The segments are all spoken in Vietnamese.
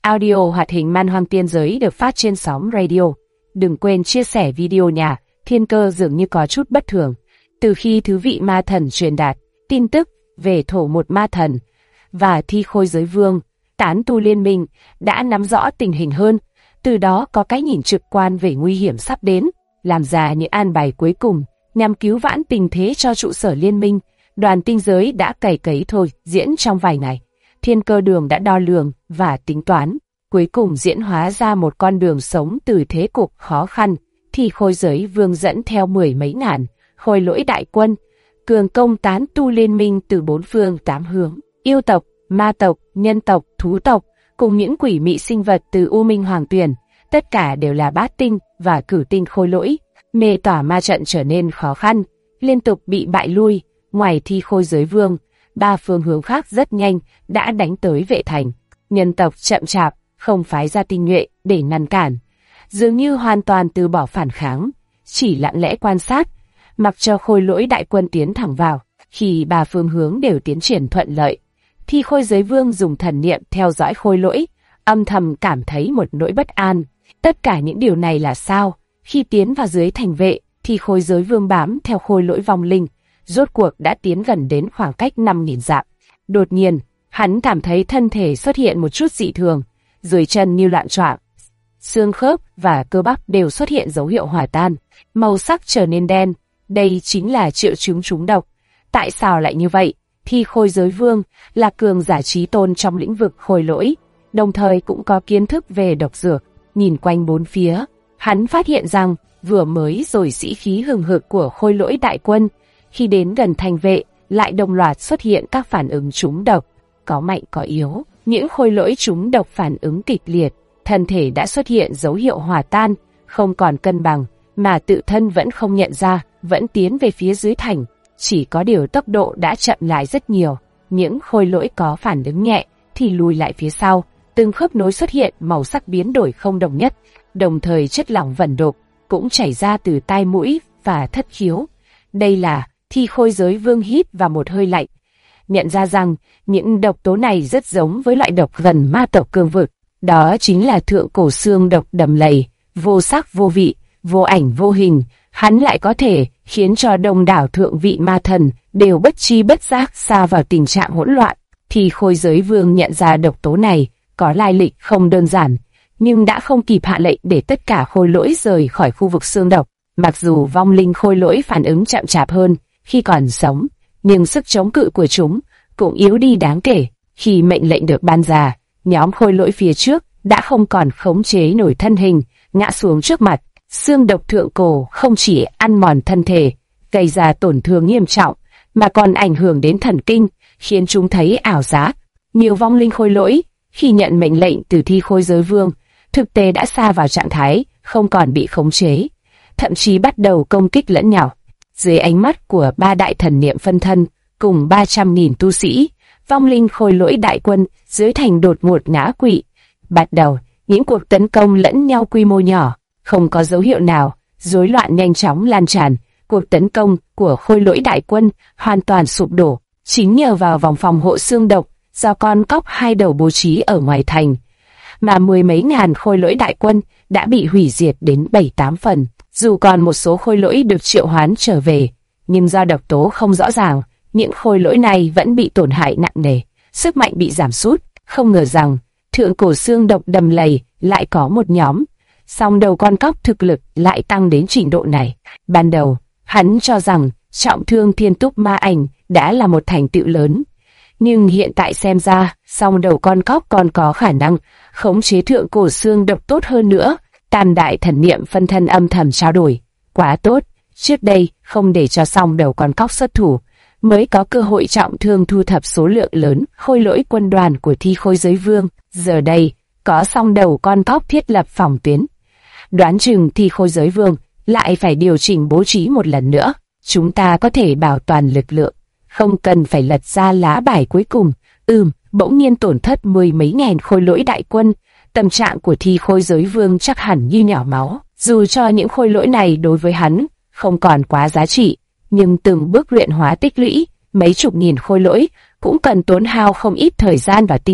Audio hoạt hình Man Hoang Tiên Giới được phát trên sóng radio. Đừng quên chia sẻ video nha. Thiên Cơ dường như có chút bất thường. Từ khi thứ vị ma thần truyền đạt tin tức về thổ một ma thần và thi khôi giới vương, tán tu liên minh đã nắm rõ tình hình hơn, từ đó có cái nhìn trực quan về nguy hiểm sắp đến, làm ra những an bài cuối cùng nhằm cứu vãn tình thế cho trụ sở liên minh. Đoàn tinh giới đã cày cấy thôi diễn trong vài ngày. Thiên Cơ Đường đã đo lường và tính toán, cuối cùng diễn hóa ra một con đường sống từ thế cục khó khăn. Thì khôi giới vương dẫn theo 10 mấy ngàn khôi lỗi đại quân, cường công tán tu liên minh từ 4 phương 8 hướng, yêu tộc, ma tộc, nhân tộc, thú tộc, cùng những quỷ mị sinh vật từ U Minh Hoàng Tuyền, tất cả đều là bát tinh và cửu tinh khôi lỗi. Mê tỏa ma trận trở nên khó khăn, liên tục bị bại lui. Ngoài thi khôi giới vương, 3 phương hướng khác rất nhanh đã đánh tới vệ thành. Nhân tộc chậm chạp, không phái ra tinh nhuệ để ngăn cản, dường như hoàn toàn từ bỏ phản kháng, chỉ lặng lẽ quan sát, mặc cho khôi lỗi đại quân tiến thẳng vào. Khi 3 phương hướng đều tiến triển thuận lợi, thì khôi giới vương dùng thần niệm theo dõi khôi lỗi, âm thầm cảm thấy một nỗi bất an. Tất cả những điều này là sao? Khi tiến vào dưới thành vệ, thì khôi giới vương bám theo khôi lỗi vong linh, rốt cuộc đã tiến gần đến khoảng cách 5.000 dặm. Đột nhiên, hắn cảm thấy thân thể xuất hiện một chút dị thường, dưới chân như loạn choạng, xương khớp và cơ bắp đều xuất hiện dấu hiệu hòa tan, màu sắc trở nên đen. Đây chính là triệu chứng trúng độc. Tại sao lại như vậy? Thì khôi giới vương là cường giả chí tôn trong lĩnh vực khôi lỗi, đồng thời cũng có kiến thức về độc dược. Nhìn quanh bốn phía, hắn phát hiện rằng vừa mới rồi sĩ khí hừng hực của khôi lỗi đại quân, khi đến gần thành vệ lại đồng loạt xuất hiện các phản ứng trúng độc, có mạnh có yếu. Những khôi lỗi trúng độc phản ứng kịch liệt, thân thể đã xuất hiện dấu hiệu hòa tan, không còn cân bằng, mà tự thân vẫn không nhận ra, vẫn tiến về phía dưới thành. Chỉ có điều tốc độ đã chậm lại rất nhiều. Những khôi lỗi có phản ứng nhẹ thì lùi lại phía sau, từng khớp nối xuất hiện màu sắc biến đổi không đồng nhất, đồng thời chất lỏng vẩn đục cũng chảy ra từ tai mũi và thất khiếu. Đây là Thi khôi giới vương hít vào một hơi lạnh, nhận ra rằng những độc tố này rất giống với loại độc gần ma tộc cương vực. Đó chính là thượng cổ xương độc đầm lầy, vô sắc vô vị, vô ảnh vô hình. Hắn lại có thể khiến cho đông đảo thượng vị ma thần đều bất chi bất giác sa vào tình trạng hỗn loạn. Thì khôi giới vương nhận ra độc tố này có lai lịch không đơn giản, nhưng đã không kịp hạ lệnh để tất cả khôi lỗi rời khỏi khu vực xương độc. Mặc dù vong linh khôi lỗi phản ứng chậm chạp hơn khi còn sống, nhưng sức chống cự của chúng cũng yếu đi đáng kể. Khi mệnh lệnh được ban ra, nhóm khôi lỗi phía trước đã không còn khống chế nổi thân hình, ngã xuống trước mặt. Xương độc thượng cổ không chỉ ăn mòn thân thể, gây ra tổn thương nghiêm trọng, mà còn ảnh hưởng đến thần kinh, khiến chúng thấy ảo giác. Nhiều vong linh khôi lỗi, khi nhận mệnh lệnh từ thi khôi giới vương, thực tế đã sa vào trạng thái không còn bị khống chế, thậm chí bắt đầu công kích lẫn nhau. Dưới ánh mắt của 3 đại thần niệm phân thân cùng 300.000 tu sĩ, vong linh khôi lỗi đại quân dưới thành đột ngột ngã quỵ. Bắt đầu những cuộc tấn công lẫn nhau quy mô nhỏ, không có dấu hiệu nào, rối loạn nhanh chóng lan tràn. Cuộc tấn công của khôi lỗi đại quân hoàn toàn sụp đổ, chính nhờ vào vòng phòng hộ xương độc do con cóc 2 đầu bố trí ở ngoài thành, mà 10 mấy ngàn khôi lỗi đại quân đã bị hủy diệt đến 7-8 phần. Dù còn một số khôi lỗi được triệu hoán trở về, nhưng do độc tố không rõ ràng, những khôi lỗi này vẫn bị tổn hại nặng nề, sức mạnh bị giảm sút. Không ngờ rằng thượng cổ xương độc đầm lầy lại có một nhóm song đầu con cóc thực lực lại tăng đến trình độ này. Ban đầu hắn cho rằng trọng thương thiên túc ma ảnh đã là một thành tựu lớn, nhưng hiện tại xem ra song đầu con cóc còn có khả năng khống chế thượng cổ xương độc tốt hơn nữa. Tam đại thần niệm phân thân âm thầm trao đổi. Quá tốt, trước đây không để cho song đầu con cóc xuất thủ, mới có cơ hội trọng thương thu thập số lượng lớn khôi lỗi quân đoàn của thi khôi giới vương. Giờ đây có song đầu con cóc thiết lập phòng tuyến, đoán chừng thi khôi giới vương lại phải điều chỉnh bố trí một lần nữa. Chúng ta có thể bảo toàn lực lượng, không cần phải lật ra lá bài cuối cùng. Bỗng nhiên tổn thất 10 mấy ngàn khôi lỗi đại quân. Tâm trạng của thi khôi giới vương chắc hẳn như nhỏ máu. Dù cho những khôi lỗi này đối với hắn không còn quá giá trị, nhưng từng bước luyện hóa tích lũy mấy chục nghìn khôi lỗi cũng cần tốn hao không ít thời gian và tinh lực.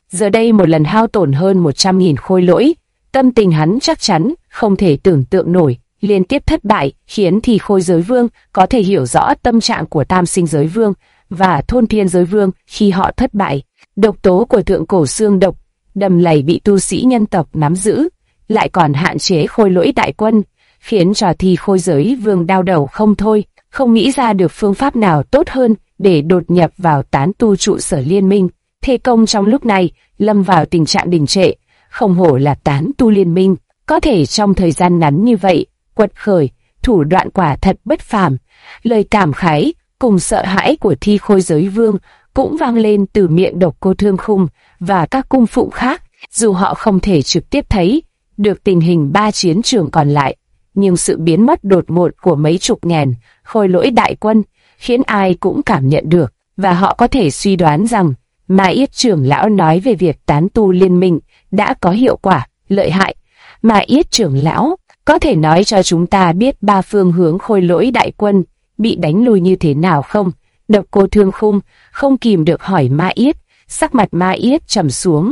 giờ đây một lần hao tổn hơn 100.000 khôi lỗi. Tâm tình hắn chắc chắn không thể tưởng tượng nổi, liên tiếp thất bại khiến Thi Khôi Giới Vương có thể hiểu rõ tâm trạng của Tam Sinh Giới Vương và Thôn Thiên Giới Vương khi họ thất bại. Độc tố của thượng cổ xương độc đầm lầy bị tu sĩ nhân tộc nắm giữ, lại còn hạn chế khôi lỗi đại quân, khiến cho Thi Khôi Giới Vương đau đầu không thôi, không nghĩ ra được phương pháp nào tốt hơn để đột nhập vào tán tu trụ sở liên minh. Thế công trong lúc này lâm vào tình trạng đình trệ, không hổ là tán tu liên minh, có thể trong thời gian ngắn như vậy quật khởi, thủ đoạn quả thật bất phàm. Lời cảm khái cùng sợ hãi của Thi Khôi Giới Vương cũng vang lên từ miệng Độc Cô Thương Khung và các cung phụng khác. Dù họ không thể trực tiếp thấy được tình hình ba chiến trường còn lại, nhưng sự biến mất đột ngột của mấy chục ngàn khôi lỗi đại quân khiến ai cũng cảm nhận được, và họ có thể suy đoán rằng Ma Yết trưởng lão nói về việc tán tu liên minh đã có hiệu quả lợi hại. Ma Yết trưởng lão có thể nói cho chúng ta biết ba phương hướng khôi lỗi đại quân bị đánh lùi như thế nào không? Độc Cô Thương Khung không kìm được hỏi Ma Yết. Sắc mặt Ma Yết trầm xuống.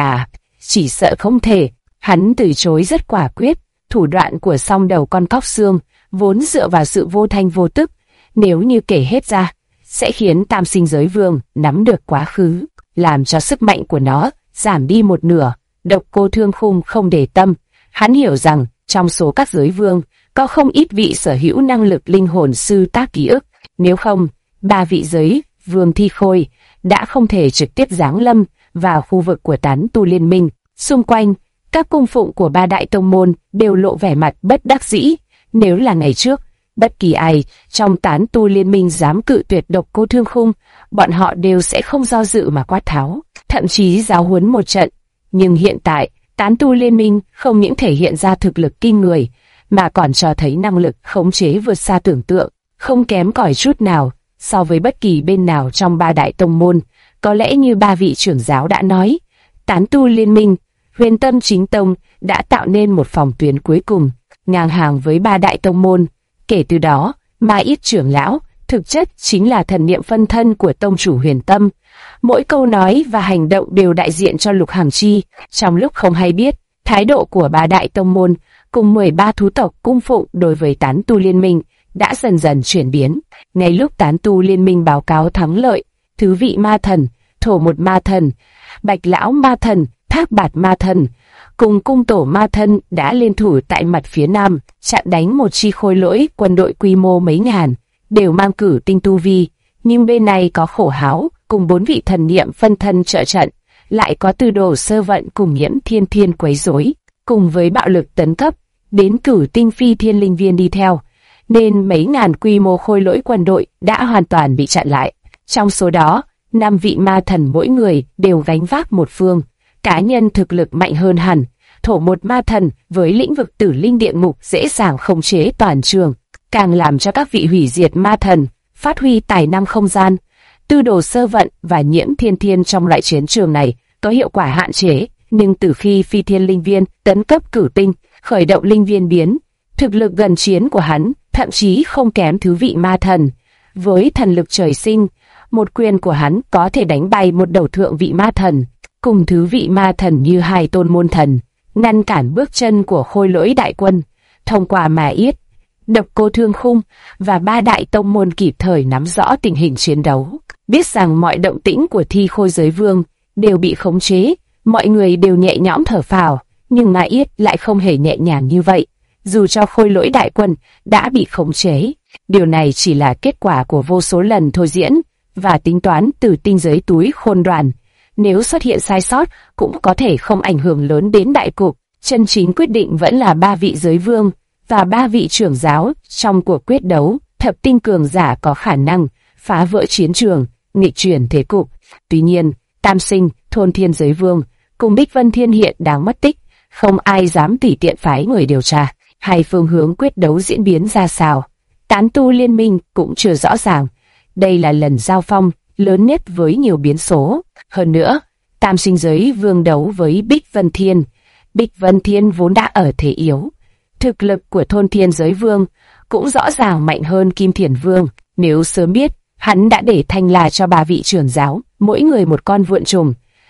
Chỉ sợ không thể. Hắn từ chối rất quả quyết. Thủ đoạn của song đầu con cóc xương vốn dựa vào sự vô thanh vô tức, nếu như kể hết ra sẽ khiến Tam Sinh Giới Vương nắm được quá khứ, làm cho sức mạnh của nó giảm đi một nửa. Độc Cô Thương Khung không để tâm. Hắn hiểu rằng trong số các giới vương có không ít vị sở hữu năng lực linh hồn sư tác ký ức, nếu không, ba vị giới vương Thi Khôi đã không thể trực tiếp giáng lâm vào khu vực của tán tu liên minh. Xung quanh, các cung phụng của ba đại tông môn đều lộ vẻ mặt bất đắc dĩ. Nếu là ngày trước, bất kỳ ai trong tán tu liên minh dám cự tuyệt Độc Cô Thương Khung, bọn họ đều sẽ không do dự mà quát tháo, thậm chí giáo huấn một trận. Nhưng hiện tại, tán tu liên minh không những thể hiện ra thực lực kinh người, mà còn cho thấy năng lực khống chế vượt xa tưởng tượng, không kém cỏi chút nào so với bất kỳ bên nào trong ba đại tông môn. Có lẽ như ba vị trưởng giáo đã nói, tán tu liên minh, Huyền Tâm Chính Tông đã tạo nên một phòng tuyến cuối cùng, ngang hàng với ba đại tông môn. Kể từ đó, Ma Yết trưởng lão thực chất chính là thần niệm phân thân của tông chủ Huyền Tâm. Mỗi câu nói và hành động đều đại diện cho Lục Hằng Chi. Trong lúc không hay biết, thái độ của ba đại tông môn cùng 13 thú tộc cung phụng đối với tán tu liên minh đã dần dần chuyển biến. Ngay lúc tán tu liên minh báo cáo thắng lợi, Thứ Vị Ma Thần, Thổ Một Ma Thần, Bạch Lão Ma Thần, Thác Bạt Ma Thần cùng Cung Tổ Ma Thần đã liên thủ tại mặt phía nam, chặn đánh một chi khôi lỗi quân đội quy mô mấy ngàn, đều mang cử tinh tu vi. Nhưng bên này có Khổ Háo cùng 4 vị thần niệm phân thân trợ trận, lại có Tư Đồ Sơ Vận cùng Nhiễm Thiên Thiên quấy rối, cùng với bạo lực tấn cấp, đến cử tinh phi thiên linh viên đi theo, nên mấy ngàn quy mô khôi lỗi quân đội đã hoàn toàn bị chặn lại. Trong số đó, 5 vị ma thần mỗi người đều gánh vác một phương, cá nhân thực lực mạnh hơn hẳn. Thổ Một Ma Thần với lĩnh vực Tử Linh Địa Ngục dễ dàng khống chế toàn trường, càng làm cho các vị hủy diệt ma thần phát huy tài năng không gian. Tư Đồ Sơ Vận và Nhiễm Thiên Thiên trong loại chiến trường này có hiệu quả hạn chế, nhưng từ khi phi thiên linh viên tấn cấp cửu tinh, khởi động linh viên biến, thực lực gần chiến của hắn thậm chí không kém Thứ Vị Ma Thần. Với thần lực trời sinh, một quyền của hắn có thể đánh bay một đầu thượng vị ma thần, cùng Thứ Vị Ma Thần như hai tôn môn thần, ngăn cản bước chân của khôi lỗi đại quân. Thông qua Ma Yết, Độc Cô Thương Khung và ba đại tông môn kịp thời nắm rõ tình hình chiến đấu, biết rằng mọi động tĩnh của Thi Khôi Giới Vương đều bị khống chế, mọi người đều nhẹ nhõm thở phào. Nhưng Ma Yết lại không hề nhẹ nhàng như vậy. Dù cho khôi lỗi đại quân đã bị khống chế, điều này chỉ là kết quả của vô số lần thôi diễn và tính toán từ tinh giới túi khôn đoàn. Nếu xuất hiện sai sót cũng có thể không ảnh hưởng lớn đến đại cục. Chân chính quyết định vẫn là ba vị giới vương và ba vị trưởng giáo trong cuộc quyết đấu. Thập tinh cường giả có khả năng phá vỡ chiến trường, nghịch chuyển thế cục. Tuy nhiên, Tam Sinh, Thôn Thiên Giới Vương cùng Bích Vân Thiên hiện đang mất tích, không ai dám tùy tiện phái người điều tra. Hai phương hướng quyết đấu diễn biến ra sao, tán tu liên minh cũng chưa rõ ràng. Đây là lần giao phong lớn nhất với nhiều biến số. Hơn nữa, Tam Sinh Giới Vương đấu với Bích Vân Thiên. Bích Vân Thiên vốn đã ở thế yếu. Thực lực của Thôn Thiên Giới Vương cũng rõ ràng mạnh hơn Kim Thiền Vương. Nếu sớm biết, hắn đã để thanh là cho ba vị trưởng giáo, mỗi người một con vượn trùng.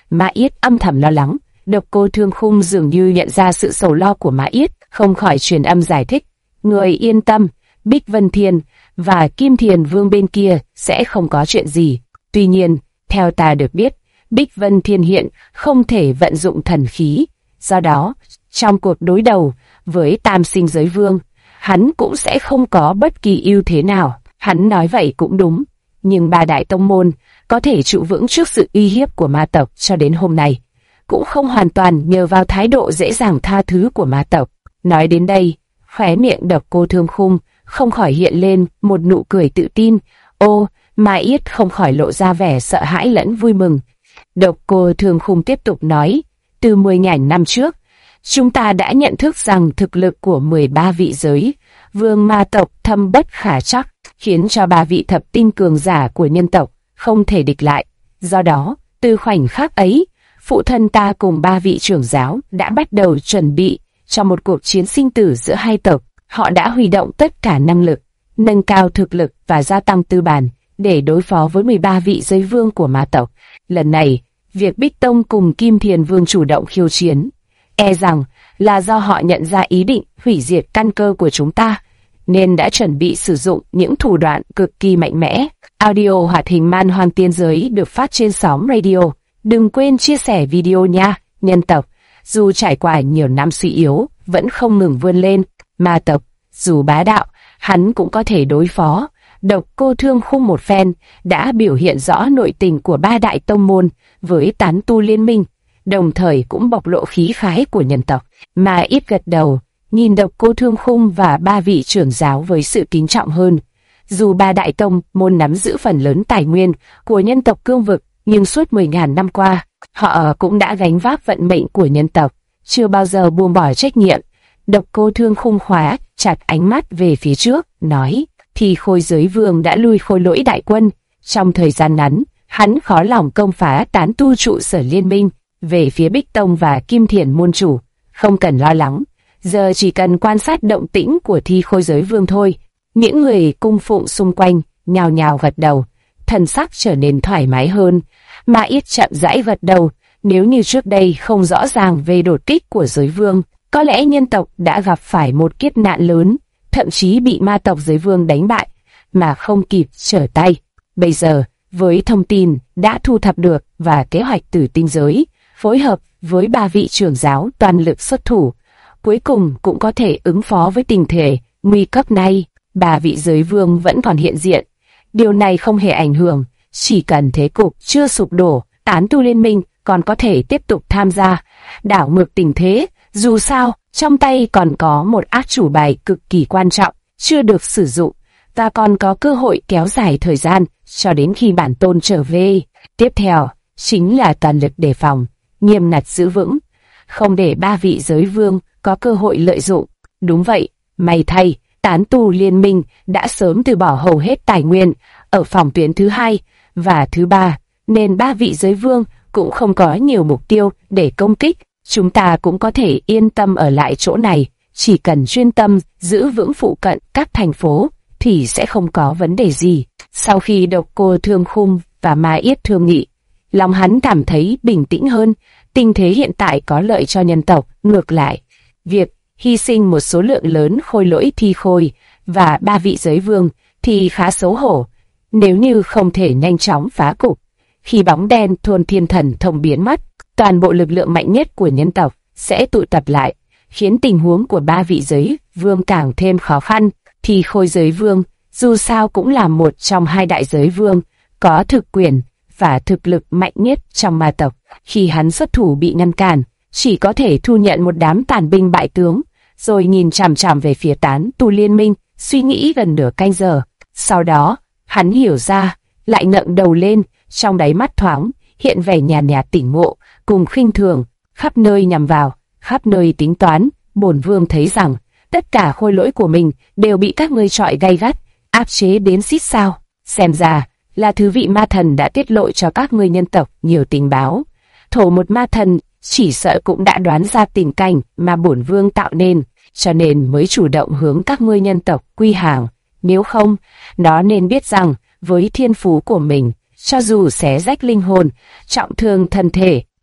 Ma Yết âm thầm lo lắng. Độc Cô Thương Khung dường như nhận ra sự sầu lo của Ma Yết, không khỏi truyền âm giải thích. Người yên tâm, Bích Vân Thiên và Kim Thiền Vương bên kia sẽ không có chuyện gì. Tuy nhiên, theo ta được biết, Bích Vân Thiên hiện không thể vận dụng thần khí. Do đó, trong cuộc đối đầu với Tam Sinh Giới Vương, hắn cũng sẽ không có bất kỳ ưu thế nào. Hắn nói vậy cũng đúng, nhưng ba đại tông môn có thể trụ vững trước sự uy hiếp của ma tộc cho đến hôm nay, cũng không hoàn toàn nhờ vào thái độ dễ dàng tha thứ của ma tộc. Nói đến đây, khóe miệng Độc Cô Thương Khung không khỏi hiện lên một nụ cười tự tin. Ô, Ma Yết không khỏi lộ ra vẻ sợ hãi lẫn vui mừng. Độc Cô Thương Khung tiếp tục nói, từ 10.000 năm trước, chúng ta đã nhận thức rằng thực lực của 13 vị giới vương ma tộc thâm bất khả chắc, khiến cho 3 vị thập tinh cường giả của nhân tộc không thể địch lại. Do đó, từ khoảnh khắc ấy, phụ thân ta cùng 3 vị trưởng giáo đã bắt đầu chuẩn bị cho một cuộc chiến sinh tử giữa hai tộc. Họ đã huy động tất cả năng lực, nâng cao thực lực và gia tăng tư bản để đối phó với 13 vị giới vương của ma tộc. Lần này, việc Bích Tông cùng Kim Thiền Vương chủ động khiêu chiến, e rằng là do họ nhận ra ý định hủy diệt căn cơ của chúng ta, nên đã chuẩn bị sử dụng những thủ đoạn cực kỳ mạnh mẽ. Audio hoạt hình Man Hoang Tiên Giới được phát trên sóng radio. Đừng quên chia sẻ video nha. Nhân tộc, dù trải qua nhiều năm suy yếu, vẫn không ngừng vươn lên. Ma tộc, dù bá đạo, hắn cũng có thể đối phó. Độc Cô Thương Khung một phen đã biểu hiện rõ nội tình của ba đại tông môn với tán tu liên minh, đồng thời cũng bộc lộ khí khái của nhân tộc. Ma Yết gật đầu, nhìn Độc Cô Thương Khung và 3 vị trưởng giáo với sự kính trọng hơn. Dù ba đại tông môn nắm giữ phần lớn tài nguyên của nhân tộc cương vực, nhưng suốt 10.000 năm qua, họ cũng đã gánh vác vận mệnh của nhân tộc, chưa bao giờ buông bỏ trách nhiệm. Độc Cô Thương Khung khóa chặt ánh mắt về phía trước, nói, thì Khôi Giới Vương đã lui Khôi Lỗi đại quân. Trong thời gian ngắn, hắn khó lòng công phá tán tu trụ sở liên minh. Về phía Bích Tông và Kim Thiền môn chủ, không cần lo lắng, giờ chỉ cần quan sát động tĩnh của Thi Khôi Giới Vương thôi. Những người cung phụng xung quanh nhào nhào gật đầu, thần sắc trở nên thoải mái hơn. Ma Yết chậm rãi gật đầu, nếu như trước đây không rõ ràng về đột kích của Giới Vương, có lẽ nhân tộc đã gặp phải một kiếp nạn lớn, thậm chí bị ma tộc Giới Vương đánh bại mà không kịp trở tay. Bây giờ, với thông tin đã thu thập được và kế hoạch Tử Tinh Giới, phối hợp với 3 vị trưởng giáo toàn lực xuất thủ, cuối cùng cũng có thể ứng phó với tình thế nguy cấp này. 3 vị Giới Vương vẫn còn hiện diện, điều này không hề ảnh hưởng, chỉ cần thế cục chưa sụp đổ, tán tu liên minh còn có thể tiếp tục tham gia, đảo ngược tình thế. Dù sao, trong tay còn có một át chủ bài cực kỳ quan trọng, chưa được sử dụng, và còn có cơ hội kéo dài thời gian cho đến khi bản tôn trở về. Tiếp theo, chính là toàn lực đề phòng, nghiêm ngặt giữ vững, không để 3 vị Giới Vương có cơ hội lợi dụng. Đúng vậy, may thay, tán tu liên minh đã sớm từ bỏ hầu hết tài nguyên ở phòng tuyến thứ 2 và thứ 3, nên 3 vị Giới Vương cũng không có nhiều mục tiêu để công kích. Chúng ta cũng có thể yên tâm ở lại chỗ này, chỉ cần chuyên tâm giữ vững phụ cận các thành phố thì sẽ không có vấn đề gì. Sau khi Độc Cô Thương Khung và Ma Yết thương nghị, lòng hắn cảm thấy bình tĩnh hơn. Tình thế hiện tại có lợi cho nhân tộc. Ngược lại, việc hy sinh một số lượng lớn khôi lỗi thi khôi và 3 vị Giới Vương thì khá xấu hổ. Nếu như không thể nhanh chóng phá cục, khi bóng đen thôn thiên thần thông biến mất, toàn bộ lực lượng mạnh nhất của nhân tộc sẽ tụ tập lại, khiến tình huống của 3 vị Giới Vương càng thêm khó khăn. Thì Khôi Giới Vương dù sao cũng là một trong 2 đại giới vương có thực quyền và thực lực mạnh nhất trong ma tộc. Khi hắn xuất thủ bị ngăn cản, chỉ có thể thu nhận một đám tàn binh bại tướng, rồi nhìn chằm chằm về phía tán tu liên minh, suy nghĩ gần nửa canh giờ. Sau đó, hắn hiểu ra, lại ngẩng đầu lên, trong đáy mắt thoáng hiện vẻ nhàn nhạt tỉnh ngộ cùng khinh thường, khắp nơi nhằm vào, khắp nơi tính toán. Bổn vương thấy rằng tất cả khôi lỗi của mình đều bị các ngươi trọi gay gắt, áp chế đến xít sao. Xem ra là thứ vị ma thần đã tiết lộ cho các ngươi nhân tộc nhiều tình báo. Thổ một ma thần chỉ sợ cũng đã đoán ra tình cảnh mà bổn vương tạo nên, cho nên mới chủ động hướng các ngươi nhân tộc quy hàng. Nếu không, nó nên biết rằng với thiên phú của mình, cho dù xé rách linh hồn, trọng thương thân thể,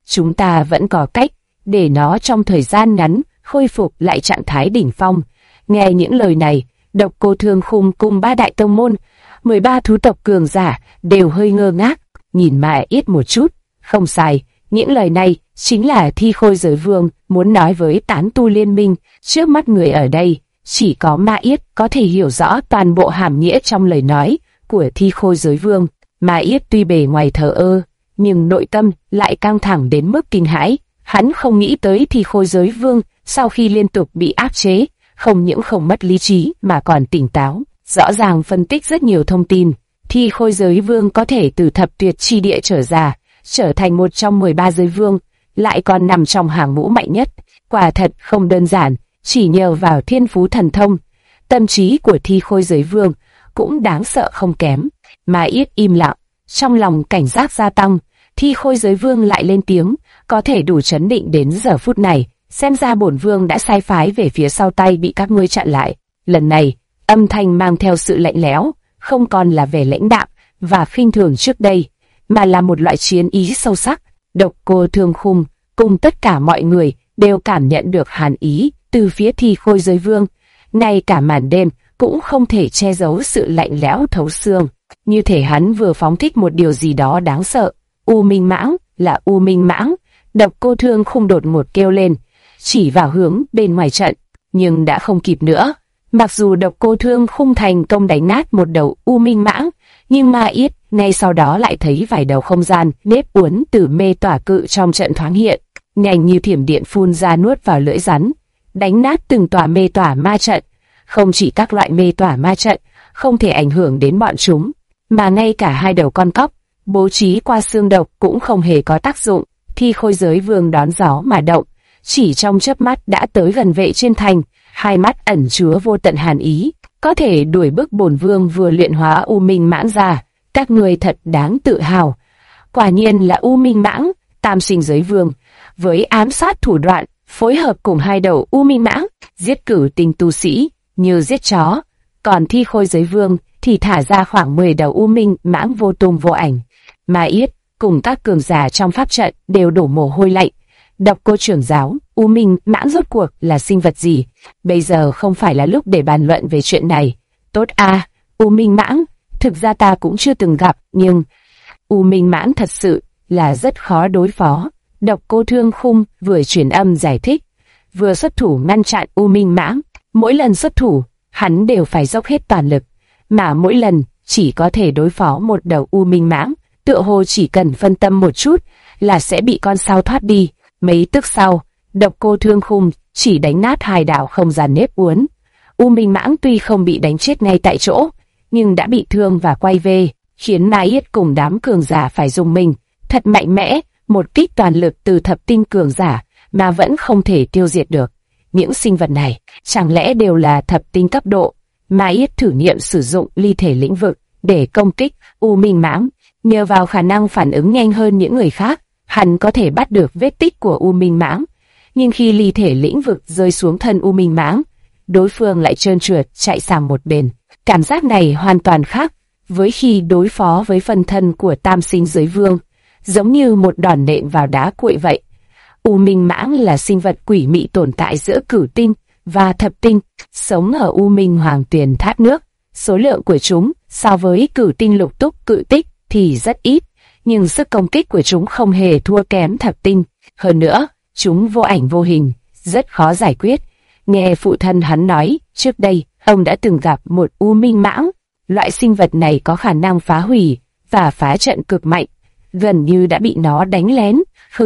chúng ta vẫn có cách để nó trong thời gian ngắn khôi phục lại trạng thái đỉnh phong. Nghe những lời này, Độc Cô Thương Khung cùng 3 đại tông môn, 13 thú tộc cường giả đều hơi ngơ ngác, nhìn Ma Yết một chút. Không sai, những lời này chính là Thi Khôi Giới Vương muốn nói với tán tu liên minh. Trước mắt người ở đây, chỉ có Ma Yết có thể hiểu rõ toàn bộ hàm nghĩa trong lời nói của Thi Khôi Giới Vương. Ma Yết tuy bề ngoài thờ ơ, nhưng nội tâm lại căng thẳng đến mức kinh hãi. Hắn không nghĩ tới Thi Khôi Giới Vương sau khi liên tục bị áp chế, không những không mất lý trí mà còn tỉnh táo, rõ ràng phân tích rất nhiều thông tin. Thi Khôi Giới Vương có thể từ thập tuyệt chi địa trở ra, trở thành một trong 13 giới vương, lại còn nằm trong hàng ngũ mạnh nhất. Quả thật không đơn giản, chỉ nhờ vào thiên phú thần thông. Tâm trí của Thi Khôi Giới Vương cũng đáng sợ không kém. Ma Yết im lặng, trong lòng cảnh giác gia tăng. Thi Khôi Giới Vương lại lên tiếng, có thể đủ trấn định đến giờ phút này, xem ra bổn vương đã sai phái về phía sau tay bị các ngươi chặn lại. Lần này, âm thanh mang theo sự lạnh lẽo, không còn là vẻ lãnh đạm và khinh thường trước đây, mà là một loại chiến ý sâu sắc. Độc Cô Thương Khung cùng tất cả mọi người đều cảm nhận được hàn ý từ phía Thi Khôi Giới Vương. Ngay cả màn đêm cũng không thể che giấu sự lạnh lẽo thấu xương, như thể hắn vừa phóng thích một điều gì đó đáng sợ. U Minh Mãng, là U Minh Mãng. Độc Cô Thương Khung đột ngột kêu lên, chỉ vào hướng bên ngoài trận, nhưng đã không kịp nữa. Mặc dù Độc Cô Thương Khung thành công đánh nát một đầu U Minh Mãng, nhưng Ma Yết ngay sau đó lại thấy vài đầu không gian nếp uốn từ mê tỏa cự trong trận thoáng hiện, nhanh như thiểm điện phun ra nuốt vào lưỡi rắn, đánh nát từng tòa mê tỏa ma trận. Không chỉ các loại mê tỏa ma trận không thể ảnh hưởng đến bọn chúng, mà ngay cả hai đầu con cóc bố trí qua xương độc cũng không hề có tác dụng. Thi Khôi Giới Vương đón gió mà động, chỉ trong chớp mắt đã tới gần Vệ Trên Thành, hai mắt ẩn chứa vô tận hàn ý, có thể đuổi bức bổn vương vừa luyện hóa U Minh Mãng ra. Các người thật đáng tự hào. Quả nhiên là U Minh Mãng. Tam Sinh Giới Vương với ám sát thủ đoạn phối hợp cùng hai đầu U Minh Mãng giết cửu tinh tu sĩ như giết chó, còn Thi Khôi Giới Vương thì thả ra khoảng 10 đầu U Minh Mãng vô tung vô ảnh. Ma Yết cùng các cường giả trong pháp trận đều đổ mồ hôi lạnh. Độc Cô trưởng giáo, U Minh Mãng rốt cuộc là sinh vật gì? Bây giờ không phải là lúc để bàn luận về chuyện này. Tốt a, U Minh Mãng, thực ra ta cũng chưa từng gặp, nhưng U Minh Mãng thật sự là rất khó đối phó. Độc Cô Thương Khung vừa truyền âm giải thích, vừa xuất thủ ngăn chặn U Minh Mãng. Mỗi lần xuất thủ, hắn đều phải dốc hết toàn lực, mà mỗi lần chỉ có thể đối phó một đầu U Minh Mãng. Tựa hồ chỉ cần phân tâm một chút là sẽ bị con sao thoát đi. Mấy tức sau, Độc Cô Thương Khung chỉ đánh nát hai đạo không gian nếp uốn. U Minh Mãng tuy không bị đánh chết ngay tại chỗ, nhưng đã bị thương và quay về, khiến Ma Yết cùng đám cường giả phải dùng mình. Thật mạnh mẽ, một kích toàn lực từ thập tinh cường giả mà vẫn không thể tiêu diệt được. Những sinh vật này chẳng lẽ đều là thập tinh cấp độ? Ma Yết thử nghiệm sử dụng ly thể lĩnh vực để công kích U Minh Mãng. Nhờ vào khả năng phản ứng nhanh hơn những người khác, hắn có thể bắt được vết tích của U Minh Mãng. Nhưng khi ly thể lĩnh vực rơi xuống thân U Minh Mãng, đối phương lại trơn trượt chạy sang một bên. Cảm giác này hoàn toàn khác với khi đối phó với phân thân của Tam Sinh Giới Vương, giống như một đòn nện vào đá cuội vậy. U Minh Mãng là sinh vật quỷ mị tồn tại giữa cửu tinh và thập tinh, sống ở U Minh Hoàng Tuyền thác nước. Số lượng của chúng so với cửu tinh lục túc cự tích thì rất ít, nhưng sức công kích của chúng không hề thua kém thập tinh. Hơn nữa, chúng vô ảnh vô hình, rất khó giải quyết. Nghe phụ thân hắn nói, trước đây, ông đã từng gặp một U Minh Mãng. Loại sinh vật này có khả năng phá hủy và phá trận cực mạnh, gần như đã bị nó đánh lén.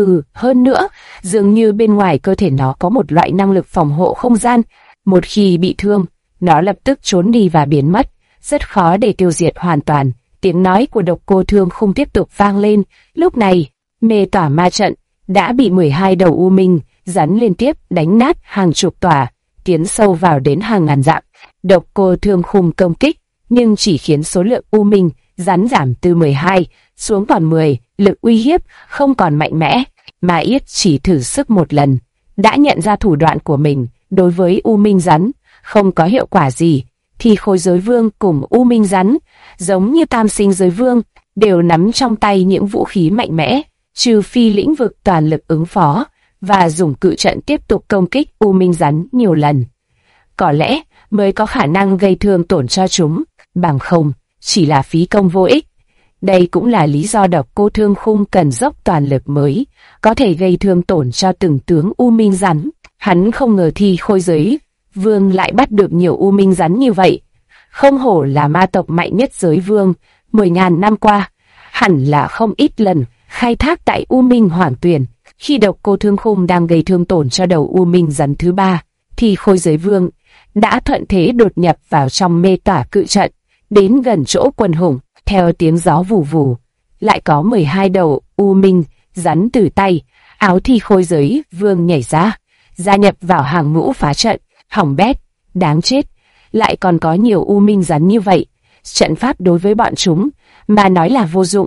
Hơn nữa, dường như bên ngoài cơ thể nó có một loại năng lực phòng hộ không gian. Một khi bị thương, nó lập tức trốn đi và biến mất, rất khó để tiêu diệt hoàn toàn. Tiếng nói của Độc Cô Thương Khung tiếp tục vang lên. Lúc này, mê tỏa ma trận đã bị 12 đầu U Minh rắn liên tiếp đánh nát hàng chục tòa, tiến sâu vào đến hàng ngàn dặm. Độc Cô Thương Khung công kích, nhưng chỉ khiến số lượng U Minh rắn giảm từ 12 xuống còn 10, lực uy hiếp không còn mạnh mẽ. Ma Yết chỉ thử sức một lần, đã nhận ra thủ đoạn của mình đối với U Minh rắn không có hiệu quả gì. Thi Khôi Giới Vương cùng U Minh rắn, giống như Tam Sinh Giới Vương, đều nắm trong tay những vũ khí mạnh mẽ, trừ phi lĩnh vực toàn lực ứng phó và dùng cự trận tiếp tục công kích U Minh rắn nhiều lần, có lẽ mới có khả năng gây thương tổn cho chúng, bằng không chỉ là phí công vô ích. Đây cũng là lý do Độc Cô Thương Khung cần dốc toàn lực mới có thể gây thương tổn cho từng tướng U Minh rắn. Hắn không ngờ Thi Khôi Giới Vương lại bắt được nhiều U Minh rắn như vậy. Không hổ là ma tộc mạnh nhất giới vương, 10.000 năm qua, hẳn là không ít lần khai thác tại U Minh Hoàng Tuyền. Khi Độc Cô Thương Khung đang gây thương tổn cho đầu U Minh rắn thứ 3, thì Khôi Giới Vương đã thuận thế đột nhập vào trong mê tỏa cự trận, đến gần chỗ quần hùng. Theo tiếng gió vù vù, lại có 12 đầu U Minh rắn từ tay áo Thi Khôi Giới Vương nhảy ra, gia nhập vào hàng ngũ phá trận. Hỏng bét, đáng chết, lại còn có nhiều U Minh rắn như vậy. Trận pháp đối với bọn chúng mà nói là vô dụng,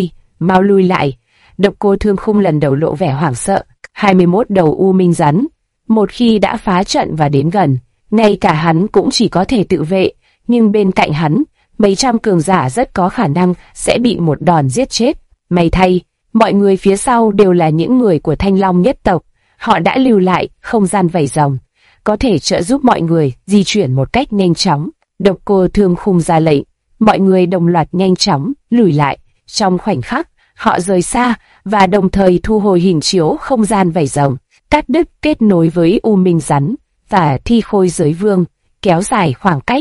mau lui lại. Độc Cô Thương Khung lần đầu lộ vẻ hoảng sợ. 21 đầu U Minh rắn, một khi đã phá trận và đến gần, ngay cả hắn cũng chỉ có thể tự vệ, nhưng bên cạnh hắn, mấy trăm cường giả rất có khả năng sẽ bị một đòn giết chết. May thay, mọi người phía sau đều là những người của Thanh Long nhất tộc, họ đã lưu lại không gian vảy rồng, có thể trợ giúp mọi người di chuyển một cách nhanh chóng. Độc Cô Thương Khung ra lệnh, mọi người đồng loạt nhanh chóng lùi lại. Trong khoảnh khắc, họ rời xa và đồng thời thu hồi hình chiếu không gian vảy rồng, cắt đứt kết nối với U Minh rắn và Thi Khôi Giới Vương, kéo dài khoảng cách.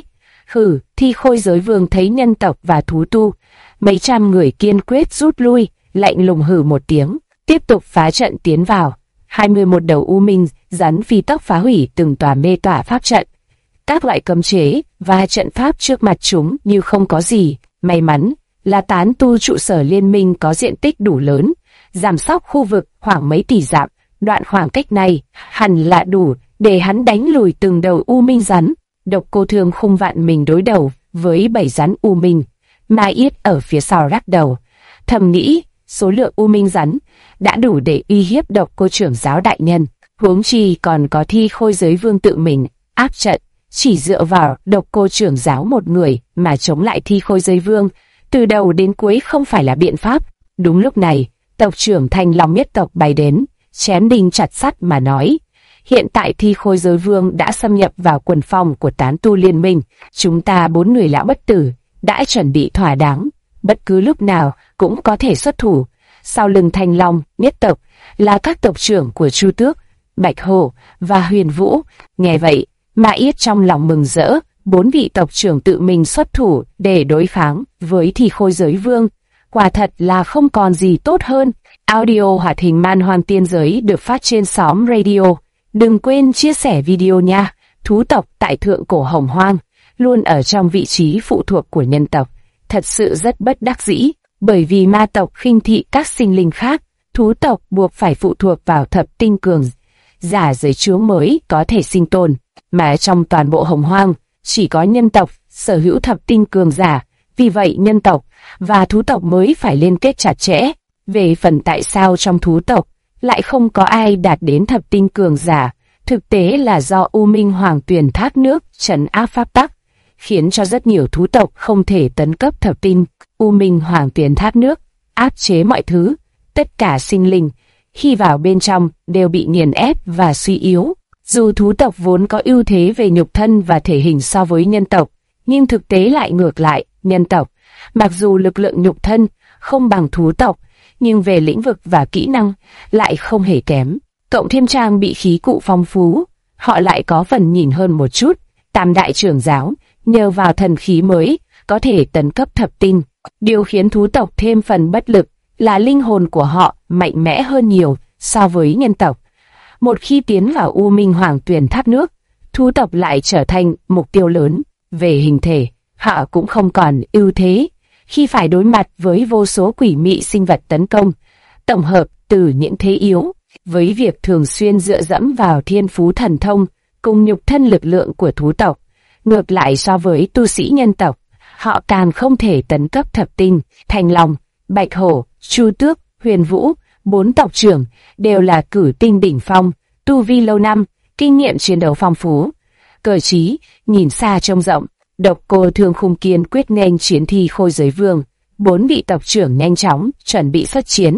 Thi Khôi Giới Vương thấy nhân tộc và thú tu, mấy trăm người kiên quyết rút lui, lạnh lùng hừ một tiếng, tiếp tục phá trận tiến vào. 21 đầu U Minh rắn phi tốc phá hủy từng tòa mê tỏa pháp trận. Các loại cấm chế và trận pháp trước mặt chúng như không có gì. May mắn là tán tu trụ sở liên minh có diện tích đủ lớn, giảm sóc khu vực khoảng mấy tỷ dặm. Đoạn khoảng cách này hẳn là đủ để hắn đánh lùi từng đầu U Minh rắn. Độc Cô Thương Khung vạn mình đối đầu với 7 rắn U Minh, Mai Yết ở phía sau rắc đầu, thầm nghĩ số lượng U Minh rắn đã đủ để uy hiếp Độc Cô trưởng giáo đại nhân, huống chi còn có Thi Khôi Giới Vương tự mình áp trận. Chỉ dựa vào Độc Cô trưởng giáo một người mà chống lại Thi Khôi Giới Vương, từ đầu đến cuối không phải là biện pháp. Đúng lúc này, tộc trưởng Thanh Long nhất tộc bay đến, chém đinh chặt sắt mà nói: hiện tại Thi Khôi Giới Vương đã xâm nhập vào quần phong của tán tu liên minh, chúng ta 4 người lão bất tử đã chuẩn bị thỏa đáng, bất cứ lúc nào cũng có thể xuất thủ. Sau lưng Thanh Long nhất tộc là các tộc trưởng của Chu Tước, Bạch Hổ và Huyền Vũ. Nghe vậy, Mai Yết trong lòng mừng rỡ, 4 vị tộc trưởng tự mình xuất thủ để đối kháng với Thi Khôi Giới Vương, quả thật là không còn gì tốt hơn. Audio hoạt hình Man Hoang Tiên Giới được phát trên xóm radio. Đừng quên chia sẻ video nha. Thú tộc tại Thượng Cổ Hồng Hoang luôn ở trong vị trí phụ thuộc của nhân tộc, thật sự rất bất đắc dĩ. Bởi vì ma tộc khinh thị các sinh linh khác, thú tộc buộc phải phụ thuộc vào thập tinh cường giả giới chúa mới có thể sinh tồn. Mà trong toàn bộ Hồng Hoang, chỉ có nhân tộc sở hữu thập tinh cường giả, vì vậy nhân tộc và thú tộc mới phải liên kết chặt chẽ. Về phần tại sao trong thú tộc lại không có ai đạt đến thập tinh cường giả, thực tế là do U Minh Hoàng Tuyền thác nước trấn áp pháp tắc, khiến cho rất nhiều thú tộc không thể tấn cấp thập tinh. U Minh Hoàng Tuyền thác nước áp chế mọi thứ, tất cả sinh linh khi vào bên trong đều bị nghiền ép và suy yếu. Dù thú tộc vốn có ưu thế về nhục thân và thể hình so với nhân tộc, nhưng thực tế lại ngược lại. Nhân tộc, mặc dù lực lượng nhục thân không bằng thú tộc, nhưng về lĩnh vực và kỹ năng lại không hề kém. Cộng thêm trang bị khí cụ phong phú, họ lại có phần nhìn hơn một chút. Tam đại trưởng giáo nhờ vào thần khí mới có thể tấn cấp thập tinh. Điều khiến thú tộc thêm phần bất lực là linh hồn của họ mạnh mẽ hơn nhiều so với nhân tộc. Một khi tiến vào U Minh Hoàng Tuyền thác nước, thú tộc lại trở thành mục tiêu lớn. Về hình thể, họ cũng không còn ưu thế khi phải đối mặt với vô số quỷ mị sinh vật tấn công, tổng hợp từ những thế yếu, với việc thường xuyên dựa dẫm vào thiên phú thần thông cùng nhục thân lực lượng của thú tộc. Ngược lại so với tu sĩ nhân tộc, họ càng không thể tấn cấp thập tinh. Thanh Long, Bạch Hổ, Chu Tước, Huyền Vũ, 4 tộc trưởng đều là cử tinh đỉnh phong, tu vi lâu năm, kinh nghiệm chiến đấu phong phú, cơ trí, nhìn xa trông rộng. Độc Cô Thương Khung kiên quyết nghênh chiến Thi Khôi Giới Vương. 4 vị tộc trưởng nhanh chóng chuẩn bị xuất chiến.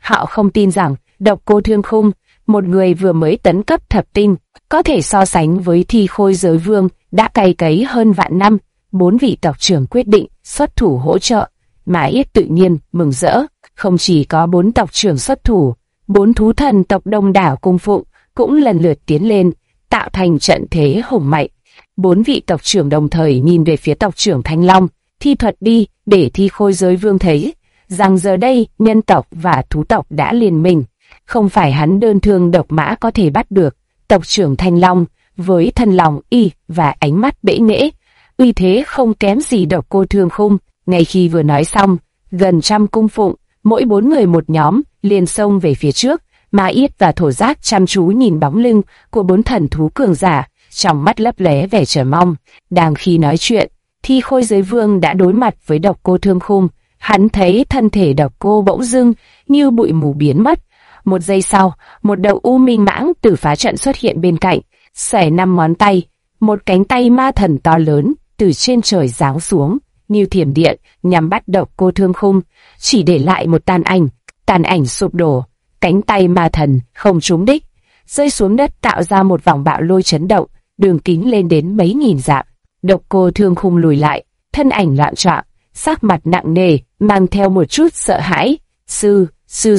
Họ không tin rằng Độc Cô Thương Khung, một người vừa mới tấn cấp thập tinh, có thể so sánh với Thi Khôi Giới Vương đã cày cấy hơn vạn năm. 4 vị tộc trưởng quyết định xuất thủ hỗ trợ. Mã Yết tự nhiên mừng rỡ, không chỉ có 4 tộc trưởng xuất thủ, 4 thú thần tộc đông đảo cung phụng cũng lần lượt tiến lên, tạo thành trận thế hùng mạnh. 4 vị tộc trưởng đồng thời nhìn về phía tộc trưởng Thanh Long, thi thuật đi để Thi Khôi Giới Vương thấy rằng giờ đây nhân tộc và thú tộc đã liên minh, không phải hắn đơn thương độc mã có thể bắt được. Tộc trưởng Thanh Long với thân lòng y và ánh mắt bẽ nghễ, uy thế không kém gì Độc Cô Thương Khung. Ngay khi vừa nói xong, gần trăm cung phụng, mỗi 4 người một nhóm, liền xông về phía trước. Ma Yết và Thổ Giác chăm chú nhìn bóng lưng của 4 thần thú cường giả, trong mắt lấp lóe vẻ chờ mong. Đang khi nói chuyện, Thi Khôi Giới Vương đã đối mặt với Độc Cô Thương Khung. Hắn thấy thân thể Độc Cô bỗng dưng như bụi mù biến mất. Một giây sau, một đầu u minh mãng từ phá trận xuất hiện bên cạnh, xẻ 5 ngón tay, một cánh tay ma thần to lớn từ trên trời giáng xuống như thiểm điện nhằm bắt Độc Cô Thương Khung, chỉ để lại một tàn ảnh sụp đổ. Cánh tay ma thần không trúng đích, rơi xuống đất tạo ra một vòng bạo lôi chấn động, đường kính lên đến mấy nghìn dặm. Độc Cô Thương Khung lùi lại, thân ảnh loạn choạng, sắc mặt nặng nề, mang theo một chút sợ hãi. Sư.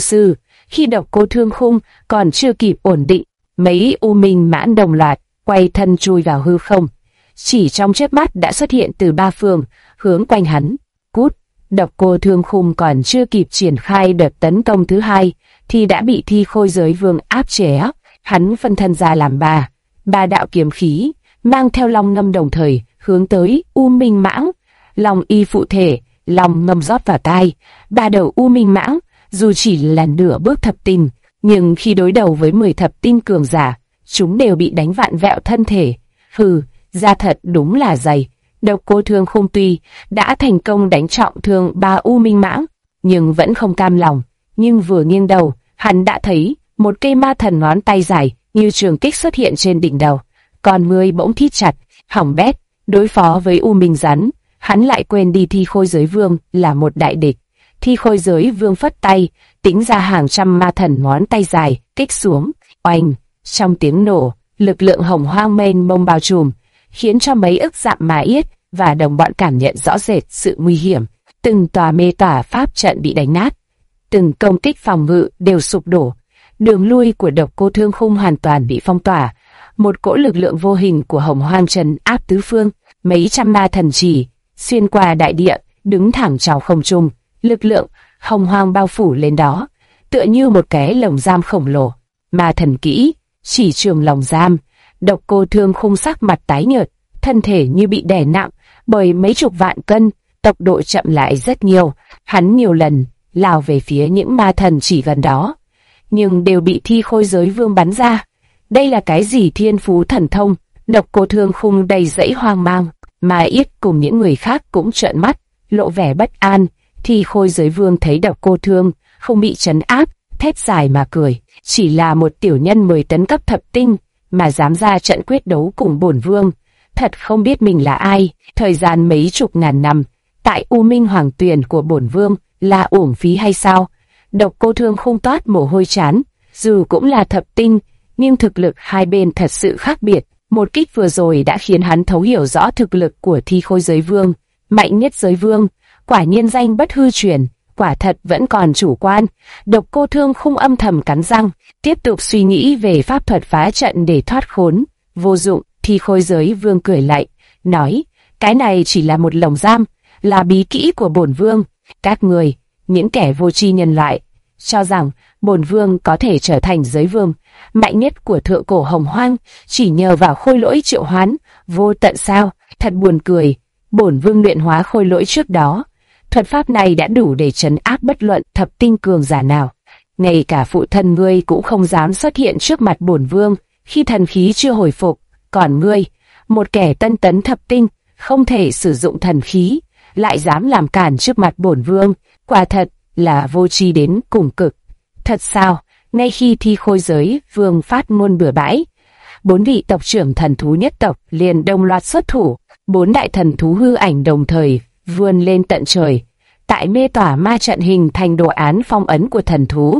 Khi Độc Cô Thương Khung còn chưa kịp ổn định, mấy u minh mãn đồng loạt quay thân chui vào hư không, chỉ trong chớp mắt đã xuất hiện từ 3 phương hướng quanh hắn. Cút! Độc Cô Thương Khung còn chưa kịp triển khai đợt tấn công thứ hai thì đã bị Thi Khôi Giới Vương áp chế. Hắn phân thân ra làm ba đạo kiếm khí, mang theo long ngâm đồng thời hướng tới u minh mãng. Long y phụ thể, long ngâm rót vào tai. 3 đầu u minh mãng dù chỉ là nửa bước thập tinh, nhưng khi đối đầu với 10 thập tinh cường giả, chúng đều bị đánh vạn vẹo thân thể. Hừ, da thật đúng là dày. Độc Cô Thương Khung tuy đã thành công đánh trọng thương 3 u minh mãng, nhưng vẫn không cam lòng. Nhưng vừa nghiêng đầu, hắn đã thấy một cây ma thần ngón tay dài như trường kích xuất hiện trên đỉnh đầu. Con ngươi bỗng thít chặt, hỏng bét. Đối phó với u minh rắn, hắn lại quên đi Thi Khôi Giới Vương là một đại địch. Thi Khôi Giới Vương phất tay, tính ra hàng trăm ma thần ngón tay dài kích xuống. Oanh! Trong tiếng nổ, lực lượng hồng hoang mênh mông bao trùm, khiến cho mấy ức dặm Ma Yết và đồng bọn cảm nhận rõ rệt sự nguy hiểm. Từng tòa mê tỏa pháp trận bị đánh nát, từng công kích phòng ngự đều sụp đổ. Đường lui của Độc Cô Thương Khung hoàn toàn bị phong tỏa. Một cỗ lực lượng vô hình của hồng hoang trấn áp tứ phương, mấy trăm ma thần chỉ xuyên qua đại địa, đứng thẳng trong không trung. Lực lượng hồng hoang bao phủ lên đó, tựa như một cái lồng giam khổng lồ. Ma thần kỹ, chỉ trường lồng giam. Độc Cô Thương Khung sắc mặt tái nhợt, thân thể như bị đè nặng bởi mấy chục vạn cân, tốc độ chậm lại rất nhiều. Hắn nhiều lần lao về phía những ma thần chỉ gần đó, nhưng đều bị Thi Khôi Giới Vương bắn ra. Đây là cái gì thiên phú thần thông? Độc Cô Thương Khung đầy dẫy hoang mang. Ma Yết cùng những người khác cũng trợn mắt, lộ vẻ bất an. Thi Khôi Giới Vương thấy Độc Cô Thương không bị trấn áp, thét dài mà cười. Chỉ là một tiểu nhân 10 tấn cấp thập tinh mà dám ra trận quyết đấu cùng bổn vương, thật không biết mình là ai. Thời gian mấy chục ngàn năm tại U Minh Hoàng Tuyền của bổn vương là uổng phí hay sao? Độc Cô Thương Khung toát mồ hôi trán. Dù cũng là thập tinh, nhưng thực lực hai bên thật sự khác biệt. Một kích vừa rồi đã khiến hắn thấu hiểu rõ thực lực của Thi Khôi Giới Vương. Mạnh nhất giới vương, quả nhiên danh bất hư truyền, quả thật vẫn còn chủ quan. Độc Cô Thương Khung âm thầm cắn răng, tiếp tục suy nghĩ về pháp thuật phá trận để thoát khốn. Vô dụng. Thi Khôi Giới Vương cười lạnh, nói, cái này chỉ là một lồng giam, là bí kỹ của bổn vương. Các người, những kẻ vô tri nhân loại, cho rằng bổn vương có thể trở thành giới vương mạnh nhất của thượng cổ hồng hoang chỉ nhờ vào khôi lỗi triệu hoán vô tận sao? Thật buồn cười. Bổn vương luyện hóa khôi lỗi trước đó, thuật pháp này đã đủ để trấn áp bất luận thập tinh cường giả nào. Ngay cả phụ thân ngươi cũng không dám xuất hiện trước mặt bổn vương khi thần khí chưa hồi phục. Còn ngươi, một kẻ tân tấn thập tinh, không thể sử dụng thần khí, lại dám làm cản trước mặt bổn vương, quả thật là vô tri đến cùng cực. Thật sao? Ngay khi Thi Khôi Giới Vương phát ngôn bừa bãi, 4 vị tộc trưởng thần thú nhất tộc liền đồng loạt xuất thủ. 4 đại thần thú hư ảnh đồng thời vươn lên tận trời. Tại mê tỏa ma trận hình thành đồ án phong ấn của thần thú,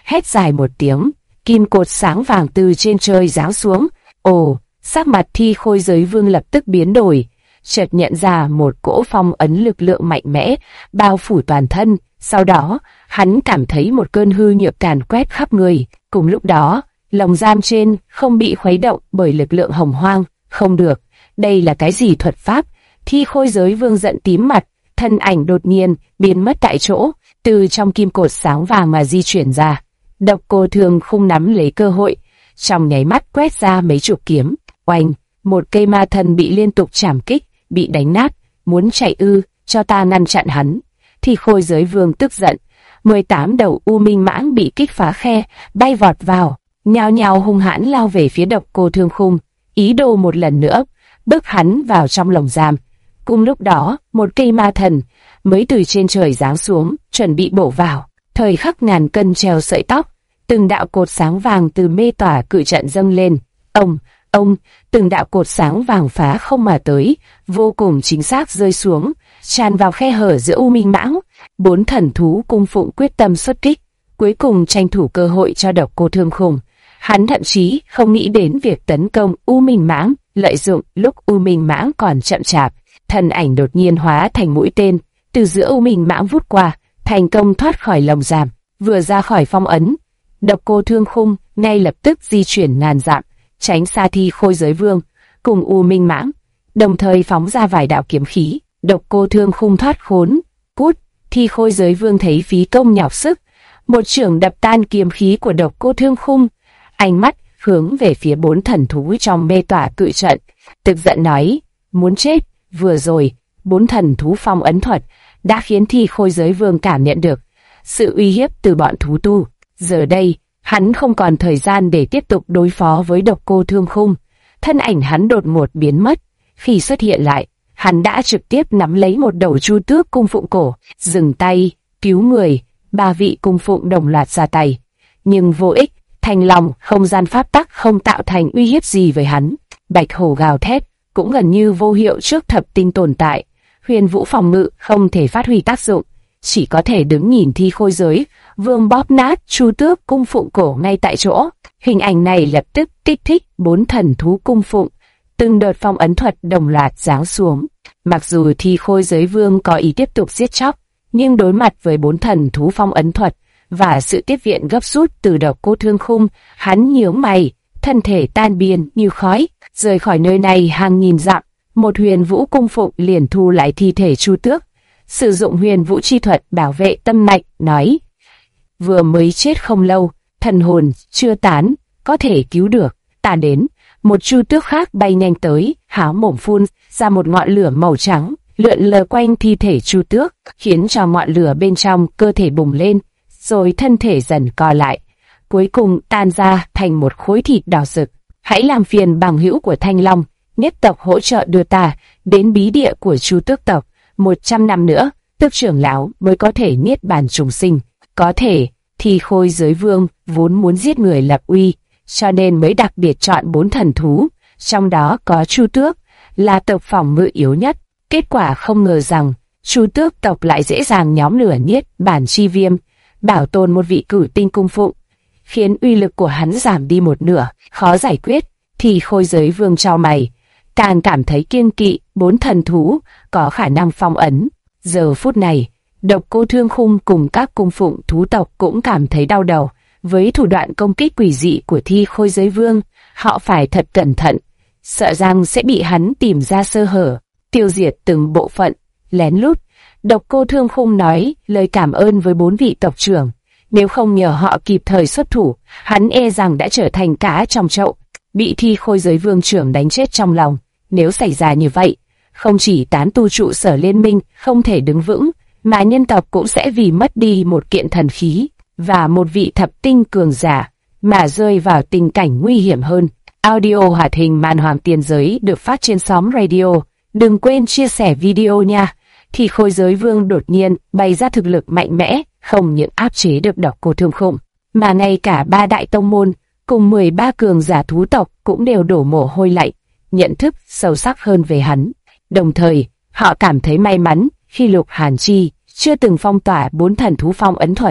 hét dài một tiếng, kim cột sáng vàng từ trên trời giáng xuống. Ồ, sắc mặt Thi Khôi Giới Vương lập tức biến đổi, chợt nhận ra một cỗ phong ấn lực lượng mạnh mẽ bao phủ toàn thân. Sau đó, hắn cảm thấy một cơn hư nhược càn quét khắp người. Cùng lúc đó, lồng giam trên không bị khuấy động bởi lực lượng hồng hoang. Không được, đây là cái gì thuật pháp? Thi Khôi Giới Vương giận tím mặt, thân ảnh đột nhiên biến mất tại chỗ, từ trong kim cột sáng vàng mà di chuyển ra. Độc Cô Thương Khung nắm lấy cơ hội, trong nháy mắt quét ra mấy chục kiếm. Oanh, một cây ma thần bị liên tục chảm kích, bị đánh nát. Muốn chạy ư? Cho ta ngăn chặn hắn. Thi Khôi Giới Vương tức giận. 18 đầu U Minh Mãng bị kích phá khe, bay vọt vào, nhào nhào hung hãn lao về phía Độc Cô Thương Khung, ý đồ một lần nữa bức hắn vào trong lồng giam. Cùng lúc đó, một cây ma thần mới từ trên trời giáng xuống, chuẩn bị bổ vào. Thời khắc ngàn cân treo sợi tóc, từng đạo cột sáng vàng từ mê tỏa cự trận dâng lên. Ông, từng đạo cột sáng vàng phá không mà tới, vô cùng chính xác rơi xuống, tràn vào khe hở giữa U Minh Mãng. 4 thần thú cung phụng quyết tâm xuất kích, cuối cùng tranh thủ cơ hội cho Độc Cô Thương Khung. Hắn thậm chí không nghĩ đến việc tấn công U Minh Mãng, lợi dụng lúc U Minh Mãng còn chậm chạp, thân ảnh đột nhiên hóa thành mũi tên, từ giữa U Minh Mãng vút qua, thành công thoát khỏi lồng giam. Vừa ra khỏi phong ấn, Độc Cô Thương Khung ngay lập tức di chuyển ngàn dặm, tránh xa Thi Khôi Giới Vương cùng U Minh Mãng, đồng thời phóng ra vài đạo kiếm khí. Độc Cô Thương Khung thoát khốn. Cút! Thi Khôi Giới Vương thấy phí công nhọc sức, một chưởng đập tan kiếm khí của Độc Cô Thương Khung, ánh mắt hướng về phía 4 thần thú trong mê tỏa cự trận, tức giận nói: muốn chết. Vừa rồi, 4 thần thú phong ấn thuật đã khiến Thi Khôi Giới Vương cảm nhận được sự uy hiếp từ bọn thú tu. Giờ đây, hắn không còn thời gian để tiếp tục đối phó với Độc Cô Thương Khung. Thân ảnh hắn đột ngột biến mất. Khi xuất hiện lại, hắn đã trực tiếp nắm lấy một đầu chu tước cung phụng cổ, dừng tay, cứu người. 3 vị cung phụng đồng loạt ra tay, nhưng vô ích. Thành lòng không gian pháp tắc không tạo thành uy hiếp gì với hắn. Bạch hổ gào thét cũng gần như vô hiệu trước thập tinh tồn tại. Huyền vũ phòng ngự không thể phát huy tác dụng, chỉ có thể đứng nhìn Thi Khôi Giới Vương bóp nát chu tước cung phụng cổ ngay tại chỗ. Hình ảnh này lập tức kích thích 4 thần thú cung phụng, từng đợt phong ấn thuật đồng loạt giáng xuống. Mặc dù Thi Khôi Giới Vương có ý tiếp tục giết chóc, nhưng đối mặt với 4 thần thú phong ấn thuật và sự tiếp viện gấp rút từ Độc Cô Thương Khung, hắn nhướng mày, thân thể tan biến như khói, rời khỏi nơi này hàng nghìn dặm. Một huyền vũ cung phụng liền thu lại thi thể chu tước, sử dụng huyền vũ chi thuật bảo vệ tâm mạch, nói: vừa mới chết không lâu, thần hồn chưa tán, có thể cứu được, ta đến. Một chu tước khác bay nhanh tới, há mồm phun ra một ngọn lửa màu trắng, lượn lờ quanh thi thể chu tước, khiến cho ngọn lửa bên trong cơ thể bùng lên, rồi thân thể dần co lại, cuối cùng tan ra thành một khối thịt đỏ rực. Hãy làm phiền bằng hữu của Thanh Long nhất tộc hỗ trợ đưa ta đến bí địa của Chu Tước tộc. 100 năm nữa, Tước trưởng lão mới có thể niết bàn trùng sinh. Có thể, Thi Khôi Giới Vương vốn muốn giết người lập uy, cho nên mới đặc biệt chọn 4 thần thú, trong đó có Chu Tước, là tộc phòng ngự yếu nhất. Kết quả không ngờ rằng, Chu Tước tộc lại dễ dàng nhóm lửa niết bàn chi viêm, bảo tồn một vị cửu tinh cung phụng, khiến uy lực của hắn giảm đi một nửa, khó giải quyết. Thì Khôi Giới Vương chau mày, càng cảm thấy kiêng kỵ 4 thần thú có khả năng phong ấn. Giờ phút này, Độc Cô Thương Khung cùng các cung phụng thú tộc cũng cảm thấy đau đầu với thủ đoạn công kích quỷ dị của Thi Khôi Giới Vương. Họ phải thật cẩn thận, sợ rằng sẽ bị hắn tìm ra sơ hở, tiêu diệt từng bộ phận. Lén lút, Độc Cô Thương Khung nói lời cảm ơn với 4 vị tộc trưởng. Nếu không nhờ họ kịp thời xuất thủ, hắn e rằng đã trở thành cá trong chậu, bị Thi Khôi Giới Vương trưởng đánh chết trong lòng. Nếu xảy ra như vậy, không chỉ tán tu trụ sở liên minh không thể đứng vững, mà nhân tộc cũng sẽ vì mất đi một kiện thần khí và một vị thập tinh cường giả mà rơi vào tình cảnh nguy hiểm hơn. Audio hoạt hình Man Hoàng Tiên Giới được phát trên Xóm Radio. Đừng quên chia sẻ video nha. Thì Khôi Giới Vương đột nhiên bày ra thực lực mạnh mẽ, không những áp chế được Độc Cô Thương Khung, mà ngay cả 3 đại tông môn cùng 13 cường giả thú tộc cũng đều đổ mồ hôi lạnh, nhận thức sâu sắc hơn về hắn. Đồng thời, họ cảm thấy may mắn khi Lục Hàn Chi chưa từng phong tỏa 4 thần thú phong ấn thuật,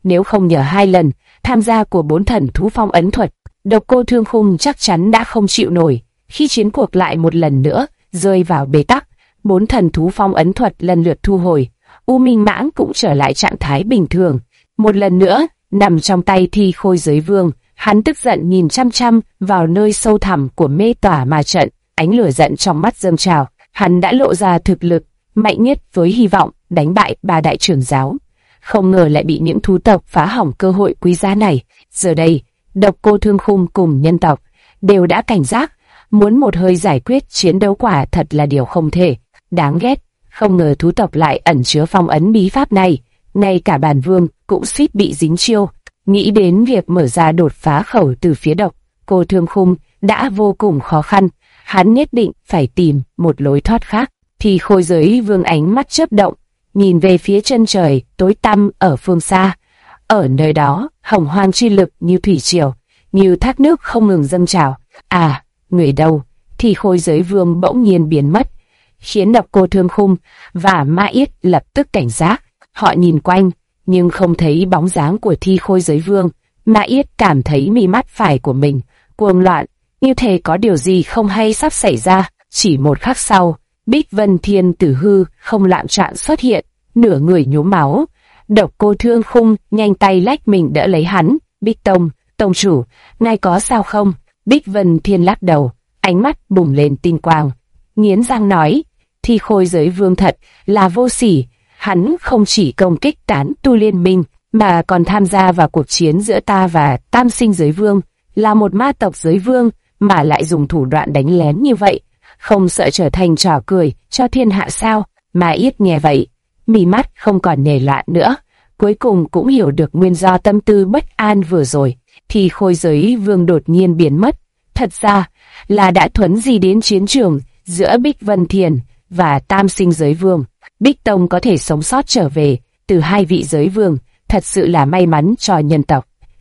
nếu không nhờ 2 lần tham gia của 4 thần thú phong ấn thuật, Độc Cô Thương Khung chắc chắn đã không chịu nổi. Khi chiến cuộc lại một lần nữa rơi vào bế tắc, 4 thần thú phong ấn thuật lần lượt thu hồi, U Minh Mãng cũng trở lại trạng thái bình thường. Một lần nữa, nằm trong tay Thi Khôi Giới Vương, hắn tức giận nhìn chăm chăm vào nơi sâu thẳm của mê tỏa ma trận, ánh lửa giận trong mắt dâng trào. Hắn đã lộ ra thực lực mạnh nhất với hy vọng đánh bại 3 đại trưởng giáo. Không ngờ lại bị những thú tộc phá hỏng cơ hội quý giá này. Giờ đây, Độc Cô Thương Khung cùng nhân tộc đều đã cảnh giác, muốn một hơi giải quyết chiến đấu quả thật là điều không thể. Đáng ghét, không ngờ thú tộc lại ẩn chứa phong ấn bí pháp này. Ngay cả bản vương cũng suýt bị dính chiêu. Nghĩ đến việc mở ra đột phá khẩu từ phía Độc Cô Thương Khung đã vô cùng khó khăn, hắn nhất định phải tìm một lối thoát khác. Thì Khôi Giới Vương ánh mắt chớp động, nhìn về phía chân trời tối tăm ở phương xa. Ở nơi đó, hồng hoang chi lực như thủy triều, như thác nước không ngừng dâng trào. À, người đâu? Thì Khôi Giới Vương bỗng nhiên biến mất, khiến Độc Cô Thương Khung và Ma Yết lập tức cảnh giác. Họ nhìn quanh, nhưng không thấy bóng dáng của Thi Khôi Giới Vương. Ma Yết cảm thấy mi mắt phải của mình cuồng loạn, như thể có điều gì không hay sắp xảy ra. Chỉ một khắc sau, Bích Vân Thiên từ hư không loạn trạng xuất hiện, nửa người nhuốm máu. Độc Cô Thương Khung nhanh tay lách mình đỡ lấy hắn. Bích Tông chủ, ngài có sao không? Bích Vân Thiên lắc đầu, ánh mắt bùng lên tinh quang, nghiến răng nói: Thi Khôi Giới Vương thật là vô sỉ. Hắn không chỉ công kích tán tu liên minh, mà còn tham gia vào cuộc chiến giữa ta và Tam Sinh Giới Vương, là một ma tộc giới vương mà lại dùng thủ đoạn đánh lén như vậy, không sợ trở thành trò cười cho thiên hạ sao? Ma Yết nghe vậy, mí mắt không còn nề loạn nữa, cuối cùng cũng hiểu được nguyên do tâm tư bất an vừa rồi. Thì Khôi Giới Vương đột nhiên biến mất, thật ra là đã thuấn di đến chiến trường giữa Bích Vân Thiền và Tam Sinh Giới Vương. Bích Tông có thể sống sót trở về từ 2 vị giới vương, thật sự là may mắn cho nhân tộc.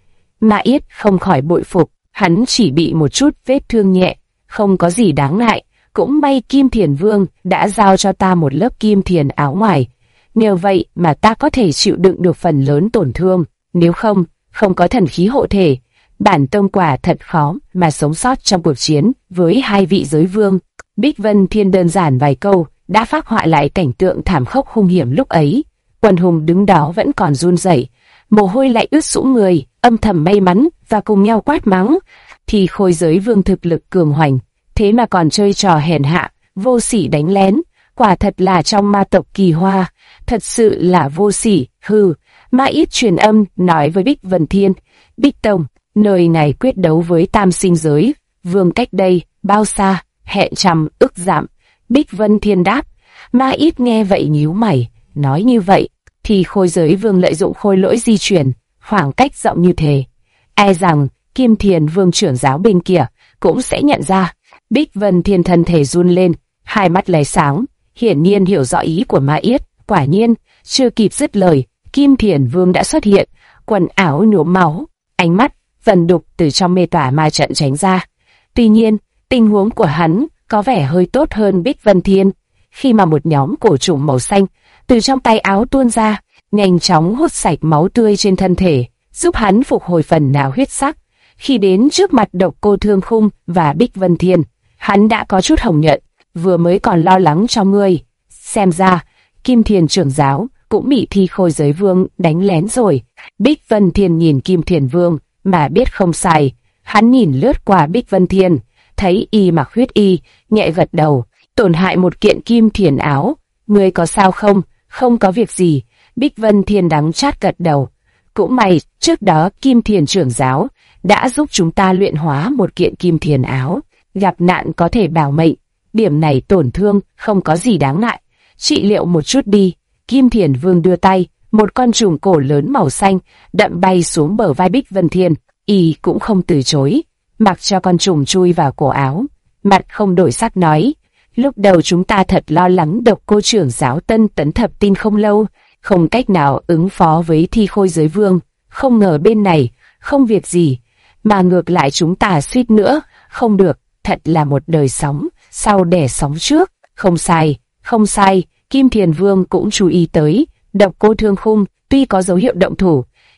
Ma Yết không khỏi bội phục, hắn chỉ bị một chút vết thương nhẹ, không có gì đáng ngại. Cũng may Kim Thiền Vương đã giao cho ta một lớp kim thiền áo ngoài, nhờ vậy mà ta có thể chịu đựng được phần lớn tổn thương. Nếu không có thần khí hộ thể, bản tông quả thật khó mà sống sót trong cuộc chiến với 2 vị giới vương. Bích Vân Thiên đơn giản vài câu đã phác họa lại cảnh tượng thảm khốc hung hiểm lúc ấy. Quần hùng đứng đó vẫn còn run rẩy, mồ hôi lại ướt sũng người, âm thầm may mắn và cùng nhau quát mắng. Thì Khôi Giới Vương thực lực cường hoành, thế mà còn chơi trò hèn hạ, vô sỉ đánh lén, quả thật là trong ma tộc kỳ hoa, thật sự là vô sỉ. Hừ. Ma Yết truyền âm nói với Bích Vân Thiên: Bích Tông, nơi này quyết đấu với Tam Sinh Giới Vương cách đây bao xa? Hẹn trăm ức dặm. Bích Vân Thiên đáp. Ma Yết nghe vậy nhíu mày, nói như vậy thì Khôi Giới Vương lợi dụng khôi lỗi di chuyển khoảng cách rộng như thế, e rằng Kim Thiền Vương trưởng giáo bên kia cũng sẽ nhận ra. Bích Vân Thiên thân thể run lên, hai mắt lóe sáng, hiển nhiên hiểu rõ ý của Ma Yết. Quả nhiên, chưa kịp dứt lời, Kim Thiền Vương đã xuất hiện, quần áo nhuốm máu, ánh mắt vần đục từ trong mê tỏa ma trận tránh ra. Tuy nhiên, tình huống của hắn có vẻ hơi tốt hơn Bích Vân Thiên, khi mà một nhóm cổ trùng màu xanh từ trong tay áo tuôn ra, nhanh chóng hút sạch máu tươi trên thân thể, giúp hắn phục hồi phần nào huyết sắc. Khi đến trước mặt Độc Cô Thương Khung và Bích Vân Thiên, hắn đã có chút hồng nhuận, vừa mới còn lo lắng cho ngươi. Xem ra, Kim Thiền trưởng giáo cũng bị Thi Khôi Giới Vương đánh lén rồi. Bích Vân Thiên nhìn Kim Thiền Vương mà biết không sai, hắn nhìn lướt qua Bích Vân Thiên, thấy y mặc huyết y, nhẹ gật đầu. Tổn hại một kiện kim thiền áo, ngươi có sao không? Không có việc gì. Bích Vân Thiên đắng chát gật đầu. Cũng may, trước đó Kim Thiền trưởng giáo đã giúp chúng ta luyện hóa một kiện kim thiền áo, gặp nạn có thể bảo mệnh, điểm này tổn thương không có gì đáng ngại, trị liệu một chút đi. Kim Thiền Vương đưa tay, một con trùng cổ lớn màu xanh đậm bay xuống bờ vai Bích Vân Thiên, y cũng không từ chối, mặc cho con trùng chui vào cổ áo, mặt không đổi sắc nói: lúc đầu chúng ta thật lo lắng Độc Cô trưởng giáo tân tấn thập tin không lâu, không cách nào ứng phó với Thi Khôi Giới Vương, không ngờ bên này không việc gì, mà ngược lại chúng ta suýt nữa không được, thật là một đời sóng sau đẻ sóng trước. Không sai, không sai. Kim Thiền Vương cũng chú ý tới Độc Cô Thương Khung tuy có dấu hiệu động thủ,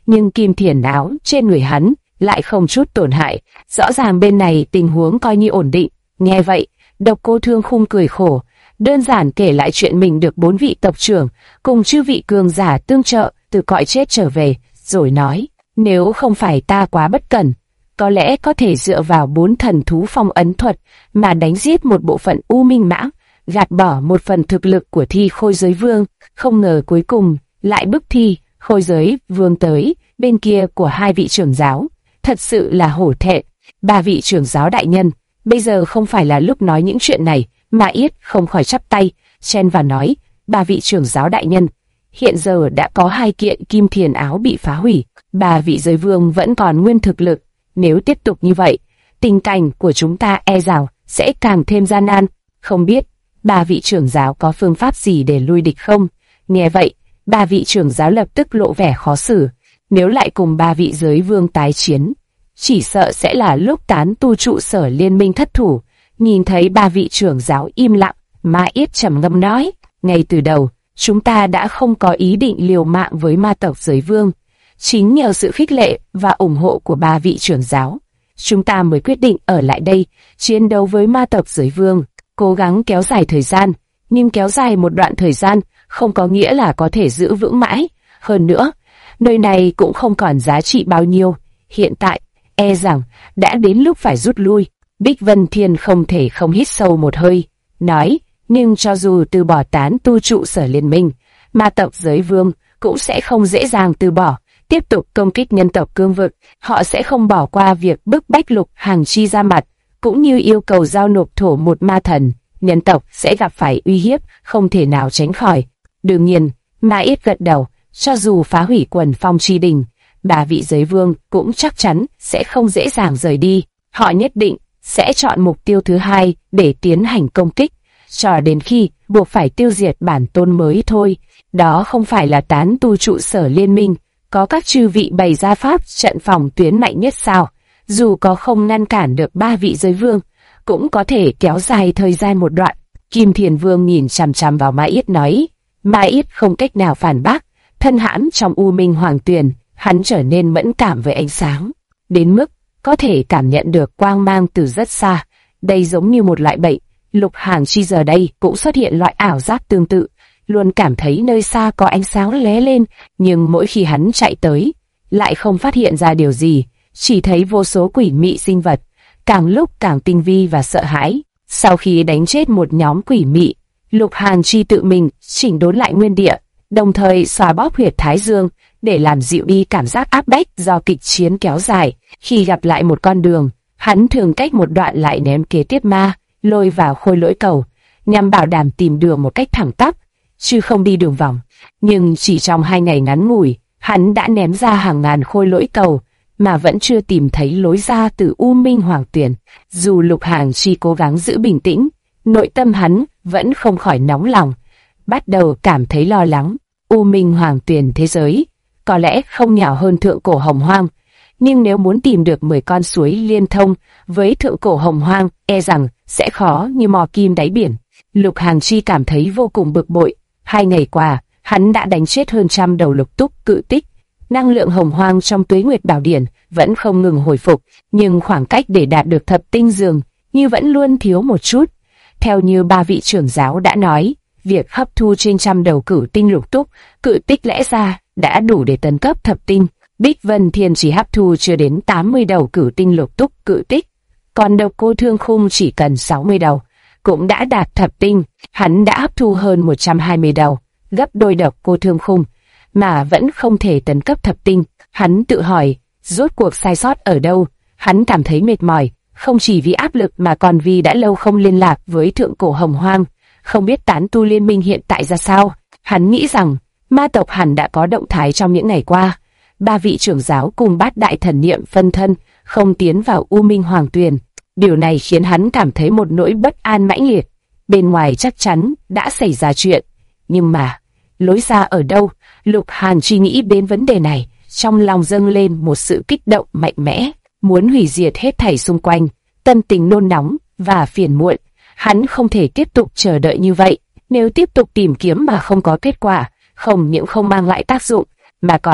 nhưng kim thiền áo trên người hắn lại không chút tổn hại, rõ ràng bên này tình huống coi như ổn định. Nghe vậy, Độc Cô Thương Khung cười khổ, đơn giản kể lại chuyện mình được 4 vị tộc trưởng cùng chư vị cường giả tương trợ từ cõi chết trở về, rồi nói, nếu không phải ta quá bất cẩn, có lẽ có thể dựa vào 4 thần thú phong ấn thuật mà đánh giết một bộ phận U Minh Mãng, gạt bỏ một phần thực lực của Thi Khôi Giới Vương. Không ngờ cuối cùng lại bức Thi Khôi Giới Vương tới bên kia của 2 vị trưởng giáo, thật sự là hổ thẹn. 3 vị trưởng giáo đại nhân, bây giờ không phải là lúc nói những chuyện này. Mà Yết không khỏi chắp tay, chen vào nói, 3 vị trưởng giáo đại nhân, hiện giờ đã có 2 kiện kim thiền áo bị phá hủy, 3 vị giới vương vẫn còn nguyên thực lực. Nếu tiếp tục như vậy, tình cảnh của chúng ta e rằng sẽ càng thêm gian nan. Không biết 3 vị trưởng giáo có phương pháp gì để lui địch không? Nghe vậy, 3 vị trưởng giáo lập tức lộ vẻ khó xử. Nếu lại cùng 3 vị giới vương tái chiến, chỉ sợ sẽ là lúc tán tu trụ sở liên minh thất thủ. Nhìn thấy 3 vị trưởng giáo im lặng, Ma Yết trầm ngâm nói, ngay từ đầu, chúng ta đã không có ý định liều mạng với ma tộc giới vương. Chính nhờ sự khích lệ và ủng hộ của 3 vị trưởng giáo, chúng ta mới quyết định ở lại đây, chiến đấu với ma tộc giới vương, cố gắng kéo dài thời gian. Nhưng kéo dài một đoạn thời gian không có nghĩa là có thể giữ vững mãi. Hơn nữa, nơi này cũng không còn giá trị bao nhiêu. Hiện tại, e rằng đã đến lúc phải rút lui. Bích Vân Thiên không thể không hít sâu một hơi, nói, nhưng cho dù từ bỏ tán tu trụ sở liên minh, ma tộc giới vương cũng sẽ không dễ dàng từ bỏ, tiếp tục công kích nhân tộc cương vực. Họ sẽ không bỏ qua việc bức bách Lục Hàng Chi ra mặt, cũng như yêu cầu giao nộp thổ một ma thần. Nhân tộc sẽ gặp phải uy hiếp, không thể nào tránh khỏi. Đương nhiên, Ma Yết gật đầu, cho dù phá hủy quần phong chi đình, 3 vị giới vương cũng chắc chắn sẽ không dễ dàng rời đi. Họ nhất định sẽ chọn mục tiêu thứ 2 để tiến hành công kích, cho đến khi buộc phải tiêu diệt bản tôn mới thôi. Đó không phải là tán tu trụ sở liên minh, có các chư vị bày ra pháp trận phòng tuyến mạnh nhất sao? Dù có không ngăn cản được 3 vị giới vương, cũng có thể kéo dài thời gian một đoạn. Kim Thiền Vương nhìn chằm chằm vào Ma Yết nói, Ma Yết không cách nào phản bác, thân hãm trong U Minh Hoàng Tuyền, hắn trở nên mẫn cảm với ánh sáng, đến mức có thể cảm nhận được quang mang từ rất xa. Đây giống như một loại bệnh. Lục Hàng Chi giờ đây cũng xuất hiện loại ảo giác tương tự, luôn cảm thấy nơi xa có ánh sáng lóe lên, nhưng mỗi khi hắn chạy tới, lại không phát hiện ra điều gì, chỉ thấy vô số quỷ mị sinh vật, càng lúc càng tinh vi và sợ hãi. Sau khi đánh chết một nhóm quỷ mị, Lục Hàng Chi tự mình chỉnh đốn lại nguyên địa, đồng thời xóa bóp huyệt thái dương để làm dịu đi cảm giác áp bách do kịch chiến kéo dài. Khi gặp lại một con đường, hắn thường cách một đoạn lại ném kế tiếp ma lôi vào khôi lỗi cầu, nhằm bảo đảm tìm đường một cách thẳng tắp, chứ không đi đường vòng. Nhưng chỉ trong 2 ngày ngắn ngủi, hắn đã ném ra hàng ngàn khôi lỗi cầu, mà vẫn chưa tìm thấy lối ra từ U Minh Hoàng Tuyền. Dù Lục Hàng Chi cố gắng giữ bình tĩnh, nội tâm hắn vẫn không khỏi nóng lòng, bắt đầu cảm thấy lo lắng. U Minh Hoàng Tuyền thế giới có lẽ không nhỏ hơn Thượng Cổ Hồng Hoang, nhưng nếu muốn tìm được 10 con suối liên thông với Thượng Cổ Hồng Hoang, e rằng sẽ khó như mò kim đáy biển. Lục Hàng Chi cảm thấy vô cùng bực bội. 2 ngày qua, hắn đã đánh chết hơn 100 đầu lục túc cự tích. Năng lượng hồng hoang trong Tuế Nguyệt Bảo Điển vẫn không ngừng hồi phục, nhưng khoảng cách để đạt được thập tinh dường như vẫn luôn thiếu một chút. Theo như 3 vị trưởng giáo đã nói, việc hấp thu trên 100 đầu cửu tinh lục túc cự tích lẽ ra đã đủ để tấn cấp thập tinh. Bích Vân Thiên chỉ hấp thu chưa đến 80 đầu cửu tinh lục túc cự tích, còn Độc Cô Thương Khung chỉ cần 60 đầu, cũng đã đạt thập tinh. Hắn đã hấp thu hơn 120 đầu, gấp đôi Độc Cô Thương Khung, mà vẫn không thể tấn cấp thập tinh. Hắn tự hỏi, rốt cuộc sai sót ở đâu? Hắn cảm thấy mệt mỏi, không chỉ vì áp lực mà còn vì đã lâu không liên lạc với Thượng Cổ Hồng Hoang, không biết tán tu liên minh hiện tại ra sao. Hắn nghĩ rằng ma tộc hẳn đã có động thái trong những ngày qua. 3 vị trưởng giáo cùng Bát Đại Thần Niệm phân thân không tiến vào U Minh Hoàng Tuyền. Điều này khiến hắn cảm thấy một nỗi bất an mãnh liệt. Bên ngoài chắc chắn đã xảy ra chuyện, nhưng mà lối ra ở đâu? Lục Hàn suy nghĩ đến vấn đề này, trong lòng dâng lên một sự kích động mạnh mẽ, muốn hủy diệt hết thảy xung quanh. Tâm tình nôn nóng và phiền muộn, hắn không thể tiếp tục chờ đợi như vậy. Nếu tiếp tục tìm kiếm mà không có kết quả, không những không mang lại tác dụng, mà còn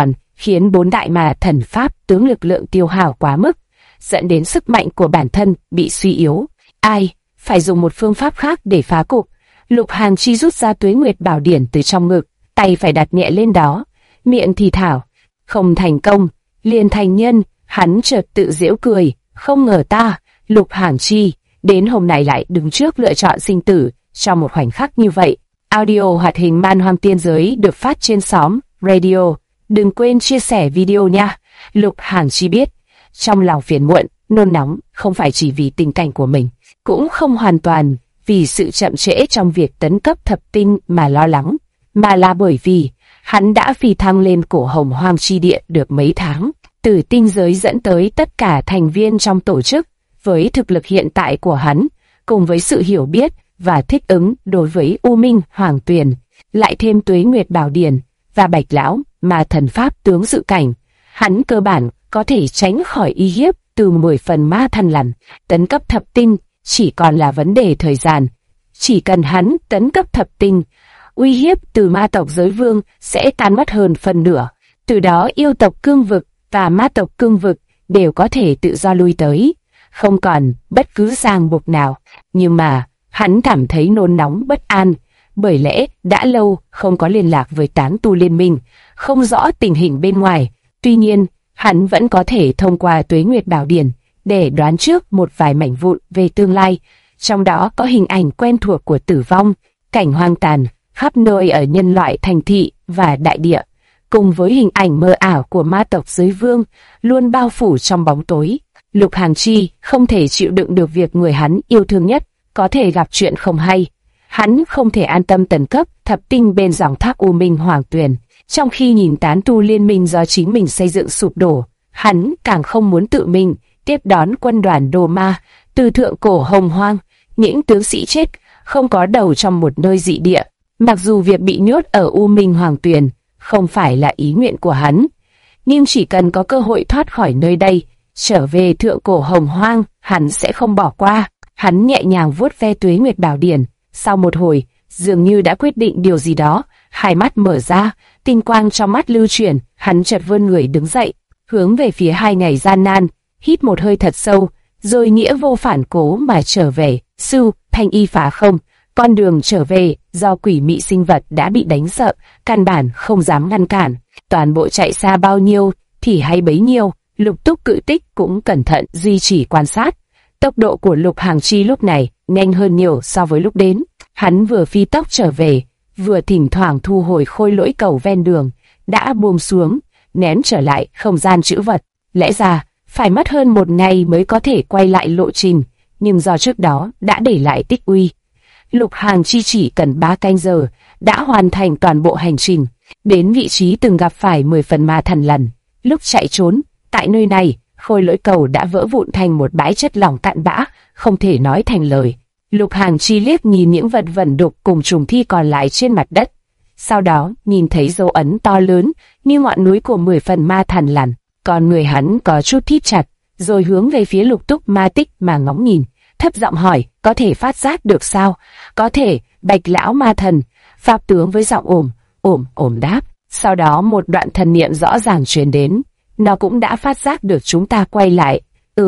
khiến 4 đại ma thần pháp tướng lực lượng tiêu hao quá mức, dẫn đến sức mạnh của bản thân bị suy yếu. Ai, phải dùng một phương pháp khác để phá cục. Lục Hàn Chi rút ra Tuế Nguyệt Bảo Điển từ trong ngực, tay phải đặt nhẹ lên đó, miệng thì thào, không thành công, liền thành nhân. Hắn chợt tự giễu cười, không ngờ ta, Lục Hàn Chi, đến hôm nay lại đứng trước lựa chọn sinh tử, trong một khoảnh khắc như vậy. Audio hoạt hình Man Hoang Tiên Giới được phát trên xóm Radio. Đừng quên chia sẻ video nha. Lục Hàn Chi biết, trong lòng phiền muộn, nôn nóng, không phải chỉ vì tình cảnh của mình, cũng không hoàn toàn vì sự chậm trễ trong việc tấn cấp thập tinh mà lo lắng, mà là bởi vì hắn đã phi thăng lên cổ Hồng Hoang chi địa được mấy tháng. Từ tinh giới dẫn tới tất cả thành viên trong tổ chức, với thực lực hiện tại của hắn, cùng với sự hiểu biết và thích ứng đối với U Minh Hoàng Tuyền, lại thêm Tuế Nguyệt Bảo Điển và Bạch Lão mà thần pháp tướng dự cảnh, hắn cơ bản có thể tránh khỏi uy hiếp từ 10 phần ma thần lằn. Tấn cấp thập tinh chỉ còn là vấn đề thời gian. Chỉ cần hắn tấn cấp thập tinh, uy hiếp từ ma tộc giới vương sẽ tan mất hơn phần nửa. Từ đó yêu tộc cương vực và ma tộc cương vực đều có thể tự do lui tới, không còn bất cứ ràng buộc nào. Nhưng mà hắn cảm thấy nôn nóng bất an, bởi lẽ đã lâu không có liên lạc với tán tu liên minh, không rõ tình hình bên ngoài. Tuy nhiên, hắn vẫn có thể thông qua Tuế Nguyệt Bảo Điển để đoán trước một vài mảnh vụn về tương lai, trong đó có hình ảnh quen thuộc của tử vong, cảnh hoang tàn khắp nơi ở nhân loại thành thị và đại địa, cùng với hình ảnh mơ ảo của ma tộc giới vương luôn bao phủ trong bóng tối. Lục Hàn Chi không thể chịu đựng được việc người hắn yêu thương nhất có thể gặp chuyện không hay. Hắn không thể an tâm tấn cấp thập tinh bên dòng thác U Minh Hoàng Tuyền, trong khi nhìn tán tu liên minh do chính mình xây dựng sụp đổ. Hắn càng không muốn tự mình tiếp đón quân đoàn đồ ma từ thượng cổ Hồng Hoang, những tướng sĩ chết không có đầu trong một nơi dị địa. Mặc dù việc bị nhốt ở U Minh Hoàng Tuyền không phải là ý nguyện của hắn, nhưng chỉ cần có cơ hội thoát khỏi nơi đây, trở về thượng cổ Hồng Hoang, hắn sẽ không bỏ qua. Hắn nhẹ nhàng vuốt ve Tuế Nguyệt Bảo Điển, sau một hồi, dường như đã quyết định điều gì đó, hai mắt mở ra, tinh quang trong mắt lưu chuyển, hắn chợt vươn người đứng dậy, hướng về phía 2 ngày gian nan, hít một hơi thật sâu, rồi nghĩa vô phản cố mà trở về. Sư, Thanh Y phá không, con đường trở về do quỷ mị sinh vật đã bị đánh sợ, căn bản không dám ngăn cản. Toàn bộ chạy xa bao nhiêu thì hay bấy nhiêu. Lục Túc Cự Tích cũng cẩn thận duy trì quan sát. Tốc độ của Lục Hàn Chi lúc này nhanh hơn nhiều so với lúc đến. Hắn vừa phi tốc trở về, vừa thỉnh thoảng thu hồi khôi lỗi cầu ven đường đã buông xuống, ném trở lại không gian trữ vật. Lẽ ra phải mất hơn 1 ngày mới có thể quay lại lộ trình, nhưng do trước đó đã để lại tích uy, Lục Hàn Chi chỉ cần 3 canh giờ đã hoàn thành toàn bộ hành trình, đến vị trí từng gặp phải 10 phần ma thần lần. Lúc chạy trốn, tại nơi này, khôi lỗi cầu đã vỡ vụn thành một bãi chất lỏng cạn bã, không thể nói thành lời. Lục Hàn Chi liếc nhìn những vật vẩn đục cùng trùng thi còn lại trên mặt đất, sau đó nhìn thấy dấu ấn to lớn như ngọn núi của 10 phần ma thần lằn. Còn người hắn có chút thít chặt, rồi hướng về phía Lục Túc Ma Tích mà ngóng nhìn, thấp giọng hỏi, có thể phát giác được sao? Có thể. Bạch Lão Ma Thần, pháp tướng với giọng ồm đáp. Sau đó một đoạn thần niệm rõ ràng truyền đến, nó cũng đã phát giác được chúng ta quay lại.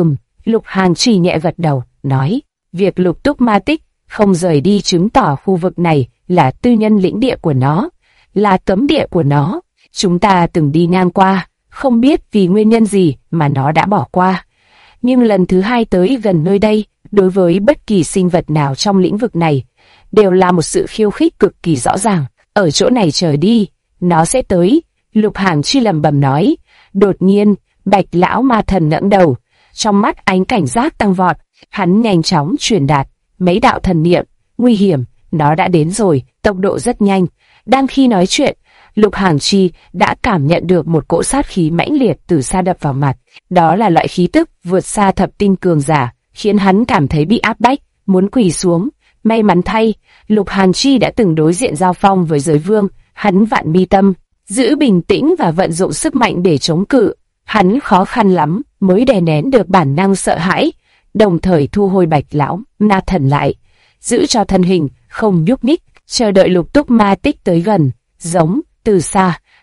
Lục Hàn Chi nhẹ gật đầu, nói, việc Lục Túc Ma Tích không rời đi chứng tỏ khu vực này là tư nhân lĩnh địa của nó, là cấm địa của nó. Chúng ta từng đi ngang qua, không biết vì nguyên nhân gì mà nó đã bỏ qua. Nhưng lần thứ 2 tới gần nơi đây, đối với bất kỳ sinh vật nào trong lĩnh vực này, đều là một sự khiêu khích cực kỳ rõ ràng. Ở chỗ này chờ đi, nó sẽ tới. Lục Hàn Chi lẩm bẩm nói. Đột nhiên, Bạch Lão Ma Thần ngẩng đầu, trong mắt ánh cảnh giác tăng vọt. Hắn nhanh chóng truyền đạt mấy đạo thần niệm. Nguy hiểm, nó đã đến rồi, tốc độ rất nhanh. Đang khi nói chuyện, Lục Hàn Chi đã cảm nhận được một cỗ sát khí mãnh liệt từ xa đập vào mặt. Đó là loại khí tức vượt xa thập tinh cường giả, khiến hắn cảm thấy bị áp bách, muốn quỳ xuống. May mắn thay, Lục Hàn Chi đã từng đối diện giao phong với giới vương. Hắn vạn mi tâm, giữ bình tĩnh và vận dụng sức mạnh để chống cự. Hắn khó khăn lắm mới đè nén được bản năng sợ hãi, đồng thời thu hồi Bạch Lão Ma Thần lại, giữ cho thân hình không nhúc nhích, chờ đợi Lục Túc Ma Tích tới gần. Giống từ xa,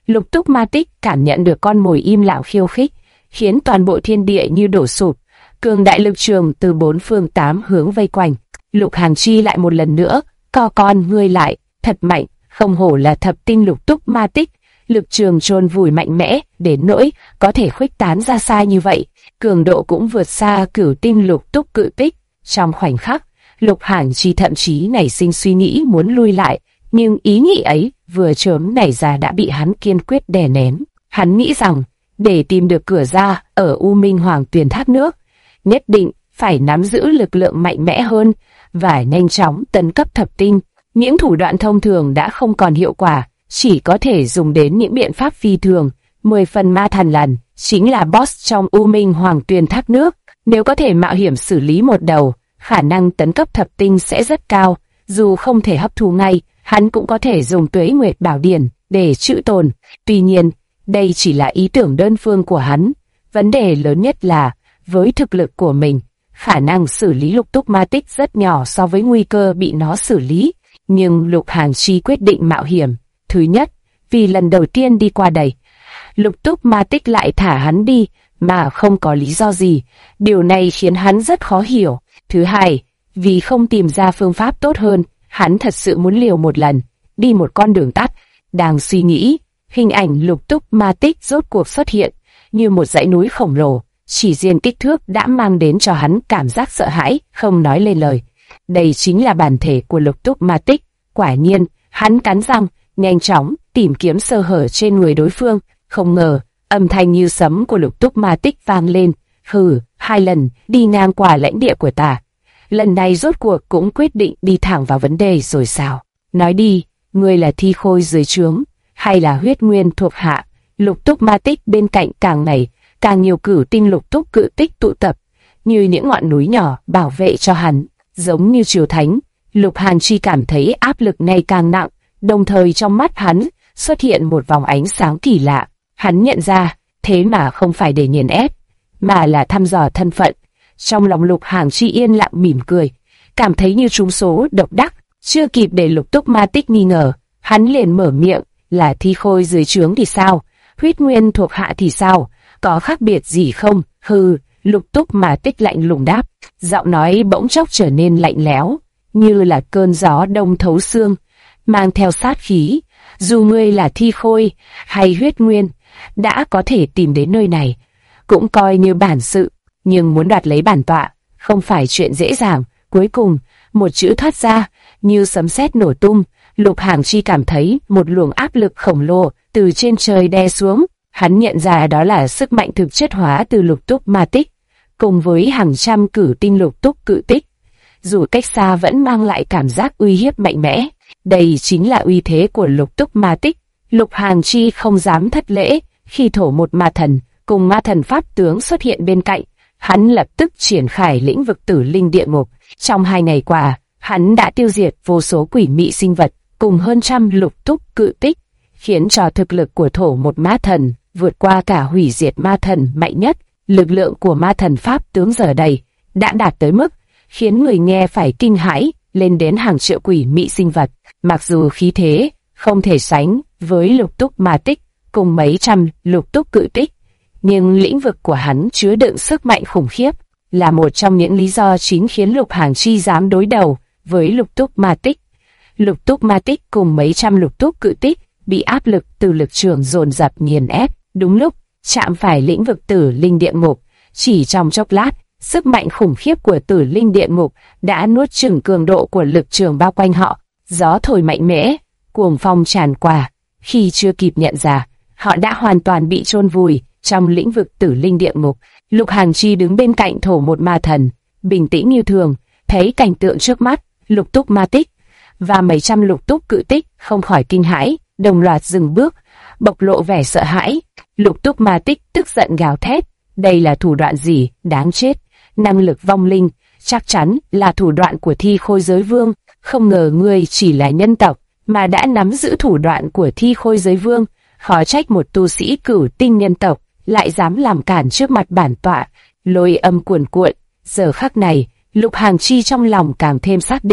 Lục Túc Ma Tích cảm nhận được con mồi im lặng khiêu khích, khiến toàn bộ thiên địa như đổ sụp. Cường đại lực trường từ bốn phương tám hướng vây quanh. Lục Hàn Chi lại một lần nữa co con ngươi lại, thật mạnh, không hổ là thập tinh Lục Túc Ma Tích. Lực trường chôn vùi mạnh mẽ đến nỗi có thể khuếch tán ra xa như vậy, cường độ cũng vượt xa cửu tinh Lục Túc Cự Tích. Trong khoảnh khắc, Lục Hàn Chi thậm chí nảy sinh suy nghĩ muốn lui lại, nhưng ý nghĩ ấy vừa chớm nảy ra đã bị hắn kiên quyết đè nén. Hắn nghĩ rằng, để tìm được cửa ra ở U Minh Hoàng Tuyền Thác Nước, nhất định phải nắm giữ lực lượng mạnh mẽ hơn và nhanh chóng tấn cấp thập tinh. Những thủ đoạn thông thường đã không còn hiệu quả, chỉ có thể dùng đến những biện pháp phi thường. 10 phần ma thần lần chính là boss trong U Minh Hoàng Tuyền Thác Nước. Nếu có thể mạo hiểm xử lý một đầu, khả năng tấn cấp thập tinh sẽ rất cao. Dù không thể hấp thu ngay, hắn cũng có thể dùng Tuế Nguyệt Bảo Điển để trữ tồn. Tuy nhiên, đây chỉ là ý tưởng đơn phương của hắn. Vấn đề lớn nhất là, với thực lực của mình, khả năng xử lý Lục Túc Ma Tích rất nhỏ so với nguy cơ bị nó xử lý. Nhưng Lục Hàn Chi quyết định mạo hiểm. Thứ nhất, vì lần đầu tiên đi qua đây, Lục Túc Ma Tích lại thả hắn đi mà không có lý do gì. Điều này khiến hắn rất khó hiểu. Thứ hai, vì không tìm ra phương pháp tốt hơn, hắn thật sự muốn liều một lần, đi một con đường tắt. Đang suy nghĩ, hình ảnh Lục Túc Ma Tích rốt cuộc xuất hiện, như một dãy núi khổng lồ. Chỉ riêng kích thước đã mang đến cho hắn cảm giác sợ hãi, không nói lên lời. Đây chính là bản thể của Lục Túc Ma Tích. Quả nhiên, hắn cắn răng, nhanh chóng tìm kiếm sơ hở trên người đối phương. Không ngờ, âm thanh như sấm của Lục Túc Ma Tích vang lên. Hừ, 2 lần đi ngang qua lãnh địa của ta. Lần này rốt cuộc cũng quyết định đi thẳng vào vấn đề rồi sao? Nói đi, ngươi là thi khôi dưới trướng, hay là huyết nguyên thuộc hạ? Lục Túc Ma Tích bên cạnh càng ngày càng nhiều cửu tinh Lục Túc Cự Tích tụ tập, như những ngọn núi nhỏ bảo vệ cho hắn, giống như triều thánh. Lục Hàn Chi cảm thấy áp lực ngày càng nặng, đồng thời trong mắt hắn xuất hiện một vòng ánh sáng kỳ lạ. Hắn nhận ra, thế mà không phải để nghiền ép, mà là thăm dò thân phận. Trong lòng Lục Hàn Chi yên lặng mỉm cười, cảm thấy như trúng số độc đắc. Chưa kịp để Lục Túc Ma Tích nghi ngờ, hắn liền mở miệng, là thi khôi dưới trướng thì sao? Huyết nguyên thuộc hạ thì sao? Có khác biệt gì không? Hừ, Lục Túc Ma Tích lạnh lùng đáp, giọng nói bỗng chốc trở nên lạnh lẽo, như là cơn gió đông thấu xương, mang theo sát khí. Dù ngươi là thi khôi hay huyết nguyên, đã có thể tìm đến nơi này, cũng coi như bản sự, nhưng muốn đoạt lấy bản tọa, không phải chuyện dễ dàng. Cuối cùng, một chữ thoát ra, như sấm sét nổ tung. Lục Hàn Chi cảm thấy một luồng áp lực khổng lồ từ trên trời đè xuống. Hắn nhận ra đó là sức mạnh thực chất hóa từ Lục Túc Ma Tích, cùng với hàng trăm cửu tinh Lục Túc Cự Tích. Dù cách xa vẫn mang lại cảm giác uy hiếp mạnh mẽ. Đây chính là uy thế của Lục Túc Ma Tích. Lục Hàn Chi không dám thất lễ, khi thổ một ma thần cùng ma thần pháp tướng xuất hiện bên cạnh, hắn lập tức triển khai lĩnh vực tử linh địa ngục. Trong 2 ngày qua, hắn đã tiêu diệt vô số quỷ mị sinh vật cùng hơn trăm Lục Túc Cự Tích, khiến cho thực lực của thổ một ma thần vượt qua cả hủy diệt ma thần mạnh nhất. Lực lượng của ma thần pháp tướng giờ đây đã đạt tới mức khiến người nghe phải kinh hãi, lên đến hàng triệu quỷ mị sinh vật. Mặc dù khí thế không thể sánh với Lục Túc Ma Tích cùng mấy trăm Lục Túc Cự Tích, nhưng lĩnh vực của hắn chứa đựng sức mạnh khủng khiếp, là một trong những lý do chính khiến Lục Hàn Chi dám đối đầu với Lục Túc Ma Tích. Lục Túc Ma Tích cùng mấy trăm Lục Túc Cự Tích bị áp lực từ lực trường dồn dập nghiền ép, đúng lúc chạm phải lĩnh vực tử linh địa ngục. Chỉ trong chốc lát, sức mạnh khủng khiếp của tử linh địa ngục đã nuốt chửng cường độ của lực trường bao quanh họ. Gió thổi mạnh mẽ, cuồng phong tràn qua. Khi chưa kịp nhận ra, họ đã hoàn toàn bị chôn vùi trong lĩnh vực tử linh địa ngục. Lục Hàn Chi đứng bên cạnh thổ một ma thần, bình tĩnh như thường, thấy cảnh tượng trước mắt, Lục Túc Ma Tích và mấy trăm Lục Túc Cự Tích không khỏi kinh hãi, đồng loạt dừng bước, bộc lộ vẻ sợ hãi. Lục Túc Ma Tích tức giận gào thét, đây là thủ đoạn gì, đáng chết, năng lực vong linh, chắc chắn là thủ đoạn của thi khôi giới vương, không ngờ ngươi chỉ là nhân tộc, mà đã nắm giữ thủ đoạn của thi khôi giới vương, khó trách một tu sĩ cửu tinh nhân tộc lại dám làm cản trước mặt bản tọa. Lôi âm cuồn cuộn, giờ khắc này, Lục Hàn Chi trong lòng càng thêm xác định,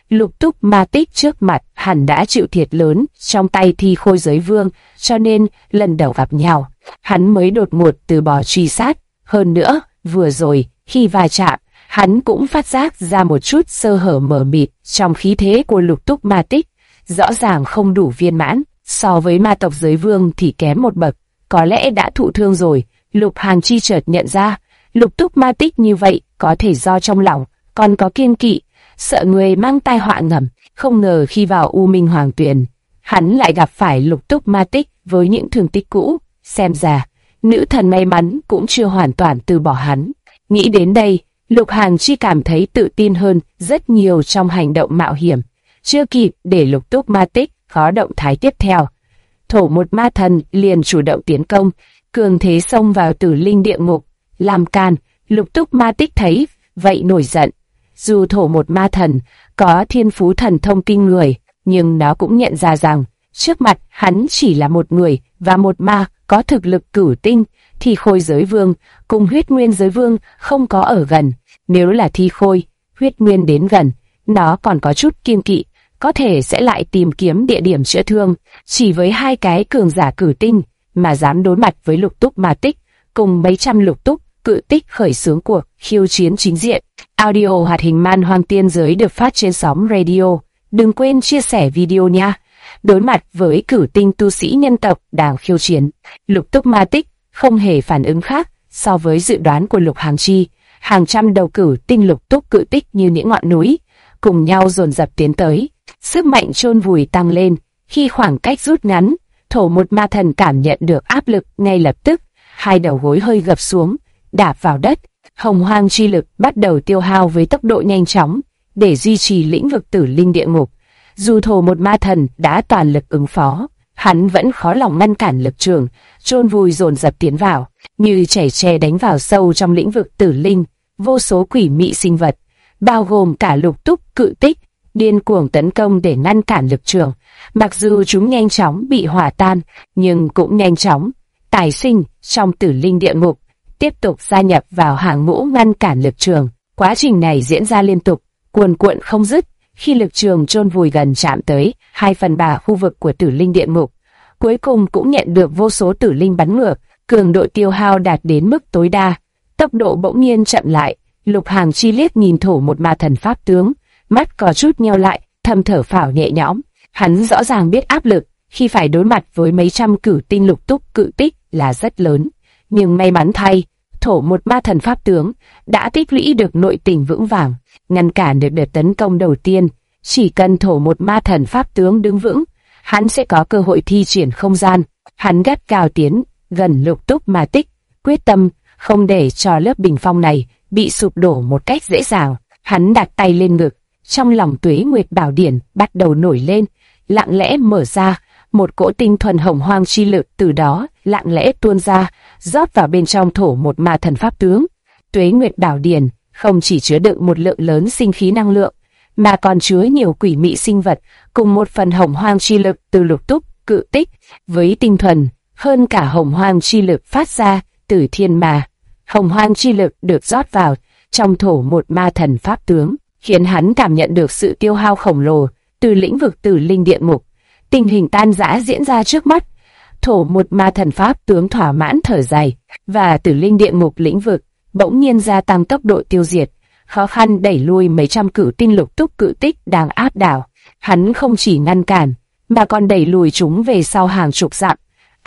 Lục Túc Ma Tích trước mặt hẳn đã chịu thiệt lớn trong tay Thi Khôi Giới Vương, cho nên lần đầu gặp nhau, hắn mới đột ngột từ bỏ truy sát. Hơn nữa, vừa rồi, khi va chạm, hắn cũng phát giác ra một chút sơ hở mờ mịt trong khí thế của Lục Túc Ma Tích, rõ ràng không đủ viên mãn, so với ma tộc Giới Vương thì kém một bậc, có lẽ đã thụ thương rồi. Lục Hàng Chi chợt nhận ra, Lục Túc Ma Tích như vậy có thể do trong lòng còn có kiêng kỵ, sợ người mang tai họa ngầm. Không ngờ khi vào U Minh Hoàng Tuyền, hắn lại gặp phải Lục Túc Ma Tích với những thương tích cũ. Xem ra, nữ thần may mắn cũng chưa hoàn toàn từ bỏ hắn. Nghĩ đến đây, Lục Hàng Chi cảm thấy tự tin hơn rất nhiều trong hành động mạo hiểm. Chưa kịp để Lục Túc Ma Tích có động thái tiếp theo, Thổ Một Ma Thần liền chủ động tiến công, cường thế xông vào Tử Linh Địa Ngục, làm càn. Lục Túc Ma Tích thấy vậy nổi giận. Dù Thổ Một Ma Thần có thiên phú thần thông kinh người, nhưng nó cũng nhận ra rằng trước mặt hắn chỉ là một người và một ma có thực lực cửu tinh. Thi Khôi Giới Vương cùng Huyết Nguyên Giới Vương không có ở gần. Nếu là Thi Khôi, Huyết Nguyên đến gần, nó còn có chút kiêng kỵ, có thể sẽ lại tìm kiếm địa điểm chữa thương. Chỉ với hai cái cường giả cửu tinh mà dám đối mặt với Lục Túc Ma Tích cùng mấy trăm Lục Túc cự tích khởi xướng cuộc khiêu chiến chính diện. Audio hoạt hình Man Hoang Tiên Giới được phát trên sóng radio. Đừng quên chia sẻ video nha. Đối mặt với cửu tinh tu sĩ nhân tộc đang khiêu chiến, Lục Túc Ma Tích không hề phản ứng khác so với dự đoán của Lục Hàng Chi. Hàng trăm đầu cửu tinh Lục Túc cự tích như những ngọn núi, cùng nhau dồn dập tiến tới. Sức mạnh chôn vùi tăng lên. Khi khoảng cách rút ngắn, Thổ Một Ma Thần cảm nhận được áp lực ngay lập tức. Hai đầu gối hơi gập xuống, đạp vào đất. Hồng hoang chi lực bắt đầu tiêu hao với tốc độ nhanh chóng để duy trì lĩnh vực Tử Linh Địa Ngục. Dù Thổ Một Ma Thần đã toàn lực ứng phó, hắn vẫn khó lòng ngăn cản lực trường chôn vùi dồn dập tiến vào, như chẻ tre đánh vào sâu trong lĩnh vực Tử Linh. Vô số quỷ mị sinh vật, bao gồm cả Lục Túc cự tích, điên cuồng tấn công để ngăn cản lực trường. Mặc dù chúng nhanh chóng bị hòa tan, nhưng cũng nhanh chóng tái sinh trong Tử Linh Địa Ngục, tiếp tục gia nhập vào hàng ngũ ngăn cản lực trường. Quá trình này diễn ra liên tục, cuồn cuộn không dứt. Khi lực trường chôn vùi gần chạm tới 2/3 khu vực của Tử Linh Địa Ngục, cuối cùng cũng nhận được vô số tử linh bắn ngược, cường độ tiêu hao đạt đến mức tối đa. Tốc độ bỗng nhiên chậm lại. Lục Hàng Chi liếc nhìn Thổ Một Ma Thần pháp tướng, mắt có chút nheo lại, thầm thở phào nhẹ nhõm. Hắn rõ ràng biết áp lực khi phải đối mặt với mấy trăm cửu tinh Lục Túc cự tích là rất lớn, nhưng may mắn thay, Thổ Một Ma Thần pháp tướng đã tích lũy được nội tình vững vàng, ngăn cản được đợt tấn công đầu tiên. Chỉ cần Thổ Một Ma Thần pháp tướng đứng vững, hắn sẽ có cơ hội thi triển không gian. Hắn gắt gao tiến gần Lục Túc Ma Tích, quyết tâm không để cho lớp bình phong này bị sụp đổ một cách dễ dàng. Hắn đặt tay lên ngực, trong lòng Tuế Nguyệt Bảo Điển bắt đầu nổi lên, lặng lẽ mở ra. Một cỗ tinh thuần hồng hoang chi lực từ đó lặng lẽ tuôn ra, rót vào bên trong Thổ Một Ma Thần pháp tướng. Tuế Nguyệt Bảo Điển không chỉ chứa đựng một lượng lớn sinh khí năng lượng, mà còn chứa nhiều quỷ mị sinh vật cùng một phần hồng hoang chi lực từ Lục Túc cự tích, với tinh thuần hơn cả hồng hoang chi lực phát ra từ thiên ma. Hồng hoang chi lực được rót vào trong Thổ Một Ma Thần pháp tướng, khiến hắn cảm nhận được sự tiêu hao khổng lồ từ lĩnh vực Tử Linh Địa Ngục. Tình hình tan rã diễn ra trước mắt. Thổ Một Ma Thần pháp tướng thỏa mãn thở dài, và Tử Linh Địa Ngục lĩnh vực bỗng nhiên gia tăng tốc độ tiêu diệt, khó khăn đẩy lui mấy trăm cửu tinh Lục Túc cự tích đang áp đảo. Hắn không chỉ ngăn cản, mà còn đẩy lùi chúng về sau hàng chục dặm.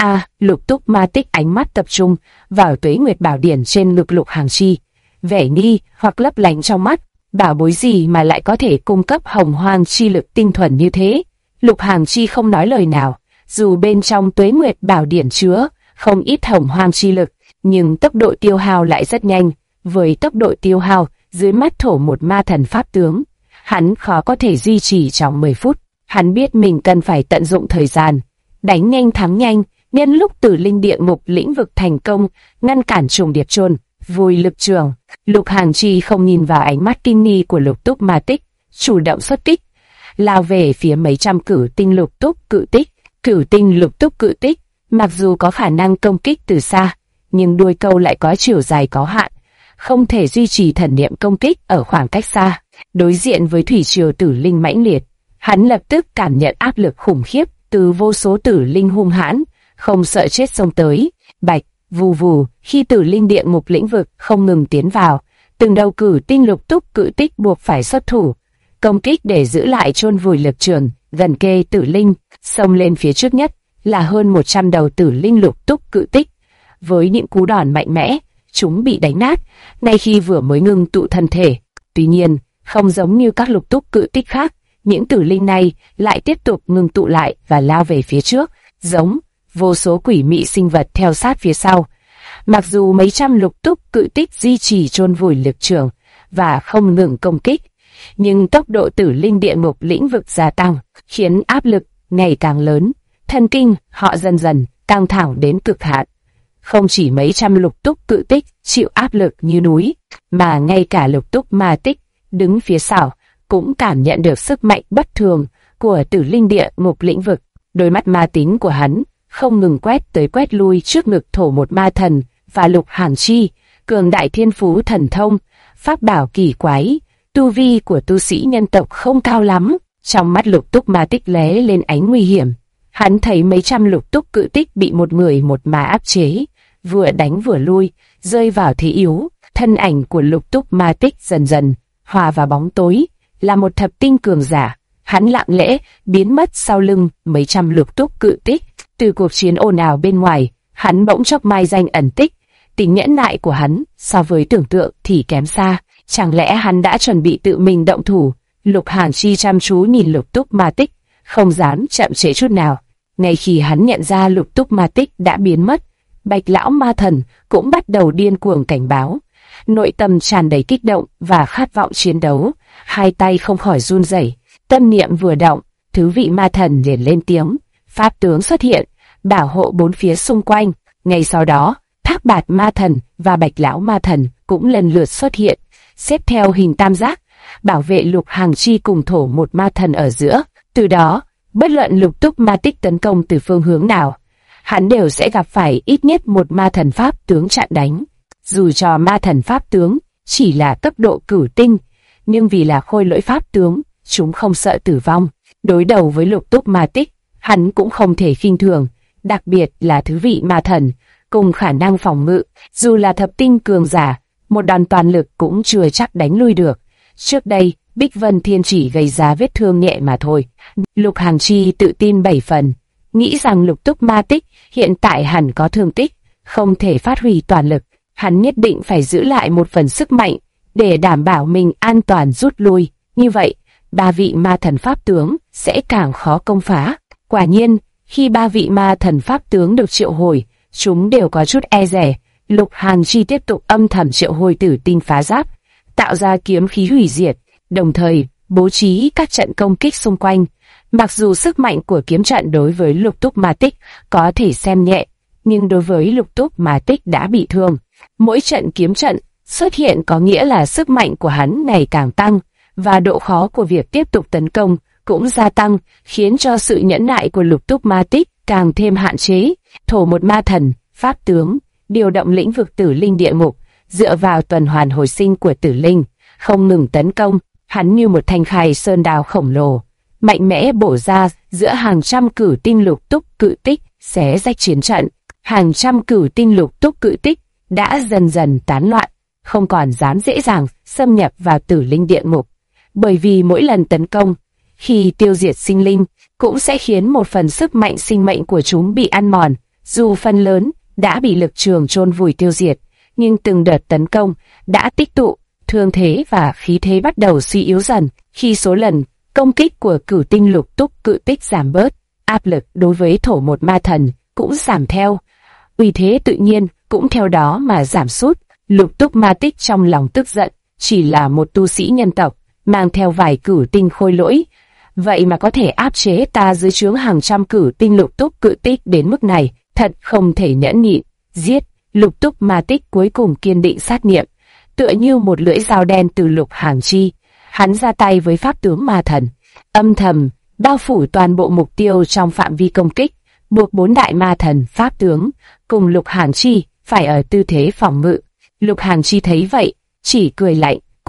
Lục Túc Ma Tích ánh mắt tập trung vào Tuế Nguyệt Bảo Điển trên ngực Lục Hàng Chi, vẻ nghi hoặc lấp lánh trong mắt. Bảo bối gì mà lại có thể cung cấp hồng hoang chi lực tinh thuần như thế? Lục Hàng Chi không nói lời nào. Dù bên trong Tuế Nguyệt Bảo Điển chứa không ít hồng hoang chi lực, nhưng tốc độ tiêu hao lại rất nhanh. Với tốc độ tiêu hao dưới mắt Thổ Một Ma Thần pháp tướng, hắn khó có thể duy trì trong 10 phút. Hắn biết mình cần phải tận dụng thời gian, đánh nhanh thắng nhanh. Nhân lúc Tử Linh Địa Ngục lĩnh vực thành công ngăn cản trùng điệp chôn vùi lực trường, Lục Hàng Chi không nhìn vào ánh mắt kinh nghi của Lục Túc Ma Tích, chủ động xuất kích, lao về phía mấy trăm cửu tinh Lục Túc cự tích. Cửu tinh Lục Túc cự tích mặc dù có khả năng công kích từ xa, nhưng đuôi câu lại có chiều dài có hạn, không thể duy trì thần niệm công kích ở khoảng cách xa. Đối diện với thủy triều tử linh mãnh liệt, hắn lập tức cảm nhận áp lực khủng khiếp từ vô số tử linh hung hãn, không sợ chết xông tới. Bạch, vù vù, khi tử linh địa ngục lĩnh vực không ngừng tiến vào, từng đầu cử tinh lục túc cự tích buộc phải xuất thủ, công kích để giữ lại chôn vùi lực trường gần kề tử linh. Xông lên phía trước nhất là hơn 100 đầu tử linh lục túc cự tích. Với những cú đòn mạnh mẽ, chúng bị đánh nát ngay khi vừa mới ngưng tụ thân thể. Tuy nhiên, không giống như các lục túc cự tích khác, những tử linh này lại tiếp tục ngưng tụ lại và lao về phía trước, giống vô số quỷ mị sinh vật theo sát phía sau. Mặc dù mấy trăm lục túc cự tích duy trì chôn vùi lực trường và không ngừng công kích, nhưng tốc độ tử linh địa ngục lĩnh vực gia tăng, khiến áp lực ngày càng lớn. Thần kinh họ dần dần căng thẳng đến cực hạn. Không chỉ mấy trăm lục túc cự tích chịu áp lực như núi, mà ngay cả lục túc ma tích đứng phía sau cũng cảm nhận được sức mạnh bất thường của tử linh địa ngục lĩnh vực. Đôi mắt ma tính của hắn không ngừng quét tới quét lui trước ngực thổ một ma thần và lục hàng chi, cường đại thiên phú thần thông, pháp bảo kỳ quái. Tu vi của tu sĩ nhân tộc không cao lắm. Trong mắt lục túc ma tích lóe lên ánh nguy hiểm. Hắn thấy mấy trăm lục túc cự tích bị một người một ma áp chế, vừa đánh vừa lui, rơi vào thế yếu. Thân ảnh của lục túc ma tích dần dần hòa vào bóng tối, là một thập tinh cường giả. Hắn lặng lẽ biến mất sau lưng mấy trăm lục túc cự tích. Từ cuộc chiến ồn ào bên ngoài, hắn bỗng chốc mai danh ẩn tích. Tính nhẫn nại của hắn so với tưởng tượng thì kém xa. Chẳng lẽ hắn đã chuẩn bị tự mình động thủ? Lục Hàn Chi chăm chú nhìn lục túc ma tích, không dám chậm trễ chút nào. Ngay khi hắn nhận ra lục túc ma tích đã biến mất, Bạch lão ma thần cũng bắt đầu điên cuồng cảnh báo. Nội tâm tràn đầy kích động và khát vọng chiến đấu, hai tay không khỏi run rẩy. Tâm niệm vừa động, thứ vị ma thần liền lên tiếng, pháp tướng xuất hiện, bảo hộ bốn phía xung quanh. Ngay sau đó, Thác Bạt ma thần và Bạch lão ma thần cũng lần lượt xuất hiện, xếp theo hình tam giác, bảo vệ Lục Hàng Chi cùng thổ một ma thần ở giữa. Từ đó, bất luận lục túc ma tích tấn công từ phương hướng nào, hắn đều sẽ gặp phải ít nhất một ma thần pháp tướng chặn đánh. Dù cho ma thần pháp tướng chỉ là cấp độ cửu tinh, nhưng vì là khôi lỗi pháp tướng, chúng không sợ tử vong. Đối đầu với lục túc ma tích, hắn cũng không thể khinh thường, đặc biệt là thứ vị ma thần, cùng khả năng phòng ngự, dù là thập tinh cường giả, một đòn toàn lực cũng chưa chắc đánh lui được. Trước đây, Bích Vân Thiên chỉ gây ra vết thương nhẹ mà thôi. Lục Hàng Chi tự tin 7 phần, nghĩ rằng lục túc ma tích hiện tại hẳn có thương tích, không thể phát huy toàn lực. Hắn nhất định phải giữ lại một phần sức mạnh để đảm bảo mình an toàn rút lui. Như vậy, ba vị ma thần pháp tướng sẽ càng khó công phá. Quả nhiên, khi ba vị ma thần pháp tướng được triệu hồi, chúng đều có chút e dè. Lục Hàng Chi tiếp tục âm thầm triệu hồi tử tinh phá giáp, tạo ra kiếm khí hủy diệt, đồng thời bố trí các trận công kích xung quanh. Mặc dù sức mạnh của kiếm trận đối với lục túc ma tích có thể xem nhẹ, nhưng đối với lục túc ma tích đã bị thương. Mỗi trận kiếm trận xuất hiện có nghĩa là sức mạnh của hắn ngày càng tăng, và độ khó của việc tiếp tục tấn công cũng gia tăng, khiến cho sự nhẫn nại của lục túc ma tích càng thêm hạn chế. Thổ một ma thần, pháp tướng, điều động lĩnh vực tử linh địa ngục, dựa vào tuần hoàn hồi sinh của tử linh, không ngừng tấn công. Hắn như một thanh khai sơn đao khổng lồ, mạnh mẽ bổ ra giữa hàng trăm cửu tinh lục túc cự tích, xé rách chiến trận. Hàng trăm cửu tinh lục túc cự tích đã dần dần tán loạn, không còn dám dễ dàng xâm nhập vào tử linh địa ngục, bởi vì mỗi lần tấn công, khi tiêu diệt sinh linh, cũng sẽ khiến một phần sức mạnh sinh mệnh của chúng bị ăn mòn. Dù phần lớn đã bị lực trường chôn vùi tiêu diệt, nhưng từng đợt tấn công đã tích tụ, thương thế và khí thế bắt đầu suy yếu dần. Khi số lần công kích của cửu tinh lục túc cự tích giảm bớt, áp lực đối với thổ một ma thần cũng giảm theo, uy thế tự nhiên cũng theo đó mà giảm sút. Lục túc ma tích trong lòng tức giận, chỉ là một tu sĩ nhân tộc, mang theo vài cửu tinh khôi lỗi, vậy mà có thể áp chế ta dưới trướng hàng trăm cửu tinh lục túc cự tích đến mức này, thật không thể nhẫn nhịn. Giết! Lục túc ma tích cuối cùng kiên định sát niệm, tựa như một lưỡi dao đen từ Lục Hàng Chi. Hắn ra tay với pháp tướng ma thần, âm thầm bao phủ toàn bộ mục tiêu trong phạm vi công kích, buộc bốn đại ma thần pháp tướng cùng Lục Hàng Chi phải ở tư thế phòng ngự. Lục Hàng Chi thấy vậy, chỉ cười lạnh, cút,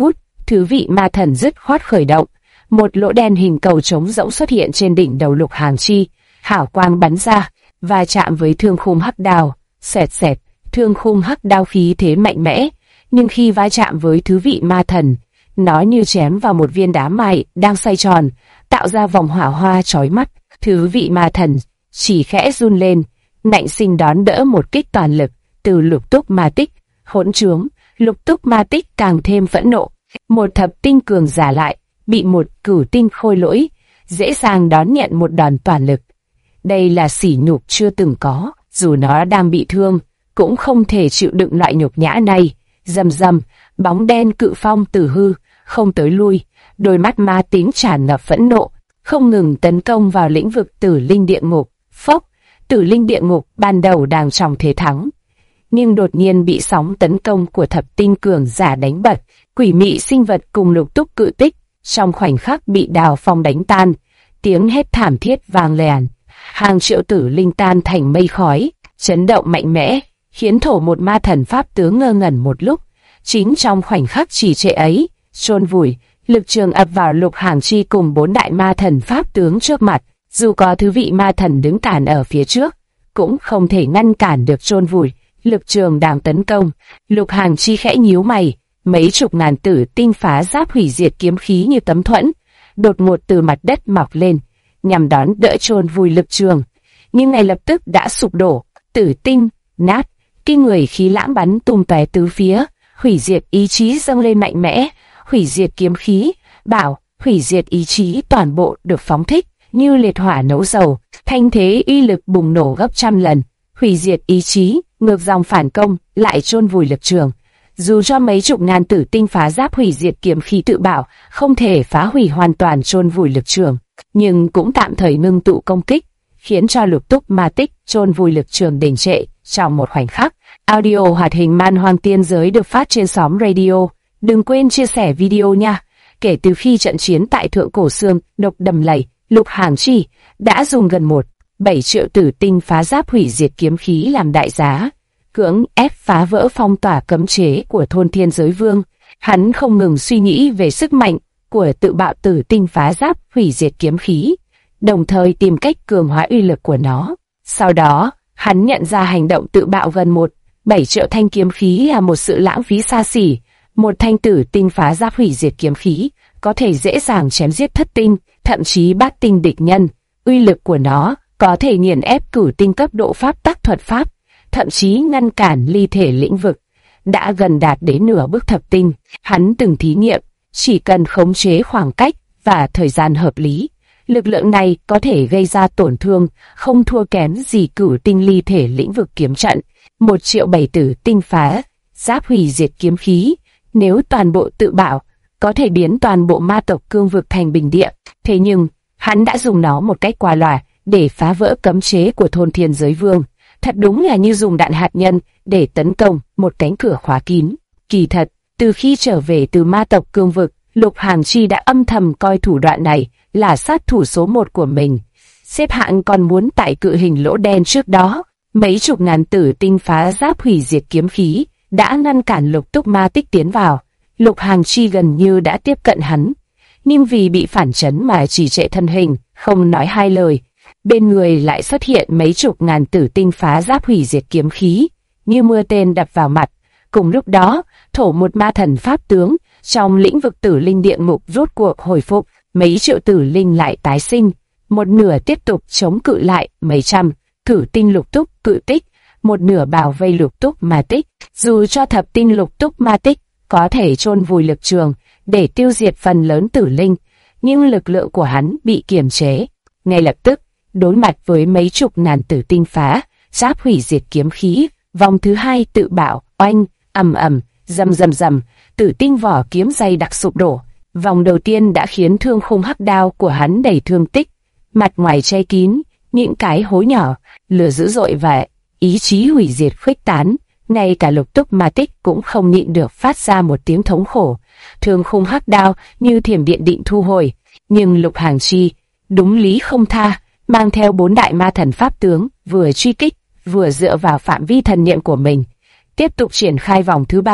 thứ vị ma thần dứt khoát khởi động. Một lỗ đen hình cầu trống rỗng xuất hiện trên đỉnh đầu Lục Hàng Chi, hào quang bắn ra, và chạm với thương khung hắc đao. Xẹt xẹt, thương khung hắc đao khí thế mạnh mẽ, nhưng khi va chạm với thứ vị ma thần, nó như chém vào một viên đá mài đang xoay tròn, tạo ra vòng hỏa hoa chói mắt. Thứ vị ma thần chỉ khẽ run lên, nạnh sinh đón đỡ một kích toàn lực từ Lục Túc Ma Tích. Hỗn trướng, Lục Túc Ma Tích càng thêm phẫn nộ. Một thập tinh cường giả lại bị một cửu tinh khôi lỗi dễ dàng đón nhận một đòn toàn lực. Đây là sỉ nhục chưa từng có, dù nó đang bị thương, cũng không thể chịu đựng loại nhục nhã này. Rầm rầm, bóng đen cự phong từ hư không tới lui, đôi mắt ma tính tràn ngập phẫn nộ, không ngừng tấn công vào lĩnh vực Tử Linh Địa Ngục. Phốc, Tử Linh Địa Ngục ban đầu đang trong thế thắng, nhưng đột nhiên bị sóng tấn công của thập tinh cường giả đánh bật. Quỷ mị sinh vật cùng Lục Túc Cự Tích trong khoảnh khắc bị đào phong đánh tan, tiếng hét thảm thiết vang lên, hàng triệu tử linh tan thành mây khói. Chấn động mạnh mẽ khiến thổ một ma thần pháp tướng ngơ ngẩn một lúc. Chính trong khoảnh khắc trì trệ ấy, chôn vùi, lực trường ập vào Lục Hàng Chi cùng 4 đại ma thần pháp tướng trước mặt. Dù có thứ vị ma thần đứng cản ở phía trước, cũng không thể ngăn cản được chôn vùi lực trường đang tấn công. Lục Hàng Chi khẽ nhíu mày, mấy chục ngàn tử tinh phá giáp hủy diệt kiếm khí như tấm thuẫn đột ngột từ mặt đất mọc lên, nhằm đón đỡ chôn vùi lực trường, nhưng ngay lập tức đã sụp đổ. Tử tinh nát, kinh người khí lãng bắn tung tóe tứ phía, hủy diệt ý chí dâng lên mạnh mẽ, hủy diệt kiếm khí, bảo hủy diệt ý chí toàn bộ được phóng thích như liệt hỏa nấu dầu, thanh thế uy lực bùng nổ gấp trăm lần. Hủy diệt ý chí ngược dòng phản công lại chôn vùi lực trường. Dù cho mấy chục ngàn tử tinh phá giáp hủy diệt kiếm khí tự bảo không thể phá hủy hoàn toàn chôn vùi lực trường, nhưng cũng tạm thời ngưng tụ công kích, khiến cho Lục Túc Ma Tích chôn vùi lực trường đình trệ trong một khoảnh khắc. Audio hoạt hình Man Hoang Tiên Giới được phát trên xóm radio. Đừng quên chia sẻ video nha. Kể từ khi trận chiến tại Thượng Cổ Xương độc đầm lầy, Lục Hàng Chi đã dùng gần 1,7 triệu tử tinh phá giáp hủy diệt kiếm khí làm đại giá, cưỡng ép phá vỡ phong tỏa cấm chế của thôn Thiên Giới Vương. Hắn không ngừng suy nghĩ về sức mạnh của tự bạo tử tinh phá giáp hủy diệt kiếm khí, đồng thời tìm cách cường hóa uy lực của nó. Sau đó, hắn nhận ra hành động tự bạo gần 1,7 triệu thanh kiếm khí là một sự lãng phí xa xỉ. Một thanh tử tinh phá giáp hủy diệt kiếm khí có thể dễ dàng chém giết thất tinh, thậm chí bát tinh địch nhân. Uy lực của nó có thể nghiền ép cửu tinh cấp độ pháp tắc thuật pháp, thậm chí ngăn cản ly thể lĩnh vực, đã gần đạt đến nửa bước thập tinh. Hắn từng thí nghiệm, chỉ cần khống chế khoảng cách và thời gian hợp lý, lực lượng này có thể gây ra tổn thương không thua kém gì cửu tinh ly thể lĩnh vực kiếm trận. 1,7 triệu tử tinh phá giáp hủy diệt kiếm khí, nếu toàn bộ tự bạo, có thể biến toàn bộ ma tộc cương vực thành bình địa. Thế nhưng, hắn đã dùng nó một cách qua loa để phá vỡ cấm chế của thôn Thiên Giới Vương. Thật đúng là như dùng đạn hạt nhân để tấn công một cánh cửa khóa kín. Kỳ thật, từ khi trở về từ ma tộc cương vực, Lục Hàng Chi đã âm thầm coi thủ đoạn này là sát thủ số 1 của mình. Xếp hạng còn muốn tại cự hình lỗ đen trước đó, mấy chục ngàn tử tinh phá giáp hủy diệt kiếm khí đã ngăn cản Lục Túc Ma Tích tiến vào. Lục Hàng Chi gần như đã tiếp cận hắn, nhưng vì bị phản chấn mà trì trệ thân hình, không nói hai lời. Bên người lại xuất hiện mấy chục ngàn tử tinh phá giáp hủy diệt kiếm khí, như mưa tên đập vào mặt. Cùng lúc đó, thổ một ma thần pháp tướng trong lĩnh vực Tử Linh Địa Ngục rốt cuộc hồi phục, mấy triệu tử linh lại tái sinh, một nửa tiếp tục chống cự lại mấy trăm cửu tinh Lục Túc Cự Tích, một nửa bảo vây Lục Túc Ma Tích. Dù cho thập tinh Lục Túc Ma Tích có thể chôn vùi lực trường để tiêu diệt phần lớn tử linh, nhưng lực lượng của hắn bị kiềm chế. Ngay lập tức, đối mặt với mấy chục ngàn tử tinh phá giáp hủy diệt kiếm khí, vòng thứ hai tự bạo, oanh, ầm ầm, rầm rầm rầm, tử tinh vỏ kiếm dày đặc sụp đổ. Vòng đầu tiên đã khiến thương khung hắc đao của hắn đầy thương tích, mặt ngoài che kín những cái hố nhỏ, lửa dữ dội và ý chí hủy diệt khuếch tán. Ngay cả Lục Túc Ma Tích cũng không nhịn được phát ra một tiếng thống khổ. Thương khung hắc đao như thiểm điện định thu hồi, nhưng Lục Hàng Chi đúng lý không tha, mang theo 4 đại ma thần pháp tướng, vừa truy kích, vừa dựa vào phạm vi thần niệm của mình, tiếp tục triển khai vòng thứ 3.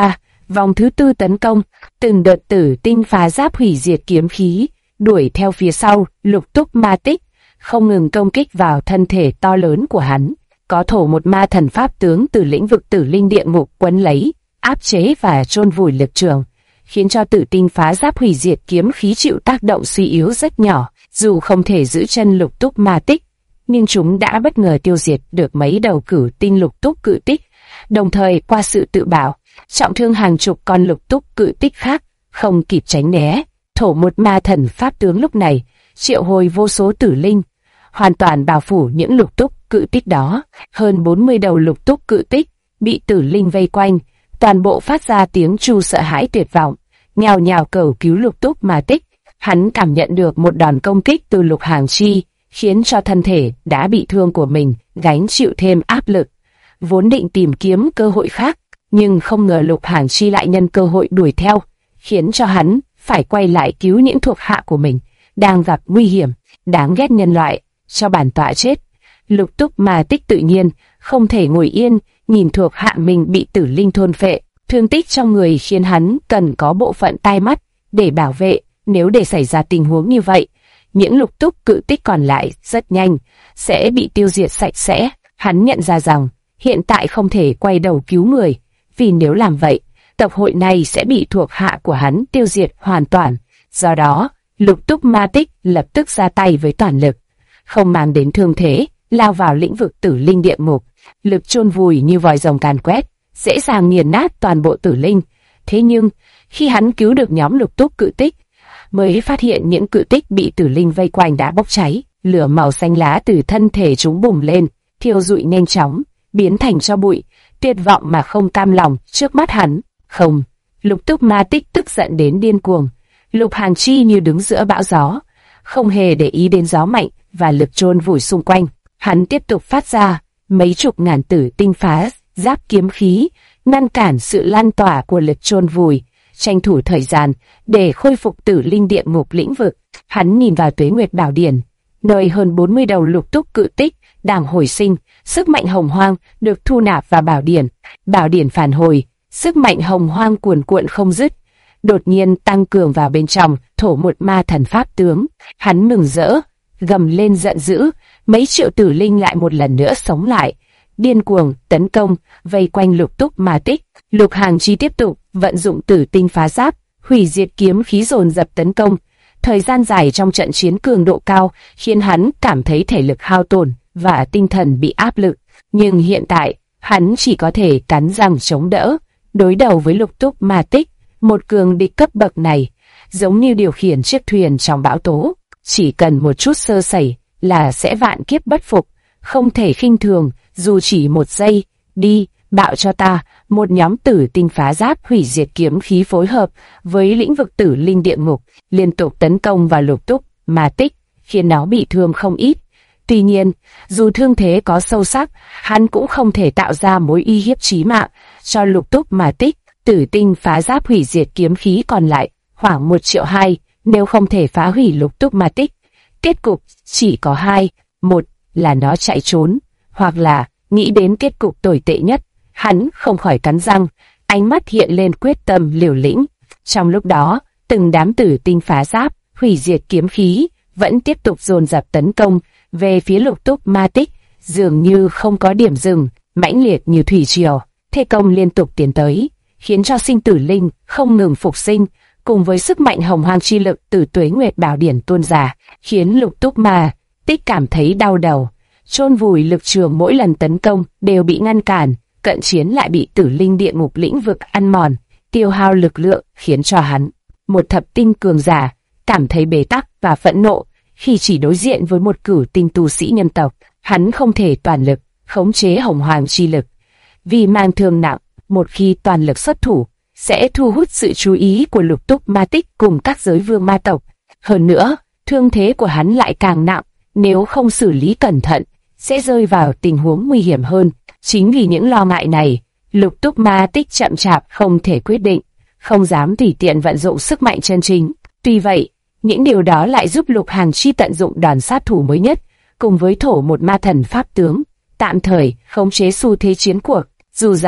Vòng thứ tư tấn công, từng đợt tử tinh phá giáp hủy diệt kiếm khí đuổi theo phía sau Lục Túc Ma Tích, không ngừng công kích vào thân thể to lớn của hắn. Có thổ một ma thần pháp tướng từ lĩnh vực tử linh địa ngục quấn lấy, áp chế và chôn vùi lực trường, khiến cho tử tinh phá giáp hủy diệt kiếm khí chịu tác động suy yếu rất nhỏ. Dù không thể giữ chân Lục Túc Ma Tích, nhưng chúng đã bất ngờ tiêu diệt được mấy đầu cửu tinh Lục Túc cự tích, đồng thời qua sự tự bảo, trọng thương hàng chục con Lục Túc cự tích khác, không kịp tránh né. Thổ một ma thần pháp tướng lúc này triệu hồi vô số tử linh, hoàn toàn bao phủ những Lục Túc cự tích đó. Hơn 40 đầu Lục Túc cự tích bị tử linh vây quanh, toàn bộ phát ra tiếng tru sợ hãi tuyệt vọng, nhào nhào cầu cứu Lục Túc Ma Tích. Hắn cảm nhận được một đòn công kích từ Lục Hàng Chi, khiến cho thân thể đã bị thương của mình gánh chịu thêm áp lực. Vốn định tìm kiếm cơ hội khác, nhưng không ngờ Lục Hàng Chi lại nhân cơ hội đuổi theo, khiến cho hắn phải quay lại cứu những thuộc hạ của mình đang gặp nguy hiểm. Đáng ghét nhân loại, cho bản tọa chết. Lục Túc Ma Tích tự nhiên không thể ngồi yên nhìn thuộc hạ mình bị tử linh thôn phệ. Thương tích trong người khiến hắn cần có bộ phận tai mắt để bảo vệ. Nếu để xảy ra tình huống như vậy, những Lục Túc cự tích còn lại rất nhanh sẽ bị tiêu diệt sạch sẽ. Hắn nhận ra rằng hiện tại không thể quay đầu cứu người, vì nếu làm vậy, tập hội này sẽ bị thuộc hạ của hắn tiêu diệt hoàn toàn. Do đó, Lục Túc Ma Tích lập tức ra tay với toàn lực, không mang đến thương thế, lao vào lĩnh vực tử linh địa ngục, lực chôn vùi như vòi rồng càn quét, dễ dàng nghiền nát toàn bộ tử linh. Thế nhưng, khi hắn cứu được nhóm Lục Túc cự tích, mới phát hiện những cự tích bị tử linh vây quanh đã bốc cháy, lửa màu xanh lá từ thân thể chúng bùng lên, thiêu rụi nhanh chóng, biến thành tro bụi. Tuyệt vọng mà không cam lòng trước mắt hắn. Không, Lục Túc Ma Tích tức giận đến điên cuồng. Lục Hàng Chi như đứng giữa bão gió, không hề để ý đến gió mạnh và lực chôn vùi xung quanh. Hắn tiếp tục phát ra mấy chục ngàn tử tinh phá giáp kiếm khí, ngăn cản sự lan tỏa của lực chôn vùi, tranh thủ thời gian để khôi phục tử linh địa ngục lĩnh vực. Hắn nhìn vào Tuế Nguyệt Bảo Điển, nơi hơn 40 đầu Lục Túc cự tích đang hồi sinh, sức mạnh hồng hoang được thu nạp vào bảo điển. Bảo điển phản hồi, sức mạnh hồng hoang cuồn cuộn không dứt, đột nhiên tăng cường vào bên trong thổ một ma thần pháp tướng. Hắn mừng rỡ, gầm lên giận dữ, mấy triệu tử linh lại một lần nữa sống lại, điên cuồng tấn công vây quanh Lục Túc Ma Tích. Lục Hàng Chi tiếp tục vận dụng tử tinh phá giáp, hủy diệt kiếm khí dồn dập tấn công. Thời gian dài trong trận chiến cường độ cao khiến hắn cảm thấy thể lực hao tổn và tinh thần bị áp lực, nhưng hiện tại hắn chỉ có thể cắn răng chống đỡ, đối đầu với Lục Túc Ma Tích. Một cường địch cấp bậc này giống như điều khiển chiếc thuyền trong bão tố, chỉ cần một chút sơ sẩy là sẽ vạn kiếp bất phục, không thể khinh thường dù chỉ một giây. Đi, bạo cho ta. Một nhóm tử tinh phá giáp hủy diệt kiếm khí phối hợp với lĩnh vực tử linh địa ngục liên tục tấn công vào Lục Túc Ma Tích, khiến nó bị thương không ít. Tuy nhiên, dù thương thế có sâu sắc, hắn cũng không thể tạo ra mối uy hiếp chí mạng cho Lục Túc Ma Tích. Tử tinh phá giáp hủy diệt kiếm khí còn lại khoảng 1,2 triệu, nếu không thể phá hủy Lục Túc Ma Tích, kết cục chỉ có hai: một là nó chạy trốn, hoặc là nghĩ đến kết cục tồi tệ nhất. Hắn không khỏi cắn răng, ánh mắt hiện lên quyết tâm liều lĩnh. Trong lúc đó, từng đám tử tinh phá giáp hủy diệt kiếm khí vẫn tiếp tục dồn dập tấn công về phía Lục Túc Ma Tích, dường như không có điểm dừng, mãnh liệt như thủy triều, thế công liên tục tiến tới, khiến cho sinh tử linh không ngừng phục sinh, cùng với sức mạnh hồng hoang chi lực từ Tuế Nguyệt Bảo Điển tuôn ra, khiến Lục Túc Ma Tích cảm thấy đau đầu. Chôn vùi lực trường mỗi lần tấn công đều bị ngăn cản, cận chiến lại bị tử linh địa ngục lĩnh vực ăn mòn, tiêu hao lực lượng, khiến cho hắn, một thập tinh cường giả, cảm thấy bế tắc và phẫn nộ khi chỉ đối diện với một cửu tinh tu sĩ nhân tộc. Hắn không thể toàn lực khống chế hồng hoàng chi lực, vì mang thương nặng, một khi toàn lực xuất thủ sẽ thu hút sự chú ý của Lục Túc Ma Tích cùng các giới vương ma tộc. Hơn nữa, thương thế của hắn lại càng nặng, nếu không xử lý cẩn thận sẽ rơi vào tình huống nguy hiểm hơn. Chính vì những lo ngại này, Lục Túc Ma Tích chậm chạp không thể quyết định, không dám tùy tiện vận dụng sức mạnh chân chính. Tuy vậy, những điều đó lại giúp Lục Hàng Chi tận dụng đòn sát thủ mới nhất, cùng với thổ một ma thần pháp tướng, tạm thời khống chế xu thế chiến cuộc. Dù rằng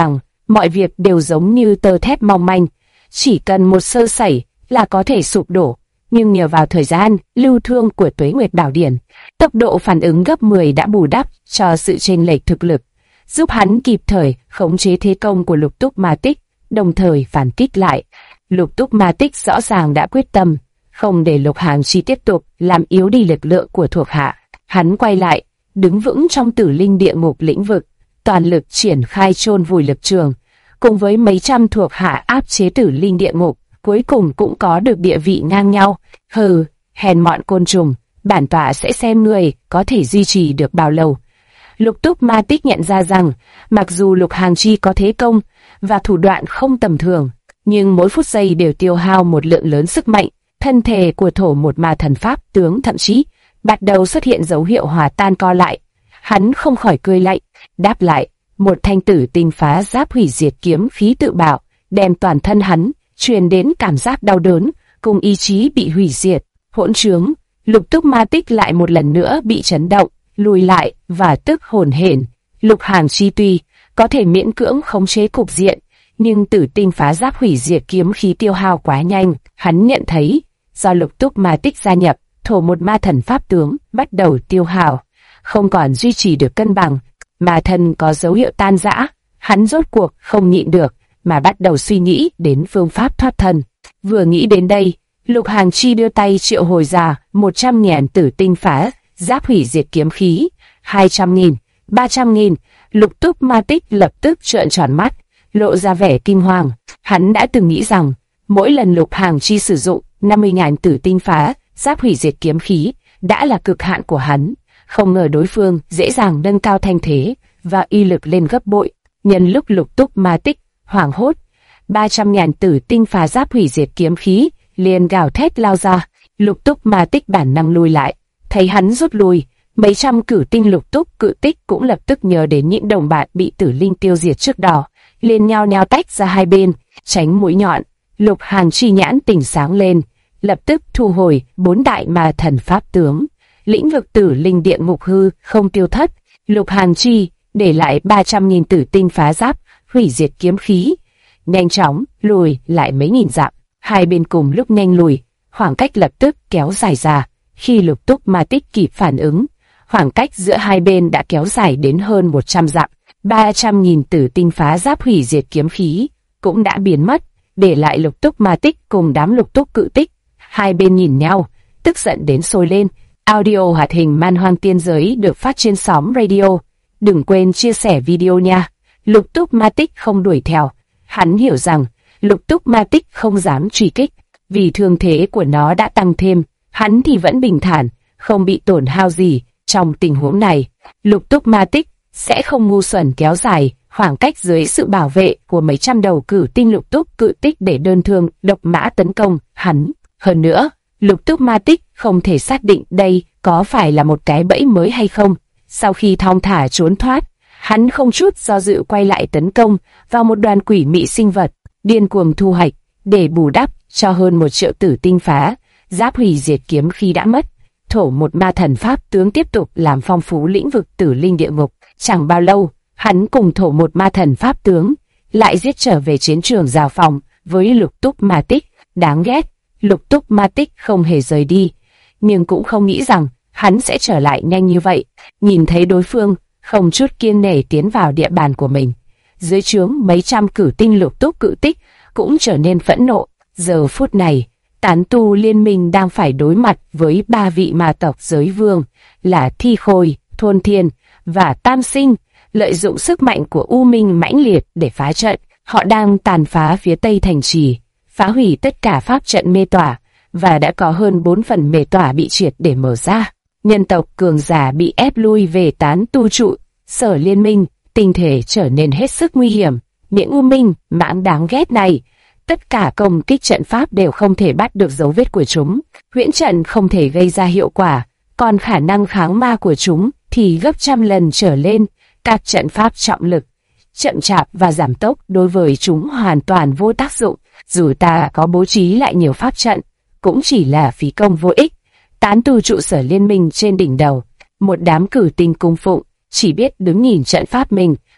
mọi việc đều giống như tơ thép mong manh, chỉ cần một sơ sẩy là có thể sụp đổ. Nhưng nhờ vào thời gian lưu thương của Tuế Nguyệt Bảo Điển, tốc độ phản ứng gấp 10 đã bù đắp cho sự chênh lệch thực lực, giúp hắn kịp thời khống chế thế công của Lục Túc Ma Tích, đồng thời phản kích lại. Lục Túc Ma Tích rõ ràng đã quyết tâm không để Lục Hàng Chi tiếp tục làm yếu đi lực lượng của thuộc hạ. Hắn quay lại, đứng vững trong Tử Linh Địa Ngục lĩnh vực, toàn lực triển khai chôn vùi lực trường, cùng với mấy trăm thuộc hạ áp chế Tử Linh Địa Ngục, cuối cùng cũng có được địa vị ngang nhau. Hừ, hèn mọn côn trùng, bản tọa sẽ xem ngươi có thể duy trì được bao lâu. Lục Túc Ma Tích nhận ra rằng, mặc dù Lục Hàng Chi có thế công và thủ đoạn không tầm thường, nhưng mỗi phút giây đều tiêu hao một lượng lớn sức mạnh. Thân thể của Thổ Một Ma Thần Pháp tướng thậm chí bắt đầu xuất hiện dấu hiệu hòa tan co lại. Hắn không khỏi cười lạnh, đáp lại, một thanh Tử Tinh Phá Giáp hủy diệt kiếm khí tự bạo, đem toàn thân hắn truyền đến cảm giác đau đớn, cùng ý chí bị hủy diệt. Hỗn trướng! Lục Túc Ma Tích lại một lần nữa bị chấn động, lùi lại và tức hổn hển. Lục Hàng Chi tuy có thể miễn cưỡng khống chế cục diện, nhưng Tử Tinh Phá Giáp hủy diệt kiếm khí tiêu hao quá nhanh. Hắn nhận thấy, do Lục Túc Ma Tích gia nhập, Thổ Một Ma Thần Pháp tướng bắt đầu tiêu hao, không còn duy trì được cân bằng, ma thân có dấu hiệu tan rã. Hắn rốt cuộc không nhịn được mà bắt đầu suy nghĩ đến phương pháp thoát thân. Vừa nghĩ đến đây, Lục Hàng Chi đưa tay triệu hồi ra 100.000 Tử Tinh Phá Giáp hủy diệt kiếm khí, 200.000, 300.000. Lục Túc Ma Tích lập tức trợn tròn mắt, lộ ra vẻ kinh hoàng. Hắn đã từng nghĩ rằng mỗi lần Lục Hàng Chi sử dụng 50.000 Tử Tinh Phá Giáp hủy diệt kiếm khí đã là cực hạn của hắn. Không ngờ đối phương dễ dàng nâng cao thanh thế và uy lực lên gấp bội. Nhân lúc Lục Túc Ma Tích hoảng hốt, 300.000 Tử Tinh Phá Giáp hủy diệt kiếm khí liền gào thét lao ra. Lục Túc Ma Tích bản năng lùi lại, thấy hắn rút lui, mấy trăm cử tinh Lục Túc cự tích cũng lập tức nhớ đến những đồng bạn bị Tử Linh tiêu diệt trước đó, liền nhao nhao tách ra hai bên, tránh mũi nhọn. Lục Hàng Chi nhãn tỉnh sáng lên, lập tức thu hồi 4 đại ma thần pháp tướng. Lĩnh vực Tử Linh Địa Ngục hư không tiêu thất. Lục Hàng Chi để lại 300.000 Tử Tinh Phá Giáp hủy diệt kiếm khí, nhanh chóng lùi lại mấy nghìn dặm. Hai bên cùng lúc nhanh lùi, khoảng cách lập tức kéo dài ra. Khi Lục Túc Ma Tích kịp phản ứng, khoảng cách giữa hai bên đã kéo dài đến hơn 100 dặm. 300.000 Tử Tinh Phá Giáp hủy diệt kiếm khí cũng đã biến mất, để lại Lục Túc Ma Tích cùng đám Lục Túc cự tích. Hai bên nhìn nhau, tức giận đến sôi lên. Audio hoạt hình Man Hoang Tiên Giới được phát trên Xóm Radio. Đừng quên chia sẻ video nha. Lục Túc Ma Tích không đuổi theo. Hắn hiểu rằng Lục Túc Ma Tích không dám truy kích, vì thương thế của nó đã tăng thêm. Hắn thì vẫn bình thản, không bị tổn hao gì. Trong tình huống này, Lục Túc Ma Tích sẽ không ngu xuẩn kéo dài khoảng cách dưới sự bảo vệ của mấy trăm đầu cử tinh Lục Túc cự tích để đơn thương độc mã tấn công hắn. Hơn nữa, Lục Túc Ma Tích không thể xác định đây có phải là một cái bẫy mới hay không. Sau khi thong thả trốn thoát, hắn không chút do dự quay lại tấn công vào một đoàn quỷ mị sinh vật, điên cuồng thu hoạch để bù đắp cho hơn 1 triệu Tử Tinh Phá Giáp hủy diệt kiếm khí đã mất. Thổ Một Ma Thần Pháp tướng tiếp tục làm phong phú lĩnh vực Tử Linh Địa Ngục. Chẳng bao lâu, hắn cùng Thổ Một Ma Thần Pháp tướng lại giết trở về chiến trường giao phòng với Lục Túc Ma Tích. Đáng ghét, Lục Túc Ma Tích không hề rời đi, nhưng cũng không nghĩ rằng hắn sẽ trở lại nhanh như vậy. Nhìn thấy đối phương không chút kiêng nể tiến vào địa bàn của mình, dưới trướng mấy trăm cử tinh Lục Túc cự tích cũng trở nên phẫn nộ. Giờ phút này, tán tu liên minh đang phải đối mặt với 3 vị ma tộc giới vương là Thi Khôi, Thôn Thiên và Tam Sinh. Lợi dụng sức mạnh của U Minh mãnh liệt để phá trận, họ đang tàn phá phía tây thành trì, phá hủy tất cả pháp trận mê tỏa, và đã có hơn 4 phần mê tỏa bị triệt để mở ra. Nhân tộc cường giả bị ép lui về tán tu trụ sở liên minh, tình thể trở nên hết sức nguy hiểm. Những U Minh mãng đáng ghét này, tất cả công kích trận pháp đều không thể bắt được dấu vết của chúng. Huyễn trận không thể gây ra hiệu quả, còn khả năng kháng ma của chúng thì gấp trăm lần trở lên. Các trận pháp trọng lực, chậm chạp và giảm tốc đối với chúng hoàn toàn vô tác dụng. Dù ta có bố trí lại nhiều pháp trận, cũng chỉ là phí công vô ích. Tán tu trụ sở liên minh trên đỉnh đầu, một đám cử tinh cung phụng, chỉ biết đứng nhìn trận pháp mình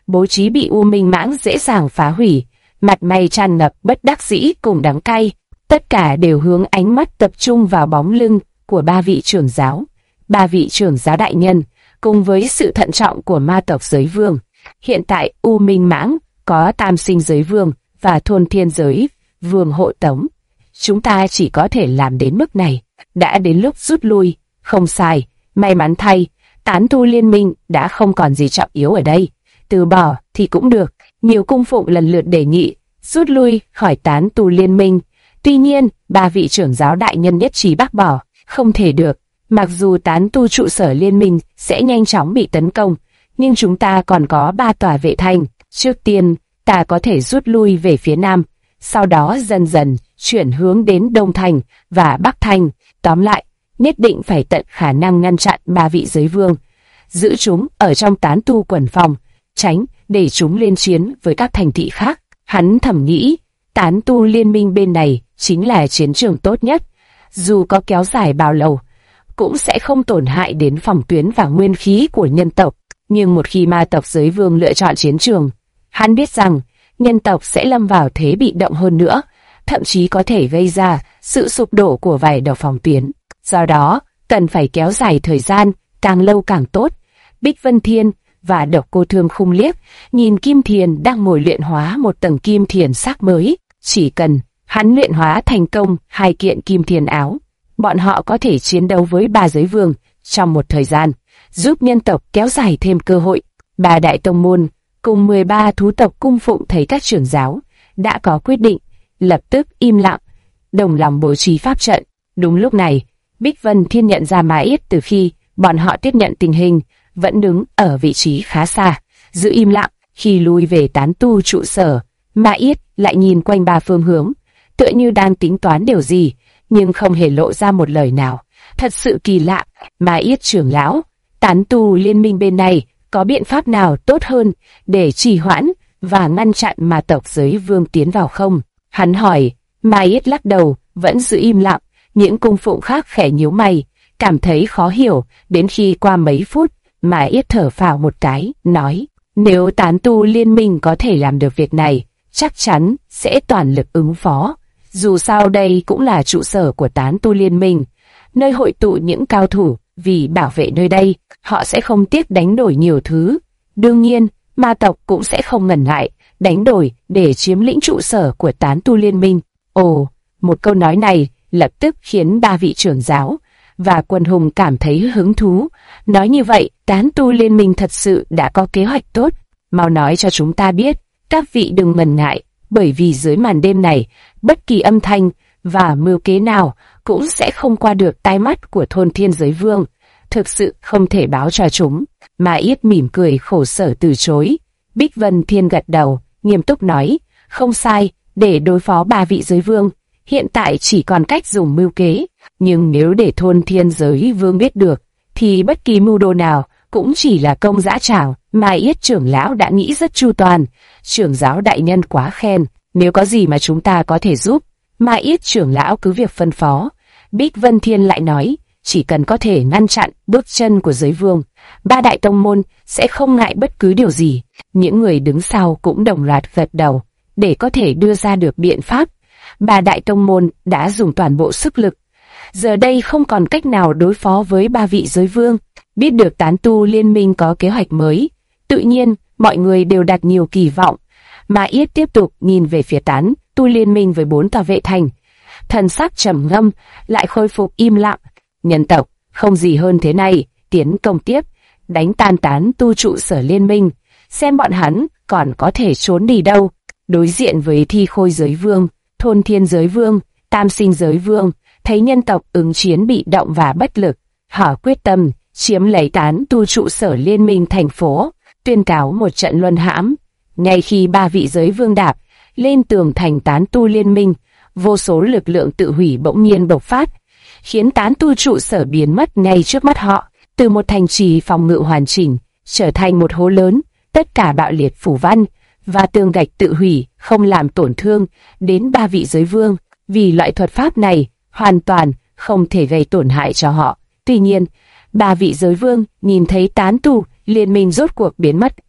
bố trí bị U Minh Mãng dễ dàng phá hủy, mặt mày tràn ngập bất đắc dĩ cùng đắng cay. Tất cả đều hướng ánh mắt tập trung vào bóng lưng của ba vị trưởng giáo. Ba vị trưởng giáo đại nhân, cùng với sự thận trọng của ma tộc giới vương. Hiện tại U Minh Mãng có tam sinh giới vương và thôn thiên giới vương hộ tống. Chúng ta chỉ có thể làm đến mức này. Đã đến lúc rút lui. Không sai, may mắn thay, tán tu liên minh đã không còn gì trọng yếu ở đây. Từ bỏ thì cũng được. Nhiều cung phụng lần lượt đề nghị rút lui khỏi tán tu liên minh. Tuy nhiên, ba vị trưởng giáo đại nhân nhất trí bác bỏ. Không thể được. Mặc dù tán tu trụ sở liên minh sẽ nhanh chóng bị tấn công, nhưng chúng ta còn có 3 tòa vệ thành. Trước tiên, ta có thể rút lui về phía nam, sau đó dần dần chuyển hướng đến Đông Thành và Bắc Thành. Tóm lại, nhất định phải tận khả năng ngăn chặn ba vị giới vương, giữ chúng ở trong tán tu quần phòng, tránh để chúng liên chiến với các thành thị khác. Hắn thầm nghĩ, tán tu liên minh bên này chính là chiến trường tốt nhất, dù có kéo dài bao lâu, cũng sẽ không tổn hại đến phòng tuyến và nguyên khí của nhân tộc. Nhưng một khi ma tộc giới vương lựa chọn chiến trường, hắn biết rằng nhân tộc sẽ lâm vào thế bị động hơn nữa, thậm chí có thể gây ra sự sụp đổ của vài đầu phòng tuyến. Do đó, cần phải kéo dài thời gian, càng lâu càng tốt. Bích Vân Thiên và Độc Cô Thương Khung liếc nhìn Kim Thiền đang ngồi luyện hóa một tầng kim thiền sắc mới. Chỉ cần hắn luyện hóa thành công 2 kiện kim thiền áo, bọn họ có thể chiến đấu với 3 giới vương trong một thời gian, giúp nhân tộc kéo dài thêm cơ hội. 3 đại tông môn cùng 13 thú tộc cung phụng thấy các trưởng giáo đã có quyết định, lập tức im lặng, đồng lòng bố trí pháp trận. Đúng lúc này, Bích Vân Thiên nhận ra Mã Yết từ khi bọn họ tiếp nhận tình hình vẫn đứng ở vị trí khá xa, giữ im lặng. Khi lui về tán tu trụ sở, Mã Yết lại nhìn quanh 3 phương hướng, tựa như đang tính toán điều gì, nhưng không hề lộ ra một lời nào. Thật sự kỳ lạ. Mã Yết trưởng lão, tán tu liên minh bên này có biện pháp nào tốt hơn để trì hoãn và ngăn chặn ma tộc giới vương tiến vào không? Hắn hỏi. Mã Yết lắc đầu, vẫn giữ im lặng. Những cung phụng khác khẽ nhíu mày, cảm thấy khó hiểu. Đến khi qua mấy phút, Mã Yết thở phào một cái, nói: nếu tán tu liên minh có thể làm được việc này, chắc chắn sẽ toàn lực ứng phó. Dù sao đây cũng là trụ sở của tán tu liên minh, nơi hội tụ những cao thủ. Vì bảo vệ nơi đây, họ sẽ không tiếc đánh đổi nhiều thứ. Đương nhiên, ma tộc cũng sẽ không ngần ngại đánh đổi để chiếm lĩnh trụ sở của tán tu liên minh. Ồ, một câu nói này lập tức khiến 3 vị trưởng giáo và quần hùng cảm thấy hứng thú. Nói như vậy, tán tu liên minh thật sự đã có kế hoạch tốt. Mau nói cho chúng ta biết, các vị đừng ngần ngại, bởi vì dưới màn đêm này, bất kỳ âm thanh và mưu kế nào cũng sẽ không qua được tai mắt của thôn thiên giới vương. Thực sự không thể báo cho chúng. Mã Yết mỉm cười khổ sở từ chối. Bích Vân Thiên gật đầu, nghiêm túc nói: không sai, để đối phó 3 vị giới vương, hiện tại chỉ còn cách dùng mưu kế. Nhưng nếu để thôn thiên giới vương biết được, thì bất kỳ mưu đồ nào cũng chỉ là công dã tràng. Mã Yết trưởng lão đã nghĩ rất chu toàn. Trưởng giáo đại nhân quá khen, nếu có gì mà chúng ta có thể giúp, Mã Yết trưởng lão cứ việc phân phó. Bích Vân Thiên lại nói: chỉ cần có thể ngăn chặn bước chân của giới vương, 3 đại tông môn sẽ không ngại bất cứ điều gì. Những người đứng sau cũng đồng loạt gật đầu. Để có thể đưa ra được biện pháp, 3 đại tông môn đã dùng toàn bộ sức lực. Giờ đây không còn cách nào đối phó với 3 vị giới vương. Biết được tán tu liên minh có kế hoạch mới, tự nhiên mọi người đều đặt nhiều kỳ vọng. Mã Yết tiếp tục nhìn về phía tán tu liên minh với 4 tòa vệ thành, thần sắc trầm ngâm, lại khôi phục im lặng. Nhân tộc không gì hơn thế này, tiến công tiếp, đánh tan tán tu trụ sở liên minh, xem bọn hắn còn có thể trốn đi đâu. Đối diện với thi khôi giới vương, thôn thiên giới vương, tam sinh giới vương, thấy nhân tộc ứng chiến bị động và bất lực, họ quyết tâm chiếm lấy tán tu trụ sở liên minh thành phố, tuyên cáo một trận luân hãm. Ngay khi 3 vị giới vương đạp lên tường thành tán tu liên minh, vô số lực lượng tự hủy bỗng nhiên bộc phát, khiến tán tu trụ sở biến mất ngay trước mắt họ. Từ một thành trì phòng ngự hoàn chỉnh trở thành một hố lớn, tất cả bạo liệt phủ văn và tường gạch tự hủy không làm tổn thương đến 3 vị giới vương, vì loại thuật pháp này hoàn toàn không thể gây tổn hại cho họ. Tuy nhiên, 3 vị giới vương nhìn thấy tán tu liên minh rốt cuộc biến mất,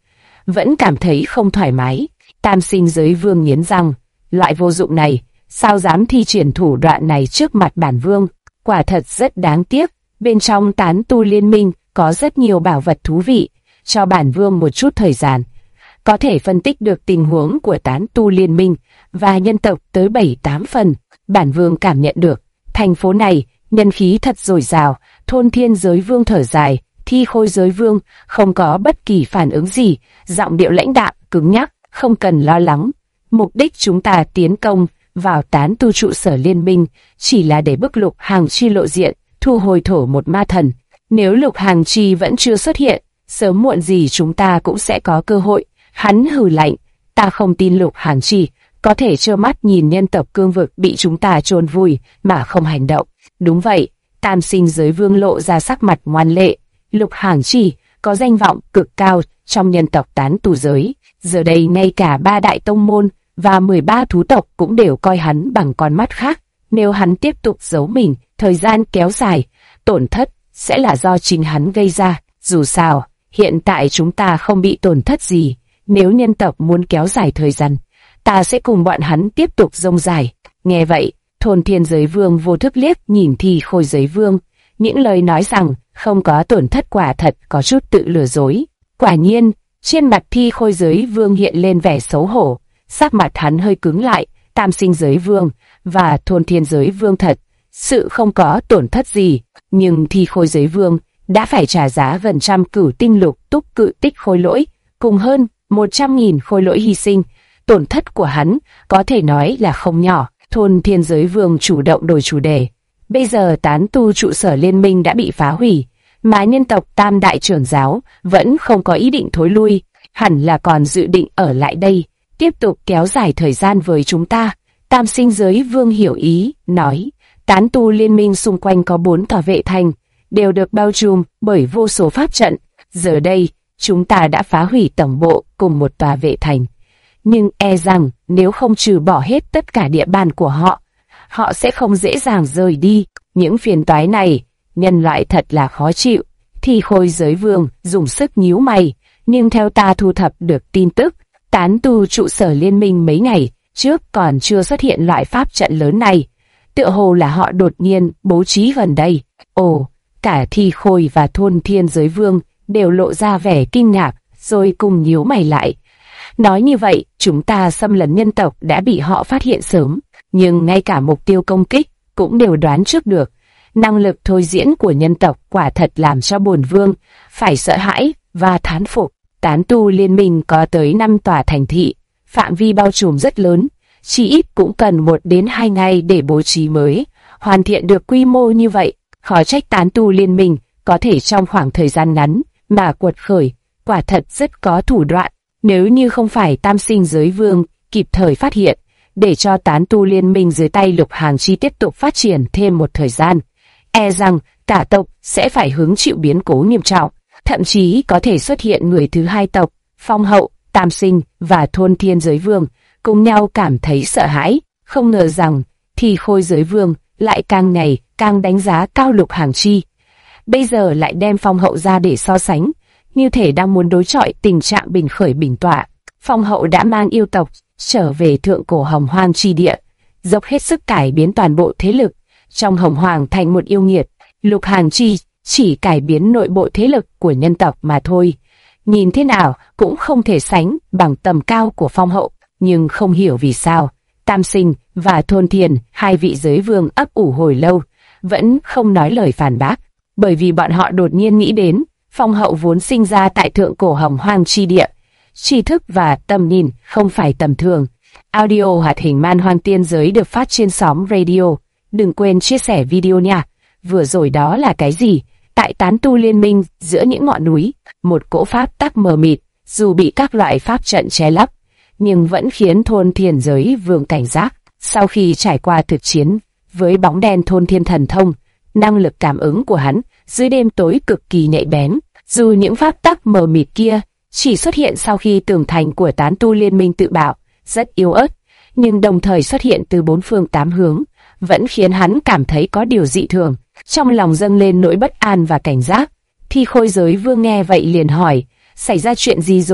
vẫn cảm thấy không thoải mái. Tam sinh giới vương nghiến răng, loại vô dụng này, sao dám thi triển thủ đoạn này trước mặt bản vương, quả thật rất đáng tiếc. Bên trong tán tu liên minh có rất nhiều bảo vật thú vị, cho bản vương một chút thời gian, có thể phân tích được tình huống của tán tu liên minh và nhân tộc tới 7-8 phần. Bản vương cảm nhận được, thành phố này nhân khí thật dồi dào. Thôn Thiên Giới Vương thở dài, Thi Khôi Giới Vương không có bất kỳ phản ứng gì, giọng điệu lãnh đạm cứng nhắc, không cần lo lắng. Mục đích chúng ta tiến công vào tán tu trụ sở liên minh chỉ là để bức Lục Hàng Chi lộ diện, thu hồi thổ một ma thần. Nếu Lục Hàng Chi vẫn chưa xuất hiện, sớm muộn gì chúng ta cũng sẽ có cơ hội. Hắn hừ lạnh, ta không tin Lục Hàng Chi có thể trơ mắt nhìn nhân tộc cương vực bị chúng ta chôn vùi mà không hành động. Đúng vậy, Tam Sinh Giới Vương lộ ra sắc mặt ngoan lệ. Lục Hàng Chi có danh vọng cực cao trong nhân tộc tán tu giới. Giờ đây ngay cả 3 đại tông môn và 13 thú tộc cũng đều coi hắn bằng con mắt khác. Nếu hắn tiếp tục giấu mình, thời gian kéo dài, tổn thất sẽ là do chính hắn gây ra. Dù sao, hiện tại chúng ta không bị tổn thất gì. Nếu nhân tộc muốn kéo dài thời gian, ta sẽ cùng bọn hắn tiếp tục rông dài. Nghe vậy, Thôn Thiên Giới Vương vô thức liếc nhìn Thi Khôi Giới Vương. Những lời nói rằng không có tổn thất quả thật có chút tự lừa dối. Quả nhiên, trên mặt Thi Khôi Giới Vương hiện lên vẻ xấu hổ, sắc mặt hắn hơi cứng lại. Tam Sinh Giới Vương và Thôn Thiên Giới Vương thật sự không có tổn thất gì, nhưng Thi Khôi Giới Vương đã phải trả giá gần trăm cửu tinh lục túc cự tích khôi lỗi, cùng hơn 100.000 khôi lỗi hy sinh. Tổn thất của hắn có thể nói là không nhỏ. Thôn Thiên Giới Vương chủ động đổi chủ đề. Bây giờ tán tu trụ sở liên minh đã bị phá hủy, mà nhân tộc Tam Đại Trưởng Giáo vẫn không có ý định thối lui, hẳn là còn dự định ở lại đây, tiếp tục kéo dài thời gian với chúng ta. Tam Sinh Giới Vương hiểu ý, nói, tán tu liên minh xung quanh có 4 tòa vệ thành, đều được bao trùm bởi vô số pháp trận. Giờ đây, chúng ta đã phá hủy tổng bộ cùng một tòa vệ thành. Nhưng e rằng nếu không trừ bỏ hết tất cả địa bàn của họ, họ sẽ không dễ dàng rời đi. Những phiền toái này, nhân loại thật là khó chịu. Thi Khôi Giới Vương dùng sức nhíu mày, nhưng theo ta thu thập được tin tức, tán tu trụ sở liên minh mấy ngày trước còn chưa xuất hiện loại pháp trận lớn này. Tựa hồ là họ đột nhiên bố trí gần đây. Ồ, cả Thi Khôi và Thôn Thiên Giới Vương đều lộ ra vẻ kinh ngạc, rồi cùng nhíu mày lại. Nói như vậy, chúng ta xâm lấn nhân tộc đã bị họ phát hiện sớm, nhưng ngay cả mục tiêu công kích cũng đều đoán trước được. Năng lực thôi diễn của nhân tộc quả thật làm cho bổn vương phải sợ hãi và thán phục. Tán tu liên minh có tới 5 tòa thành thị, phạm vi bao trùm rất lớn, chỉ ít cũng cần 1 đến 2 ngày để bố trí mới hoàn thiện được quy mô như vậy. Khó trách tán tu liên minh có thể trong khoảng thời gian ngắn mà quật khởi, quả thật rất có thủ đoạn. Nếu như không phải Tam Sinh Giới Vương kịp thời phát hiện, để cho tán tu liên minh dưới tay Lục Hàng Chi tiếp tục phát triển thêm một thời gian, e rằng cả tộc sẽ phải hứng chịu biến cố nghiêm trọng, thậm chí có thể xuất hiện người thứ hai tộc. Phong Hậu, Tam Sinh và Thôn Thiên Giới Vương cùng nhau cảm thấy sợ hãi, không ngờ rằng Thi Khôi Giới Vương lại càng ngày càng đánh giá cao Lục Hàng Chi. Bây giờ lại đem Phong Hậu ra để so sánh, như thể đang muốn đối chọi tình trạng bình khởi bình tọa. Phong Hậu đã mang yêu tộc trở về thượng cổ Hồng Hoang chi địa, dốc hết sức cải biến toàn bộ thế lực trong Hồng Hoang thành một yêu nghiệt. Lục Hàng Chi chỉ cải biến nội bộ thế lực của nhân tộc mà thôi, nhìn thế nào cũng không thể sánh bằng tầm cao của Phong Hậu. Nhưng không hiểu vì sao, Tam Sinh và Thôn Thiên, hai vị giới vương ấp ủ hồi lâu, vẫn không nói lời phản bác, bởi vì bọn họ đột nhiên nghĩ đến, Phong Hậu vốn sinh ra tại thượng cổ Hồng Hoang chi địa, tri thức và tầm nhìn không phải tầm thường. Audio hoạt hình Man Hoang Tiên Giới được phát trên sóng radio. Đừng quên chia sẻ video nha. Vừa rồi đó là cái gì? Tại tán tu liên minh giữa những ngọn núi, một cỗ pháp tắc mờ mịt, dù bị các loại pháp trận che lấp, nhưng vẫn khiến Thôn Thiên Giới Vương cảnh giác. Sau khi trải qua thực chiến với bóng đen Thôn Thiên Thần Thông, năng lực cảm ứng của hắn dưới đêm tối cực kỳ nhạy bén. Dù những pháp tắc mờ mịt kia chỉ xuất hiện sau khi tường thành của tán tu liên minh tự bạo, rất yếu ớt, nhưng đồng thời xuất hiện từ 4 phương 8 hướng, vẫn khiến hắn cảm thấy có điều dị thường. Trong lòng dâng lên nỗi bất an và cảnh giác. Thi Khôi Giới Vương nghe vậy liền hỏi, xảy ra chuyện gì rồi?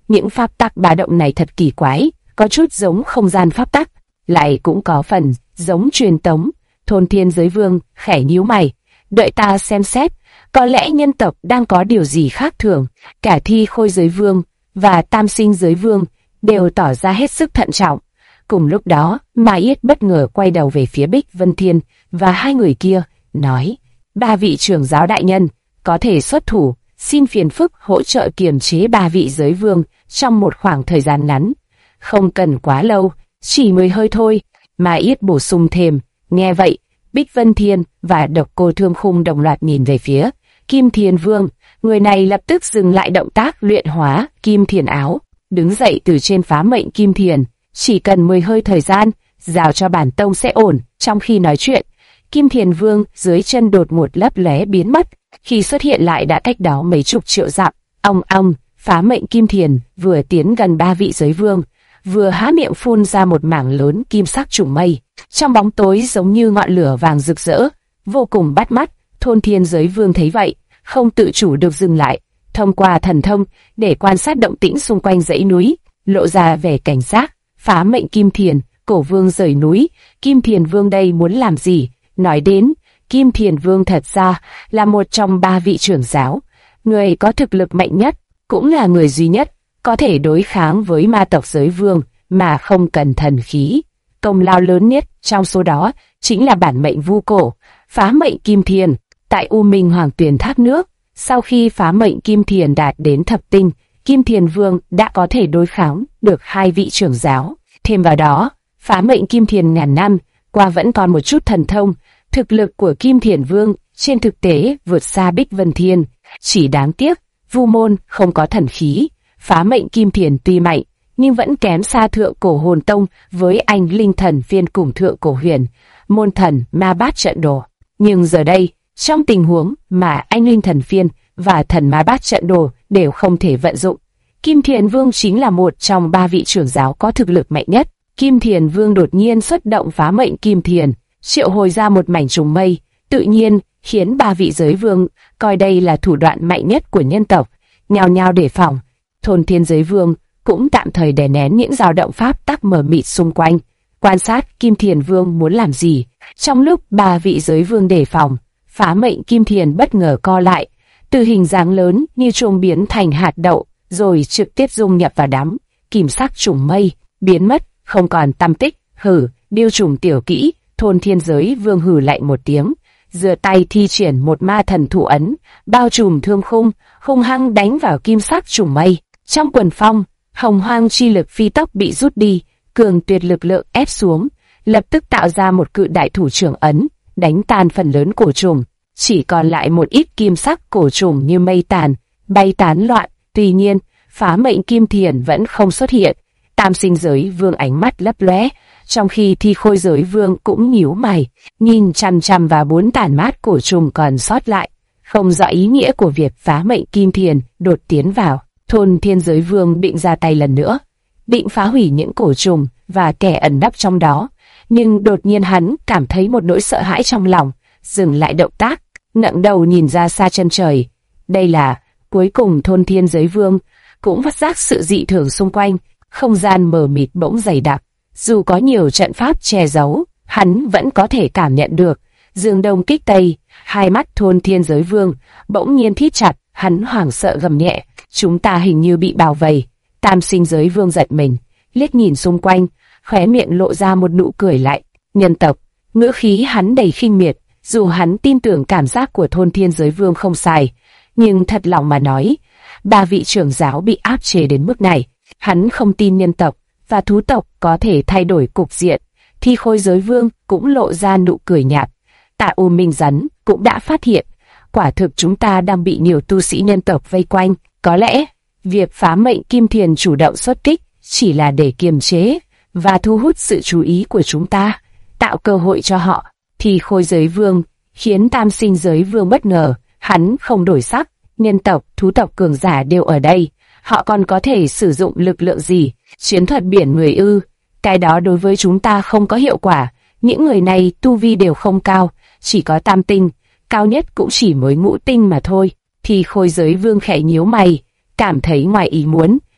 Những pháp tắc ba động này thật kỳ quái, có chút giống không gian pháp tắc, lại cũng có phần giống truyền tống. Thôn Thiên Giới Vương khẽ nhíu mày, đợi ta xem xét, có lẽ nhân tộc đang có điều gì khác thường. Cả Thi Khôi Giới Vương và Tam Sinh Giới Vương đều tỏ ra hết sức thận trọng. Cùng lúc đó, Ma Yết bất ngờ quay đầu về phía Bích Vân Thiên và hai người kia, nói: ba vị trưởng giáo đại nhân, có thể xuất thủ, xin phiền phức hỗ trợ kiềm chế ba vị giới vương trong một khoảng thời gian ngắn. Không cần quá lâu, chỉ 10 hơi thôi. Ma Yết bổ sung thêm. Nghe vậy, Bích Vân Thiên và Độc Cô Thương Khung đồng loạt nhìn về phía Kim Thiền Vương. Người này lập tức dừng lại động tác luyện hóa Kim Thiền áo, đứng dậy từ trên phá mệnh Kim Thiền. Chỉ cần 10 hơi thời gian, giao cho bản tông sẽ ổn. Trong khi nói chuyện, Kim Thiền Vương dưới chân đột một lấp lóe biến mất, khi xuất hiện lại đã cách đó mấy chục triệu dặm. Ong ong, phá mệnh Kim Thiền vừa tiến gần ba vị giới vương, vừa há miệng phun ra một mảng lớn kim sắc trùng mây, trong bóng tối giống như ngọn lửa vàng rực rỡ, vô cùng bắt mắt. Thôn Thiên Giới Vương thấy vậy, không tự chủ được dừng lại, thông qua thần thông để quan sát động tĩnh xung quanh dãy núi, lộ ra vẻ cảnh giác. Phá mệnh Kim Thiền, Cổ Vương rời núi, Kim Thiền Vương đây muốn làm gì? Nói đến, Kim Thiền Vương thật ra là một trong ba vị trưởng giáo, người có thực lực mạnh nhất, cũng là người duy nhất có thể đối kháng với ma tộc giới vương mà không cần thần khí. Công lao lớn nhất trong số đó chính là bản mệnh vu cổ, phá mệnh Kim Thiền. Tại U Minh Hoàng Tuyền thác nước, sau khi phá mệnh Kim Thiền đạt đến thập tinh, Kim Thiền Vương đã có thể đối kháng được hai vị trưởng giáo. Thêm vào đó, phá mệnh Kim Thiền ngàn năm qua vẫn còn một chút thần thông. Thực lực của Kim Thiền Vương trên thực tế vượt xa Bích Vân Thiên, chỉ đáng tiếc Vu môn không có thần khí. Phá mệnh Kim Thiền tuy mạnh nhưng vẫn kém xa Thượng Cổ Hồn Tông với anh linh thần phiên cùng Thượng Cổ Huyền môn thần ma bát trận đồ. Nhưng giờ đây, trong tình huống mà anh linh thần phiên và thần ma bát trận đồ đều không thể vận dụng, Kim Thiền Vương chính là một trong ba vị trưởng giáo có thực lực mạnh nhất. Kim Thiền Vương đột nhiên xuất động phá mệnh Kim Thiền, triệu hồi ra một mảnh trùng mây, tự nhiên khiến ba vị giới vương coi đây là thủ đoạn mạnh nhất của nhân tộc, nhao nhao đề phòng. Thôn Thiên Giới Vương cũng tạm thời đè nén những dao động pháp tắc mờ mịt xung quanh, quan sát Kim Thiền Vương muốn làm gì. Trong lúc ba vị giới vương đề phòng, phá mệnh Kim Thiền bất ngờ co lại, từ hình dáng lớn như trùng biến thành hạt đậu, rồi trực tiếp dung nhập vào đám kim sắc trùng mây, biến mất, không còn tăm tích. Hử, điêu trùng tiểu kỹ. Thôn Thiên Giới Vương hử lạnh một tiếng, giơ tay thi triển một ma thần thủ ấn, bao trùm thương khung, hung hăng đánh vào kim sắc trùng mây. Trong quần phong, hồng hoang chi lực phi tốc bị rút đi, cường tuyệt lực lượng ép xuống, lập tức tạo ra một cự đại thủ trưởng ấn, đánh tan phần lớn cổ trùng, chỉ còn lại một ít kim sắc cổ trùng như mây tàn, bay tán loạn. Tuy nhiên, phá mệnh Kim Thiền vẫn không xuất hiện. Tam Sinh Giới Vương ánh mắt lấp lóe, trong khi Thi Khôi Giới Vương cũng nhíu mày, nhìn chằm chằm vào 4 tản mát cổ trùng còn sót lại, không rõ ý nghĩa của việc phá mệnh Kim Thiền đột tiến vào. Thôn Thiên Giới Vương định ra tay lần nữa, định phá hủy những cổ trùng và kẻ ẩn nấp trong đó, nhưng đột nhiên hắn cảm thấy một nỗi sợ hãi trong lòng, dừng lại động tác, ngẩng đầu nhìn ra xa chân trời. Đây là cuối cùng Thôn Thiên Giới Vương cũng phát giác sự dị thường xung quanh, không gian mờ mịt bỗng dày đặc, dù có nhiều trận pháp che giấu, hắn vẫn có thể cảm nhận được. Dương đông kích tây, hai mắt Thôn Thiên Giới Vương bỗng nhiên thít chặt, hắn hoảng sợ gầm nhẹ, chúng ta hình như bị bao vây. Tam Sinh Giới Vương giật mình, liếc nhìn xung quanh, khóe miệng lộ ra một nụ cười lạnh. Nhân tộc, ngữ khí hắn đầy khinh miệt, dù hắn tin tưởng cảm giác của Thôn Thiên Giới Vương không sai, nhưng thật lòng mà nói, ba vị trưởng giáo bị áp chế đến mức này, hắn không tin nhân tộc và thú tộc có thể thay đổi cục diện. Thi Khôi Giới Vương cũng lộ ra nụ cười nhạt. Tạ U Minh Rắn cũng đã phát hiện, quả thực chúng ta đang bị nhiều tu sĩ nhân tộc vây quanh. Có lẽ, việc phá mệnh Kim Thiền chủ động xuất kích chỉ là để kiềm chế và thu hút sự chú ý của chúng ta, tạo cơ hội cho họ. Thi Khôi Giới Vương khiến Tam Sinh Giới Vương bất ngờ, hắn không đổi sắc. Nhân tộc, thú tộc cường giả đều ở đây, họ còn có thể sử dụng lực lượng gì? Chiến thuật biển người ư? Cái đó đối với chúng ta không có hiệu quả. Những người này tu vi đều không cao, chỉ có tam tinh, cao nhất cũng chỉ mới ngũ tinh mà thôi. Thì Khôi Giới Vương khẽ nhíu mày, cảm thấy ngoài ý muốn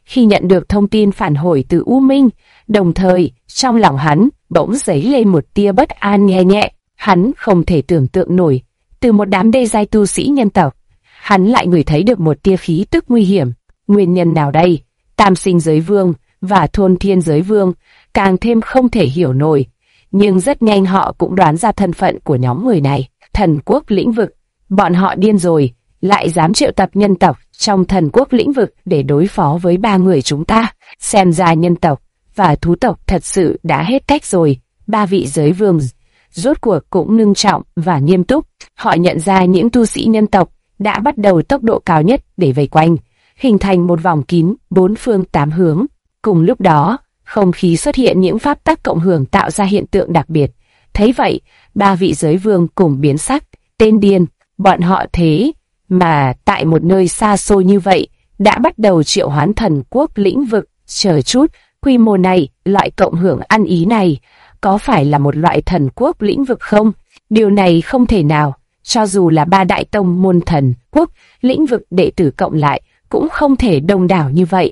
khi nhận được thông tin phản hồi từ U Minh, đồng thời trong lòng hắn bỗng dấy lên một tia bất an nhẹ nhẹ. Hắn không thể tưởng tượng nổi, từ một đám đê giai tu sĩ nhân tộc, hắn lại ngửi thấy được một tia khí tức nguy hiểm. Nguyên nhân nào đây? Tam Sinh Giới Vương và Thôn Thiên Giới Vương càng thêm không thể hiểu nổi, nhưng rất nhanh họ cũng đoán ra thân phận của nhóm người này. Thần quốc lĩnh vực, bọn họ điên rồi, lại dám triệu tập nhân tộc trong thần quốc lĩnh vực để đối phó với ba người chúng ta. Xem ra nhân tộc và thú tộc thật sự đã hết cách rồi. Ba vị giới vương rốt cuộc cũng ngưng trọng và nghiêm túc. Họ nhận ra những tu sĩ nhân tộc đã bắt đầu tốc độ cao nhất để vây quanh, hình thành một vòng kín bốn phương tám hướng. Cùng lúc đó, không khí xuất hiện những pháp tắc cộng hưởng tạo ra hiện tượng đặc biệt. Thấy vậy, ba vị giới vương cùng biến sắc. Tên điên, bọn họ thế mà tại một nơi xa xôi như vậy đã bắt đầu triệu hoán thần quốc lĩnh vực. Chờ chút, quy mô này, loại cộng hưởng ăn ý này, có phải là một loại thần quốc lĩnh vực không? Điều này không thể nào, cho dù là ba đại tông môn thần quốc lĩnh vực đệ tử cộng lại, cũng không thể đông đảo như vậy.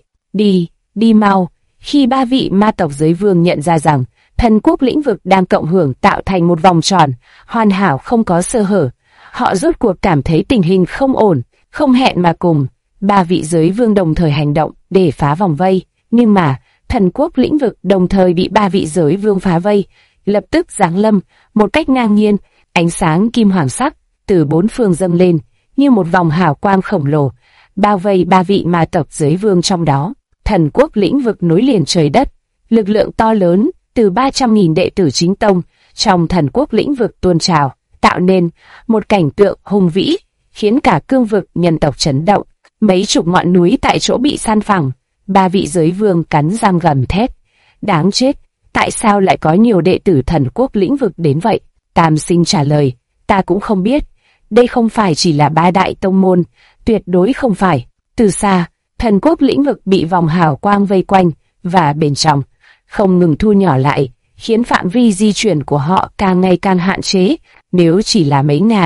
Đi mau. Khi ba vị ma tộc giới vương nhận ra rằng thần quốc lĩnh vực đang cộng hưởng tạo thành một vòng tròn hoàn hảo không có sơ hở, họ rốt cuộc cảm thấy tình hình không ổn, không hẹn mà cùng. Ba vị giới vương đồng thời hành động để phá vòng vây, nhưng mà thần quốc lĩnh vực đồng thời bị ba vị giới vương phá vây, lập tức giáng lâm một cách ngang nhiên. Ánh sáng kim hoàng sắc từ bốn phương dâng lên như một vòng hào quang khổng lồ, bao vây ba vị ma tộc giới vương trong đó. Thần quốc lĩnh vực nối liền trời đất, lực lượng to lớn từ 300.000 đệ tử chính tông trong thần quốc lĩnh vực tuôn trào, tạo nên một cảnh tượng hùng vĩ, khiến cả cương vực nhân tộc chấn động. Mấy chục ngọn núi tại chỗ bị san phẳng. Ba vị giới vương cắn răng gầm thét. Đáng chết, tại sao lại có nhiều đệ tử thần quốc lĩnh vực đến vậy? Tam Sinh trả lời, ta cũng không biết. Đây không phải chỉ là ba đại tông môn, tuyệt đối không phải. Từ xa, thần quốc lĩnh vực bị vòng hào quang vây quanh, và bên trong không ngừng thu nhỏ lại, khiến phạm vi di chuyển của họ càng ngày càng hạn chế. Nếu chỉ là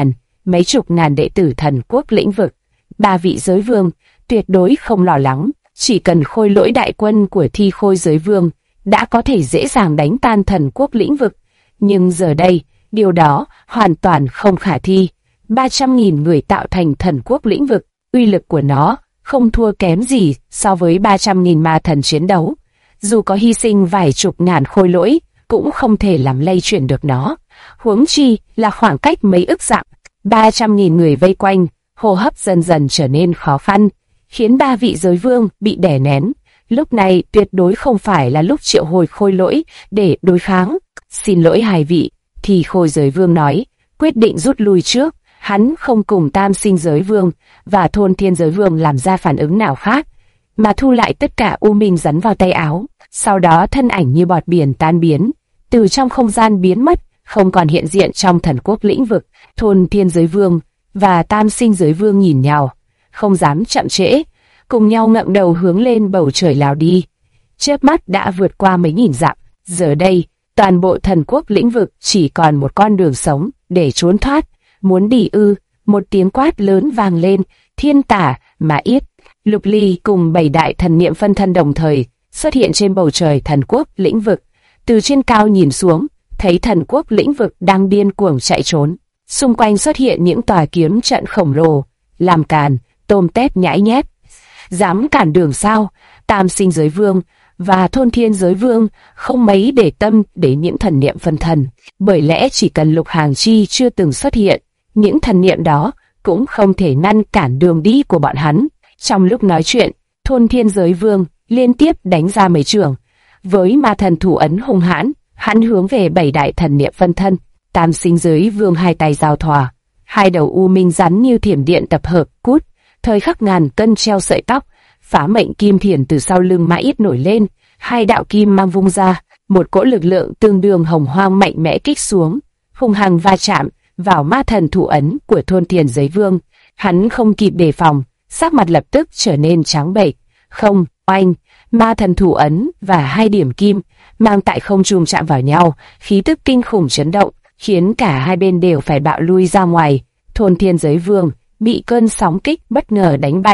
mấy chục ngàn đệ tử thần quốc lĩnh vực, ba vị giới vương tuyệt đối không lo lắng. Chỉ cần khôi lỗi đại quân của Thi Khôi giới vương đã có thể dễ dàng đánh tan thần quốc lĩnh vực. Nhưng giờ đây, điều đó hoàn toàn không khả thi. 300.000 người tạo thành thần quốc lĩnh vực, uy lực của nó không thua kém gì so với 300.000 ma thần chiến đấu. Dù có hy sinh vài chục ngàn khôi lỗi, cũng không thể làm lay chuyển được nó. Huống chi là khoảng cách mấy ức dặm, 300.000 người vây quanh, hô hấp dần dần trở nên khó khăn, khiến ba vị giới vương bị đè nén. Lúc này tuyệt đối không phải là lúc triệu hồi khôi lỗi để đối kháng. Xin lỗi hai vị, Thì Khôi giới vương nói, quyết định rút lui trước. Hắn không cùng Tam Sinh giới vương và Thôn Thiên giới vương làm ra phản ứng nào khác, mà thu lại tất cả u minh rắn vào tay áo. Sau đó thân ảnh như bọt biển tan biến, từ trong không gian biến mất, không còn hiện diện trong thần quốc lĩnh vực. Thôn Thiên giới vương và Tam Sinh giới vương nhìn nhau, không dám chậm trễ, cùng nhau ngẩng đầu hướng lên bầu trời lao đi. Chớp mắt đã vượt qua mấy nghìn dặm. Giờ đây, toàn bộ thần quốc lĩnh vực chỉ còn một con đường sống để trốn thoát. Muốn đi ư? Một tiếng quát lớn vang lên, Thiên Tả, Mã Yết, Lục Ly cùng 7 đại thần niệm phân thân đồng thời xuất hiện trên bầu trời thần quốc lĩnh vực. Từ trên cao nhìn xuống, thấy thần quốc lĩnh vực đang điên cuồng chạy trốn. Xung quanh xuất hiện những tòa kiếm trận khổng lồ, làm càn, tôm tép nhãi nhép. Dám cản đường sao? Tam Sinh giới vương và Thôn Thiên giới vương không mấy để tâm đến những thần niệm phân thân, bởi lẽ chỉ cần Lục Hàng Chi chưa từng xuất hiện, những thần niệm đó cũng không thể ngăn cản đường đi của bọn hắn. Trong lúc nói chuyện, Thôn Thiên giới vương liên tiếp đánh ra mấy chưởng. Với ma thần thủ ấn hung hãn, hắn hướng về 7 đại thần niệm phân thân. Tam Sinh giới vương hai tay giao thoa, hai đầu u minh rắn như thiểm điện tập hợp, cút. Thời khắc ngàn cân treo sợi tóc, phá mệnh kim thiền từ sau lưng Mã Yết nổi lên, hai đạo kim mang vung ra, một cỗ lực lượng tương đương hồng hoang mạnh mẽ kích xuống, hung hăng va chạm vào ma thần thủ ấn của Thôn Thiên giới vương. Hắn không kịp đề phòng, sắc mặt lập tức trở nên trắng bệch. Không, oanh, ma thần thủ ấn và hai điểm kim mang tại không trung chạm vào nhau, khí tức kinh khủng chấn động, khiến cả hai bên đều phải bạo lui ra ngoài. Thôn Thiên giới vương bị cơn sóng kích bất ngờ đánh bay,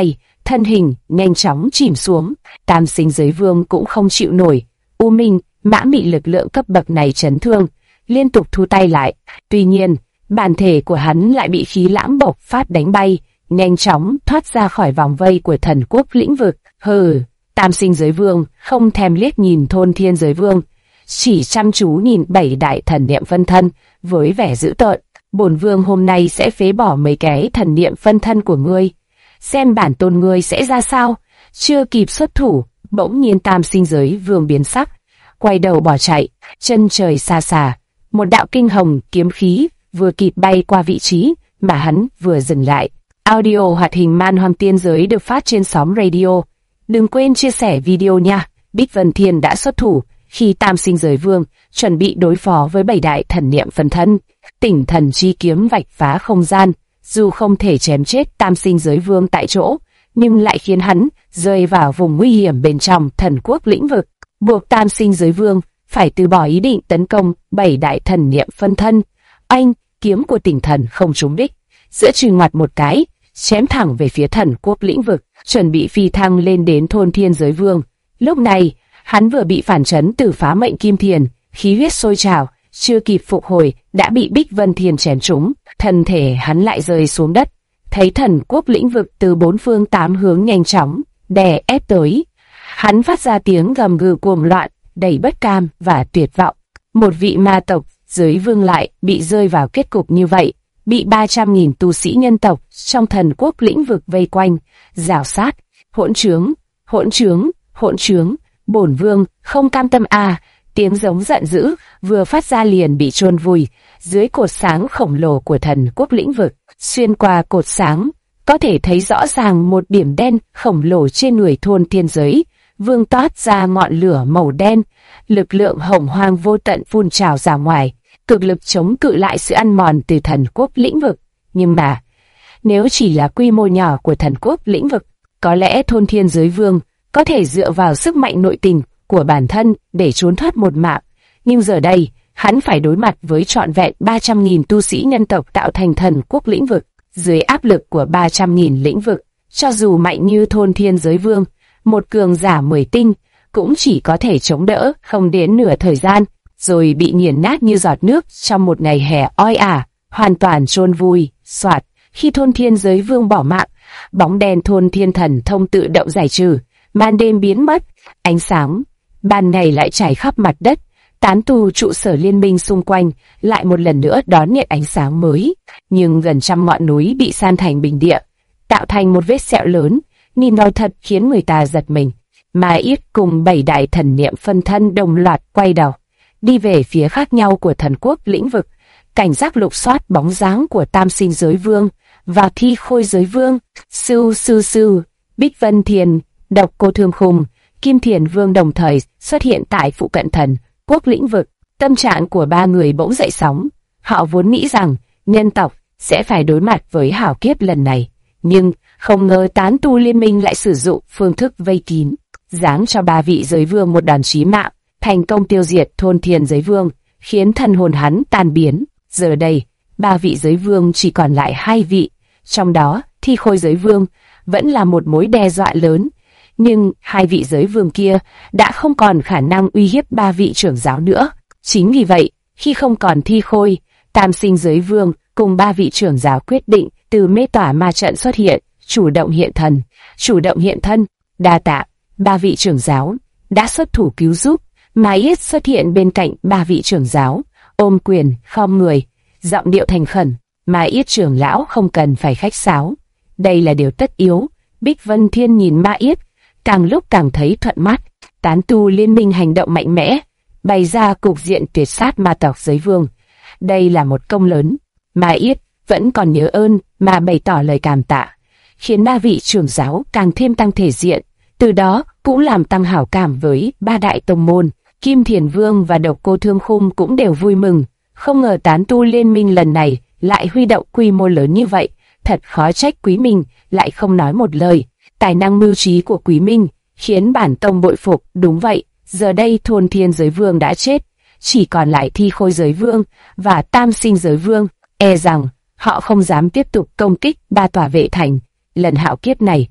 thân hình nhanh chóng chìm xuống. Tam sinh giới vương cũng không chịu nổi. U Minh, Mã Mị lực lượng cấp bậc này chấn thương, liên tục thu tay lại. Tuy nhiên, bản thể của hắn lại bị khí lãng bộc phát đánh bay, nhanh chóng thoát ra khỏi vòng vây của thần quốc lĩnh vực. Hừ, tam sinh giới vương không thèm liếc nhìn thôn thiên giới vương, chỉ chăm chú nhìn 7 đại thần niệm phân thân với vẻ dữ tợn. Bổn vương hôm nay sẽ phế bỏ mấy cái thần niệm phân thân của ngươi, xem bản tôn ngươi sẽ ra sao. Chưa kịp xuất thủ, bỗng nhiên tam sinh giới vương biến sắc, quay đầu bỏ chạy. Chân trời xa xa, một đạo kinh hồng kiếm khí vừa kịp bay qua vị trí mà hắn vừa dừng lại. Audio hoạt hình Man Hoang Tiên Giới được phát trên Xóm Radio. Đừng quên chia sẻ video nha. Bích Vân Thiên đã xuất thủ khi tam sinh giới vương chuẩn bị đối phó với 7 đại thần niệm phân thân. Tỉnh thần chi kiếm vạch phá không gian, dù không thể chém chết tam sinh giới vương tại chỗ, nhưng lại khiến hắn rơi vào vùng nguy hiểm bên trong thần quốc lĩnh vực, buộc tam sinh giới vương phải từ bỏ ý định tấn công 7 đại thần niệm phân thân. Anh, kiếm của tỉnh thần không trúng đích, giữa chừng ngoặt một cái, chém thẳng về phía thần quốc lĩnh vực, chuẩn bị phi thăng lên đến thôn thiên giới vương. Lúc này, hắn vừa bị phản chấn từ phá mệnh kim thiền, khí huyết sôi trào, chưa kịp phục hồi đã bị Bích Vân Thiên chém trúng, thân thể hắn lại rơi xuống đất. Thấy thần quốc lĩnh vực từ 4 phương 8 hướng nhanh chóng đè ép tới, hắn phát ra tiếng gầm gừ cuồng loạn, đầy bất cam và tuyệt vọng. Một vị ma tộc giới vương lại bị rơi vào kết cục như vậy, bị 300.000 tu sĩ nhân tộc trong thần quốc lĩnh vực vây quanh, rào sát. Hỗn trướng, hỗn trướng, hỗn trướng, bổn vương không cam tâm à! Tiếng giống giận dữ vừa phát ra liền bị chôn vùi dưới cột sáng khổng lồ của thần quốc lĩnh vực. Xuyên qua cột sáng, có thể thấy rõ ràng một điểm đen khổng lồ trên người thôn thiên giới vương toát ra ngọn lửa màu đen, lực lượng hồng hoang vô tận phun trào ra ngoài, cực lực chống cự lại sự ăn mòn từ thần quốc lĩnh vực. Nhưng mà, nếu chỉ là quy mô nhỏ của thần quốc lĩnh vực, có lẽ thôn thiên giới vương có thể dựa vào sức mạnh nội tình của bản thân để trốn thoát một mạng. Nhưng giờ đây, hắn phải đối mặt với trọn vẹn 300.000 tu sĩ nhân tộc tạo thành thần quốc lĩnh vực. Dưới áp lực của 300.000 lĩnh vực, cho dù mạnh như thôn thiên giới vương, một cường giả 10 tinh cũng chỉ có thể chống đỡ không đến nửa thời gian, rồi bị nghiền nát như giọt nước trong một ngày hè oi ả, hoàn toàn chôn vùi. Soạt, khi thôn thiên giới vương bỏ mạng, bóng đen thôn thiên thần thông tự động giải trừ, màn đêm biến mất, ánh sáng ban ngày lại trải khắp mặt đất. Tán tu trụ sở liên minh xung quanh lại một lần nữa đón nhận ánh sáng mới, nhưng gần trăm ngọn núi bị san thành bình địa, tạo thành một vết sẹo lớn, nhìn nó thật khiến người ta giật mình. Ma Yết cùng 7 đại thần niệm phân thân đồng loạt quay đầu, đi về phía khác nhau của thần quốc lĩnh vực, cảnh giác lục soát bóng dáng của tam sinh giới vương và thi khôi giới vương. Sư sư sư, Bích Vân Thiền, Độc Cô Thương Khung, Kim Thiền Vương đồng thời xuất hiện tại phụ cận thần quốc lĩnh vực. Tâm trạng của ba người bỗng dậy sóng. Họ vốn nghĩ rằng nhân tộc sẽ phải đối mặt với hảo kiếp lần này, nhưng không ngờ tán tu liên minh lại sử dụng phương thức vây kín, giáng cho ba vị giới vương một đòn chí mạng, thành công tiêu diệt thôn thiên giới vương, khiến thần hồn hắn tan biến. Giờ đây, ba vị giới vương chỉ còn lại 2 vị, trong đó thi khôi giới vương vẫn là một mối đe dọa lớn. Nhưng 2 vị giới vương kia đã không còn khả năng uy hiếp 3 vị trưởng giáo nữa. Chính vì vậy, khi không còn thi khôi, tam sinh giới vương cùng 3 vị trưởng giáo quyết định từ mê tỏa ma trận xuất hiện, chủ động hiện thân. Chủ động hiện thân, đa tạ, 3 vị trưởng giáo đã xuất thủ cứu giúp. Ma Yết xuất hiện bên cạnh 3 vị trưởng giáo, ôm quyền, khom người, giọng điệu thành khẩn. Ma Yết trưởng lão không cần phải khách sáo, đây là điều tất yếu. Bích Vân Thiên nhìn Ma Yết, càng lúc càng thấy thuận mắt. Tán tu liên minh hành động mạnh mẽ, bày ra cục diện tuyệt sát ma tộc giới vương. Đây là một công lớn. Ma Yết vẫn còn nhớ ơn mà bày tỏ lời cảm tạ, khiến 3 vị trưởng giáo càng thêm tăng thể diện, từ đó cũng làm tăng hảo cảm với 3 đại tông môn. Kim Thiền Vương và Độc Cô Thương Khung cũng đều vui mừng, không ngờ tán tu liên minh lần này lại huy động quy mô lớn như vậy, thật khó trách Quý Minh lại không nói một lời. Tài năng mưu trí của Quý Minh khiến bản tông bội phục. Đúng vậy, giờ đây thôn thiên giới vương đã chết, chỉ còn lại thi khôi giới vương và tam sinh giới vương. E rằng họ không dám tiếp tục công kích 3 tòa vệ thành. Lần hạo kiếp này,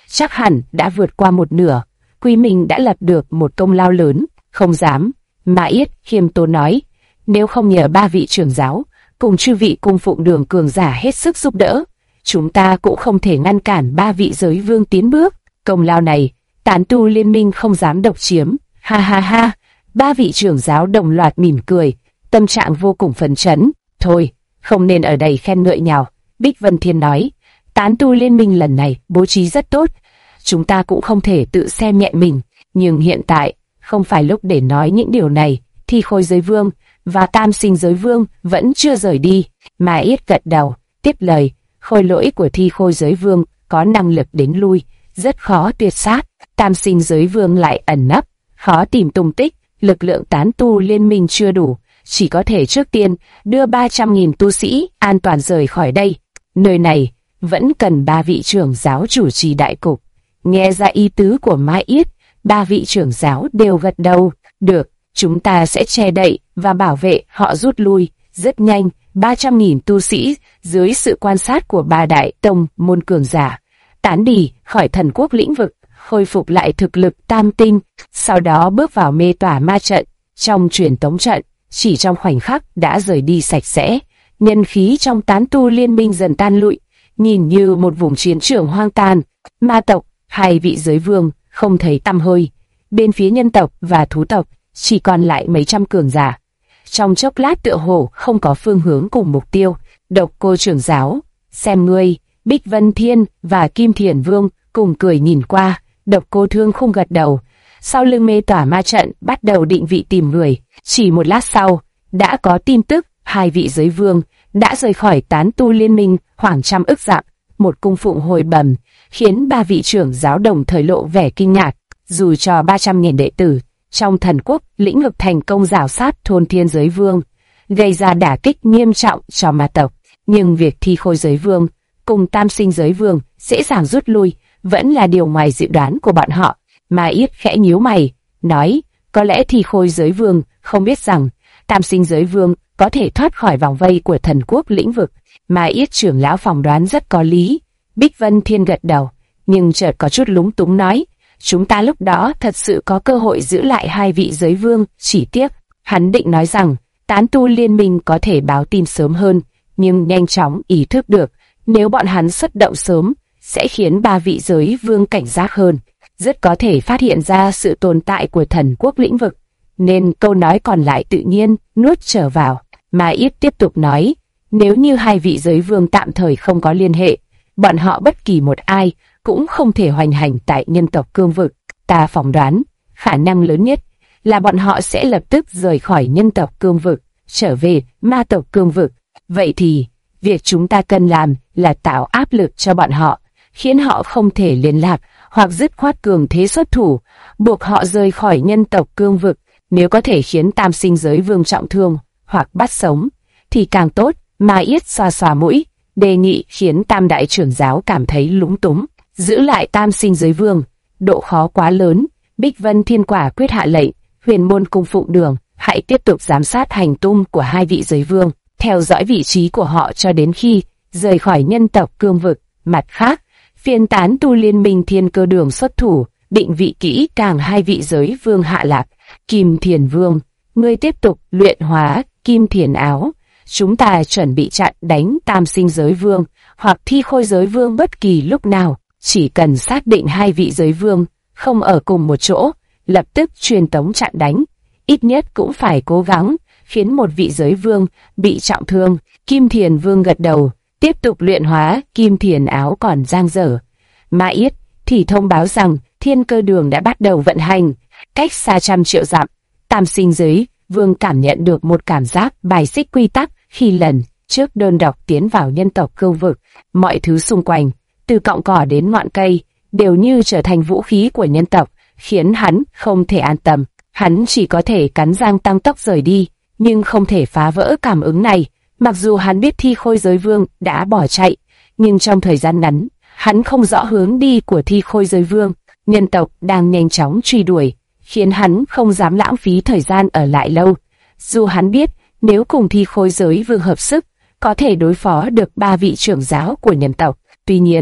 chắc hẳn đã vượt qua một nửa. Quy Minh đã lập được một công lao lớn. Không dám. Ma Yết khiêm tốn nói, nếu không nhờ ba vị trưởng giáo cùng chư vị cung phụng Đường cường giả hết sức giúp đỡ, chúng ta cũng không thể ngăn cản ba vị giới vương tiến bước. Công lao này, tán tu liên minh không dám độc chiếm. Ha ha ha. Ba vị trưởng giáo đồng loạt mỉm cười, tâm trạng vô cùng phấn chấn. Thôi, không nên ở đây khen ngợi nhau. Bích Vân Thiên nói, tán tu liên minh lần này bố trí rất tốt. Chúng ta cũng không thể tự xem nhẹ mình, nhưng hiện tại không phải lúc để nói những điều này. Thi Khôi giới vương và Tam Sinh giới vương vẫn chưa rời đi. Ma Yết gật đầu, tiếp lời, khôi lỗi của Thi Khôi giới vương có năng lực đến lui, rất khó tuyệt sát. Tam Sinh giới vương lại ẩn nấp, khó tìm tung tích. Lực lượng tán tu liên minh chưa đủ, chỉ có thể trước tiên đưa 300.000 tu sĩ an toàn rời khỏi đây. Nơi này vẫn cần ba vị trưởng giáo chủ trì đại cục. Nghe ra ý tứ của Ma Yết, ba vị trưởng giáo đều gật đầu. Được, chúng ta sẽ che đậy và bảo vệ họ rút lui. Rất nhanh, 300.000 tu sĩ dưới sự quan sát của ba đại tông môn cường giả tán đi khỏi thần quốc lĩnh vực, khôi phục lại thực lực tam tinh, sau đó bước vào mê tỏa ma trận. Trong truyền tống trận, chỉ trong khoảnh khắc đã rời đi sạch sẽ. Nhân khí trong tán tu liên minh dần tan lụi, nhìn như một vùng chiến trường hoang tàn. Ma tộc, hai vị giới vương không thấy tăm hơi. Bên phía nhân tộc và thú tộc chỉ còn lại mấy trăm cường giả. Trong chốc lát tựa hồ không có phương hướng cùng mục tiêu. Độc Cô trưởng giáo, xem ngươi. Bích Vân Thiên và Kim Thiền Vương cùng cười nhìn qua. Độc Cô thương không gật đầu. Sau lưng mê tỏa ma trận bắt đầu định vị tìm người. Chỉ một lát sau, đã có tin tức hai vị giới vương đã rời khỏi tán tu liên minh khoảng trăm ức dặm. Một cung phụng hồi bẩm khiến ba vị trưởng giáo đồng thời lộ vẻ kinh ngạc. Dù cho 300.000 đệ tử trong thần quốc lĩnh vực thành công rào sát thôn thiên giới vương, gây ra đả kích nghiêm trọng cho ma tộc, nhưng việc Thi Khôi giới vương cùng Tam Sinh giới vương dễ dàng rút lui vẫn là điều ngoài dự đoán của bọn họ. Ma Yết khẽ nhíu mày, nói, có lẽ Thi Khôi giới vương không biết rằng Tam Sinh giới vương có thể thoát khỏi vòng vây của thần quốc lĩnh vực. Ma Yết trưởng lão phỏng đoán rất có lý. Bích Vân Thiên gật đầu, nhưng chợt có chút lúng túng nói, chúng ta lúc đó thật sự có cơ hội giữ lại hai vị giới vương, chỉ tiếc. Hắn định nói rằng tán tu liên minh có thể báo tin sớm hơn, nhưng nhanh chóng ý thức được nếu bọn hắn xuất động sớm sẽ khiến ba vị giới vương cảnh giác hơn, rất có thể phát hiện ra sự tồn tại của thần quốc lĩnh vực, nên câu nói còn lại tự nhiên nuốt trở vào. Ma Yết tiếp tục nói, nếu như hai vị giới vương tạm thời không có liên hệ, bọn họ bất kỳ một ai cũng không thể hoành hành tại nhân tộc cương vực. Ta phỏng đoán, khả năng lớn nhất là bọn họ sẽ lập tức rời khỏi nhân tộc cương vực, trở về ma tộc cương vực. Vậy thì, việc chúng ta cần làm là tạo áp lực cho bọn họ, khiến họ không thể liên lạc, hoặc dứt khoát cường thế xuất thủ, buộc họ rời khỏi nhân tộc cương vực. Nếu có thể khiến Tam Sinh giới vương trọng thương, hoặc bắt sống, thì càng tốt. Ma Yết xoa xoa mũi, đề nghị khiến Tam đại trưởng giáo cảm thấy lúng túng. Giữ lại Tam Sinh giới vương, độ khó quá lớn. Bích Vân Thiên quả quyết hạ lệnh, Huyền môn cung phụng Đường, hãy tiếp tục giám sát hành tung của hai vị giới vương, theo dõi vị trí của họ cho đến khi rời khỏi nhân tộc cương vực. Mặt khác, phiên tán tu liên minh Thiên Cơ Đường xuất thủ, định vị kỹ càng hai vị giới vương hạ lạc. Kim Thiền Vương, ngươi tiếp tục luyện hóa Kim Thiền áo. Chúng ta chuẩn bị chặn đánh Tam Sinh giới vương hoặc Thi Khôi giới vương bất kỳ lúc nào. Chỉ cần xác định hai vị giới vương không ở cùng một chỗ, lập tức truyền tống chặn đánh. Ít nhất cũng phải cố gắng khiến một vị giới vương bị trọng thương. Kim Thiền Vương gật đầu, tiếp tục luyện hóa Kim Thiền áo còn dang dở. Ma Yết thì thông báo rằng Thiên Cơ Đường đã bắt đầu vận hành. Cách xa trăm triệu dặm, Tam Sinh giới vương cảm nhận được một cảm giác bài xích quy tắc khi lần trước đơn độc tiến vào nhân tộc cương vực. Mọi thứ xung quanh, từ cọng cỏ đến ngọn cây, đều như trở thành vũ khí của nhân tộc, khiến hắn không thể an tâm. Hắn chỉ có thể cắn răng tăng tốc rời đi, nhưng không thể phá vỡ cảm ứng này. Mặc dù hắn biết Thi Khôi giới vương đã bỏ chạy, nhưng trong thời gian ngắn, hắn không rõ hướng đi của Thi Khôi giới vương. Nhân tộc đang nhanh chóng truy đuổi, khiến hắn không dám lãng phí thời gian ở lại lâu. Dù hắn biết nếu cùng Thi Khôi giới vương hợp sức, có thể đối phó được ba vị trưởng giáo của nhân tộc. Tuy nhiên,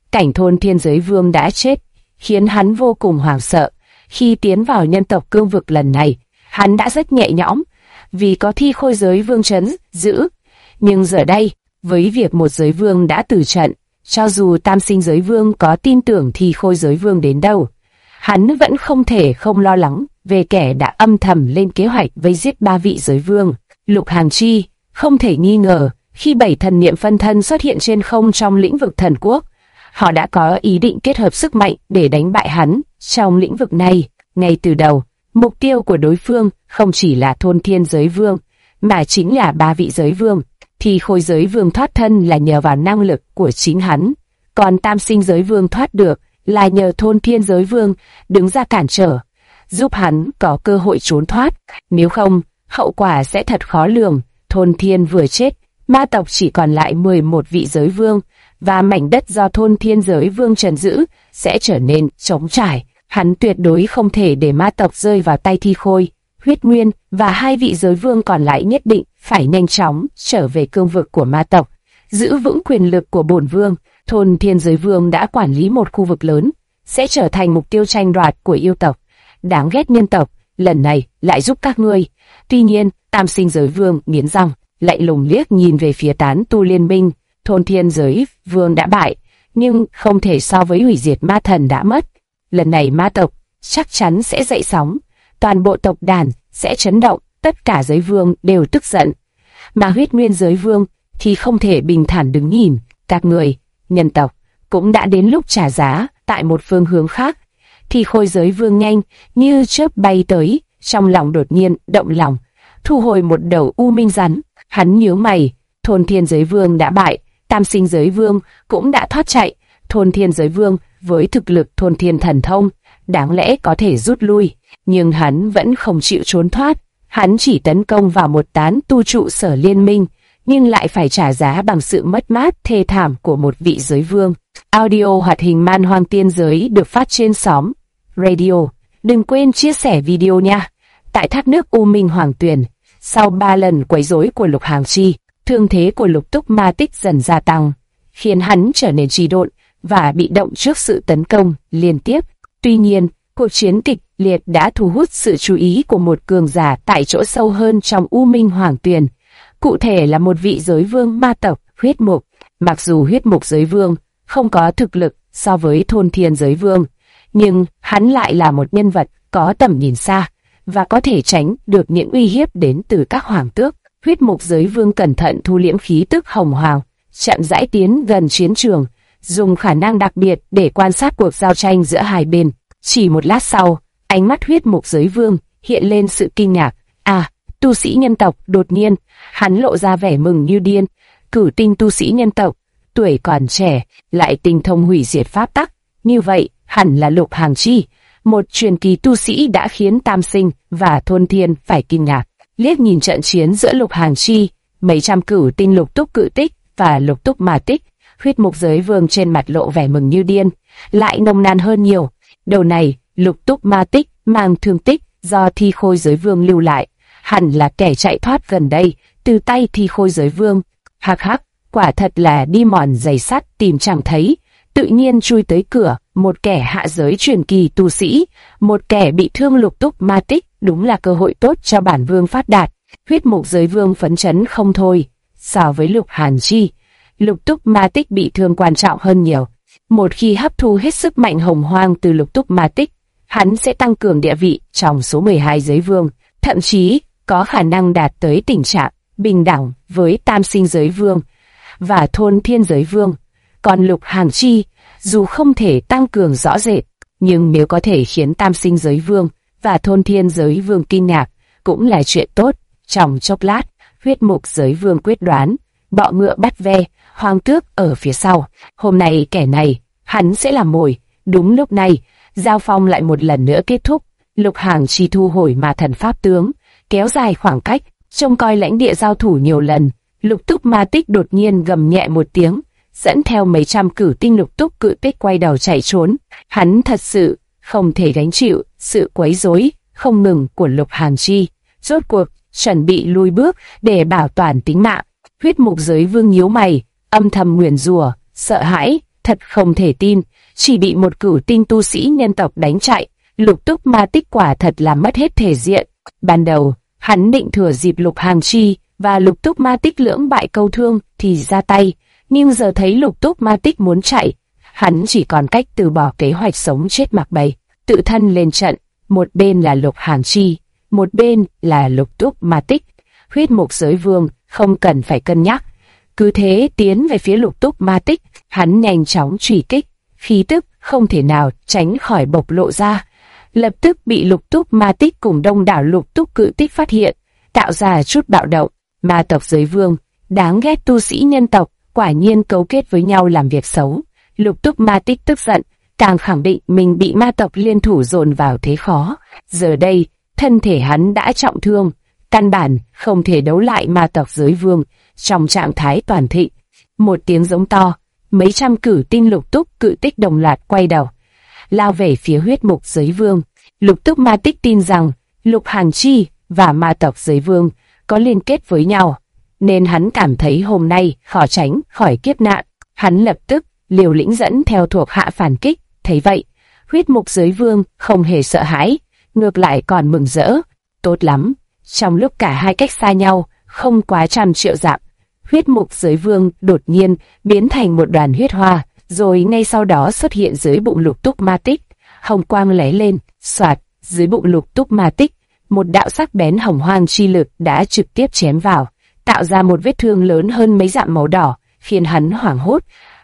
Cảnh thôn thiên giới vương đã chết khiến hắn vô cùng hoảng sợ. Khi tiến vào nhân tộc cương vực lần này, hắn đã rất nhẹ nhõm vì có thi khôi giới vương trấn giữ. Nhưng giờ đây, với việc một giới vương đã tử trận, cho dù tam sinh giới vương có tin tưởng thi khôi giới vương đến đâu, hắn vẫn không thể không lo lắng về kẻ đã âm thầm lên kế hoạch vây giết 3 vị giới vương. Lục Hàng Chi không thể nghi ngờ, khi 7 thần niệm phân thân xuất hiện trên không trong lĩnh vực thần quốc, họ đã có ý định kết hợp sức mạnh để đánh bại hắn trong lĩnh vực này. Ngay từ đầu, mục tiêu của đối phương không chỉ là thôn thiên giới vương, mà chính là 3 vị giới vương. Thì khôi giới vương thoát thân là nhờ vào năng lực của chính hắn, còn tam sinh giới vương thoát được là nhờ thôn thiên giới vương đứng ra cản trở, giúp hắn có cơ hội trốn thoát. Nếu không, hậu quả sẽ thật khó lường. Thôn thiên vừa chết, ma tộc chỉ còn lại 11 vị giới vương, và mảnh đất do thôn thiên giới vương trấn giữ sẽ trở nên trống trải. Hắn tuyệt đối không thể để ma tộc rơi vào tay Thi Khôi, Huyết Nguyên và 2 vị giới vương còn lại nhất định phải nhanh chóng trở về cương vực của ma tộc, giữ vững quyền lực của bổn vương. Thôn thiên giới vương đã quản lý một khu vực lớn, sẽ trở thành mục tiêu tranh đoạt của yêu tộc. Đáng ghét nhân tộc, lần này lại giúp các ngươi. Tuy nhiên, tam sinh giới vương nghiến răng, lạnh lùng liếc nhìn về phía tán tu liên minh. Thôn thiên giới vương đã bại, nhưng không thể so với hủy diệt ma thần đã mất. Lần này ma tộc chắc chắn sẽ dậy sóng, toàn bộ tộc đàn sẽ chấn động, tất cả giới vương đều tức giận. Mà Huyết Nguyên giới vương thì không thể bình thản đứng nhìn. Các người, nhân tộc, cũng đã đến lúc trả giá. Tại một phương hướng khác, thì khôi giới vương nhanh như chớp bay tới, trong lòng đột nhiên động lòng, thu hồi một đầu u minh rắn. Hắn nhíu mày, thôn thiên giới vương đã bại, tam sinh giới vương cũng đã thoát chạy. Thôn thiên giới vương với thực lực thôn thiên thần thông đáng lẽ có thể rút lui, nhưng hắn vẫn không chịu trốn thoát. Hắn chỉ tấn công vào một tán tu trụ sở liên minh, nhưng lại phải trả giá bằng sự mất mát thê thảm của một vị giới vương. Audio hoạt hình Man Hoang Tiên Giới được phát trên xóm Radio. Đừng quên chia sẻ video nha. Tại thác nước U Minh Hoàng Tuyền, sau 3 lần quấy rối của Lục Hàng Chi, thương thế của Lục Túc Ma Tích dần gia tăng, khiến hắn trở nên trì độn và bị động trước sự tấn công liên tiếp. Tuy nhiên, cuộc chiến kịch liệt đã thu hút sự chú ý của một cường giả tại chỗ sâu hơn trong U Minh Hoàng Tuyền, cụ thể là một vị giới vương ma tộc, Huyết Mục. Mặc dù Huyết Mục giới vương không có thực lực so với thôn thiên giới vương, nhưng hắn lại là một nhân vật có tầm nhìn xa và có thể tránh được những uy hiếp đến từ các hoàng tước. Huyết Mục giới vương cẩn thận thu liễm khí tức hồng hoàng, chậm rãi tiến gần chiến trường, dùng khả năng đặc biệt để quan sát cuộc giao tranh giữa hai bên. Chỉ một lát sau, ánh mắt Huyết Mục giới vương hiện lên sự kinh ngạc. Tu sĩ nhân tộc. Đột nhiên, hắn lộ ra vẻ mừng như điên. Cửu tinh tu sĩ nhân tộc, tuổi còn trẻ, lại tinh thông hủy diệt pháp tắc. Như vậy, hẳn là Lục Hàng Chi, một truyền kỳ tu sĩ đã khiến tam sinh và thôn thiên phải kinh ngạc. Liếc nhìn trận chiến giữa Lục Hàng Chi, mấy trăm cửu tinh lục túc cự tích và lục túc mà tích, Huyết Mục giới vương trên mặt lộ vẻ mừng như điên, lại nồng nàn hơn nhiều. Đầu này, lục túc ma tích mang thương tích do Thi Khôi giới vương lưu lại, hẳn là kẻ chạy thoát gần đây từ tay Thi Khôi giới vương. Hắc hắc, quả thật là đi mòn giày sắt tìm chẳng thấy, tự nhiên chui tới cửa một kẻ hạ giới truyền kỳ tu sĩ, một kẻ bị thương lục túc ma tích, đúng là cơ hội tốt cho bản vương phát đạt. Huyết Mục giới vương phấn chấn không thôi. So với Lục Hàn Chi, lục túc ma tích bị thương quan trọng hơn nhiều. Một khi hấp thu hết sức mạnh hồng hoang từ lục túc ma tích, hắn sẽ tăng cường địa vị trong số 12 giới vương, thậm chí có khả năng đạt tới tình trạng bình đẳng với tam sinh giới vương và thôn thiên giới vương. Còn Lục Hàng Chi, dù không thể tăng cường rõ rệt, nhưng nếu có thể khiến tam sinh giới vương và thôn thiên giới vương kinh ngạc, cũng là chuyện tốt. Trong chốc lát, Huyết Mục giới vương quyết đoán, bọ ngựa bắt ve, hoàng tước ở phía sau. Hôm nay kẻ này, hắn sẽ làm mồi. Đúng lúc này, giao phong lại một lần nữa kết thúc. Lục Hàng Chi thu hồi ma thần pháp tướng, kéo dài khoảng cách, trông coi lãnh địa giao thủ nhiều lần. Lục túc ma tích đột nhiên gầm nhẹ một tiếng, dẫn theo mấy trăm cửu tinh lục túc cự tích quay đầu chạy trốn. Hắn thật sự không thể gánh chịu sự quấy rối không ngừng của Lục Hàng Chi, rốt cuộc chuẩn bị lùi bước để bảo toàn tính mạng. Huyết Mục giới vương nhíu mày, âm thầm nguyền rủa, sợ hãi, thật không thể tin, chỉ bị một cửu tinh tu sĩ nhân tộc đánh chạy, Lục Túc Ma Tích quả thật là mất hết thể diện. Ban đầu, hắn định thừa dịp Lục Hàng Chi và Lục Túc Ma Tích lưỡng bại câu thương thì ra tay, nhưng giờ thấy Lục Túc Ma Tích muốn chạy, hắn chỉ còn cách từ bỏ kế hoạch sống chết mặc bay, tự thân lên trận. Một bên là Lục Hàng Chi, một bên là Lục Túc Ma Tích. Huyết Mục Giới Vương không cần phải cân nhắc, cứ thế tiến về phía Lục Túc Ma Tích. Hắn nhanh chóng truy kích, khí tức không thể nào tránh khỏi bộc lộ ra, lập tức bị Lục Túc Ma Tích cùng đông đảo Lục Túc Cự Tích phát hiện, tạo ra chút bạo động. Ma tộc Giới Vương, đáng ghét tu sĩ nhân tộc, quả nhiên cấu kết với nhau làm việc xấu. Lục Túc Ma Tích tức giận, càng khẳng định mình bị ma tộc liên thủ dồn vào thế khó. Giờ đây, thân thể hắn đã trọng thương, căn bản không thể đấu lại ma tộc Giới Vương. Trong trạng thái toàn thịnh, một tiếng giống to, mấy trăm cửu tinh Lục Túc Cự Tích đồng loạt quay đầu, lao về phía Huyết Mục Giới Vương. Lục Túc Ma Tích tin rằng Lục Hàng Chi và ma tộc Giới Vương có liên kết với nhau, nên hắn cảm thấy hôm nay khó tránh khỏi kiếp nạn. Hắn lập tức liều lĩnh dẫn theo thuộc hạ phản kích. Thấy vậy, Huyết Mục Giới Vương không hề sợ hãi, ngược lại còn mừng rỡ. Tốt lắm. Trong lúc cả hai cách xa nhau không quá 100 triệu dặm, Huyết Mục Giới Vương đột nhiên biến thành một đoàn huyết hoa, rồi ngay sau đó xuất hiện dưới bụng Lục Túc Ma Tích. Hồng quang lóe lên, xoạt, dưới bụng Lục Túc Ma Tích, một đạo sắc bén hồng hoang chi lực đã trực tiếp chém vào, tạo ra một vết thương lớn hơn mấy dặm màu đỏ, khiến hắn hoảng hốt.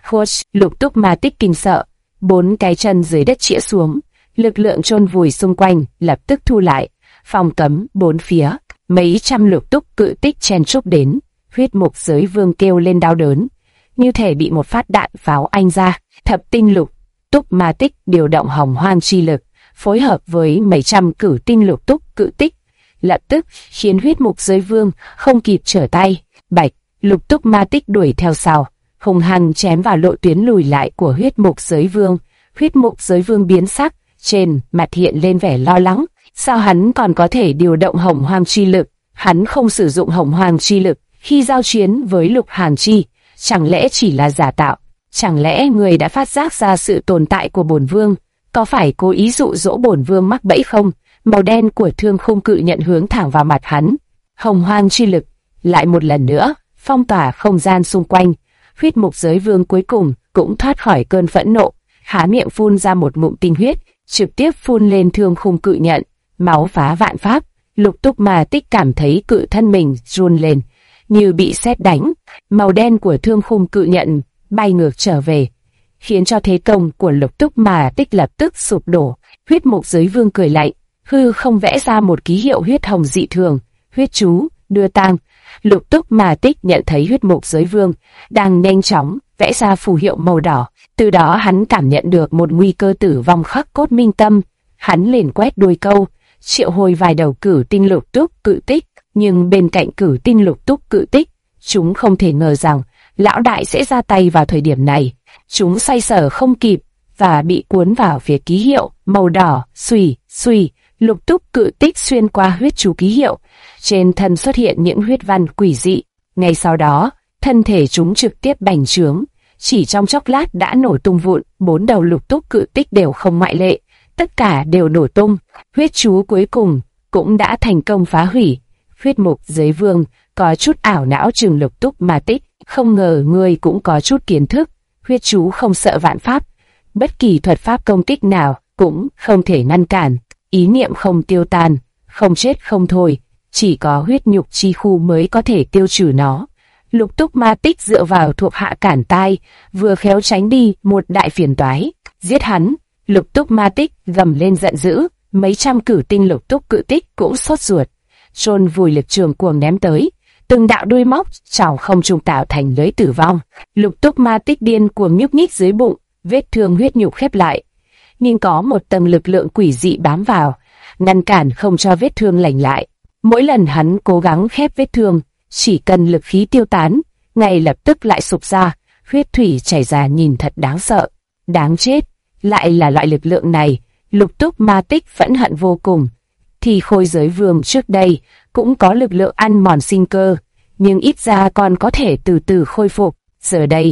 Lục Túc Ma Tích kinh sợ, 4 cái chân dưới đất chĩa xuống, lực lượng chôn vùi xung quanh lập tức thu lại, phòng cấm 4 phía, mấy trăm Lục Túc Cự Tích chen chúc đến. Huyết Mục Giới Vương kêu lên đau đớn, như thể bị một phát đạn pháo anh ra. Thập tinh Lục Túc Ma Tích điều động hồng hoang chi lực, phối hợp với mấy trăm cửu tinh Lục Túc Cự Tích, lập tức khiến Huyết Mục Giới Vương không kịp trở tay. Bạch, Lục Túc Ma Tích đuổi theo sau, hung hăng chém vào lộ tuyến lùi lại của Huyết Mục Giới Vương. Huyết Mục Giới Vương biến sắc, trên mặt hiện lên vẻ lo lắng. Sao hắn còn có thể điều động hồng hoang chi lực? Hắn không sử dụng hồng hoang chi lực khi giao chiến với Lục Hàng Chi, chẳng lẽ chỉ là giả tạo? Chẳng lẽ người đã phát giác ra sự tồn tại của bổn vương? Có phải cố ý dụ dỗ bổn vương mắc bẫy không? Màu đen của Thương Khung Cự Nhận hướng thẳng vào mặt hắn. Hồng hoang chi lực lại một lần nữa phong tỏa không gian xung quanh. Huyết Mục Giới Vương cuối cùng cũng thoát khỏi cơn phẫn nộ, há miệng phun ra một ngụm tinh huyết, trực tiếp phun lên Thương Khung Cự Nhận, máu phá vạn pháp. Lục Túc Ma Tích cảm thấy cự thân mình run lên, như bị sét đánh. Màu đen của Thương Khung Cự Nhận bay ngược trở về, khiến cho thế công của Lục Túc Ma Tích lập tức sụp đổ. Huyết Mục Giới Vương cười lạnh, hư không vẽ ra một ký hiệu huyết hồng dị thường, huyết chú đưa tang. Lục Túc Ma Tích nhận thấy Huyết Mục Giới Vương đang nhanh chóng vẽ ra phù hiệu màu đỏ, từ đó hắn cảm nhận được một nguy cơ tử vong khắc cốt minh tâm. Hắn liền quét đuôi câu, triệu hồi vài đầu cửu tinh Lục Túc Cự Tích, nhưng bên cạnh cửu tinh Lục Túc Cự Tích, chúng không thể ngờ rằng lão đại sẽ ra tay vào thời điểm này. Chúng xoay sở không kịp và bị cuốn vào phía ký hiệu màu đỏ. Xuy, xuy, Lục Túc Cự Tích xuyên qua huyết chú ký hiệu, trên thân xuất hiện những huyết văn quỷ dị. Ngay sau đó, thân thể chúng trực tiếp bành trướng, chỉ trong chốc lát đã nổ tung vụn. 4 đầu Lục Túc Cự Tích đều không ngoại lệ, tất cả đều nổ tung. Huyết chú cuối cùng cũng đã thành công phá hủy. Huyết Mục Giới Vương có chút ảo não chừng Lục Túc Ma Tích, không ngờ ngươi cũng có chút kiến thức. Huyết chú không sợ vạn pháp, bất kỳ thuật pháp công kích nào cũng không thể ngăn cản. Ý niệm không tiêu tan, không chết không thôi, chỉ có huyết nhục chi khu mới có thể tiêu trừ nó. Lục Túc Ma Tích dựa vào thuộc hạ cản tai, vừa khéo tránh đi một đại phiền toái. Giết hắn! Lục Túc Ma Tích gầm lên giận dữ, mấy trăm cửu tinh Lục Túc Cự Tích cũng sốt ruột, chôn vùi lực trường cuồng ném tới. Từng đạo đuôi móc trào không trung tạo thành lưới tử vong. Lục Túc Ma Tích điên cuồng nhúc nhích dưới bụng, vết thương huyết nhục khép lại, nhưng có một tầng lực lượng quỷ dị bám vào, ngăn cản không cho vết thương lành lại. Mỗi lần hắn cố gắng khép vết thương, chỉ cần lực khí tiêu tán, ngay lập tức lại sụp ra, huyết thủy chảy ra nhìn thật đáng sợ. Đáng chết, lại là loại lực lượng này. Lục Túc Ma Tích phẫn hận vô cùng. Thì Khôi Giới Vương trước đây cũng có lực lượng ăn mòn sinh cơ, nhưng ít ra còn có thể từ từ khôi phục. Giờ đây,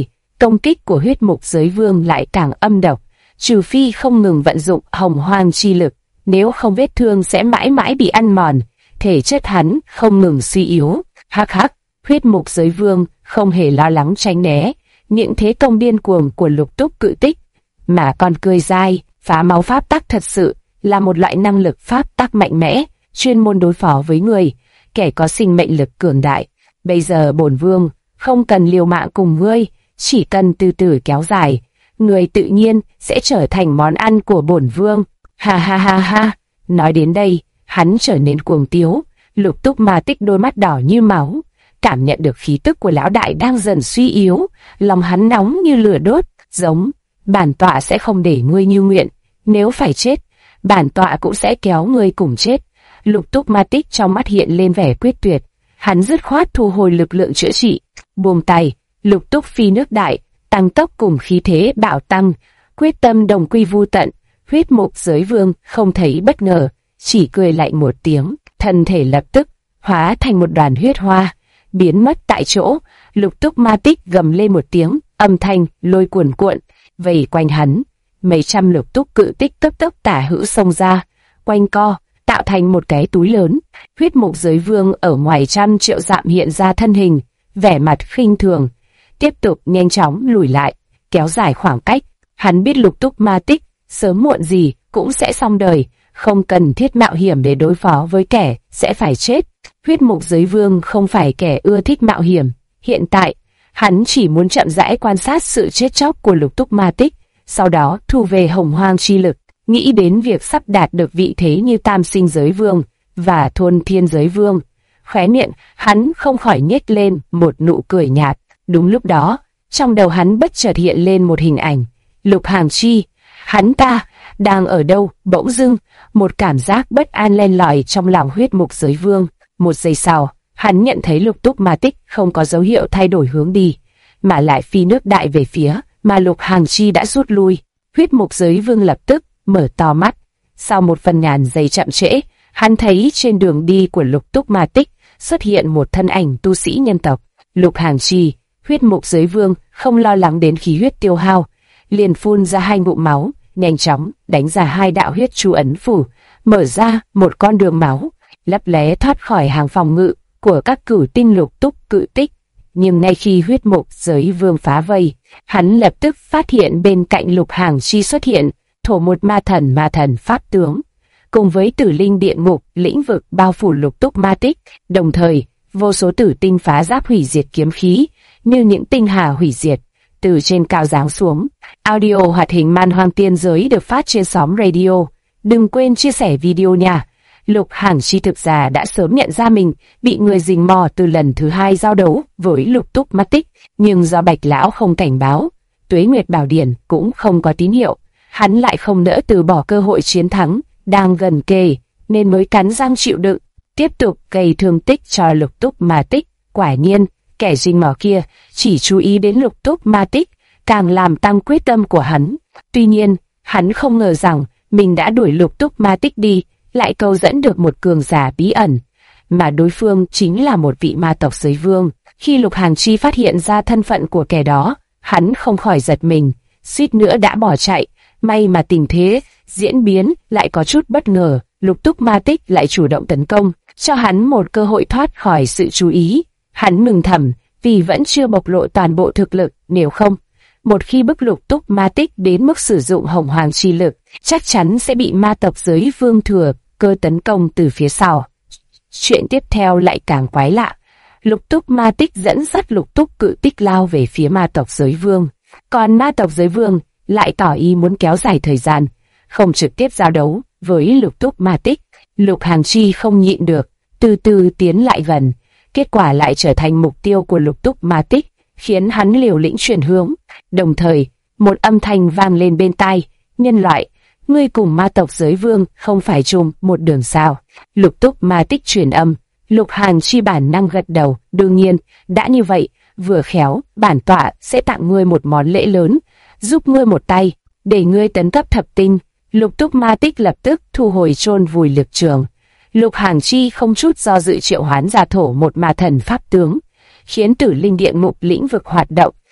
công kích của huyết mục giới vương lại càng âm độc, trừ phi không ngừng vận dụng hồng hoang chi lực, nếu không vết thương sẽ mãi mãi bị ăn mòn, thể chất hắn không ngừng suy yếu. Hắc hắc, huyết mục giới vương không hề lo lắng tránh né những thế công điên cuồng của Lục Túc Cự Tích, mà còn cười dai. Phá máu pháp tắc thật sự là một loại năng lực pháp tắc mạnh mẽ, chuyên môn đối phó với người, kẻ có sinh mệnh lực cường đại. Bây giờ bổn vương không cần liều mạng cùng ngươi, chỉ cần từ từ kéo dài, người tự nhiên sẽ trở thành món ăn của bổn vương. Ha ha ha ha. Nói đến đây, hắn trở nên cuồng tiếu. Lục Túc Ma Tích đôi mắt đỏ như máu, cảm nhận được khí tức của lão đại đang dần suy yếu, lòng hắn nóng như lửa đốt, giống: bản tọa sẽ không để ngươi như nguyện, nếu phải chết, bản tọa cũng sẽ kéo ngươi cùng chết. Lục Túc Ma Tích trong mắt hiện lên vẻ quyết tuyệt, hắn dứt khoát thu hồi lực lượng chữa trị, buông tay. Lục Túc phi nước đại, tăng tốc cùng khí thế bạo tăng, quyết tâm đồng quy vu tận. Huyết mục giới vương không thấy bất ngờ, chỉ cười lạnh một tiếng, thân thể lập tức hóa thành một đoàn huyết hoa, biến mất tại chỗ. Lục Túc Ma Tích gầm lên một tiếng, âm thanh lôi cuồn cuộn vây quanh hắn. Mấy trăm Lục Túc Cự Tích cấp tốc tả hữu xông ra, quanh co tạo thành một cái túi lớn. Huyết mục giới vương ở ngoài trăm triệu dặm hiện ra thân hình, vẻ mặt khinh thường, tiếp tục nhanh chóng lùi lại, kéo dài khoảng cách. Hắn biết Lục Túc Ma Tích sớm muộn gì cũng sẽ xong đời, không cần thiết mạo hiểm để đối phó với kẻ sẽ phải chết. Huyết mục giới vương không phải kẻ ưa thích mạo hiểm, hiện tại hắn chỉ muốn chậm rãi quan sát sự chết chóc của Lục Túc Ma Tích, sau đó thu về hồng hoang chi lực, nghĩ đến việc sắp đạt được vị thế như Tam Sinh Giới Vương và Thôn Thiên Giới Vương. Khóe miệng hắn không khỏi nhếch lên một nụ cười nhạt. Đúng lúc đó, trong đầu hắn bất chợt hiện lên một hình ảnh. Lục Hàm Chi, hắn ta đang ở đâu? Bỗng dưng, một cảm giác bất an len lỏi trong lòng huyết mục giới vương. Một giây sau, hắn nhận thấy Lục Túc Ma Tích không có dấu hiệu thay đổi hướng đi, mà lại phi nước đại về phía mà Lục Hàm Chi đã rút lui. Huyết mục giới vương lập tức mở to mắt. Sau một phần ngàn giây chậm trễ, hắn thấy trên đường đi của Lục Túc Ma Tích xuất hiện một thân ảnh tu sĩ nhân tộc. Lục Hàm Chi, huyết mục giới vương không lo lắng đến khí huyết tiêu hao, liền phun ra hai ngụm máu, nhanh chóng đánh ra hai đạo huyết chú ấn phủ, mở ra một con đường máu, lấp lé thoát khỏi hàng phòng ngự của các cửu tinh Lục Túc Cự Tích. Nhưng ngay khi huyết mục giới vương phá vây, hắn lập tức phát hiện bên cạnh Lục Hàm Chi xuất hiện thổ một ma thần pháp tướng, cùng với tử linh điện ngục lĩnh vực bao phủ Lục Túc Ma Tích, đồng thời vô số tử tinh phá giáp hủy diệt kiếm khí như những tinh hà hủy diệt từ trên cao giáng xuống. Audio hoạt hình Man Hoang Tiên Giới được phát trên xóm radio. Đừng quên chia sẻ video nha. Lục Hàm Chi thực ra đã sớm nhận ra mình bị người rình mò từ lần thứ hai giao đấu với Lục Túc Ma Tích, nhưng do Bạch Lão không cảnh báo, Tuế Nguyệt Bảo Điển cũng không có tín hiệu, hắn lại không nỡ từ bỏ cơ hội chiến thắng đang gần kề, nên mới cắn răng chịu đựng, tiếp tục gây thương tích cho Lục Túc Ma Tích. Quả nhiên, kẻ rình mò kia chỉ chú ý đến Lục Túc Ma Tích, càng làm tăng quyết tâm của hắn. Tuy nhiên, hắn không ngờ rằng mình đã đuổi Lục Túc Ma Tích đi, lại câu dẫn được một cường giả bí ẩn, mà đối phương chính là một vị ma tộc giới vương. Khi Lục Hàm Chi phát hiện ra thân phận của kẻ đó, hắn không khỏi giật mình, suýt nữa đã bỏ chạy. May mà tình thế diễn biến lại có chút bất ngờ, Lục Túc Ma Tích lại chủ động tấn công, cho hắn một cơ hội thoát khỏi sự chú ý. Hắn mừng thầm vì vẫn chưa bộc lộ toàn bộ thực lực, nếu không, một khi bức Lục Túc Ma Tích đến mức sử dụng hồng hoàng chi lực, chắc chắn sẽ bị ma tộc giới vương thừa cơ tấn công từ phía sau. Chuyện tiếp theo lại càng quái lạ. Lục Túc Ma Tích dẫn dắt Lục Túc Cự Tích lao về phía ma tộc giới vương, còn ma tộc giới vương lại tỏ ý muốn kéo dài thời gian, không trực tiếp giao đấu với Lục Túc Ma Tích. Lục Hàm Chi không nhịn được, từ từ tiến lại gần, kết quả lại trở thành mục tiêu của Lục Túc Ma Tích, khiến hắn liều lĩnh chuyển hướng. Đồng thời, một âm thanh vang lên bên tai: nhân loại, ngươi cùng ma tộc giới vương không phải chung một đường sao? Lục Túc Ma Tích truyền âm. Lục Hàm Chi bản năng gật đầu, đương nhiên, đã như vậy, vừa khéo, bản tọa sẽ tặng ngươi một món lễ lớn, giúp ngươi một tay, để ngươi tấn cấp thập tinh. Lục Túc Ma Tích lập tức thu hồi chôn vùi lực trường. Lục Hàm Chi không chút do dự triệu hoán ra thổ một ma thần pháp tướng, khiến tử linh điện ngục lĩnh vực hoạt động,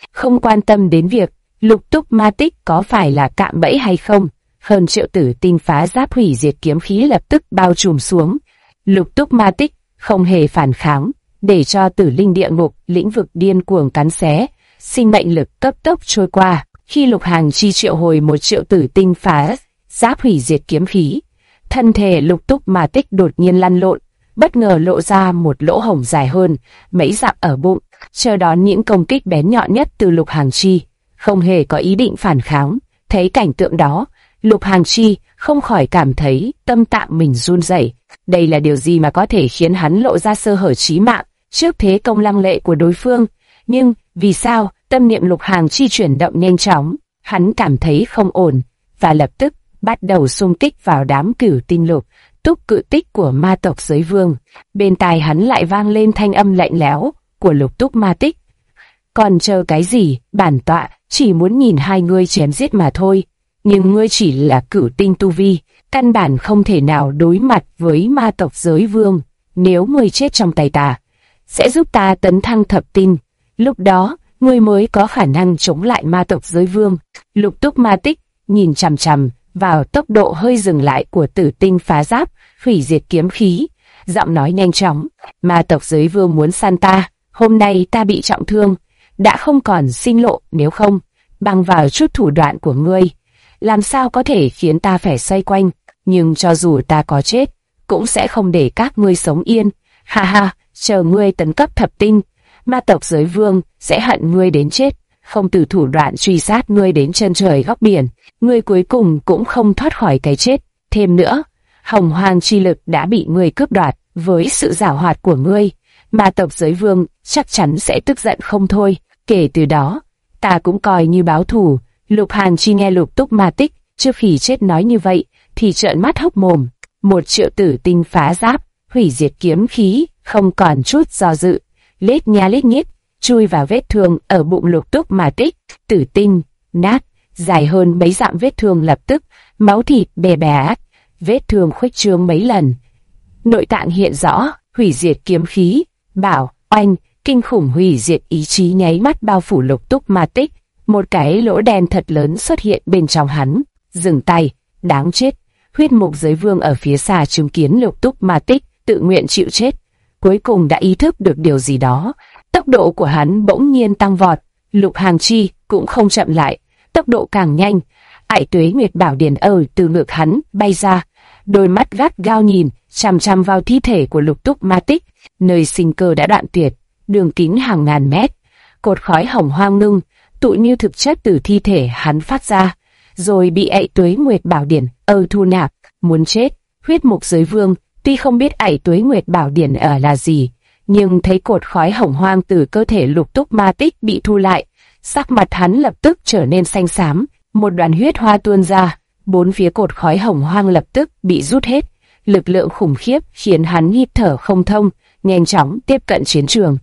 không quan tâm đến việc Lục Túc Ma Tích có phải là cạm bẫy hay không. Hơn triệu tử tinh phá giáp hủy diệt kiếm khí lập tức bao trùm xuống. Lục Túc Ma Tích không hề phản kháng, để cho tử linh địa ngục lĩnh vực điên cuồng cắn xé, sinh mệnh lực cấp tốc trôi qua. Khi Lục Hàng Chi triệu hồi một triệu tử tinh phá giáp hủy diệt kiếm khí, thân thể Lục Túc Ma Tích đột nhiên lăn lộn, bất ngờ lộ ra một lỗ hổng dài hơn mấy dặm ở bụng, chờ đón những công kích bén nhọn nhất từ Lục Hàng Chi. Không hề có ý định phản kháng. Thấy cảnh tượng đó, Lục Hàng Chi không khỏi cảm thấy tâm tạng mình run rẩy. Đây là điều gì mà có thể khiến hắn lộ ra sơ hở chí mạng trước thế công lăng lệ của đối phương? Nhưng vì sao tâm niệm Lục Hàng Chi chuyển động nhanh chóng? Hắn cảm thấy không ổn và lập tức bắt đầu xung kích vào đám cửu tinh Lục Túc cự tích của ma tộc giới vương. Bên tai hắn lại vang lên thanh âm lạnh lẽo của Lục Túc Ma Tích. Còn chờ cái gì? Bản tọa chỉ muốn nhìn hai ngươi chém giết mà thôi. Nhưng ngươi chỉ là cửu tinh tu vi, căn bản không thể nào đối mặt với ma tộc giới vương. Nếu ngươi chết trong tay ta, sẽ giúp ta tấn thăng thập tinh. Lúc đó, ngươi mới có khả năng chống lại ma tộc giới vương. Lục Túc Ma Tích nhìn chằm chằm vào tốc độ hơi dừng lại của tử tinh phá giáp, hủy diệt kiếm khí. Giọng nói nhanh chóng, ma tộc giới vương muốn săn ta, hôm nay ta bị trọng thương, đã không còn sinh lộ, nếu không, bằng vào chút thủ đoạn của ngươi, làm sao có thể khiến ta phải xoay quanh, nhưng cho dù ta có chết, cũng sẽ không để các ngươi sống yên. Ha ha, chờ ngươi tấn cấp thập tinh, ma tộc giới vương sẽ hận ngươi đến chết, không từ thủ đoạn truy sát ngươi đến chân trời góc biển, ngươi cuối cùng cũng không thoát khỏi cái chết. Thêm nữa, hồng hoang chi lực đã bị ngươi cướp đoạt, với sự giảo hoạt của ngươi, ma tộc giới vương chắc chắn sẽ tức giận không thôi. Kể từ đó, ta cũng coi như báo thù. Lục Hàn Chi nghe Lục Túc Ma Tích trước khi chết nói như vậy, thì trợn mắt hốc mồm. Một triệu tử tinh phá giáp, hủy diệt kiếm khí, không còn chút do dự, lết nha lết nhít, chui vào vết thương ở bụng Lục Túc Ma Tích. Tử tinh nát, dài hơn mấy dặm vết thương lập tức máu thịt bè bè, vết thương khuếch trương mấy lần. Nội tạng hiện rõ, hủy diệt kiếm khí, bảo oanh, kinh khủng hủy diệt ý chí nháy mắt bao phủ Lục Túc Ma Tích. Một cái lỗ đen thật lớn xuất hiện bên trong hắn. Dừng tay, đáng chết. Huyết mục giới vương ở phía xa chứng kiến Lục Túc Ma Tích tự nguyện chịu chết, cuối cùng đã ý thức được điều gì đó. Tốc độ của hắn bỗng nhiên tăng vọt. Lục Hàng Chi cũng không chậm lại, tốc độ càng nhanh. Ải Tuế Nguyệt Bảo Điển ở từ ngực hắn bay ra, đôi mắt gắt gao nhìn chằm chằm vào thi thể của Lục Túc Ma Tích, nơi sinh cơ đã đoạn tuyệt, đường kính hàng ngàn mét, cột khói hồng hoang ngưng tụ như thực chất từ thi thể hắn phát ra, rồi bị Ải Tuế Nguyệt Bảo Điển thu nạp. Muốn chết. Huyết mục giới vương tuy không biết Ải Tuế Nguyệt Bảo Điển là gì, nhưng thấy cột khói hồng hoang từ cơ thể Lục Túc Ma Tích bị thu lại, sắc mặt hắn lập tức trở nên xanh xám. Một đoàn huyết hoa tuôn ra, bốn phía cột khói hồng hoang lập tức bị rút hết. Lực lượng khủng khiếp khiến hắn hít thở không thông, nhanh chóng tiếp cận chiến trường.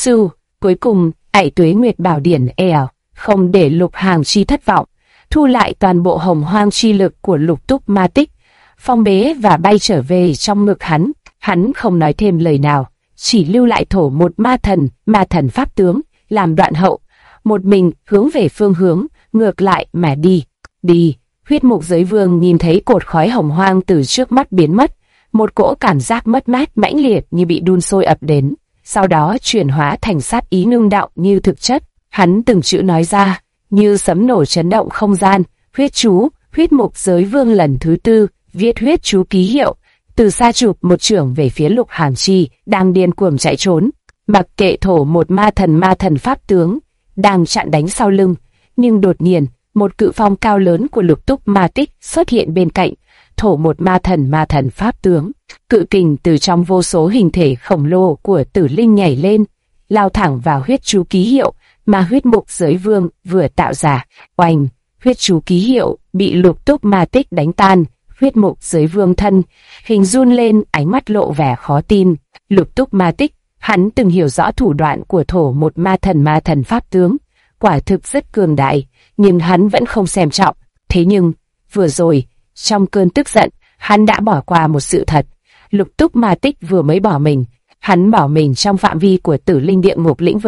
Cuối cùng, Ải Tuế Nguyệt Bảo Điển không để Lục Hàng Chi thất vọng, thu lại toàn bộ hồng hoang chi lực của Lục Túc Ma Tích, phong bế và bay trở về trong ngực hắn. Hắn không nói thêm lời nào, chỉ lưu lại thổ một ma thần pháp tướng làm đoạn hậu, một mình hướng về phương hướng ngược lại mà đi. Huyết mục giới vương nhìn thấy cột khói hồng hoang từ trước mắt biến mất, một cỗ cảm giác mất mát mãnh liệt như bị đun sôi ập đến, sau đó chuyển hóa thành sát ý ngưng đọng như thực chất. Hắn từng chữ nói ra, như sấm nổ chấn động không gian. Huyết chú. Huyết mục giới vương lần thứ tư viết huyết chú ký hiệu, từ xa chụp một chưởng về phía Lục Hàng Chi đang điên cuồng chạy trốn. Mặc kệ thổ một ma thần pháp tướng đang chặn đánh sau lưng, nhưng đột nhiên một cự phong cao lớn của Lục Túc Ma Tích xuất hiện bên cạnh. Thổ một ma thần pháp tướng, cự kình từ trong vô số hình thể khổng lồ của tử linh nhảy lên, lao thẳng vào huyết chú ký hiệu mà huyết mục giới vương vừa tạo ra. Oanh, huyết chú ký hiệu bị Lục Túc Ma Tích đánh tan. Huyết mục giới vương thân hình run lên, ánh mắt lộ vẻ khó tin. Lục Túc Ma Tích, hắn từng hiểu rõ thủ đoạn của thổ một ma thần pháp tướng, quả thực rất cường đại, nhưng hắn vẫn không xem trọng. Thế nhưng vừa rồi, trong cơn tức giận, hắn đã bỏ qua một sự thật. Lục Túc Ma Tích vừa mới bỏ mình, hắn bỏ mình trong phạm vi của tử linh địa ngục lĩnh vực,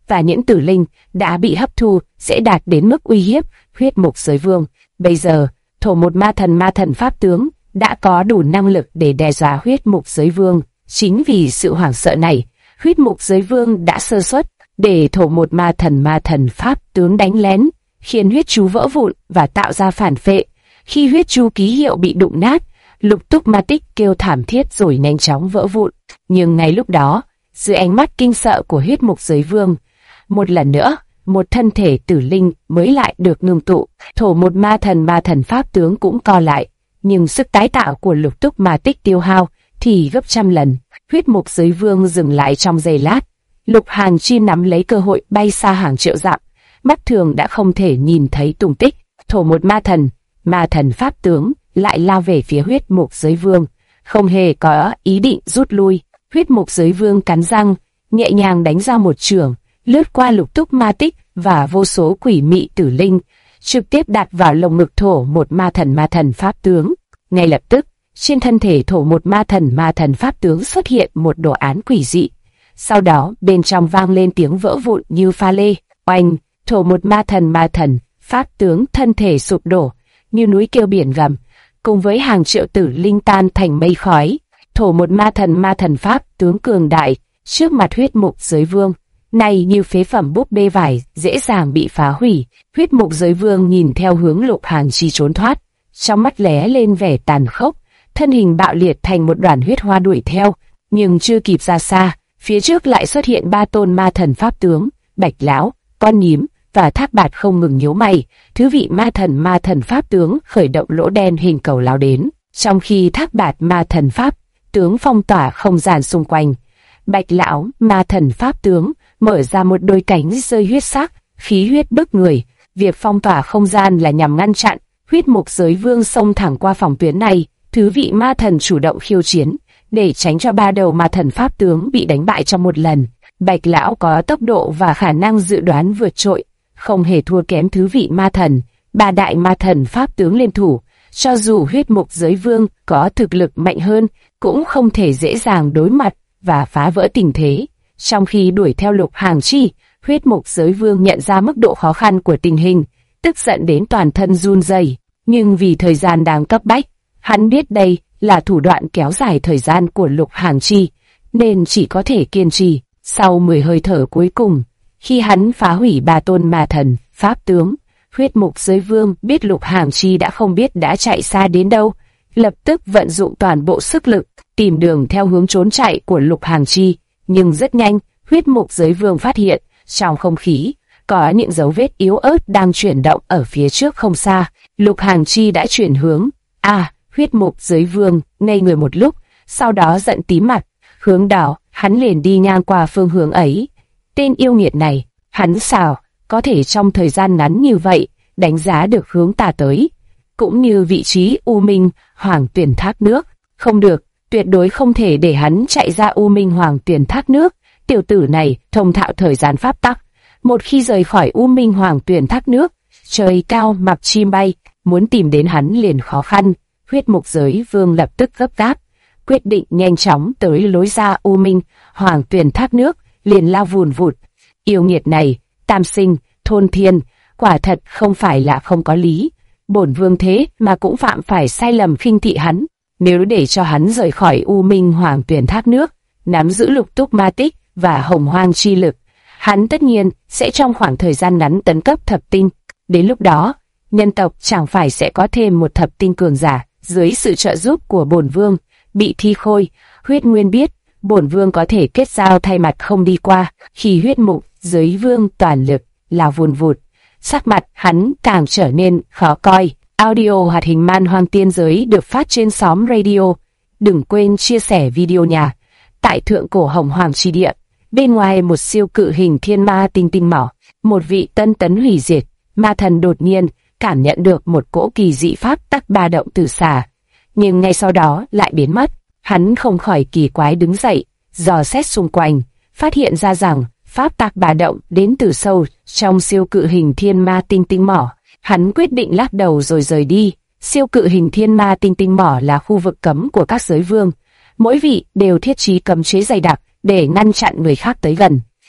và những tử linh đã bị hấp thu sẽ đạt đến mức uy hiếp huyết mục giới vương. Bây giờ, thổ một ma thần pháp tướng đã có đủ năng lực để đe dọa huyết mục giới vương. Chính vì sự hoảng sợ này, huyết mục giới vương đã sơ suất để thổ một ma thần pháp tướng đánh lén, khiến huyết chú vỡ vụn và tạo ra phản phệ. Khi huyết chú ký hiệu bị đụng nát, Lục Túc Ma Tích kêu thảm thiết rồi nhanh chóng vỡ vụn. Nhưng ngay lúc đó, dưới ánh mắt kinh sợ của huyết mục giới vương, một lần nữa, một thân thể tử linh mới lại được ngưng tụ. Thổ một ma thần pháp tướng cũng co lại, nhưng sức tái tạo của Lục Túc Ma Tích tiêu hao thì gấp trăm lần. Huyết mục giới vương dừng lại trong giây lát. Lục Hàn Chi nắm lấy cơ hội bay xa hàng triệu dặm, mắt thường đã không thể nhìn thấy tung tích. Thổ một ma thần pháp tướng lại lao về phía huyết mục giới vương, không hề có ý định rút lui. Huyết mục giới vương cắn răng, nhẹ nhàng đánh ra một chưởng, lướt qua Lục Túc Ma Tích và vô số quỷ mị tử linh, trực tiếp đặt vào lồng ngực thổ một ma thần pháp tướng. Ngay lập tức, trên thân thể thổ một ma thần pháp tướng xuất hiện một đồ án quỷ dị. Sau đó, bên trong vang lên tiếng vỡ vụn như pha lê. Oanh, thổ một ma thần pháp tướng thân thể sụp đổ, như núi kêu biển gầm, cùng với hàng triệu tử linh tan thành mây khói. Thổ một ma thần pháp tướng cường đại, trước mặt huyết mục giới vương, này như phế phẩm búp bê vải, dễ dàng bị phá hủy. Huyết mục giới vương nhìn theo hướng Lục Hàn Chi trốn thoát, trong mắt lóe lên vẻ tàn khốc, thân hình bạo liệt thành một đoàn huyết hoa đuổi theo, nhưng chưa kịp ra xa, phía trước lại xuất hiện ba tôn ma thần pháp tướng, Bạch Lão, Con Nhím và Thác Bạt không ngừng nhíu mày. Thứ vị ma thần pháp tướng khởi động lỗ đen hình cầu lao đến, trong khi Thác Bạt ma thần pháp tướng phong tỏa không gian xung quanh. Bạch Lão ma thần pháp tướng mở ra một đôi cánh rơi huyết sắc, khí huyết bức người. Việc phong tỏa không gian là nhằm ngăn chặn huyết mục giới vương xông thẳng qua phòng tuyến này. Thứ vị ma thần chủ động khiêu chiến, để tránh cho ba đầu ma thần pháp tướng bị đánh bại trong một lần. Bạch Lão có tốc độ và khả năng dự đoán vượt trội, không hề thua kém thứ vị ma thần. Ba đại ma thần pháp tướng liên thủ, cho dù huyết mục giới vương có thực lực mạnh hơn, cũng không thể dễ dàng đối mặt và phá vỡ tình thế. Trong khi đuổi theo Lục Hàn Chi, huyết mục giới vương nhận ra mức độ khó khăn của tình hình, tức giận đến toàn thân run rẩy. Nhưng vì thời gian đang cấp bách, hắn biết đây là thủ đoạn kéo dài thời gian của Lục Hàn Chi, nên chỉ có thể kiên trì. Sau 10 hơi thở cuối cùng, khi hắn phá hủy ba tôn ma thần pháp tướng, huyết mục giới vương biết Lục Hàn Chi đã không biết đã chạy xa đến đâu, lập tức vận dụng toàn bộ sức lực, tìm đường theo hướng trốn chạy của Lục Hàn Chi. Nhưng rất nhanh, huyết mục giới vương phát hiện, trong không khí, có những dấu vết yếu ớt đang chuyển động ở phía trước không xa. Lục Hàn Chi đã chuyển hướng. Huyết mục giới vương ngây người một lúc, sau đó giận tím mặt, hướng đó, hắn liền đi ngang qua phương hướng ấy. Tên yêu nghiệt này, hắn sao có thể trong thời gian ngắn như vậy đánh giá được hướng ta tới, cũng như vị trí U Minh Hoàng Tuyền Thác Nước. Không được, tuyệt đối không thể để hắn chạy ra U Minh Hoàng Tuyền Thác Nước. Tiểu tử này thông thạo thời gian pháp tắc, một khi rời khỏi U Minh Hoàng Tuyền Thác Nước, trời cao mặc chim bay, muốn tìm đến hắn liền khó khăn. Huyết mục giới vương lập tức gấp gáp, quyết định nhanh chóng tới lối ra U Minh Hoàng Tuyền Thác Nước, liền lao vùn vụt. Yêu nghiệt này, tam sinh, thôn thiên, quả thật không phải là không có lý. Bổn vương thế mà cũng phạm phải sai lầm khinh thị hắn. Nếu để cho hắn rời khỏi U Minh Hoàng Tuyền Thác Nước, nắm giữ Lục Túc Ma Tích và Hồng Hoang chi lực, hắn tất nhiên sẽ trong khoảng thời gian ngắn tấn cấp thập tinh. Đến lúc đó, nhân tộc chẳng phải sẽ có thêm một thập tinh cường giả dưới sự trợ giúp của bổn vương. Bị Thi Khôi, Huyết Nguyên biết bổn vương có thể kết giao thay mặt không đi qua. Khi huyết mục giới vương toàn lực lao vùn vụt, sắc mặt hắn càng trở nên khó coi. Audio hoạt hình Man Hoang Tiên Giới được phát trên xóm radio. Đừng quên chia sẻ video nha. Tại thượng cổ Hồng Hoàng chi địa, bên ngoài một siêu cự hình thiên ma tinh tinh mỏ, một vị tân tấn hủy diệt ma thần đột nhiên cảm nhận được một cỗ kỳ dị pháp tắc ba động từ xa, nhưng ngay sau đó lại biến mất. Hắn không khỏi kỳ quái đứng dậy, dò xét xung quanh, phát hiện ra rằng pháp tắc ba động đến từ sâu trong siêu cự hình thiên ma tinh tinh mỏ. Hắn quyết định lắc đầu rồi rời đi. Siêu cự hình thiên ma tinh tinh mỏ là khu vực cấm của các giới vương, mỗi vị đều thiết trí cấm chế dày đặc để ngăn chặn người khác tới gần.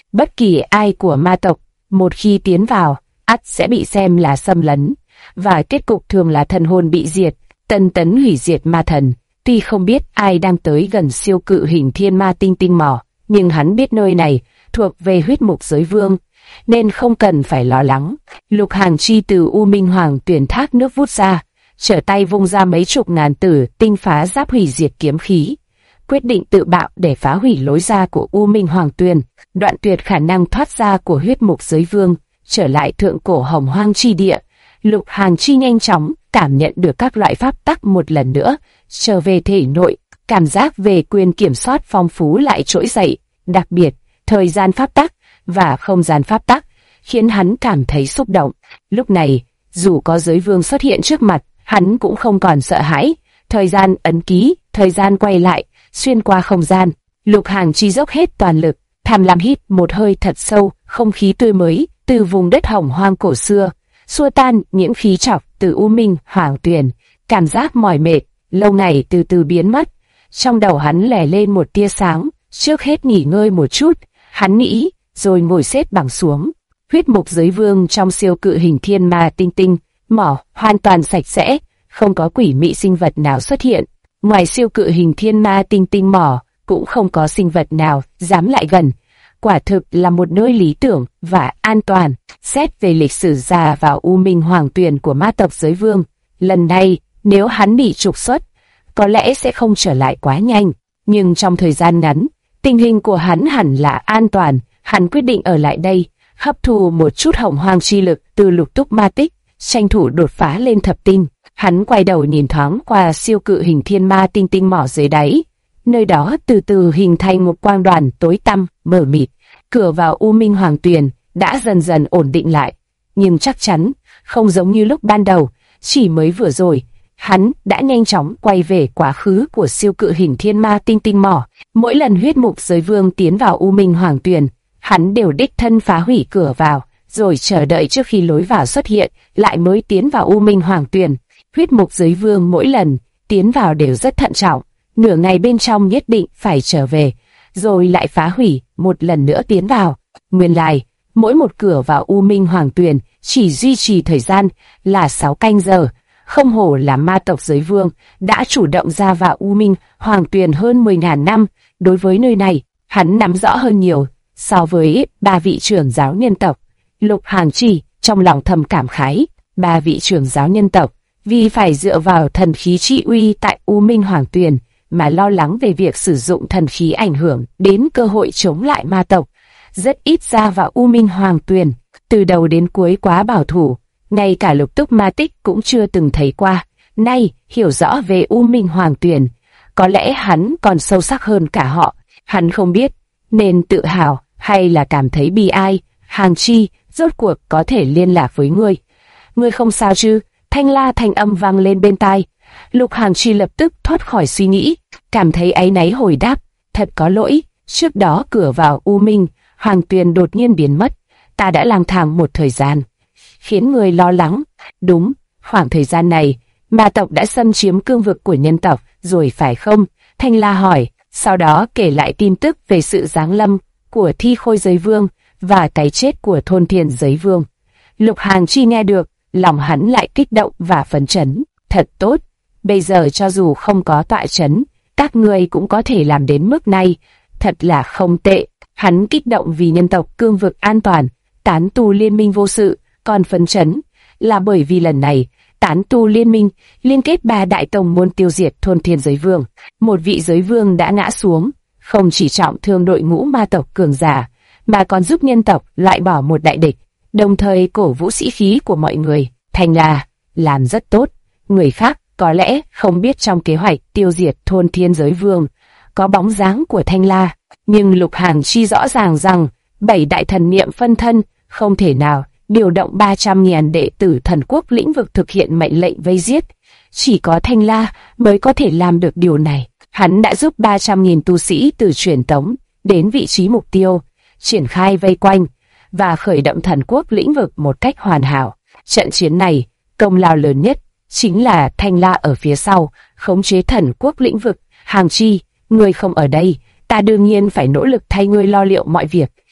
Bất kỳ ai của ma tộc, một khi tiến vào, ắt sẽ bị xem là xâm lấn, và kết cục thường là thần hồn bị diệt, tân tấn hủy diệt ma thần. Tuy không biết ai đang tới gần siêu cự hình thiên ma tinh tinh mỏ, nhưng hắn biết nơi này thuộc về huyết mục giới vương, nên không cần phải lo lắng. Lục Hàng Chi từ U Minh Hoàng Tuyền thác nước vút ra, trở tay vung ra mấy chục ngàn tử tinh phá giáp hủy diệt kiếm khí, quyết định tự bạo để phá hủy lối ra của U Minh Hoàng Tuyền, đoạn tuyệt khả năng thoát ra của huyết mục giới vương, trở lại thượng cổ hồng hoang chi địa. Lục Hàng Chi nhanh chóng cảm nhận được các loại pháp tắc một lần nữa trở về thể nội, cảm giác về quyền kiểm soát phong phú lại trỗi dậy, đặc biệt thời gian pháp tắc và không gian pháp tắc khiến hắn cảm thấy xúc động. Lúc này, dù có giới vương xuất hiện trước mặt, hắn cũng không còn sợ hãi. Thời gian ấn ký, thời gian quay lại, xuyên qua không gian. Lục Hàng Chi dốc hết toàn lực, tham lam hít một hơi thật sâu, không khí tươi mới từ vùng đất hồng hoang cổ xưa, xua tan những khí trọc từ U Minh Hoàng Tuyền. Cảm giác mỏi mệt lâu ngày từ từ biến mất. Trong đầu hắn lẻ lên một tia sáng. Trước hết nghỉ ngơi một chút, hắn nghĩ, rồi ngồi xếp bằng xuống. Huyết mục giới vương trong siêu cự hình thiên ma tinh tinh mỏ hoàn toàn sạch sẽ, không có quỷ mị sinh vật nào xuất hiện. Ngoài siêu cự hình thiên ma tinh tinh mỏ, cũng không có sinh vật nào dám lại gần. Quả thực là một nơi lý tưởng và an toàn. Xét về lịch sử ra vào U Minh Hoàng Tuyền của ma tộc giới vương, lần này nếu hắn bị trục xuất, có lẽ sẽ không trở lại quá nhanh. Nhưng trong thời gian ngắn, tình hình của hắn hẳn là an toàn. Hắn quyết định ở lại đây, hấp thu một chút hồng hoang chi lực từ lục túc ma tích, tranh thủ đột phá lên thập tinh. Hắn quay đầu nhìn thoáng qua siêu cự hình thiên ma tinh tinh mỏ dưới đáy. Nơi đó từ từ hình thành một quang đoàn tối tăm, mờ mịt. Cửa vào U Minh Hoàng Tuyền đã dần dần ổn định lại. Nhưng chắc chắn, không giống như lúc ban đầu, chỉ mới vừa rồi, hắn đã nhanh chóng quay về quá khứ của siêu cự hình thiên ma tinh tinh mỏ. Mỗi lần huyết mục giới vương tiến vào U Minh Hoàng Tuyền, hắn đều đích thân phá hủy cửa vào, rồi chờ đợi trước khi lối vào xuất hiện, lại mới tiến vào U Minh Hoàng Tuyền. Huyết mục giới vương mỗi lần tiến vào đều rất thận trọng, nửa ngày bên trong nhất định phải trở về, rồi lại phá hủy, một lần nữa tiến vào. Nguyên lai, mỗi một cửa vào U Minh Hoàng Tuyền chỉ duy trì thời gian là 6 canh giờ. Không hổ là ma tộc giới vương, đã chủ động ra vào U Minh Hoàng Tuyền hơn 10.000 năm. Đối với nơi này, hắn nắm rõ hơn nhiều so với 3 vị trưởng giáo nhân tộc. Lục Hàng Chi trong lòng thầm cảm khái, 3 vị trưởng giáo nhân tộc vì phải dựa vào thần khí trị uy tại U Minh Hoàng Tuyền mà lo lắng về việc sử dụng thần khí ảnh hưởng đến cơ hội chống lại ma tộc, rất ít ra vào U Minh Hoàng Tuyền, từ đầu đến cuối quá bảo thủ, ngay cả lục túc ma tích cũng chưa từng thấy qua. Nay hiểu rõ về U Minh Hoàng Tuyền, có lẽ hắn còn sâu sắc hơn cả họ. Hắn không biết nên tự hào hay là cảm thấy bi ai. Hàng Chi, rốt cuộc có thể liên lạc với ngươi. Ngươi không sao chứ? Thanh la thanh âm vang lên bên tai. Lục Hàng Chi lập tức thoát khỏi suy nghĩ, cảm thấy áy náy hồi đáp, thật có lỗi, trước đó cửa vào U Minh Hoàng Tuyền đột nhiên biến mất, ta đã lang thang một thời gian, khiến người lo lắng. Đúng, khoảng thời gian này, ma tộc đã xâm chiếm cương vực của nhân tộc, rồi phải không? Thanh la hỏi, sau đó kể lại tin tức về sự giáng lâm của Thi Khôi Giới Vương và cái chết của Thôn Thiên Giới Vương. Lục Hàng Chi nghe được, lòng hắn lại kích động và phấn chấn. Thật tốt, bây giờ cho dù không có tọa chấn, các ngươi cũng có thể làm đến mức này, thật là không tệ. Hắn kích động vì nhân tộc cương vực an toàn, tán tu liên minh vô sự, còn phấn chấn là bởi vì lần này tán tu liên minh liên kết 3 đại tông môn tiêu diệt Thôn Thiên Giới Vương. Một vị giới vương đã ngã xuống, không chỉ trọng thương đội ngũ ma tộc cường giả, mà còn giúp nhân tộc loại bỏ một đại địch, đồng thời cổ vũ sĩ khí của mọi người. Thanh la làm rất tốt. Người khác có lẽ không biết trong kế hoạch tiêu diệt Thôn Thiên Giới Vương có bóng dáng của Thanh la, nhưng Lục Hàng Chi rõ ràng rằng 7 đại thần niệm phân thân không thể nào điều động 300.000 đệ tử thần quốc lĩnh vực thực hiện mệnh lệnh vây giết. Chỉ có Thanh la mới có thể làm được điều này. Hắn đã giúp 300.000 tu sĩ từ truyền tống đến vị trí mục tiêu, triển khai vây quanh và khởi động thần quốc lĩnh vực một cách hoàn hảo. Trận chiến này, công lao lớn nhất chính là Thanh la ở phía sau, khống chế thần quốc lĩnh vực. Hàng Chi, ngươi không ở đây, ta đương nhiên phải nỗ lực thay ngươi lo liệu mọi việc.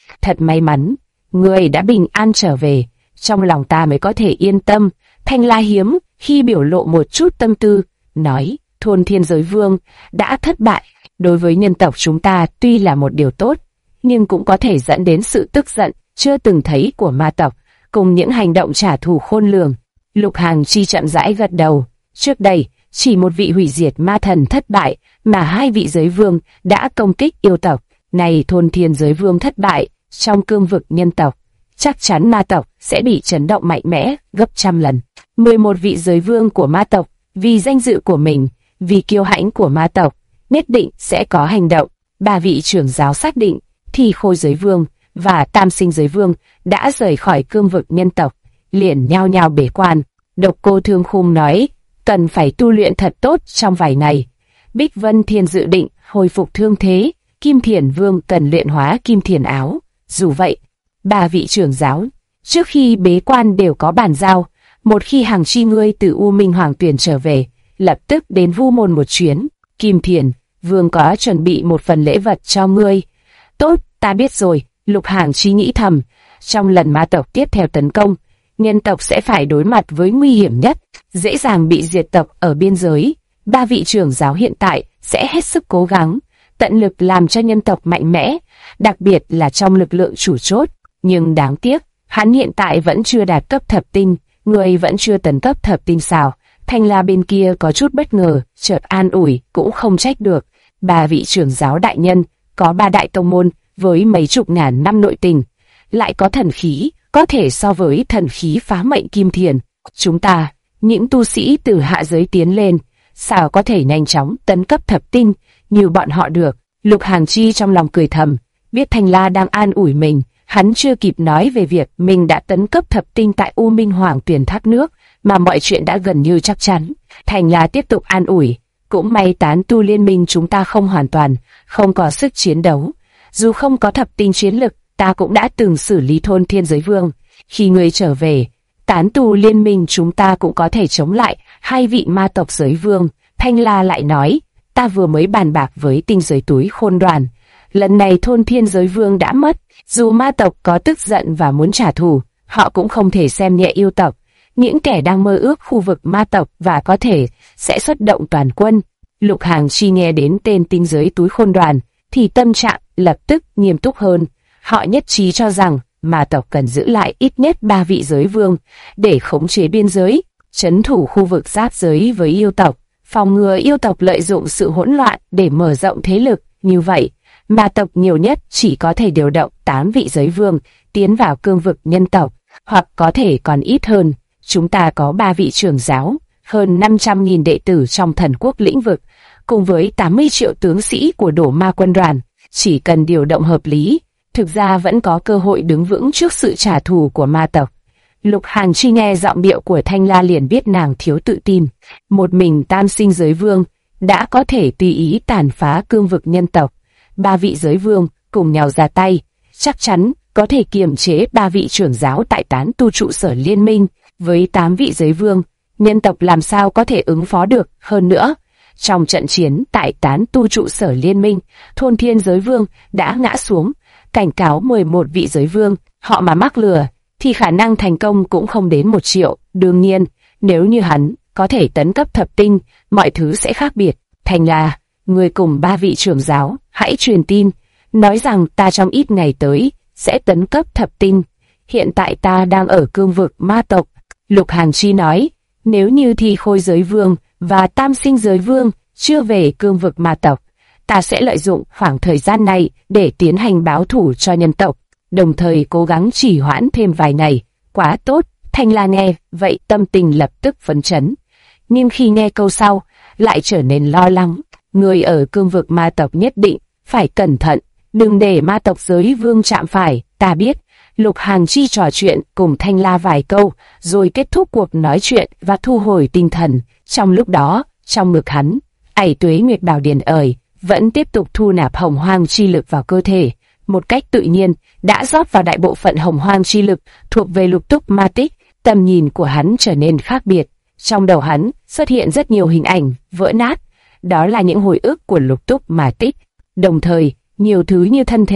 Thật may mắn, người đã bình an trở về, trong lòng ta mới có thể yên tâm. Thanh La hiếm khi biểu lộ một chút tâm tư, nói, thôn Thiên Giới Vương đã thất bại. Đối với nhân tộc chúng ta tuy là một điều tốt, nhưng cũng có thể dẫn đến sự tức giận chưa từng thấy của ma tộc, cùng những hành động trả thù khôn lường. Lục Hàng Chi chậm rãi gật đầu. Trước đây, chỉ một vị hủy diệt ma thần thất bại, mà hai vị giới vương đã công kích yêu tộc. Này thôn Thiên Giới Vương thất bại, trong cương vực nhân tộc, chắc chắn ma tộc sẽ bị chấn động mạnh mẽ gấp trăm lần. 11 vị giới vương của ma tộc, vì danh dự của mình, vì kiêu hãnh của ma tộc, nhất định sẽ có hành động. 3 vị trưởng giáo xác định, Thì Khôi Giới Vương và Tam Sinh Giới Vương đã rời khỏi cương vực nhân tộc, liền nhao nhao bế quan. Độc Cô Thương Khung nói, cần phải tu luyện thật tốt trong vài ngày. Bích Vân Thiên dự định hồi phục thương thế, Kim Thiền Vương cần luyện hóa Kim Thiền Áo. Dù vậy, 3 vị trưởng giáo trước khi bế quan đều có bàn giao, một khi Hàng Chi ngươi từ U Minh Hoàng Tuyền trở về, lập tức đến Vu Môn một chuyến. Kim Thiền Vương có chuẩn bị một phần lễ vật cho ngươi. Tốt, ta biết rồi. Lục Hàng Chi nghĩ thầm, trong lần ma tộc tiếp theo tấn công, nhân tộc sẽ phải đối mặt với nguy hiểm nhất, dễ dàng bị diệt tộc ở biên giới. 3 vị trưởng giáo hiện tại sẽ hết sức cố gắng, tận lực làm cho nhân tộc mạnh mẽ, đặc biệt là trong lực lượng chủ chốt. Nhưng đáng tiếc, hắn hiện tại vẫn chưa đạt cấp thập tinh, người vẫn chưa tấn cấp thập tinh sao? Thanh La bên kia có chút bất ngờ, chợt an ủi, cũng không trách được. 3 vị trưởng giáo đại nhân, có 3 đại tông môn với mấy chục ngàn năm nội tình, lại có thần khí, có thể so với thần khí phá mệnh Kim Thiền. Chúng ta, những tu sĩ từ hạ giới tiến lên, sao có thể nhanh chóng tấn cấp thập tinh như bọn họ được? Lục Hàng Chi trong lòng cười thầm, biết Thanh La đang an ủi mình. Hắn chưa kịp nói về việc mình đã tấn cấp thập tinh tại U Minh Hoàng Tuyền thác nước, mà mọi chuyện đã gần như chắc chắn. Thanh La tiếp tục an ủi, cũng may tán tu liên minh chúng ta không hoàn toàn, không có sức chiến đấu. Dù không có thập tinh chiến lực, ta cũng đã từng xử lý thôn Thiên Giới Vương. Khi ngươi trở về, tán tu liên minh chúng ta cũng có thể chống lại 2 vị ma tộc giới vương. Thanh La lại nói, ta vừa mới bàn bạc với tinh giới túi khôn đoàn. Lần này thôn Thiên Giới Vương đã mất, dù ma tộc có tức giận và muốn trả thù, họ cũng không thể xem nhẹ yêu tộc. Những kẻ đang mơ ước khu vực ma tộc và có thể sẽ xuất động toàn quân. Lục Hàng Chi nghe đến tên tinh giới túi khôn đoàn, thì tâm trạng lập tức nghiêm túc hơn. Họ nhất trí cho rằng ma tộc cần giữ lại ít nhất 3 vị giới vương để khống chế biên giới, trấn thủ khu vực giáp giới với yêu tộc, phòng ngừa yêu tộc lợi dụng sự hỗn loạn để mở rộng thế lực. Như vậy, ma tộc nhiều nhất chỉ có thể điều động 8 vị giới vương tiến vào cương vực nhân tộc, hoặc có thể còn ít hơn. Chúng ta có 3 vị trưởng giáo, hơn 500.000 đệ tử trong thần quốc lĩnh vực, cùng với 80 triệu tướng sĩ của Đổ Ma quân đoàn. Chỉ cần điều động hợp lý, thực ra vẫn có cơ hội đứng vững trước sự trả thù của ma tộc. Lục Hàng Chi nghe giọng điệu của Thanh La liền biết nàng thiếu tự tin. Một mình Tam Sinh Giới Vương đã có thể tùy ý tàn phá cương vực nhân tộc. 3 vị giới vương cùng nhau ra tay, chắc chắn có thể kiềm chế 3 vị trưởng giáo tại tán tu trụ sở liên minh. Với 8 vị giới vương, nhân tộc làm sao có thể ứng phó được? Hơn nữa, trong trận chiến tại tán tu trụ sở liên minh, thôn Thiên Giới Vương đã ngã xuống, cảnh cáo 11 vị giới vương, họ mà mắc lừa thì khả năng thành công cũng không đến 1 triệu. Đương nhiên, nếu như hắn có thể tấn cấp thập tinh, mọi thứ sẽ khác biệt. Thành là, người cùng 3 vị trưởng giáo, hãy truyền tin, nói rằng ta trong ít ngày tới sẽ tấn cấp thập tinh. Hiện tại ta đang ở cương vực ma tộc. Lục Hàng Chi nói, nếu như Thì Khôi Giới Vương và Tam Sinh Giới Vương chưa về cương vực ma tộc, ta sẽ lợi dụng khoảng thời gian này để tiến hành báo thủ cho nhân tộc, đồng thời cố gắng trì hoãn thêm vài ngày. Quá tốt. Thanh La nghe vậy tâm tình lập tức phấn chấn, nhưng khi nghe câu sau lại trở nên lo lắng. Người ở cương vực ma tộc nhất định phải cẩn thận, đừng để ma tộc giới vương chạm phải. Ta biết. Lục Hàng Chi trò chuyện cùng Thanh La vài câu, rồi kết thúc cuộc nói chuyện và thu hồi tinh thần. Trong lúc đó, trong ngực hắn, Ải Tuế Nguyệt Bảo Điền vẫn tiếp tục thu nạp hồng hoang chi lực vào cơ thể. Một cách tự nhiên, đã rót vào đại bộ phận hồng hoang chi lực thuộc về Lục Túc Ma Tích. Tầm nhìn của hắn trở nên khác biệt. Trong đầu hắn xuất hiện rất nhiều hình ảnh vỡ nát. Đó là những hồi ức của Lục Túc Ma Tích. Đồng thời, nhiều thứ như thân thể,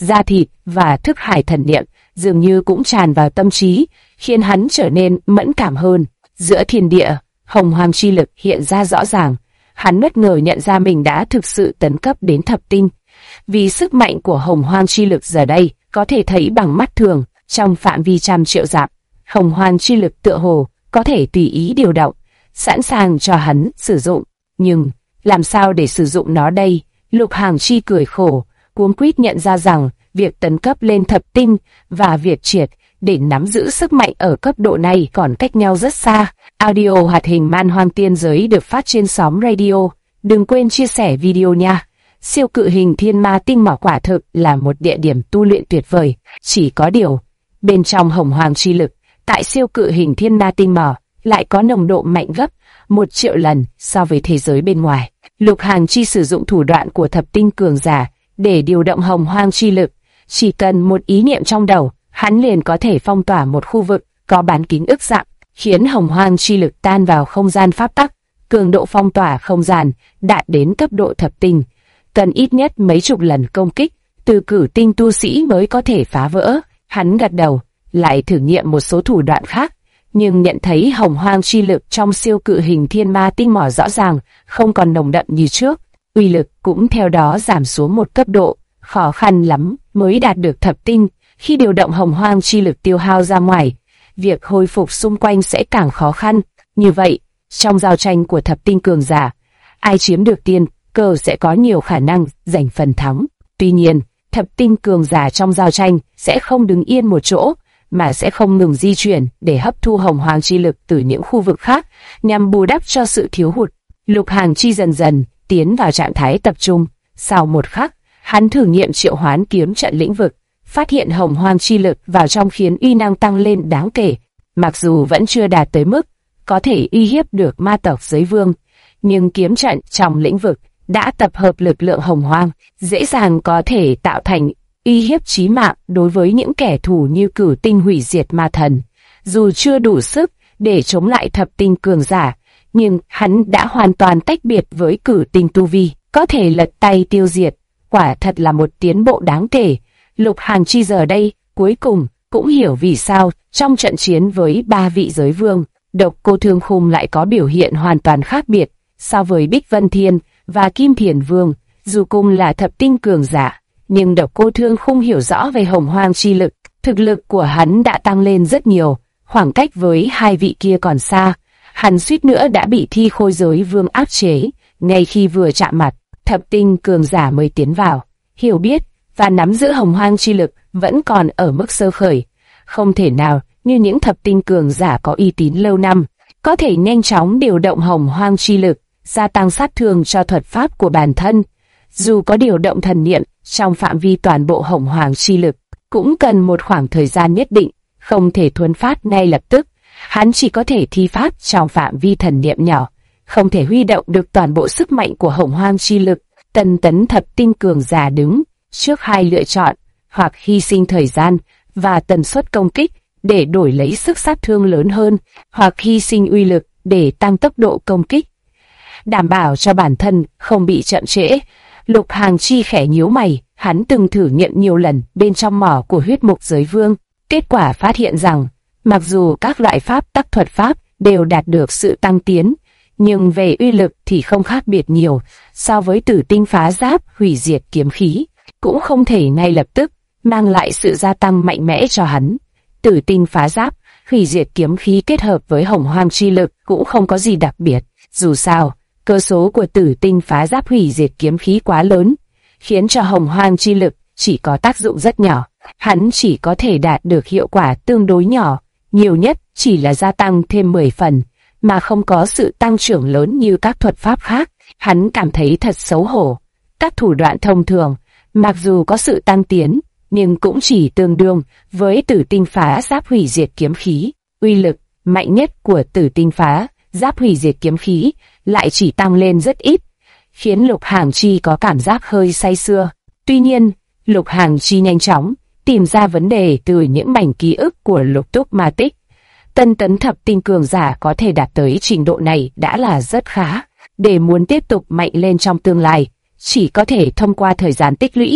da thịt và thức hải thần niệm dường như cũng tràn vào tâm trí, khiến hắn trở nên mẫn cảm hơn. Giữa thiên địa, hồng hoang chi lực hiện ra rõ ràng. Hắn bất ngờ nhận ra mình đã thực sự tấn cấp đến thập tinh. Vì sức mạnh của hồng hoang chi lực giờ đây có thể thấy bằng mắt thường trong phạm vi trăm triệu dặm. Hồng hoang chi lực tựa hồ có thể tùy ý điều động, sẵn sàng cho hắn sử dụng. Nhưng làm sao để sử dụng nó đây? Lục Hàng Chi cười khổ, cuống quýt nhận ra rằng việc tấn cấp lên thập tinh và việc triệt để nắm giữ sức mạnh ở cấp độ này còn cách nhau rất xa. Audio hoạt hình Man Hoang Tiên Giới được phát trên sóng radio. Đừng quên chia sẻ video nha. Siêu cự hình thiên ma tinh mỏ quả thực là một địa điểm tu luyện tuyệt vời. Chỉ có điều, bên trong hồng hoang chi lực, tại siêu cự hình thiên ma tinh mỏ, lại có nồng độ mạnh gấp 1 triệu lần so với thế giới bên ngoài. Lục Hàng Chi sử dụng thủ đoạn của thập tinh cường giả để điều động hồng hoang chi lực. Chỉ cần một ý niệm trong đầu, hắn liền có thể phong tỏa một khu vực có bán kính ức dặm, khiến hồng hoang chi lực tan vào không gian pháp tắc. Cường độ phong tỏa không gian đạt đến cấp độ thập tinh, cần ít nhất mấy chục lần công kích từ cử tinh tu sĩ mới có thể phá vỡ. Hắn gật đầu, lại thử nghiệm một số thủ đoạn khác, nhưng nhận thấy hồng hoang chi lực trong siêu cự hình thiên ma tinh mỏ rõ ràng không còn nồng đậm như trước, uy lực cũng theo đó giảm xuống một cấp độ. Khó khăn lắm mới đạt được thập tinh. Khi điều động hồng hoang chi lực tiêu hao ra ngoài, việc hồi phục xung quanh sẽ càng khó khăn. Như vậy, trong giao tranh của thập tinh cường giả, ai chiếm được tiên cơ sẽ có nhiều khả năng giành phần thắng. Tuy nhiên, thập tinh cường giả trong giao tranh sẽ không đứng yên một chỗ, mà sẽ không ngừng di chuyển để hấp thu hồng hoang chi lực từ những khu vực khác, nhằm bù đắp cho sự thiếu hụt. Lục Hàng Chi dần dần tiến vào trạng thái tập trung. Sau một khắc, hắn thử nghiệm triệu hoán kiếm trận lĩnh vực, phát hiện hồng hoang chi lực vào trong khiến uy năng tăng lên đáng kể. Mặc dù vẫn chưa đạt tới mức có thể uy hiếp được ma tộc giới vương, nhưng kiếm trận trong lĩnh vực đã tập hợp lực lượng hồng hoang, dễ dàng có thể tạo thành uy hiếp chí mạng đối với những kẻ thù như cửu tinh hủy diệt ma thần. Dù chưa đủ sức để chống lại thập tinh cường giả, nhưng hắn đã hoàn toàn tách biệt với cửu tinh tu vi, có thể lật tay tiêu diệt. Quả thật là một tiến bộ đáng kể. Lục Hàng Chi giờ đây cuối cùng cũng hiểu vì sao trong trận chiến với 3 vị giới vương, Độc Cô Thương Khung lại có biểu hiện hoàn toàn khác biệt so với Bích Vân Thiên và Kim Thiền Vương. Dù cùng là thập tinh cường giả, nhưng Độc Cô Thương Khung hiểu rõ về hồng hoang chi lực, thực lực của hắn đã tăng lên rất nhiều, khoảng cách với hai vị kia còn xa. Hắn suýt nữa đã bị Thi Khôi Giới Vương áp chế ngay khi vừa chạm mặt. Thập tinh cường giả mới tiến vào, hiểu biết và nắm giữ hồng hoang chi lực vẫn còn ở mức sơ khởi, không thể nào như những thập tinh cường giả có uy tín lâu năm, có thể nhanh chóng điều động hồng hoang chi lực, gia tăng sát thương cho thuật pháp của bản thân. Dù có điều động thần niệm trong phạm vi toàn bộ hồng hoang chi lực, cũng cần một khoảng thời gian nhất định, không thể thuấn phát ngay lập tức. Hắn chỉ có thể thi pháp trong phạm vi thần niệm nhỏ, không thể huy động được toàn bộ sức mạnh của hồng hoang chi lực. Tân tấn thập tinh cường giả đứng trước hai lựa chọn, hoặc hy sinh thời gian và tần suất công kích để đổi lấy sức sát thương lớn hơn, hoặc hy sinh uy lực để tăng tốc độ công kích, đảm bảo cho bản thân không bị chậm trễ. Lục Hàng Chi khẽ nhíu mày, hắn từng thử nghiệm nhiều lần bên trong mỏ của huyết mục giới vương, kết quả phát hiện rằng mặc dù các loại pháp tắc thuật pháp đều đạt được sự tăng tiến, nhưng về uy lực thì không khác biệt nhiều so với tử tinh phá giáp hủy diệt kiếm khí, cũng không thể ngay lập tức mang lại sự gia tăng mạnh mẽ cho hắn. Tử tinh phá giáp hủy diệt kiếm khí kết hợp với hồng hoang chi lực cũng không có gì đặc biệt. Dù sao, cơ số của tử tinh phá giáp hủy diệt kiếm khí quá lớn, khiến cho hồng hoang chi lực chỉ có tác dụng rất nhỏ. Hắn chỉ có thể đạt được hiệu quả tương đối nhỏ, nhiều nhất chỉ là gia tăng thêm 10 phần, mà không có sự tăng trưởng lớn như các thuật pháp khác. Hắn cảm thấy thật xấu hổ. Các thủ đoạn thông thường, mặc dù có sự tăng tiến, nhưng cũng chỉ tương đương với tử tinh phá giáp hủy diệt kiếm khí. Uy lực mạnh nhất của tử tinh phá giáp hủy diệt kiếm khí lại chỉ tăng lên rất ít, khiến Lục Hàng Chi có cảm giác hơi say sưa. Tuy nhiên, Lục Hàng Chi nhanh chóng tìm ra vấn đề từ những mảnh ký ức của Lục Túc Ma Tích. Tân tấn thập tinh cường giả có thể đạt tới trình độ này đã là rất khá. Để muốn tiếp tục mạnh lên trong tương lai, chỉ có thể thông qua thời gian tích lũy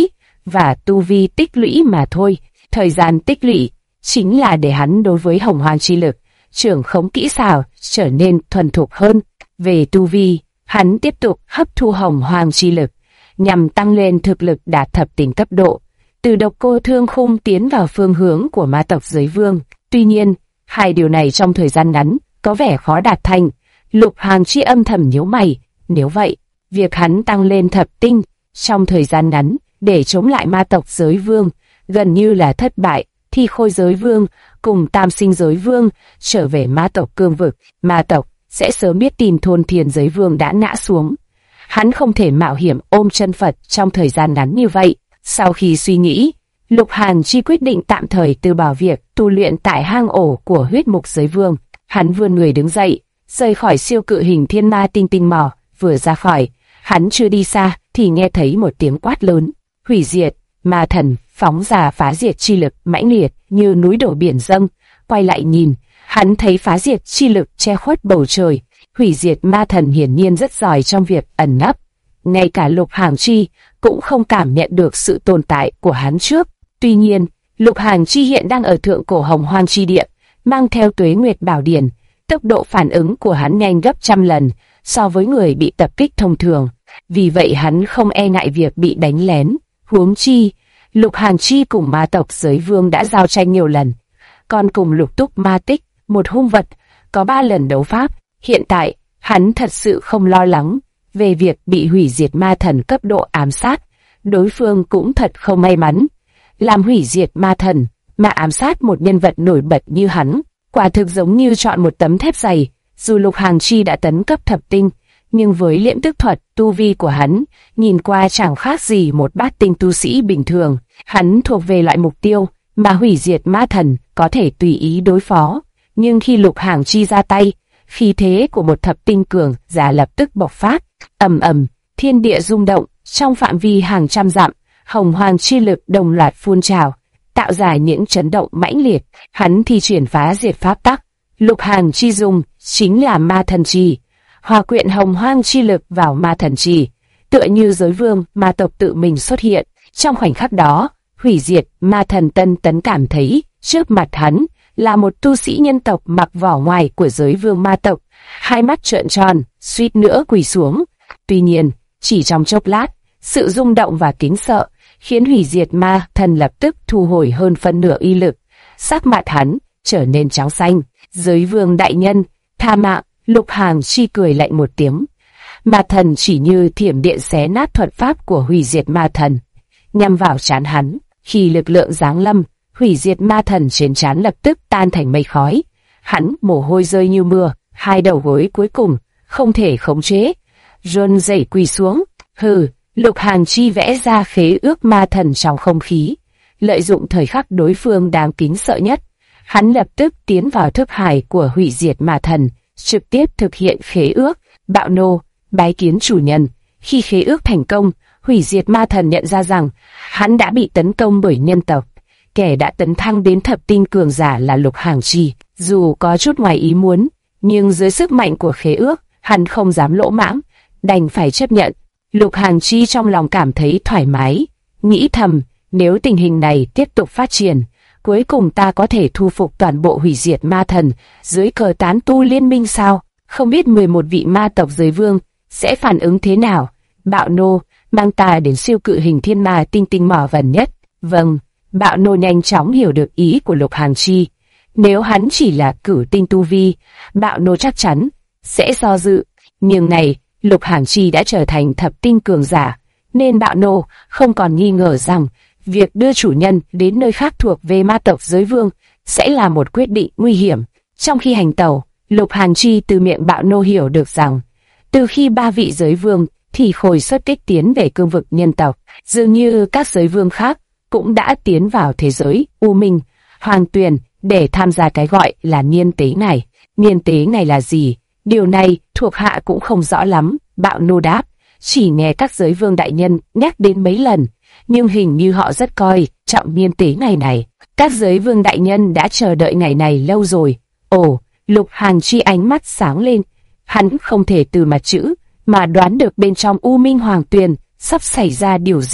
và tu vi tích lũy mà thôi. Thời gian tích lũy chính là để hắn đối với hồng hoang chi lực, trưởng khống kỹ xảo, trở nên thuần thục hơn. Về tu vi, hắn tiếp tục hấp thu hồng hoang chi lực, nhằm tăng lên thực lực đạt thập tỉnh cấp độ, từ độc cô thương khung tiến vào phương hướng của ma tộc giới vương. Tuy nhiên, hai điều này trong thời gian ngắn có vẻ khó đạt thành. Lục Hàng Chi âm thầm nhíu mày, nếu vậy, việc hắn tăng lên thập tinh trong thời gian ngắn để chống lại ma tộc giới vương gần như là thất bại. Thì Khôi giới vương cùng Tam Sinh giới vương trở về ma tộc cương vực, ma tộc sẽ sớm biết tin thôn Thiên giới vương đã ngã xuống. Hắn không thể mạo hiểm ôm chân Phật trong thời gian ngắn như vậy. Sau khi suy nghĩ, Lục Hàn Chi quyết định tạm thời từ bỏ việc tu luyện tại hang ổ của huyết mục giới vương. Hắn vươn người đứng dậy, rời khỏi siêu cự hình thiên ma tinh tinh mỏ. Vừa ra khỏi, hắn chưa đi xa thì nghe thấy một tiếng quát lớn. Hủy diệt, ma thần phóng ra phá diệt chi lực mãnh liệt như núi đổ biển dâng. Quay lại nhìn, hắn thấy phá diệt chi lực che khuất bầu trời. Hủy diệt ma thần hiển nhiên rất giỏi trong việc ẩn nấp. Ngay cả Lục Hàng Chi cũng không cảm nhận được sự tồn tại của hắn trước. Tuy nhiên, Lục Hàng Chi hiện đang ở thượng cổ hồng hoang chi địa, mang theo Tuế Nguyệt Bảo Điển. Tốc độ phản ứng của hắn nhanh gấp trăm lần so với người bị tập kích thông thường. Vì vậy hắn không e ngại việc bị đánh lén. Huống chi, Lục Hàng Chi cùng ma tộc giới vương đã giao tranh nhiều lần. Còn cùng Lục Túc Ma Tích, một hung vật, có 3 lần đấu pháp. Hiện tại, hắn thật sự không lo lắng về việc bị hủy diệt ma thần cấp độ ám sát. Đối phương cũng thật không may mắn. Làm hủy diệt ma thần, mà ám sát một nhân vật nổi bật như hắn, quả thực giống như chọn một tấm thép dày. Dù Lục Hàng Chi đã tấn cấp thập tinh, nhưng với liễm tức thuật, tu vi của hắn, nhìn qua chẳng khác gì một bát tinh tu sĩ bình thường. Hắn thuộc về loại mục tiêu mà hủy diệt ma thần có thể tùy ý đối phó. Nhưng khi Lục Hàng Chi ra tay, khí thế của một thập tinh cường giả lập tức bộc phát. Ầm ầm, thiên địa rung động, trong phạm vi hàng trăm dặm, hồng hoang chi lực đồng loạt phun trào, tạo ra những chấn động mãnh liệt. Hắn thi triển phá diệt pháp tắc. Lục Hàng Chi dùng chính là ma thần trì, hòa quyện hồng hoang chi lực vào ma thần trì, tựa như giới vương ma tộc tự mình xuất hiện. Trong khoảnh khắc đó, hủy diệt ma thần Tân Tấn cảm thấy trước mặt hắn là một tu sĩ nhân tộc mặc vỏ ngoài của giới vương ma tộc, hai mắt trợn tròn, suýt nữa quỳ xuống. Tuy nhiên, chỉ trong chốc lát, sự rung động và kính sợ khiến hủy diệt ma thần lập tức thu hồi hơn phân nửa uy lực. Sắc mặt hắn trở nên trắng xanh. Giới vương đại nhân, tha mạng. Lục Hàng Chi cười lạnh một tiếng. Ma thần chỉ như thiểm điện xé nát thuật pháp của hủy diệt ma thần, nhằm vào trán hắn. Khi lực lượng giáng lâm, hủy diệt ma thần trên trán lập tức tan thành mây khói. Hắn mồ hôi rơi như mưa, hai đầu gối cuối cùng không thể khống chế, run rẩy quỳ xuống. Hừ, Lục Hàng Chi vẽ ra khế ước ma thần trong không khí, lợi dụng thời khắc đối phương đáng kính sợ nhất, hắn lập tức tiến vào thức hải của hủy diệt ma thần, trực tiếp thực hiện khế ước. Bạo nô, bái kiến chủ nhân. Khi khế ước thành công, hủy diệt ma thần nhận ra rằng hắn đã bị tấn công bởi nhân tộc. Kẻ đã tấn thăng đến thập tinh cường giả là Lục Hàng Chi. Dù có chút ngoài ý muốn, nhưng dưới sức mạnh của khế ước, hắn không dám lỗ mãng, đành phải chấp nhận. Lục Hàng Chi trong lòng cảm thấy thoải mái, nghĩ thầm, nếu tình hình này tiếp tục phát triển, cuối cùng ta có thể thu phục toàn bộ hủy diệt ma thần dưới cờ tán tu liên minh sao? Không biết 11 vị ma tộc giới vương sẽ phản ứng thế nào? Bạo nô, mang ta đến siêu cự hình thiên ma tinh tinh mỏ gần nhất. Vâng, Bạo nô nhanh chóng hiểu được ý của Lục Hàng Chi. Nếu hắn chỉ là cửu tinh tu vi, Bạo nô chắc chắn sẽ do dự. Nhưng này, Lục Hàng Chi đã trở thành thập tinh cường giả, nên Bạo nô không còn nghi ngờ rằng việc đưa chủ nhân đến nơi khác thuộc về ma tộc giới vương sẽ là một quyết định nguy hiểm. Trong khi hành tẩu, Lục Hàng Chi từ miệng Bạo nô hiểu được rằng, từ khi 3 vị giới vương thì Khôi xuất kích tiến về cương vực nhân tộc, dường như các giới vương khác cũng đã tiến vào thế giới U Minh, Hoàng Tuyền để tham gia cái gọi là niên tế ngày. Niên tế ngày là gì? Điều này thuộc hạ cũng không rõ lắm. Bạo nô đáp, chỉ nghe các giới vương đại nhân nhắc đến mấy lần, nhưng hình như họ rất coi trọng niên tế ngày này. Các giới vương đại nhân đã chờ đợi ngày này lâu rồi. Ồ, Lục Hàng Chi ánh mắt sáng lên. Hắn không thể từ mặt chữ mà đoán được bên trong U Minh Hoàng Tuyền sắp xảy ra điều gì.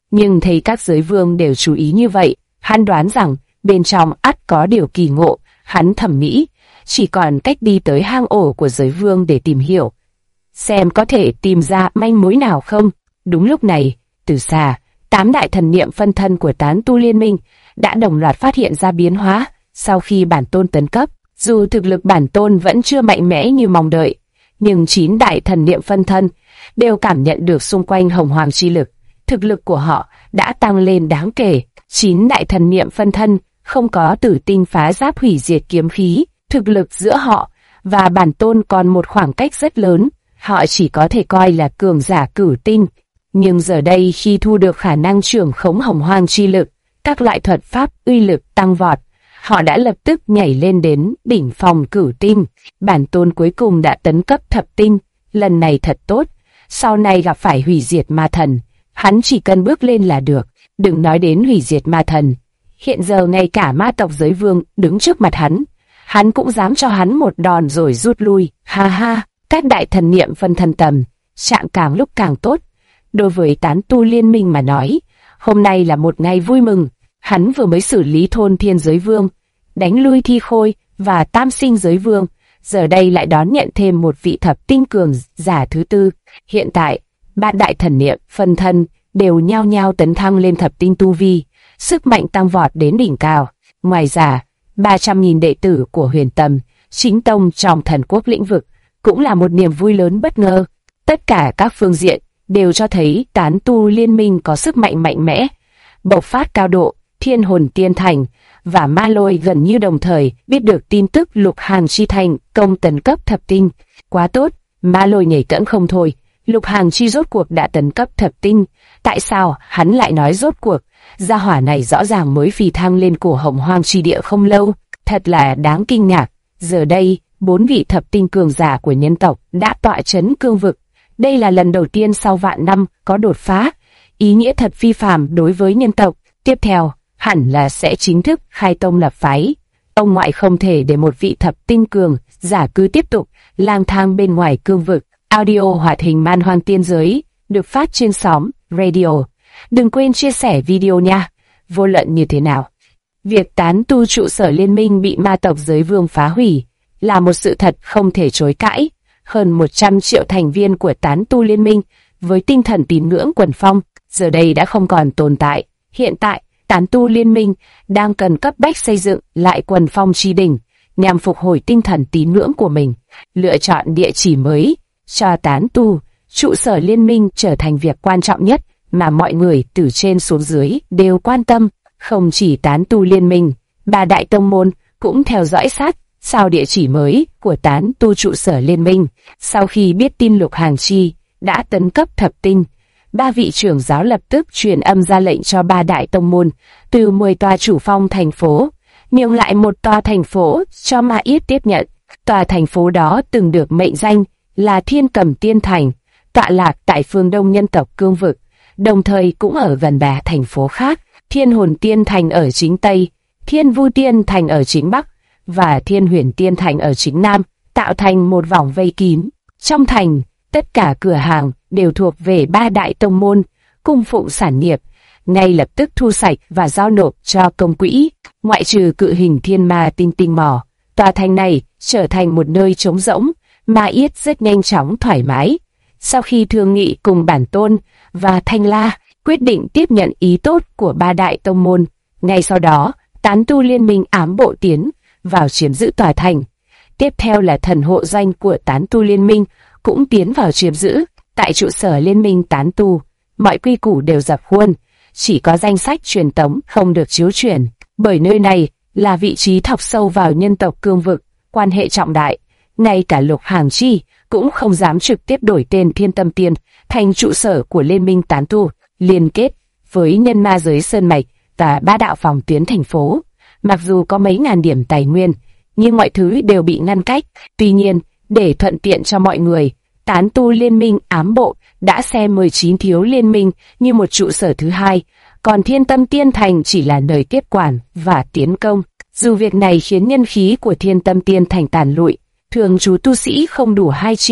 Nhưng thấy các giới vương đều chú ý như vậy, hắn đoán rằng bên trong ắt có điều kỳ ngộ. Hắn thầm nghĩ, chỉ còn cách đi tới hang ổ của giới vương để tìm hiểu, xem có thể tìm ra manh mối nào không. Đúng lúc này, từ xa, 8 đại thần niệm phân thân của tán tu liên minh đã đồng loạt phát hiện ra biến hóa sau khi bản tôn tấn cấp. Dù thực lực bản tôn vẫn chưa mạnh mẽ như mong đợi, nhưng 9 đại thần niệm phân thân đều cảm nhận được xung quanh hồng hoàng chi lực. Thực lực của họ đã tăng lên đáng kể. 9 đại thần niệm phân thân không có tử tinh phá giáp hủy diệt kiếm khí, thực lực giữa họ và bản tôn còn một khoảng cách rất lớn. Họ chỉ có thể coi là cường giả cửu tinh. Nhưng giờ đây khi thu được khả năng trưởng khống hồng hoang chi lực, các loại thuật pháp uy lực tăng vọt, họ đã lập tức nhảy lên đến đỉnh phong cửu tinh. Bản tôn cuối cùng đã tấn cấp thập tinh, lần này thật tốt. Sau này gặp phải hủy diệt ma thần, hắn chỉ cần bước lên là được. Đừng nói đến hủy diệt ma thần, hiện giờ ngay cả ma tộc giới vương đứng trước mặt hắn cũng dám cho hắn một đòn rồi rút lui. Ha ha, các đại thần niệm phân thân tầm trạng càng lúc càng tốt. Đối với tán tu liên minh mà nói, hôm nay là một ngày vui mừng. Hắn vừa mới xử lý thôn thiên giới vương, đánh lui thi khôi và tam sinh giới vương, giờ đây lại đón nhận thêm một vị thập tinh cường giả thứ tư. Hiện tại, 3 đại thần niệm phân thân đều nhao nhao tấn thăng lên thập tinh tu vi, sức mạnh tăng vọt đến đỉnh cao. Ngoài ra, 300.000 đệ tử của Huyền Tâm chính tông trong thần quốc lĩnh vực cũng là một niềm vui lớn bất ngờ. Tất cả các phương diện đều cho thấy tán tu liên minh có sức mạnh mạnh mẽ, bộc phát cao độ. Thiên Hồn Tiên Thành và Ma Lôi gần như đồng thời biết được tin tức Lục Hàng Chi thành công tấn cấp thập tinh. Quá tốt, Ma Lôi nhảy cẫng không thôi. Lục Hàng Chi rốt cuộc đã tấn cấp thập tinh. Tại sao hắn lại nói rốt cuộc? Gia hỏa này rõ ràng mới phi thăng lên cổ hồng hoang chi địa không lâu. Thật là đáng kinh ngạc. Giờ đây, 4 vị thập tinh cường giả của nhân tộc đã tọa chấn cương vực. Đây là lần đầu tiên sau vạn năm có đột phá. Ý nghĩa thật phi phàm đối với nhân tộc. Tiếp theo, hẳn là sẽ chính thức khai tông lập phái. Ông ngoại không thể để một vị thập tinh cường giả cứ tiếp tục lang thang bên ngoài cương vực. Audio hoạt hình man hoang tiên giới được phát trên sóng radio. Đừng quên chia sẻ video nha. Vô luận như thế nào, việc tán tu trụ sở liên minh bị ma tộc giới vương phá hủy là một sự thật không thể chối cãi. Hơn 100 triệu thành viên của tán tu liên minh với tinh thần tín ngưỡng quần phong giờ đây đã không còn tồn tại. Hiện tại, tán tu liên minh đang cần cấp bách xây dựng lại quần phong chi đỉnh nhằm phục hồi tinh thần tín ngưỡng của mình. Lựa chọn địa chỉ mới cho tán tu trụ sở liên minh trở thành việc quan trọng nhất mà mọi người từ trên xuống dưới đều quan tâm. Không chỉ tán tu liên minh, 3 đại tông môn cũng theo dõi sát sao địa chỉ mới của tán tu trụ sở liên minh. Sau khi biết tin Lục Hàng Chi đã tấn cấp thập tinh, 3 vị trưởng giáo lập tức truyền âm ra lệnh cho 3 đại tông môn từ 10 tòa chủ phong thành phố nhường lại một tòa thành phố cho Ma Yết tiếp nhận. Tòa thành phố đó từng được mệnh danh là Thiên Cầm Tiên Thành, tọa lạc tại phương đông nhân tộc cương vực, đồng thời cũng ở gần 3 thành phố khác. Thiên Hồn Tiên Thành ở chính Tây, Thiên Vu Tiên Thành ở chính Bắc và Thiên Huyền Tiên Thành ở chính Nam, tạo thành một vòng vây kín. Trong thành, tất cả cửa hàng đều thuộc về 3 đại tông môn, cung phụng sản nghiệp, ngay lập tức thu sạch và giao nộp cho công quỹ. Ngoại trừ cự hình thiên ma tinh tinh mỏ, tòa thành này trở thành một nơi trống rỗng. Ma Yết rất nhanh chóng thoải mái. Sau khi thương nghị cùng bản tôn và Thanh La, quyết định tiếp nhận ý tốt của 3 đại tông môn. Ngay sau đó, tán tu liên minh ám bộ tiến vào chiếm giữ tòa thành. Tiếp theo là thần hộ danh của tán tu liên minh cũng tiến vào chiếm giữ. Tại trụ sở liên minh tán tu, mọi quy củ đều dập khuôn, chỉ có danh sách truyền tống không được chiếu chuyển, bởi nơi này là vị trí thọc sâu vào nhân tộc cương vực, quan hệ trọng đại. Ngay cả Lục Hàng Chi cũng không dám trực tiếp đổi tên Thiên Tâm Tiên thành trụ sở của liên minh tán tu, liên kết với nhân ma giới sơn mạch và 3 đạo phòng tuyến thành phố. Mặc dù có mấy ngàn điểm tài nguyên, nhưng mọi thứ đều bị ngăn cách. Tuy nhiên, để thuận tiện cho mọi người, tán tu liên minh ám bộ đã xem 19 thiếu liên minh như một trụ sở thứ hai, còn Thiên Tâm Tiên Thành chỉ là nơi tiếp quản và tiến công. Dù việc này khiến nhân khí của Thiên Tâm Tiên Thành tàn lụi, thường trú tu sĩ không đủ 2 triệu,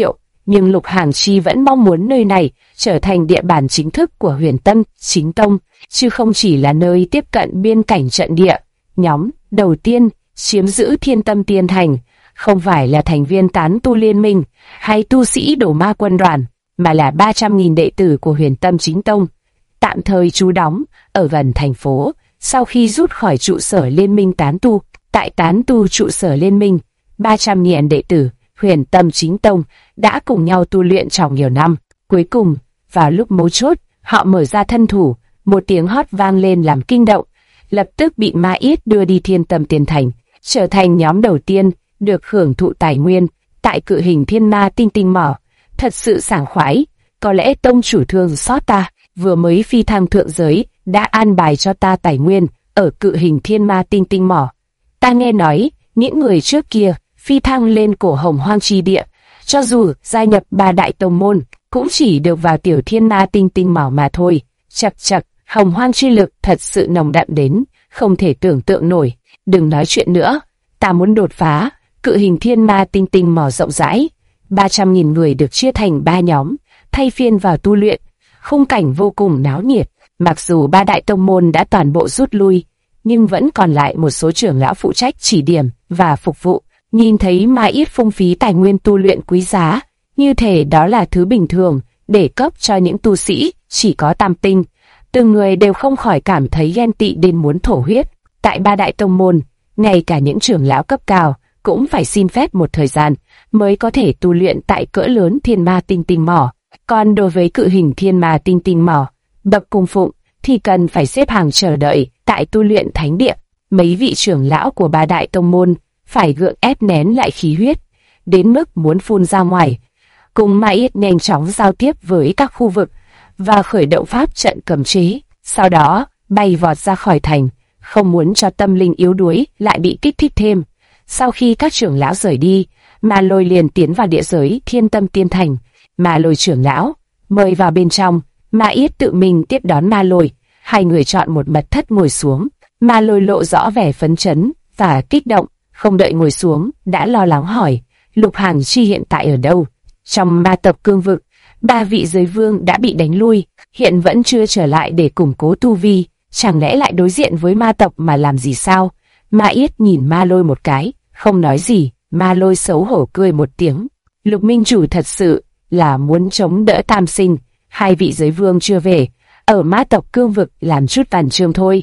nhưng Lục Hàng Chi vẫn mong muốn nơi này trở thành địa bàn chính thức của Huyền Tâm Chính Tông, chứ không chỉ là nơi tiếp cận biên cảnh trận địa. Nhóm đầu tiên chiếm giữ Thiên Tâm Tiên Thành không phải là thành viên tán tu liên minh hay tu sĩ đổ ma quân đoàn, mà là 300.000 đệ tử của Huyền Tâm Chính Tông, tạm thời trú đóng ở gần thành phố. Sau khi rút khỏi trụ sở liên minh tán tu, tại tán tu trụ sở liên minh, 300.000 đệ tử Huyền Tâm Chính Tông đã cùng nhau tu luyện trong nhiều năm. Cuối cùng, vào lúc mấu chốt, họ mở ra thân thủ, một tiếng hót vang lên làm kinh động, lập tức bị Ma Yết đưa đi Thiên Tâm Tiên Thành, trở thành nhóm đầu tiên được hưởng thụ tài nguyên tại Cự Hình Thiên Ma Tinh Tinh Mỏ. Thật sự sảng khoái, có lẽ tông chủ thương xót ta, vừa mới phi thăng thượng giới đã an bài cho ta tài nguyên ở Cự Hình Thiên Ma Tinh Tinh Mỏ. Ta nghe nói, những người trước kia phi thăng lên cổ Hồng Hoang chi địa, cho dù gia nhập 3 đại tông môn, cũng chỉ được vào tiểu Thiên Ma Tinh Tinh Mỏ mà thôi. Chậc chậc, Hồng Hoang chi lực thật sự nồng đậm đến không thể tưởng tượng nổi. Đừng nói chuyện nữa, ta muốn đột phá. Cự Hình Thiên Ma Tinh Tinh Mỏ rộng rãi, 300.000 người được chia thành 3 nhóm, thay phiên vào tu luyện. Khung cảnh vô cùng náo nhiệt. Mặc dù 3 đại tông môn đã toàn bộ rút lui, nhưng vẫn còn lại một số trưởng lão phụ trách chỉ điểm và phục vụ. Nhìn thấy Ma Yết phung phí tài nguyên tu luyện quý giá, như thể đó là thứ bình thường để cấp cho những tu sĩ chỉ có tam tinh, từng người đều không khỏi cảm thấy ghen tị đến muốn thổ huyết. Tại 3 đại tông môn, ngay cả những trưởng lão cấp cao cũng phải xin phép một thời gian mới có thể tu luyện tại cỡ lớn Thiên Ma Tinh Tinh Mỏ. Còn đối với Cự Hình Thiên Ma Tinh Tinh Mỏ, bậc cung phụng thì cần phải xếp hàng chờ đợi tại tu luyện thánh địa. Mấy vị trưởng lão của 3 đại tông môn phải gượng ép nén lại khí huyết, đến mức muốn phun ra ngoài. Cùng Ma Yết nhanh chóng giao tiếp với các khu vực và khởi động pháp trận cấm chế, sau đó bay vọt ra khỏi thành, không muốn cho tâm linh yếu đuối lại bị kích thích thêm. Sau khi các trưởng lão rời đi, Ma Lôi liền tiến vào địa giới Thiên Tâm Tiên Thành. Ma Lôi trưởng lão mời vào bên trong. Ma Yết tự mình tiếp đón Ma Lôi, hai người chọn một mật thất ngồi xuống. Ma Lôi lộ rõ vẻ phấn chấn và kích động, không đợi ngồi xuống đã lo lắng hỏi: Lục Hàng Chi hiện tại ở đâu? Trong ma tộc cương vực, 3 vị giới vương đã bị đánh lui, hiện vẫn chưa trở lại để củng cố tu vi, chẳng lẽ lại đối diện với ma tộc mà làm gì sao? Ma Yết nhìn Ma Lôi một cái, không nói gì. Ma Lôi xấu hổ cười một tiếng. Lục Minh Chủ thật sự là muốn chống đỡ Tam Sinh, 2 vị giới vương chưa về, ở ma tộc cương vực làm chút văn chương thôi.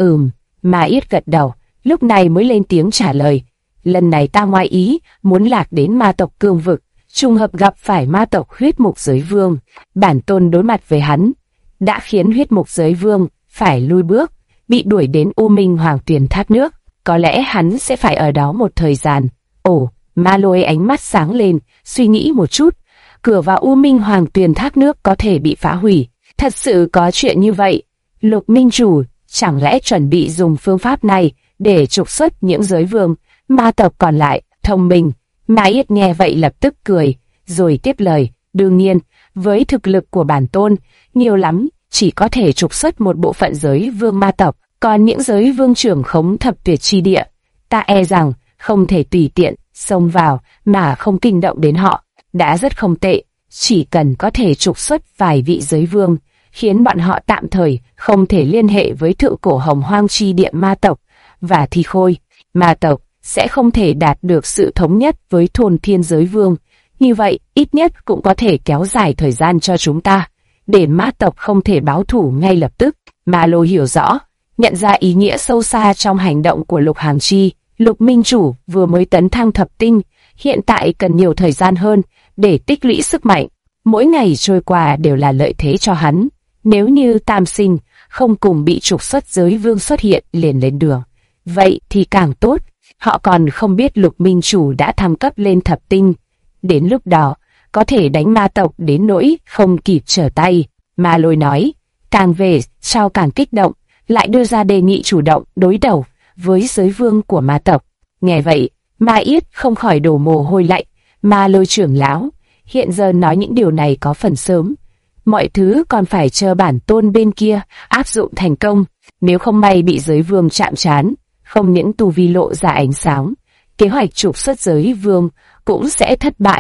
Ma Yết gật đầu, lúc này mới lên tiếng trả lời. Lần này ta ngoài ý, muốn lạc đến ma tộc cương vực, trùng hợp gặp phải ma tộc Huyết Mục Giới Vương. Bản tôn đối mặt với hắn, đã khiến Huyết Mục Giới Vương phải lui bước, bị đuổi đến U Minh Hoàng Tuyền Thác Nước. Có lẽ hắn sẽ phải ở đó một thời gian. Ồ, Ma Lôi ánh mắt sáng lên, suy nghĩ một chút. Cửa vào U Minh Hoàng Tuyền Thác Nước có thể bị phá hủy. Thật sự có chuyện như vậy? Lục Minh Chủ chẳng lẽ chuẩn bị dùng phương pháp này để trục xuất những giới vương ma tộc còn lại? Thông minh. Ma Yết nghe vậy lập tức cười, rồi tiếp lời. Đương nhiên, với thực lực của bản tôn, nhiều lắm chỉ có thể trục xuất một bộ phận giới vương ma tộc. Còn những giới vương trưởng khống thập tuyệt chi địa, ta e rằng không thể tùy tiện xông vào mà không kinh động đến họ. Đã rất không tệ, chỉ cần có thể trục xuất vài vị giới vương, khiến bọn họ tạm thời không thể liên hệ với thượng cổ Hồng Hoang chi địa ma tộc và Thi Khôi. Ma tộc sẽ không thể đạt được sự thống nhất với thôn thiên giới vương. Như vậy, ít nhất cũng có thể kéo dài thời gian cho chúng ta, để ma tộc không thể báo thù ngay lập tức. Ma Lôi hiểu rõ, nhận ra ý nghĩa sâu xa trong hành động của Lục Hàng Chi. Lục Minh Chủ vừa mới tấn thăng thập tinh, hiện tại cần nhiều thời gian hơn để tích lũy sức mạnh. Mỗi ngày trôi qua đều là lợi thế cho hắn. Nếu như Tam Sinh không cùng bị trục xuất giới vương xuất hiện liền lên đường, vậy thì càng tốt. Họ còn không biết Lục Minh Chủ đã thăng cấp lên thập tinh. Đến lúc đó, có thể đánh ma tộc đến nỗi không kịp trở tay. Ma Lôi nói, càng về sau càng kích động, lại đưa ra đề nghị chủ động đối đầu với giới vương của ma tộc. Nghe vậy, Ma Yết không khỏi đổ mồ hôi lạnh. Ma Lôi trưởng lão, hiện giờ nói những điều này có phần sớm. Mọi thứ còn phải chờ bản tôn bên kia áp dụng thành công. Nếu không may bị giới vương chạm trán, không những tu vi lộ ra ánh sáng, kế hoạch trục xuất giới vương cũng sẽ thất bại.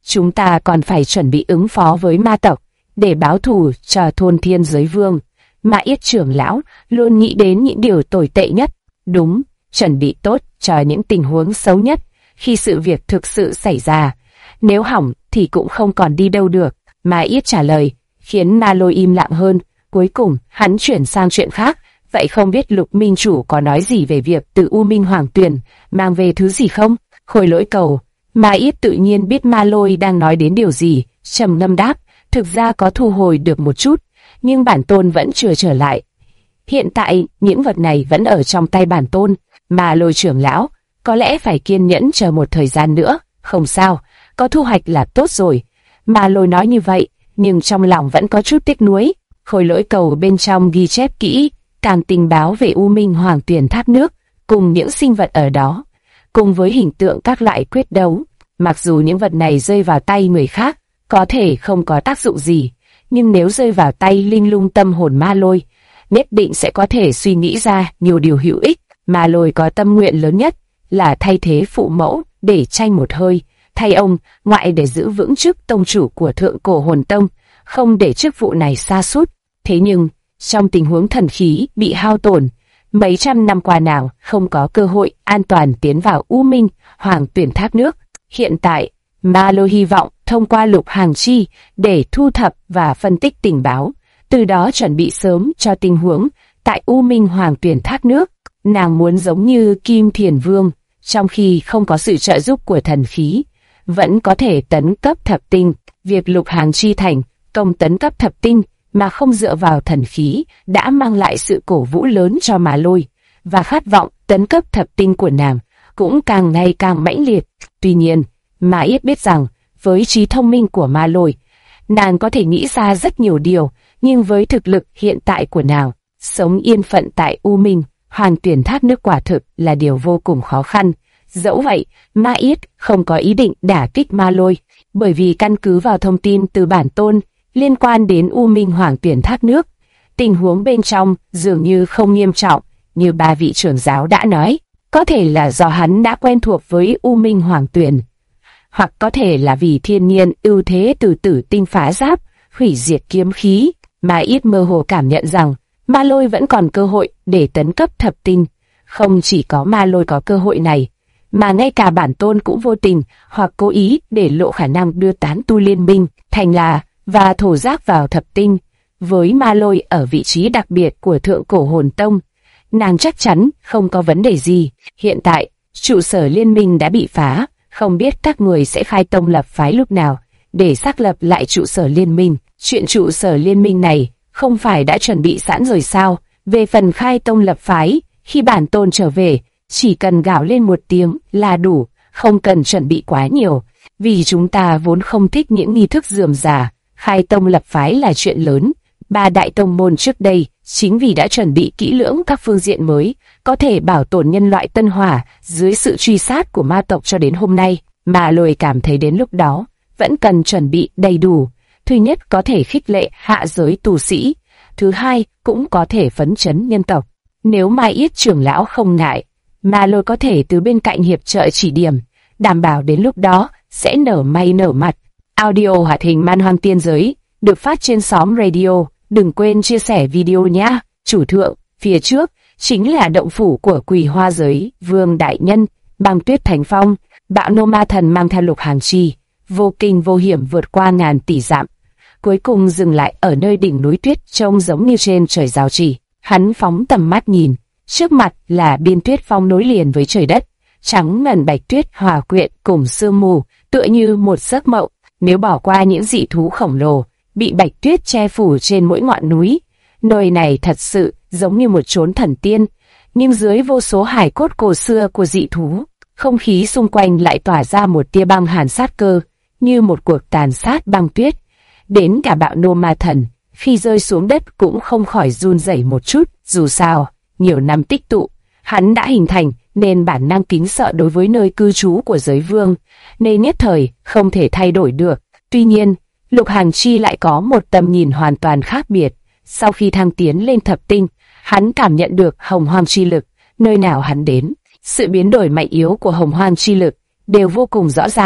chúng ta còn phải chuẩn bị ứng phó với ma tộc, để báo thù cho thôn thiên giới vương. Ma Yết trưởng lão luôn nghĩ đến những điều tồi tệ nhất. Đúng, chuẩn bị tốt cho những tình huống xấu nhất khi sự việc thực sự xảy ra. Nếu hỏng thì cũng không còn đi đâu được. Ma Yết trả lời, khiến Ma Lôi im lặng hơn. Cuối cùng, hắn chuyển sang chuyện khác. Vậy không biết Lục Minh Chủ có nói gì về việc từ U Minh Hoàng Tuyền mang về thứ gì không? Khôi Lỗi cầu. Ma Yết tự nhiên biết Ma Lôi đang nói đến điều gì, trầm ngâm đáp, thực ra có thu hồi được một chút, nhưng bản tôn vẫn chưa trở lại. Hiện tại, những vật này vẫn ở trong tay bản tôn. Ma Lôi trưởng lão, có lẽ phải kiên nhẫn chờ một thời gian nữa. Không sao, có thu hoạch là tốt rồi. Ma Lôi nói như vậy, nhưng trong lòng vẫn có chút tiếc nuối. Khôi Lỗi cầu bên trong ghi chép kỹ càng tình báo về U Minh Hoàng Tuyền thác nước, cùng những sinh vật ở đó, cùng với hình tượng các loại quyết đấu. Mặc dù những vật này rơi vào tay người khác, có thể không có tác dụng gì, nhưng nếu rơi vào tay linh lung tâm hồn Ma Lôi, nhất định sẽ có thể suy nghĩ ra nhiều điều hữu ích. Ma Lôi có tâm nguyện lớn nhất là thay thế phụ mẫu để tranh một hơi, thay ông ngoại để giữ vững chức tông chủ của Thượng Cổ Hồn Tông, không để chức vụ này sa sút. Thế nhưng, trong tình huống thần khí bị hao tổn, mấy trăm năm qua nàng không có cơ hội an toàn tiến vào U Minh Hoàng Tuyền thác nước. Hiện tại, Ma Lôi hy vọng thông qua Lục Hàng Chi để thu thập và phân tích tình báo, từ đó chuẩn bị sớm cho tình huống tại U Minh Hoàng Tuyền thác nước. Nàng muốn giống như Kim Thiền Vương, trong khi không có sự trợ giúp của thần khí, vẫn có thể tấn cấp thập tinh. Việc Lục Hàng Chi thành công tấn cấp thập tinh mà không dựa vào thần khí đã mang lại sự cổ vũ lớn cho Ma Lôi, và khát vọng tấn cấp thập tinh của nàng cũng càng ngày càng mãnh liệt. Tuy nhiên, Ma Yết biết rằng với trí thông minh của Ma Lôi, nàng có thể nghĩ ra rất nhiều điều, nhưng với thực lực hiện tại của nàng, sống yên phận tại U Minh Hoàng Tuyền thác nước quả thực là điều vô cùng khó khăn. Dẫu vậy, Ma Yết không có ý định đả kích Ma Lôi, bởi vì căn cứ vào thông tin từ bản tôn liên quan đến U Minh Hoàng Tuyền thác nước, tình huống bên trong dường như không nghiêm trọng như ba vị trưởng giáo đã nói. Có thể là do hắn đã quen thuộc với U Minh Hoàng Tuyền, hoặc có thể là vì thiên nhiên ưu thế từ tử tinh phá giáp, hủy diệt kiếm khí. Ma Yết mơ hồ cảm nhận rằng Ma Lôi vẫn còn cơ hội để tấn cấp thập tinh. Không chỉ có Ma Lôi có cơ hội này, mà ngay cả bản tôn cũng vô tình hoặc cố ý để lộ khả năng đưa tán tu liên minh, thành là và thổ giác vào thập tinh. Với Ma Lôi ở vị trí đặc biệt của Thượng Cổ Hồn Tông, nàng chắc chắn không có vấn đề gì. Hiện tại, trụ sở liên minh đã bị phá, không biết các người sẽ khai tông lập phái lúc nào để xác lập lại trụ sở liên minh. Chuyện trụ sở liên minh này không phải đã chuẩn bị sẵn rồi sao? Về phần khai tông lập phái, khi bản tôn trở về, chỉ cần gào lên một tiếng là đủ, không cần chuẩn bị quá nhiều, vì chúng ta vốn không thích những nghi thức rườm rà. Khai tông lập phái là chuyện lớn. Ba đại tông môn trước đây chính vì đã chuẩn bị kỹ lưỡng các phương diện mới có thể bảo tồn nhân loại Tân Hỏa dưới sự truy sát của ma tộc cho đến hôm nay. Ma Lôi cảm thấy đến lúc đó vẫn cần chuẩn bị đầy đủ. Thứ nhất, có thể khích lệ hạ giới tù sĩ. Thứ hai, cũng có thể phấn chấn nhân tộc. Nếu Ma Yết trưởng lão không ngại, Ma Lôi có thể từ bên cạnh hiệp trợ chỉ điểm, đảm bảo đến lúc đó sẽ nở mày nở mặt. Audio hoạt hình Man Hoang Tiên Giới được phát trên xóm radio. Đừng quên chia sẻ video nhé. Chủ thượng, phía trước chính là động phủ của Quỳ Hoa Giới Vương đại nhân. Băng Tuyết Thành Phong, bạo nô ma thần mang theo Lục Hàng Chi, vô kinh vô hiểm vượt qua ngàn tỷ dặm, cuối cùng dừng lại ở nơi đỉnh núi tuyết trông giống như trên trời giao chỉ. Hắn phóng tầm mắt nhìn, trước mặt là biên tuyết phong nối liền với trời đất, trắng ngần bạch tuyết hòa quyện cùng sương mù, tựa như một giấc mộng. Nếu bỏ qua những dị thú khổng lồ bị bạch tuyết che phủ trên mỗi ngọn núi, nơi này thật sự giống như một chốn thần tiên. Nhưng dưới vô số hài cốt cổ xưa của dị thú, không khí xung quanh lại tỏa ra một tia băng hàn sát cơ, như một cuộc tàn sát băng tuyết. Đến cả bạo nô ma thần, khi rơi xuống đất cũng không khỏi run rẩy một chút. Dù sao, nhiều năm tích tụ, hắn đã hình thành nên bản năng kính sợ đối với nơi cư trú của giới vương, nên nhất thời không thể thay đổi được. Tuy nhiên, Lục Hàng Chi lại có một tầm nhìn hoàn toàn khác biệt. Sau khi thăng tiến lên thập tinh, hắn cảm nhận được hồng hoang chi lực, nơi nào hắn đến, sự biến đổi mạnh yếu của hồng hoang chi lực đều vô cùng rõ ràng.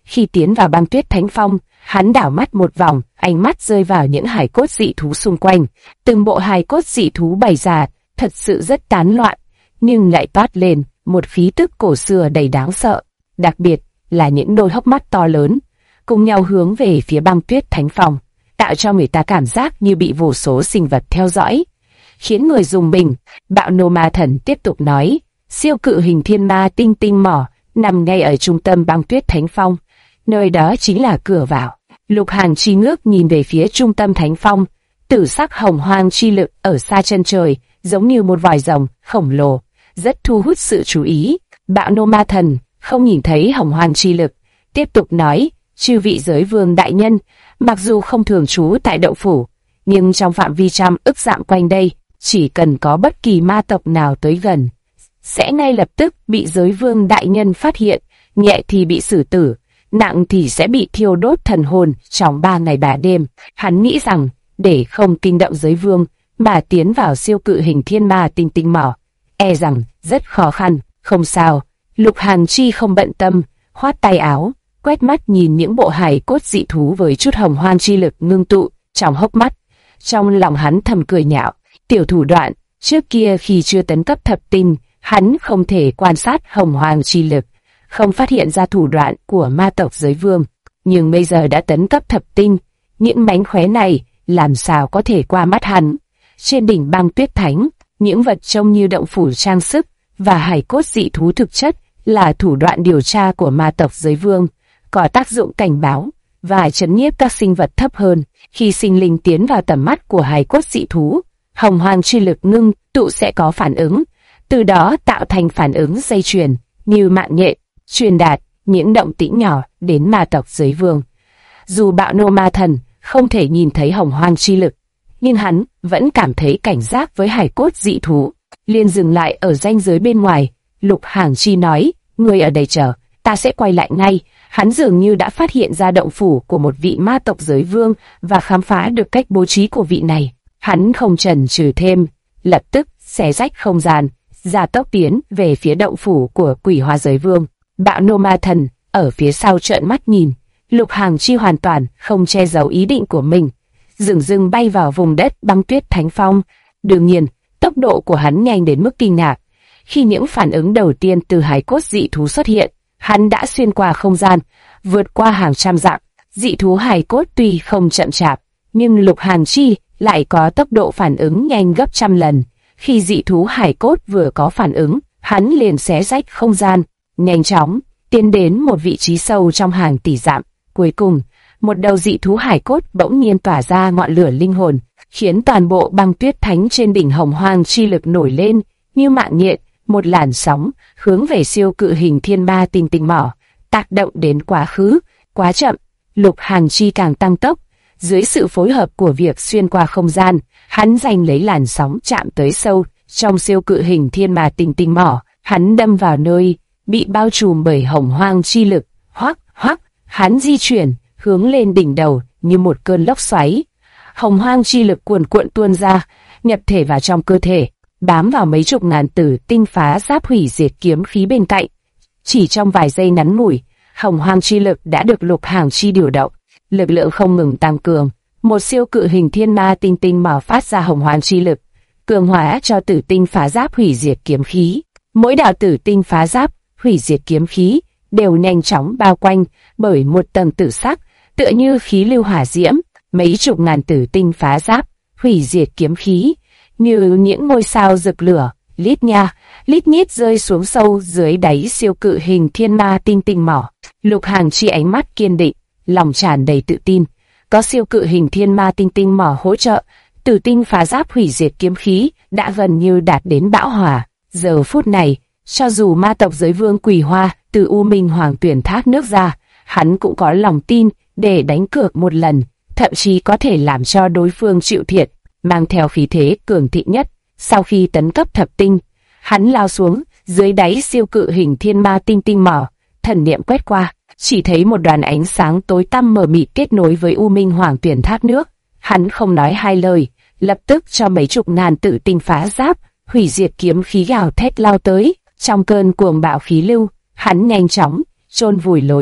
Khi tiến vào băng tuyết thánh phong, hắn đảo mắt một vòng, ánh mắt rơi vào những hài cốt dị thú xung quanh. Từng bộ hài cốt dị thú bày ra, thật sự rất tán loạn, nhưng lại toát lên một khí tức cổ xưa đầy đáng sợ. Đặc biệt là những đôi hốc mắt to lớn, cùng nhau hướng về phía băng tuyết thánh phong, tạo cho người ta cảm giác như bị vô số sinh vật theo dõi, khiến người rùng mình. Bạo nô ma thần tiếp tục nói, siêu cự hình thiên ma tinh tinh mỏ nằm ngay ở trung tâm băng tuyết thánh phong, nơi đó chính là cửa vào. Lục Hàn Chi ngước nhìn về phía trung tâm thánh phong, tử sắc hồng hoang chi lực ở xa chân trời, giống như một vòi rồng khổng lồ, rất thu hút sự chú ý. Bạo nô ma thần không nhìn thấy hồng hoang chi lực, tiếp tục nói, chư vị giới vương đại nhân, mặc dù không thường trú tại động phủ, nhưng trong phạm vi trăm ức dặm quanh đây, chỉ cần có bất kỳ ma tộc nào tới gần, sẽ ngay lập tức bị giới vương đại nhân phát hiện, nhẹ thì bị xử tử, nặng thì sẽ bị thiêu đốt thần hồn trong 3 ngày 3 đêm. Hắn nghĩ rằng, để không kinh động giới vương, mà tiến vào siêu cự hình thiên ma tinh tinh mỏ, e rằng rất khó khăn. Không sao, Lục Hàn Chi không bận tâm, khoát tay áo, quét mắt nhìn những bộ hài cốt dị thú với chút hồng hoang chi lực ngưng tụ trong hốc mắt. Trong lòng hắn thầm cười nhạo, tiểu thủ đoạn, trước kia khi chưa tấn cấp thập tinh, hắn không thể quan sát hồng hoang chi lực, không phát hiện ra thủ đoạn của ma tộc giới vương. Nhưng bây giờ đã tấn cấp thập tinh, những mánh khóe này làm sao có thể qua mắt hắn. Trên đỉnh băng tuyết thánh, những vật trông như động phủ trang sức và hài cốt dị thú thực chất là thủ đoạn điều tra của ma tộc giới vương, có tác dụng cảnh báo và trấn nhiếp các sinh vật thấp hơn. Khi sinh linh tiến vào tầm mắt của hài cốt dị thú, hồng hoang chi lực ngưng tụ sẽ có phản ứng, từ đó tạo thành phản ứng dây chuyền như mạng nhện, truyền đạt những động tĩnh nhỏ đến ma tộc giới vương. Dù bạo nô ma thần không thể nhìn thấy hồng hoang chi lực, nhưng hắn vẫn cảm thấy cảnh giác với hài cốt dị thú. Liền dừng lại ở ranh giới bên ngoài. Lục Hàn Chi nói, người ở đây chờ, ta sẽ quay lại ngay. Hắn dường như đã phát hiện ra động phủ của một vị ma tộc giới vương và khám phá được cách bố trí của vị này. Hắn không chần chừ thêm, lập tức xé rách không gian, gia tốc tiến về phía động phủ của quỷ hoa giới vương. Bạo nô ma thần ở phía sau trợn mắt nhìn. Lục Hàn Chi hoàn toàn không che giấu ý định của mình, dừng dưng bay vào vùng đất băng tuyết thánh phong. Đương nhiên, tốc độ của hắn nhanh đến mức kinh ngạc. Khi những phản ứng đầu tiên từ hài cốt dị thú xuất hiện, hắn đã xuyên qua không gian, vượt qua hàng trăm dặm. Dị thú hài cốt tuy không chậm chạp, nhưng Lục Hàn Chi lại có tốc độ phản ứng nhanh gấp trăm lần. Khi dị thú hài cốt vừa có phản ứng, hắn liền xé rách không gian, nhanh chóng tiến đến một vị trí sâu trong hàng tỷ dặm. Cuối cùng, một đầu dị thú hải cốt bỗng nhiên tỏa ra ngọn lửa linh hồn, khiến toàn bộ băng tuyết thánh trên đỉnh hồng hoang chi lực nổi lên như mạng nhện, một làn sóng hướng về siêu cự hình thiên ma tinh tinh mỏ, tác động đến quá khứ. Quá chậm, Lục Hàn Chi càng tăng tốc. Dưới sự phối hợp của việc xuyên qua không gian, hắn giành lấy làn sóng chạm tới sâu trong siêu cự hình thiên ma tinh tinh mỏ. Hắn đâm vào nơi bị bao trùm bởi hồng hoang chi lực. Hoắc hoắc, hắn di chuyển hướng lên đỉnh đầu như một cơn lốc xoáy. Hồng hoang chi lực cuồn cuộn tuôn ra, nhập thể vào trong cơ thể, bám vào mấy chục ngàn tử tinh phá giáp hủy diệt kiếm khí bên cạnh. Chỉ trong vài giây ngắn ngủi, hồng hoang chi lực đã được Lục Hàn Chi điều động, lực lượng không ngừng tăng cường. Một siêu cự hình thiên ma tinh tinh mỏ phát ra hồng hoang chi lực, cường hóa cho tử tinh phá giáp hủy diệt kiếm khí. Mỗi đạo tử tinh phá giáp hủy diệt kiếm khí đều nhanh chóng bao quanh bởi một tầng tử sắc, tựa như khí lưu hỏa diễm. Mấy chục ngàn tử tinh phá giáp hủy diệt kiếm khí như những ngôi sao rực lửa, lít nha lít nhít rơi xuống sâu dưới đáy siêu cự hình thiên ma tinh tinh mỏ. Lục Hàn Chi ánh mắt kiên định, lòng tràn đầy tự tin. Có siêu cự hình thiên ma tinh tinh mỏ hỗ trợ, tử tinh phá giáp hủy diệt kiếm khí đã gần như đạt đến bão hòa. Giờ phút này, cho dù ma tộc giới vương Quỷ Hoa từ U Minh Hoàng tuyển thác nước ra, hắn cũng có lòng tin để đánh cược một lần, thậm chí có thể làm cho đối phương chịu thiệt. Mang theo khí thế cường thịnh nhất, sau khi tấn cấp thập tinh, hắn lao xuống dưới đáy siêu cự hình thiên ma tinh tinh mỏ, thần niệm quét qua, chỉ thấy một đoàn ánh sáng tối tăm mờ mịt kết nối với U Minh Hoàng tuyển thác nước. Hắn không nói hai lời, lập tức cho mấy chục ngàn tử tinh phá giáp hủy diệt kiếm khí gào thét lao tới. Trong cơn cuồng bạo khí lưu, hắn nhanh chôn vùi lối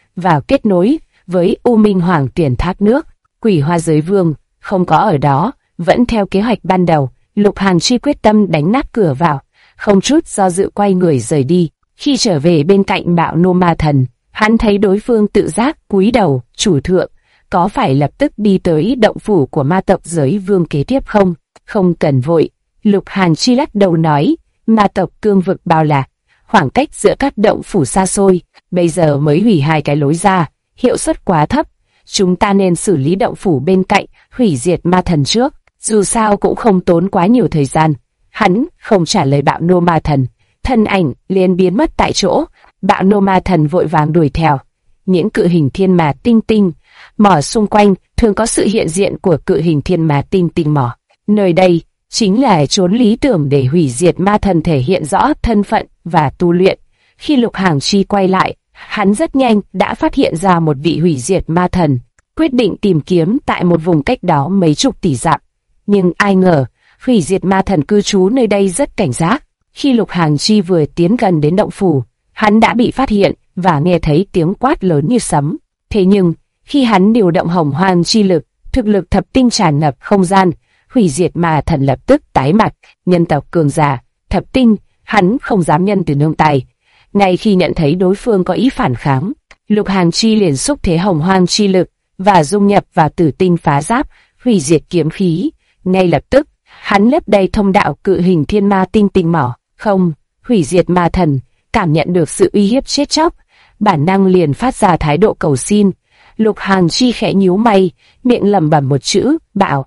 vào kết nối với U Minh Hoàng Tuyền thác nước. Quỷ Hoa Giới Vương không có ở đó, vẫn theo kế hoạch ban đầu. Lục Hàn Chi quyết tâm đánh nát cửa vào, không chút do dự quay người rời đi. Khi trở về bên cạnh Bạo Nô Ma Thần, hắn thấy đối phương tự giác cúi đầu. Chủ thượng, có phải lập tức đi tới động phủ của ma tộc Giới Vương kế tiếp không? Không cần vội. Lục Hàn Chi lắc đầu nói, ma tộc cương vực bao la, khoảng cách giữa các động phủ xa xôi, bây giờ mới hủy 2 cái lối ra, hiệu suất quá thấp. Chúng ta nên xử lý động phủ bên cạnh, hủy diệt ma thần trước, dù sao cũng không tốn quá nhiều thời gian. Hắn không trả lời Bạo Nô Ma Thần, thân ảnh liền biến mất tại chỗ. Bạo Nô Ma Thần vội vàng đuổi theo. Những cự hình thiên ma tinh tinh mỏ xung quanh thường có sự hiện diện của cự hình thiên ma tinh tinh mỏ. Nơi đây chính là chốn lý tưởng để hủy diệt ma thần thể hiện rõ thân phận và tu luyện. Khi Lục Hàn Chi quay lại, hắn rất nhanh đã phát hiện ra một vị hủy diệt ma thần, quyết định tìm kiếm tại một vùng cách đó mấy chục tỷ dặm. Nhưng ai ngờ, hủy diệt ma thần cư trú nơi đây rất cảnh giác. Khi Lục Hàn Chi vừa tiến gần đến động phủ, hắn đã bị phát hiện và nghe thấy tiếng quát lớn như sấm. Thế nhưng, khi hắn điều động Hồng Hoang chi lực, thực lực thập tinh tràn ngập không gian, hủy diệt ma thần lập tức tái mặt. Nhân tộc cường giả, thập tinh, hắn không dám nhân từ nương tay. Ngay khi nhận thấy đối phương có ý phản kháng, Lục Hàn Chi liền xúc thế Hồng Hoang chi lực và dung nhập vào Tử Tinh phá giáp, hủy diệt kiếm khí. Ngay lập tức, hắn lấp đầy thông đạo cự hình thiên ma tinh tinh mỏ. Không, hủy diệt ma thần cảm nhận được sự uy hiếp chết chóc, bản năng liền phát ra thái độ cầu xin. Lục Hàn Chi khẽ nhíu mày, miệng lẩm bẩm một chữ, bạo.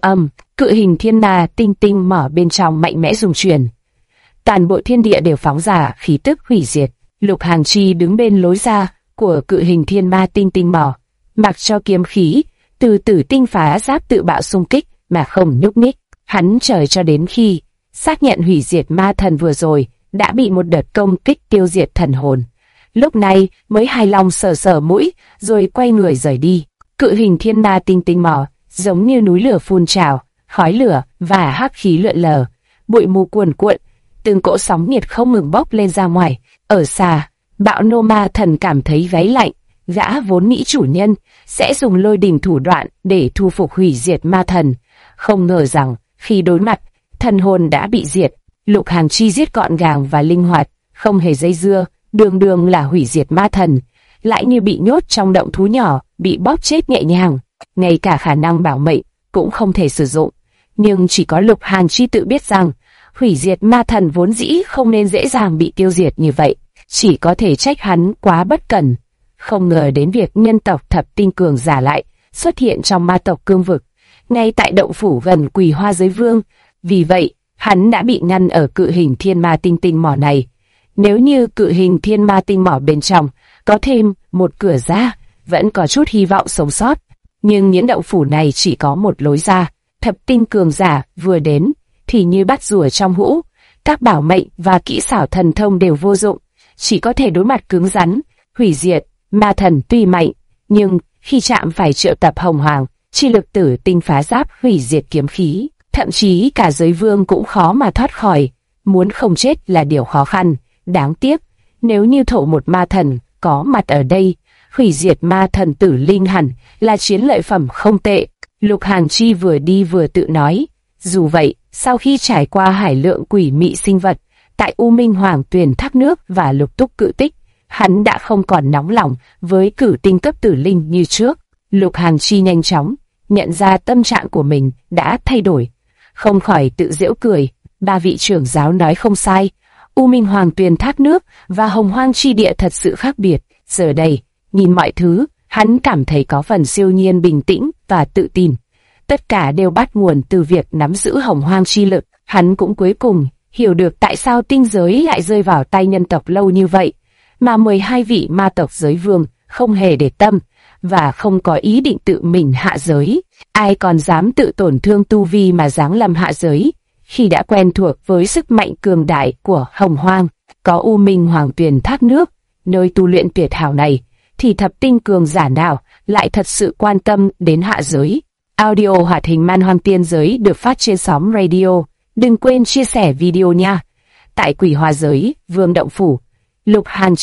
Cự hình thiên ma tinh tinh mỏ bên trong mạnh mẽ rung chuyển. Toàn bộ thiên địa đều phóng ra khí tức hủy diệt. Lục Hàn Chi đứng bên lối ra của cự hình thiên ma tinh tinh mỏ, mặc cho kiếm khí từ Tử Tinh phá giáp tự bạo xung kích mà không nhúc nhích. Hắn chờ cho đến khi xác nhận hủy diệt ma thần vừa rồi đã bị một đợt công kích tiêu diệt thần hồn, lúc này mới hài lòng sờ mũi rồi quay người rời đi. Cự hình thiên ma tinh tinh mỏ giống như núi lửa phun trào, khói lửa và hắc khí lượn lờ, bụi mù cuồn cuộn, từng cỗ sóng nhiệt không ngừng bốc lên ra ngoài. Ở xa, Bạo Nô Ma Thần cảm thấy gáy lạnh. Gã vốn nghĩ chủ nhân sẽ dùng lôi đình thủ đoạn để thu phục hủy diệt ma thần, không ngờ rằng khi đối mặt, thần hồn đã bị diệt. Lục Hàn Chi giết gọn gàng và linh hoạt, không hề dây dưa, đường đường là hủy diệt ma thần, lại như bị nhốt trong động thú nhỏ, bị bóp chết nhẹ nhàng, ngay cả khả năng bảo mệnh cũng không thể sử dụng. Nhưng chỉ có Lục Hàn Chi tự biết rằng, hủy diệt ma thần vốn dĩ không nên dễ dàng bị tiêu diệt như vậy, chỉ có thể trách hắn quá bất cẩn. Không ngờ đến việc nhân tộc thập tinh cường giả lại xuất hiện trong ma tộc cương vực, ngay tại động phủ gần Quỷ Hoa Giới Vương. Vì vậy, hắn đã bị ngăn ở cự hình thiên ma tinh tinh mỏ này. Nếu như cự hình thiên ma tinh mỏ bên trong có thêm một cửa ra, vẫn có chút hy vọng sống sót. Nhưng những động phủ này chỉ có một lối ra, thập tinh cường giả vừa đến thì như bắt rùa trong hũ, các bảo mệnh và kỹ xảo thần thông đều vô dụng, chỉ có thể đối mặt cứng rắn. Hủy diệt ma thần tuy mạnh, nhưng khi chạm phải triệu tập Hồng Hoàng chi lực Tử Tinh phá giáp hủy diệt kiếm khí, thậm chí cả Giới Vương cũng khó mà thoát khỏi. Muốn không chết là điều khó khăn. Đáng tiếc, nếu như Thổ một ma thần có mặt ở đây, hủy diệt ma thần Tử Linh hẳn là chiến lợi phẩm không tệ. Lục Hàn Chi vừa đi vừa tự nói. Dù vậy, sau khi trải qua hải lượng quỷ mị sinh vật tại U Minh Hoàng Tuyền thác nước và Lục Túc Cự Tích, hắn đã không còn nóng lòng với cử tinh cấp tử linh như trước. Lục Hàn Chi nhanh chóng nhận ra tâm trạng của mình đã thay đổi, không khỏi tự giễu cười. Ba vị trưởng giáo nói không sai, U Minh Hoàng Tuyền thác nước và Hồng Hoang chi địa thật sự khác biệt. Giờ đây, nhìn mọi thứ, hắn cảm thấy có phần siêu nhiên bình tĩnh và tự tin. Tất cả đều bắt nguồn từ việc nắm giữ Hồng Hoang chi lực. Hắn cũng cuối cùng hiểu được tại sao tinh giới lại rơi vào tay nhân tộc lâu như vậy, mà 12 vị ma tộc Giới Vương không hề để tâm và không có ý định tự mình hạ giới. Ai còn dám tự tổn thương tu vi mà giáng lâm hạ giới, khi đã quen thuộc với sức mạnh cường đại của Hồng Hoang. Có U Minh Hoàng Tuyền thác nước, nơi tu luyện tuyệt hảo này, thì thập tinh cường giả nào lại thật sự quan tâm đến hạ giới. Audio hoạt hình Man Hoang Tiên Giới được phát trên sóng radio. Đừng quên chia sẻ video nha. Tại Quỷ Hoa Giới Vương động phủ, Lục Hàn Chi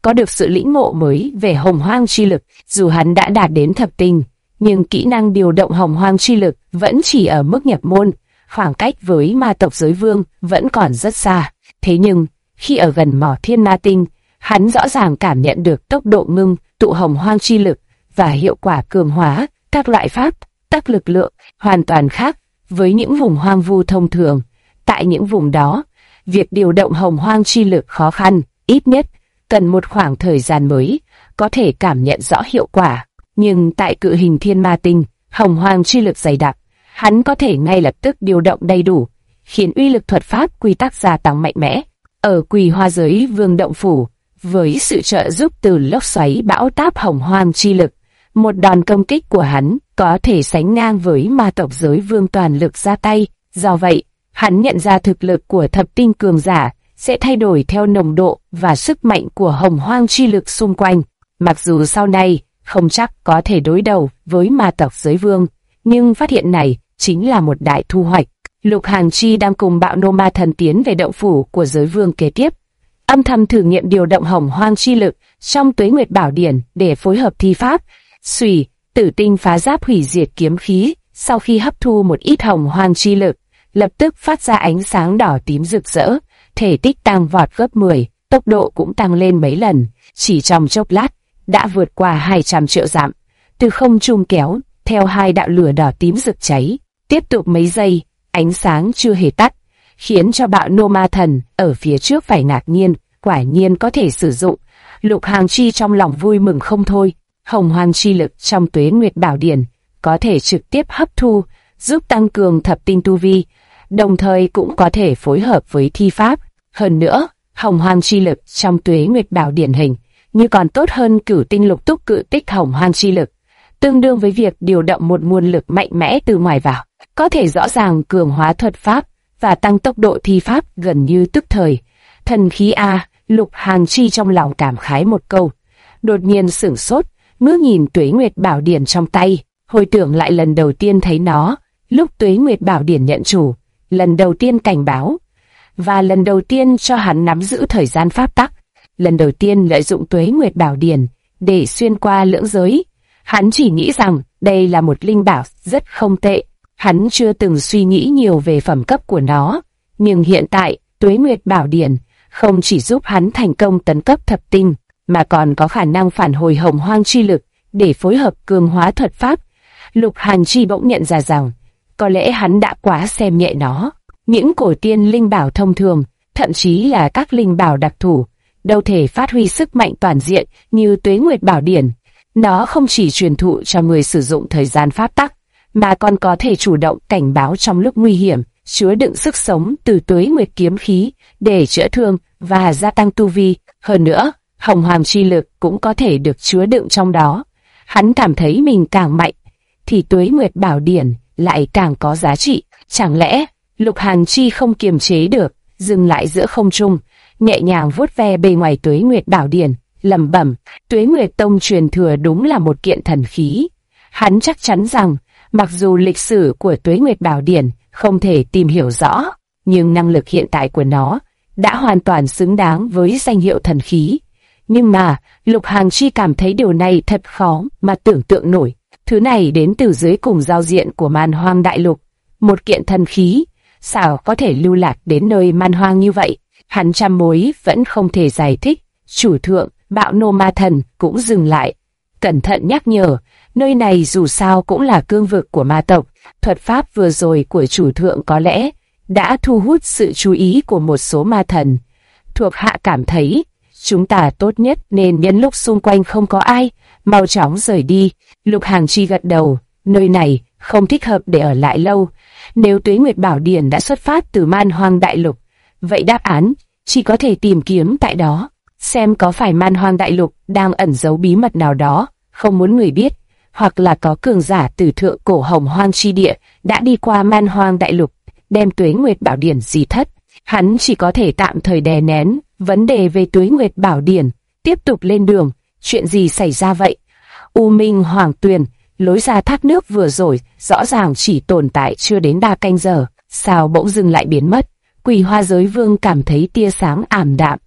có được sự lĩnh ngộ mới về hồng hoang chi lực. Dù hắn đã đạt đến thập tinh, nhưng kỹ năng điều động hồng hoang chi lực vẫn chỉ ở mức nhập môn, khoảng cách với ma tộc giới vương vẫn còn rất xa. Thế nhưng, khi ở gần mỏ thiên ma tinh, hắn rõ ràng cảm nhận được tốc độ ngưng tụ hồng hoang chi lực và hiệu quả cường hóa các loại pháp tắc lực lượng hoàn toàn khác với những vùng hoang vu thông thường. Tại những vùng đó, việc điều động hồng hoang chi lực khó khăn, ít nhất cần một khoảng thời gian mới có thể cảm nhận rõ hiệu quả. Nhưng tại cự hình thiên ma tinh, hồng hoang chi lực dày đặc, hắn có thể ngay lập tức điều động đầy đủ, khiến uy lực thuật pháp quy tắc gia tăng mạnh mẽ. Ở Quỳ Hoa Giới Vương động phủ, với sự trợ giúp từ lốc xoáy bão táp hồng hoang chi lực, một đòn công kích của hắn có thể sánh ngang với ma tộc giới vương toàn lực ra tay. Do vậy, hắn nhận ra thực lực của thập tinh cường giả sẽ thay đổi theo nồng độ và sức mạnh của hồng hoang chi lực xung quanh. Mặc dù sau này không chắc có thể đối đầu với ma tộc giới vương, nhưng phát hiện này chính là một đại thu hoạch. Lục Hàn Chi đang cùng Bạo Nô Ma Thần tiến về động phủ của giới vương kế tiếp, âm thầm thử nghiệm điều động hồng hoang chi lực trong Tuế Nguyệt Bảo Điển để phối hợp thi pháp. Xùy, Tử Tinh Phá Giáp Hủy Diệt kiếm khí, sau khi hấp thu một ít hồng hoang chi lực, lập tức phát ra ánh sáng đỏ tím rực rỡ, thể tích tăng vọt gấp 10, tốc độ cũng tăng lên mấy lần, chỉ trong chốc lát đã vượt qua 200 triệu dặm. Từ không trung kéo theo hai đạo lửa đỏ tím rực cháy, tiếp tục mấy giây, ánh sáng chưa hề tắt, khiến cho Bạo Nô Ma Thần ở phía trước phải ngạc nhiên, quả nhiên có thể sử dụng. Lục Hàn Chi trong lòng vui mừng không thôi. Hồng hoang chi lực trong Tuế Nguyệt Bảo Điển có thể trực tiếp hấp thu, giúp tăng cường thập tinh tu vi, đồng thời cũng có thể phối hợp với thi pháp. Hơn nữa, hồng hoang chi lực trong Tuế Nguyệt Bảo Điển hình như còn tốt hơn Cửu Tinh Lục Túc Cự Tích hồng hoang chi lực, tương đương với việc điều động một nguồn lực mạnh mẽ từ ngoài vào, có thể rõ ràng cường hóa thuật pháp và tăng tốc độ thi pháp gần như tức thời. Thần khí a! Lục Hàn Chi trong lòng cảm khái một câu, đột nhiên sửng sốt, ngước nhìn Tuế Nguyệt Bảo Điển trong tay, hồi tưởng lại lần đầu tiên thấy nó, lúc Tuế Nguyệt Bảo Điển nhận chủ, lần đầu tiên cảnh báo, và lần đầu tiên cho hắn nắm giữ thời gian pháp tắc, lần đầu tiên lợi dụng Tuế Nguyệt Bảo Điển để xuyên qua lưỡng giới. Hắn chỉ nghĩ rằng đây là một linh bảo rất không tệ, hắn chưa từng suy nghĩ nhiều về phẩm cấp của nó, nhưng hiện tại Tuế Nguyệt Bảo Điển không chỉ giúp hắn thành công tấn cấp thập tinh, mà còn có khả năng phản hồi hồng hoang chi lực để phối hợp cường hóa thuật pháp. Lục Hàn Chi bỗng nhận ra rằng, có lẽ hắn đã quá xem nhẹ nó. Những cổ tiên linh bảo thông thường, thậm chí là các linh bảo đặc thù, đâu thể phát huy sức mạnh toàn diện như Tuế Nguyệt Bảo Điển. Nó không chỉ truyền thụ cho người sử dụng thời gian pháp tắc, mà còn có thể chủ động cảnh báo trong lúc nguy hiểm, chứa đựng sức sống từ Tuế Nguyệt kiếm khí để chữa thương và gia tăng tu vi. Hơn nữa, hồng hoang chi lực cũng có thể được chứa đựng trong đó. Hắn cảm thấy mình càng mạnh, thì Tuế Nguyệt Bảo Điển lại càng có giá trị. Chẳng lẽ Lục Hàn Chi không kiềm chế được, dừng lại giữa không trung, nhẹ nhàng vuốt ve bề ngoài Tuế Nguyệt Bảo Điển, lẩm bẩm, Tuế Nguyệt Tông truyền thừa đúng là một kiện thần khí. Hắn chắc chắn rằng, mặc dù lịch sử của Tuế Nguyệt Bảo Điển không thể tìm hiểu rõ, nhưng năng lực hiện tại của nó đã hoàn toàn xứng đáng với danh hiệu thần khí. Nhưng mà, Lục Hàn Chi cảm thấy điều này thật khó mà tưởng tượng nổi. Thứ này đến từ dưới cùng giao diện của Man Hoang Đại Lục. Một kiện thần khí, sao có thể lưu lạc đến nơi man hoang như vậy? Hắn trăm mối vẫn không thể giải thích. Chủ thượng, Bạo Nô Ma Thần cũng dừng lại, cẩn thận nhắc nhở, nơi này dù sao cũng là cương vực của ma tộc. Thuật pháp vừa rồi của chủ thượng có lẽ đã thu hút sự chú ý của một số ma thần. Thuộc hạ cảm thấy, chúng ta tốt nhất nên nhân lúc xung quanh không có ai, mau chóng rời đi. Lục Hàn Chi gật đầu, nơi này không thích hợp để ở lại lâu. Nếu Tuế Nguyệt Bảo Điển đã xuất phát từ Man Hoang Đại Lục, vậy đáp án chỉ có thể tìm kiếm tại đó, xem có phải Man Hoang Đại Lục đang ẩn giấu bí mật nào đó, không muốn người biết, hoặc là có cường giả từ thượng cổ hồng hoang chi địa đã đi qua Man Hoang Đại Lục, đem Tuế Nguyệt Bảo Điển di thất. Hắn chỉ có thể tạm thời đè nén vấn đề về Tuế Nguyệt Bảo Điển, tiếp tục lên đường. Chuyện gì xảy ra vậy? U Minh Hoàng Tuyền, lối ra thác nước vừa rồi rõ ràng chỉ tồn tại chưa đến 3 canh giờ, sao bỗng dưng lại biến mất? Quỳ Hoa Giới Vương cảm thấy tia sáng ảm đạm.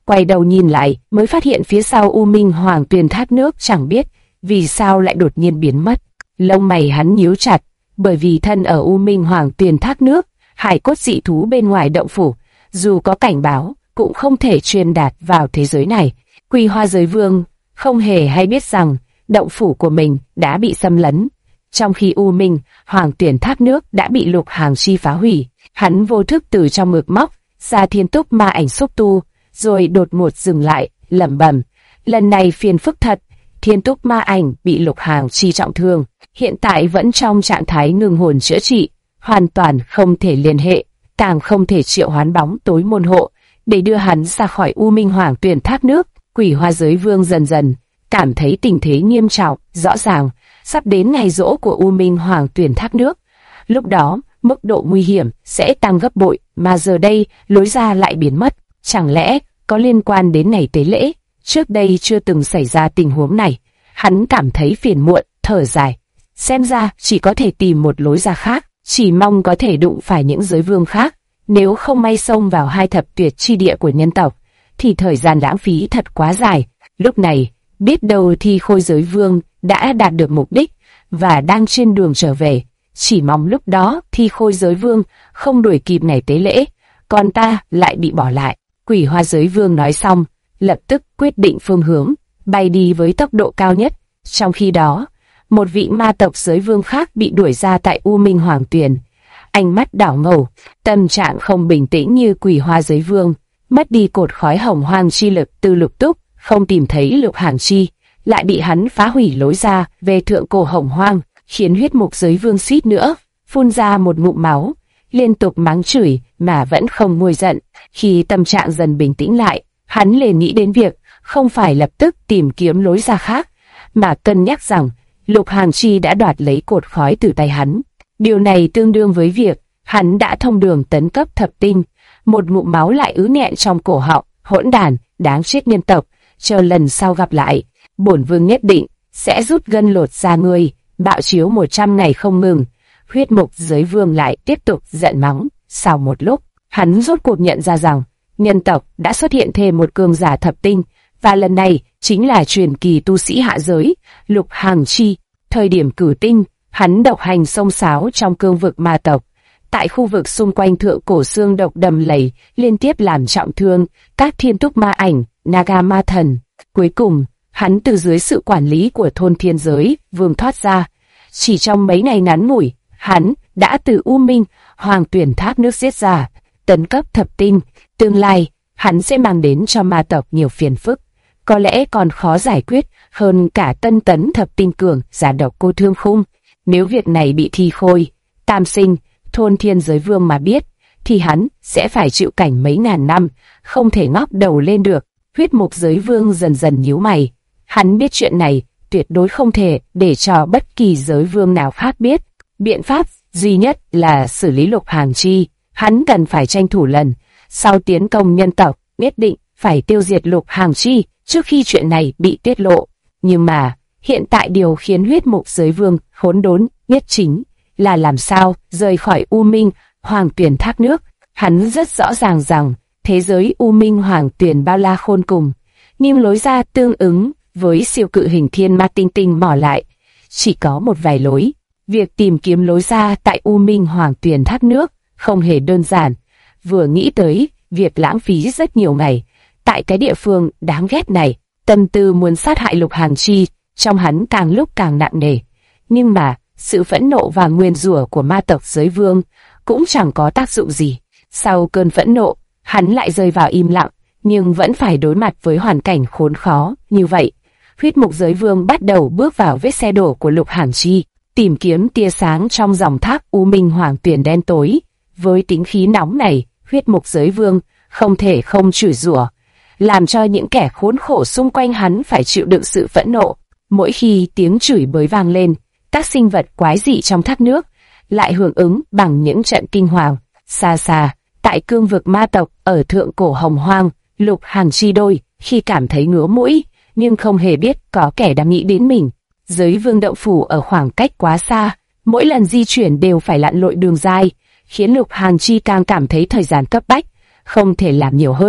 quay đầu nhìn lại mới phát hiện phía sau U Minh Hoàng Tuyền thác nước chẳng biết vì sao lại đột nhiên biến mất. Lông mày hắn nhíu chặt, bởi vì thân ở U Minh Hoàng Tuyền thác nước, hải cốt dị thú bên ngoài động phủ, dù có cảnh báo cũng không thể truyền đạt vào thế giới này. Quỳ Hoa Giới Vương không hề hay biết rằng động phủ của mình đã bị xâm lấn, trong khi U Minh Hoàng Tuyền thác nước đã bị Lục Hàng Chi phá hủy. Hắn vô thức từ trong ngực móc ra Thiên Túc Ma Ảnh xúc tu, rồi đột ngột dừng lại, lẩm bẩm: lần này phiền phức thật. Thiên Túc Ma Ảnh bị Lục Hàng Chi trọng thương, hiện tại vẫn trong trạng thái ngừng hồn chữa trị, hoàn toàn không thể liên hệ, càng không thể triệu hoán bóng tối môn hộ để đưa hắn ra khỏi U Minh Hoàng Tuyền thác nước. Quỷ Hoa Giới Vương dần dần cảm thấy tình thế nghiêm trọng, rõ ràng sắp đến ngày giỗ của U Minh Hoàng Tuyền thác nước. Lúc đó mức độ nguy hiểm sẽ tăng gấp bội, mà giờ đây lối ra lại biến mất. Chẳng lẽ có liên quan đến ngày tế lễ? Trước đây chưa từng xảy ra tình huống này. Hắn cảm thấy phiền muộn, thở dài. Xem ra chỉ có thể tìm một lối ra khác, chỉ mong có thể đụng phải những giới vương khác. Nếu không may xông vào hai thập tuyệt chi địa của nhân tộc, thì thời gian lãng phí thật quá dài. Lúc này, biết đâu Thi Khôi Giới Vương đã đạt được mục đích và đang trên đường trở về. Chỉ mong lúc đó Thi Khôi Giới Vương không đuổi kịp ngày tế lễ, còn ta lại bị bỏ lại. Quỷ Hoa Giới Vương nói xong, lập tức quyết định phương hướng, bay đi với tốc độ cao nhất. Trong khi đó, một vị ma tộc giới vương khác bị đuổi ra tại U Minh Hoàng Tuyền. Ánh mắt đảo ngầu, tâm trạng không bình tĩnh như Quỷ Hoa Giới Vương. Mất đi cột khói hồng hoang chi lực từ Lục Túc, không tìm thấy Lục Hàng Chi, lại bị hắn phá hủy lối ra về thượng cổ hồng hoang, khiến Huyết Mục Giới Vương suýt nữa phun ra một ngụm máu, liên tục mắng chửi mà vẫn không nguôi giận. Khi tâm trạng dần bình tĩnh lại, hắn liền nghĩ đến việc không phải lập tức tìm kiếm lối ra khác, mà cân nhắc rằng Lục Hàng Chi đã đoạt lấy cột khói từ tay hắn. Điều này tương đương với việc hắn đã thông đường tấn cấp thập tinh. Một ngụm máu lại ứ nghẹn trong cổ họng. Hỗn đản, đáng chết nhân tộc, chờ lần sau gặp lại, bổn vương nhất định sẽ rút gân lột da ngươi, bạo chiếu 100 ngày không ngừng. Huyết Mục Giới Vương lại tiếp tục giận mắng. Sau một lúc, hắn rốt cuộc nhận ra rằng nhân tộc đã xuất hiện thêm một cường giả thập tinh, và lần này chính là truyền kỳ tu sĩ hạ giới, Lục Hàng Chi. Thời điểm cử tinh, hắn độc hành xông xáo trong cương vực ma tộc. Tại khu vực xung quanh thượng cổ xương độc đầm lầy, liên tiếp làm trọng thương các Thiên Túc Ma Ảnh, Naga Ma Thần. Cuối cùng, hắn từ dưới sự quản lý của thôn Thiên Giới Vương thoát ra. Chỉ trong mấy ngày ngắn ngủi, hắn đã từ U Minh Hoàng Tuyền thác nước giết ra, tấn cấp thập tinh. Tương lai, hắn sẽ mang đến cho ma tộc nhiều phiền phức, có lẽ còn khó giải quyết hơn cả tân tấn thập tinh cường giả độc Cô Thương Khung. Nếu việc này bị Thi Khôi, Tam Sinh, thôn Thiên Giới Vương mà biết, thì hắn sẽ phải chịu cảnh mấy ngàn năm, không thể ngóc đầu lên được. Huyết Mục Giới Vương dần dần nhíu mày. Hắn biết chuyện này tuyệt đối không thể để cho bất kỳ giới vương nào khác biết. Biện pháp duy nhất là xử lý Lục Hàng Chi. Hắn cần phải tranh thủ lần sau tiến công nhân tộc, nhất định phải tiêu diệt Lục Hàng Chi trước khi chuyện này bị tiết lộ. Nhưng mà, hiện tại điều khiến Huyết Mục Giới Vương hỗn đốn nhất chính là làm sao rời khỏi U Minh Hoàng Tuyền thác nước. Hắn rất rõ ràng rằng thế giới U Minh Hoàng Tuyền bao la khôn cùng, nhưng lối ra tương ứng với siêu cự hình thiên ma tinh tinh mỏ lại chỉ có một vài lối. Việc tìm kiếm lối ra tại U Minh Hoàng Tuyền thác nước không hề đơn giản. Vừa nghĩ tới việc lãng phí rất nhiều ngày tại cái địa phương đáng ghét này, tâm tư muốn sát hại Lục Hàng Chi trong hắn càng lúc càng nặng nề. Nhưng mà sự phẫn nộ và nguyền rủa của ma tộc giới vương cũng chẳng có tác dụng gì. Sau cơn phẫn nộ, hắn lại rơi vào im lặng, nhưng vẫn phải đối mặt với hoàn cảnh khốn khó như vậy. Huyết Mục Giới Vương bắt đầu bước vào vết xe đổ của Lục Hàng Chi, tìm kiếm tia sáng trong dòng thác U Minh Hoàng Tuyền đen tối. Với tính khí nóng này, Huyết Mục Giới Vương không thể không chửi rủa, làm cho những kẻ khốn khổ xung quanh hắn phải chịu đựng sự phẫn nộ. Mỗi khi tiếng chửi bới vang lên, các sinh vật quái dị trong thác nước lại hưởng ứng bằng những trận kinh hoàng. Xa xa, tại cương vực ma tộc ở thượng cổ hồng hoang, Lục Hàng Chi đôi khi cảm thấy ngứa mũi, nhưng không hề biết có kẻ đang nghĩ đến mình. Giới vương động phủ ở khoảng cách quá xa, mỗi lần di chuyển đều phải lặn lội đường dài, khiến Lục Hàng Chi càng cảm thấy thời gian cấp bách, không thể làm nhiều hơn.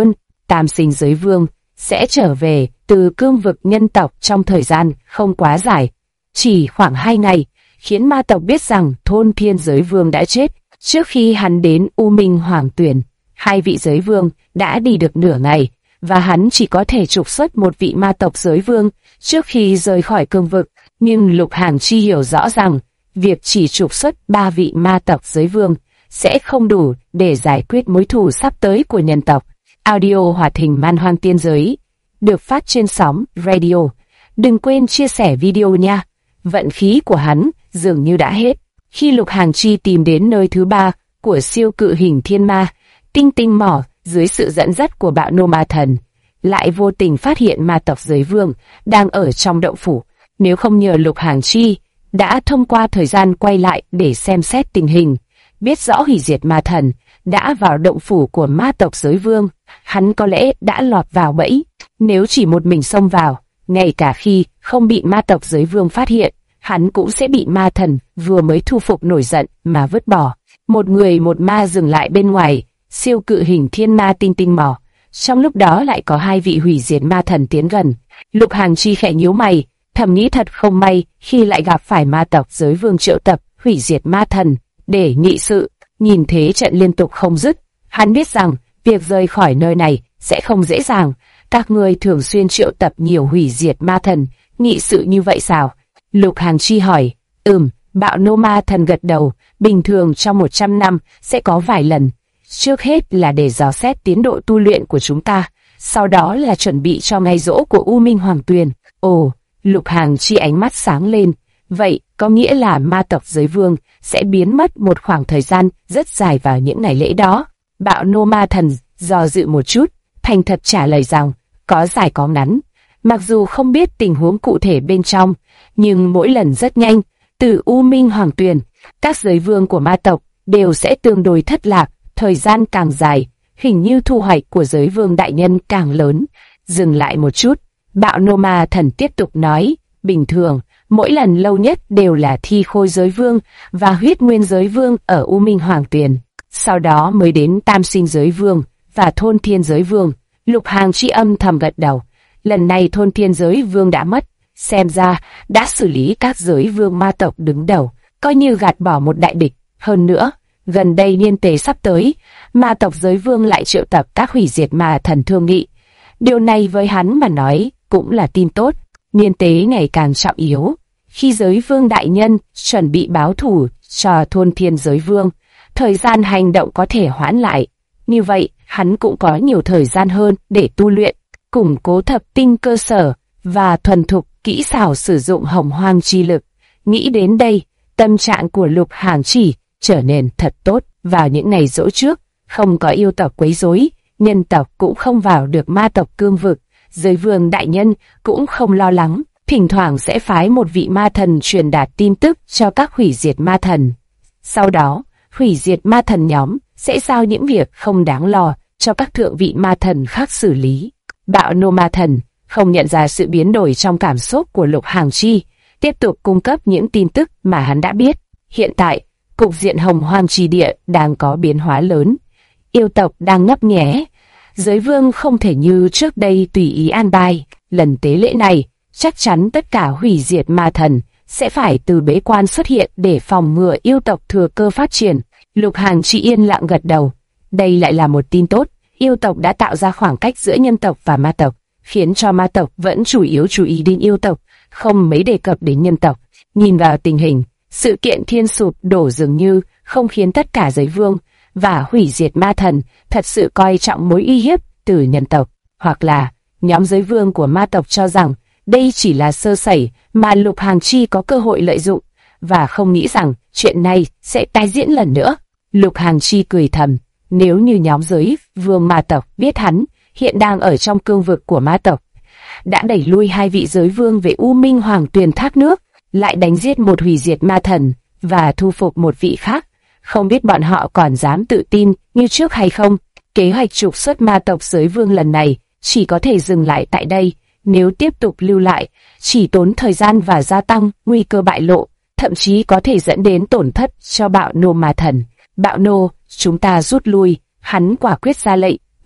Tam sinh giới vương sẽ trở về từ cương vực nhân tộc trong thời gian không quá dài, chỉ khoảng 2 ngày, khiến ma tộc biết rằng Thôn Thiên Giới Vương đã chết. Trước khi hắn đến U Minh Hoàng Tuyền, 2 vị giới vương đã đi được nửa ngày, và hắn chỉ có thể trục xuất một vị ma tộc giới vương trước khi rời khỏi cương vực. Nhưng Lục Hàng Chi hiểu rõ rằng việc chỉ trục xuất 3 vị ma tộc giới vương sẽ không đủ để giải quyết mối thù sắp tới của nhân tộc. Audio hoạt hình Man Hoang Tiên Giới được phát trên sóng radio. Đừng quên chia sẻ video nha. Vận khí của hắn dường như đã hết. Khi Lục Hàng Chi tìm đến nơi thứ 3 của siêu cự hình thiên ma, Tinh Tinh Mỏ dưới sự dẫn dắt của Bạo Nô Ma Thần, lại vô tình phát hiện ma tộc giới vương đang ở trong động phủ. Nếu không nhờ Lục Hàng Chi đã thông qua thời gian quay lại để xem xét tình hình, biết rõ hủy diệt ma thần đã vào động phủ của ma tộc giới vương, hắn có lẽ đã lọt vào bẫy. Nếu chỉ một mình xông vào, ngay cả khi không bị ma tộc giới vương phát hiện, hắn cũng sẽ bị ma thần vừa mới thu phục nổi giận mà vứt bỏ. Một người một ma dừng lại bên ngoài siêu cự hình thiên ma Tinh Tinh Mỏ. Trong lúc đó lại có 2 vị hủy diệt ma thần tiến gần. Lục Hàng Chi khẽ nhíu mày, thầm nghĩ thật không may khi lại gặp phải ma tộc giới vương triệu tập hủy diệt ma thần để nghị sự. Nhìn thế trận liên tục không dứt, hắn biết rằng việc rời khỏi nơi này sẽ không dễ dàng. Các người thường xuyên triệu tập nhiều hủy diệt ma thần nghị sự như vậy sao? Lục Hàng Chi hỏi. Bạo Nô Ma Thần gật đầu. Bình thường trong 100 năm sẽ có vài lần. Trước hết là để dò xét tiến độ tu luyện của chúng ta, sau đó là chuẩn bị cho ngày giỗ của U Minh Hoàng Tuyền. Ồ, Lục Hàng Chi ánh mắt sáng lên. Vậy có nghĩa là ma tộc giới vương sẽ biến mất một khoảng thời gian rất dài vào những ngày lễ đó. Bạo Nô Ma Thần do dự một chút, thành thật trả lời rằng có dài có ngắn. Mặc dù không biết tình huống cụ thể bên trong, nhưng mỗi lần rất nhanh, từ U Minh Hoàng Tuyền, các giới vương của ma tộc đều sẽ tương đối thất lạc. Thời gian càng dài, hình như thu hoạch của giới vương đại nhân càng lớn. Dừng lại một chút, Bạo Nô Ma Thần tiếp tục nói, bình thường, mỗi lần lâu nhất đều là thi khôi giới vương và huyết nguyên giới vương ở U Minh Hoàng Tuyền. Sau đó mới đến tam sinh giới vương và thôn thiên giới vương. Lục Hàng Chi âm thầm gật đầu. Lần này thôn thiên giới vương đã mất, xem ra đã xử lý các giới vương ma tộc đứng đầu, coi như gạt bỏ một đại địch. Hơn nữa, gần đây niên tế sắp tới, ma tộc giới vương lại triệu tập các hủy diệt ma thần thương nghị. Điều này với hắn mà nói cũng là tin tốt. Niên tế ngày càng trọng yếu. Khi giới vương đại nhân chuẩn bị báo thù cho thôn thiên giới vương, thời gian hành động có thể hoãn lại. Như vậy, hắn cũng có nhiều thời gian hơn để tu luyện, củng cố thập tinh cơ sở và thuần thục kỹ xảo sử dụng hồng hoang chi lực. Nghĩ đến đây, tâm trạng của Lục Hàng Chi trở nên thật tốt. Vào những ngày giỗ trước, không có yêu tộc quấy rối, nhân tộc cũng không vào được ma tộc cương vực, giới vương đại nhân cũng không lo lắng, thỉnh thoảng sẽ phái một vị ma thần truyền đạt tin tức cho các hủy diệt ma thần. Sau đó, hủy diệt ma thần nhóm sẽ giao những việc không đáng lo cho các thượng vị ma thần khác xử lý. Bạo Nô Ma Thần không nhận ra sự biến đổi trong cảm xúc của Lục Hàng Chi, tiếp tục cung cấp những tin tức mà hắn đã biết. Hiện tại, cục diện hồng hoang chi địa đang có biến hóa lớn. Yêu tộc đang ngấp nghé. Giới vương không thể như trước đây tùy ý an bài. Lần tế lễ này, chắc chắn tất cả hủy diệt ma thần sẽ phải từ bế quan xuất hiện để phòng ngừa yêu tộc thừa cơ phát triển. Lục Hàng Chi yên lặng gật đầu. Đây lại là một tin tốt. Yêu tộc đã tạo ra khoảng cách giữa nhân tộc và ma tộc, khiến cho ma tộc vẫn chủ yếu chú ý đến yêu tộc, không mấy đề cập đến nhân tộc. Nhìn vào tình hình, sự kiện thiên sụp đổ dường như không khiến tất cả giới vương và hủy diệt ma thần thật sự coi trọng mối uy hiếp từ nhân tộc, hoặc là nhóm giới vương của ma tộc cho rằng đây chỉ là sơ sẩy mà Lục Hàng Chi có cơ hội lợi dụng, và không nghĩ rằng chuyện này sẽ tái diễn lần nữa. Lục Hàng Chi cười thầm, nếu như nhóm giới vương ma tộc biết hắn hiện đang ở trong cương vực của ma tộc, đã đẩy lui 2 vị giới vương về U Minh Hoàng Tuyền thác nước, lại đánh giết một hủy diệt ma thần và thu phục một vị khác, không biết bọn họ còn dám tự tin như trước hay không. Kế hoạch trục xuất ma tộc giới vương lần này chỉ có thể dừng lại tại đây. Nếu tiếp tục lưu lại, chỉ tốn thời gian và gia tăng nguy cơ bại lộ, thậm chí có thể dẫn đến tổn thất cho Bạo Nô Ma Thần. Bạo Nô, chúng ta rút lui. Hắn quả quyết ra lệnh.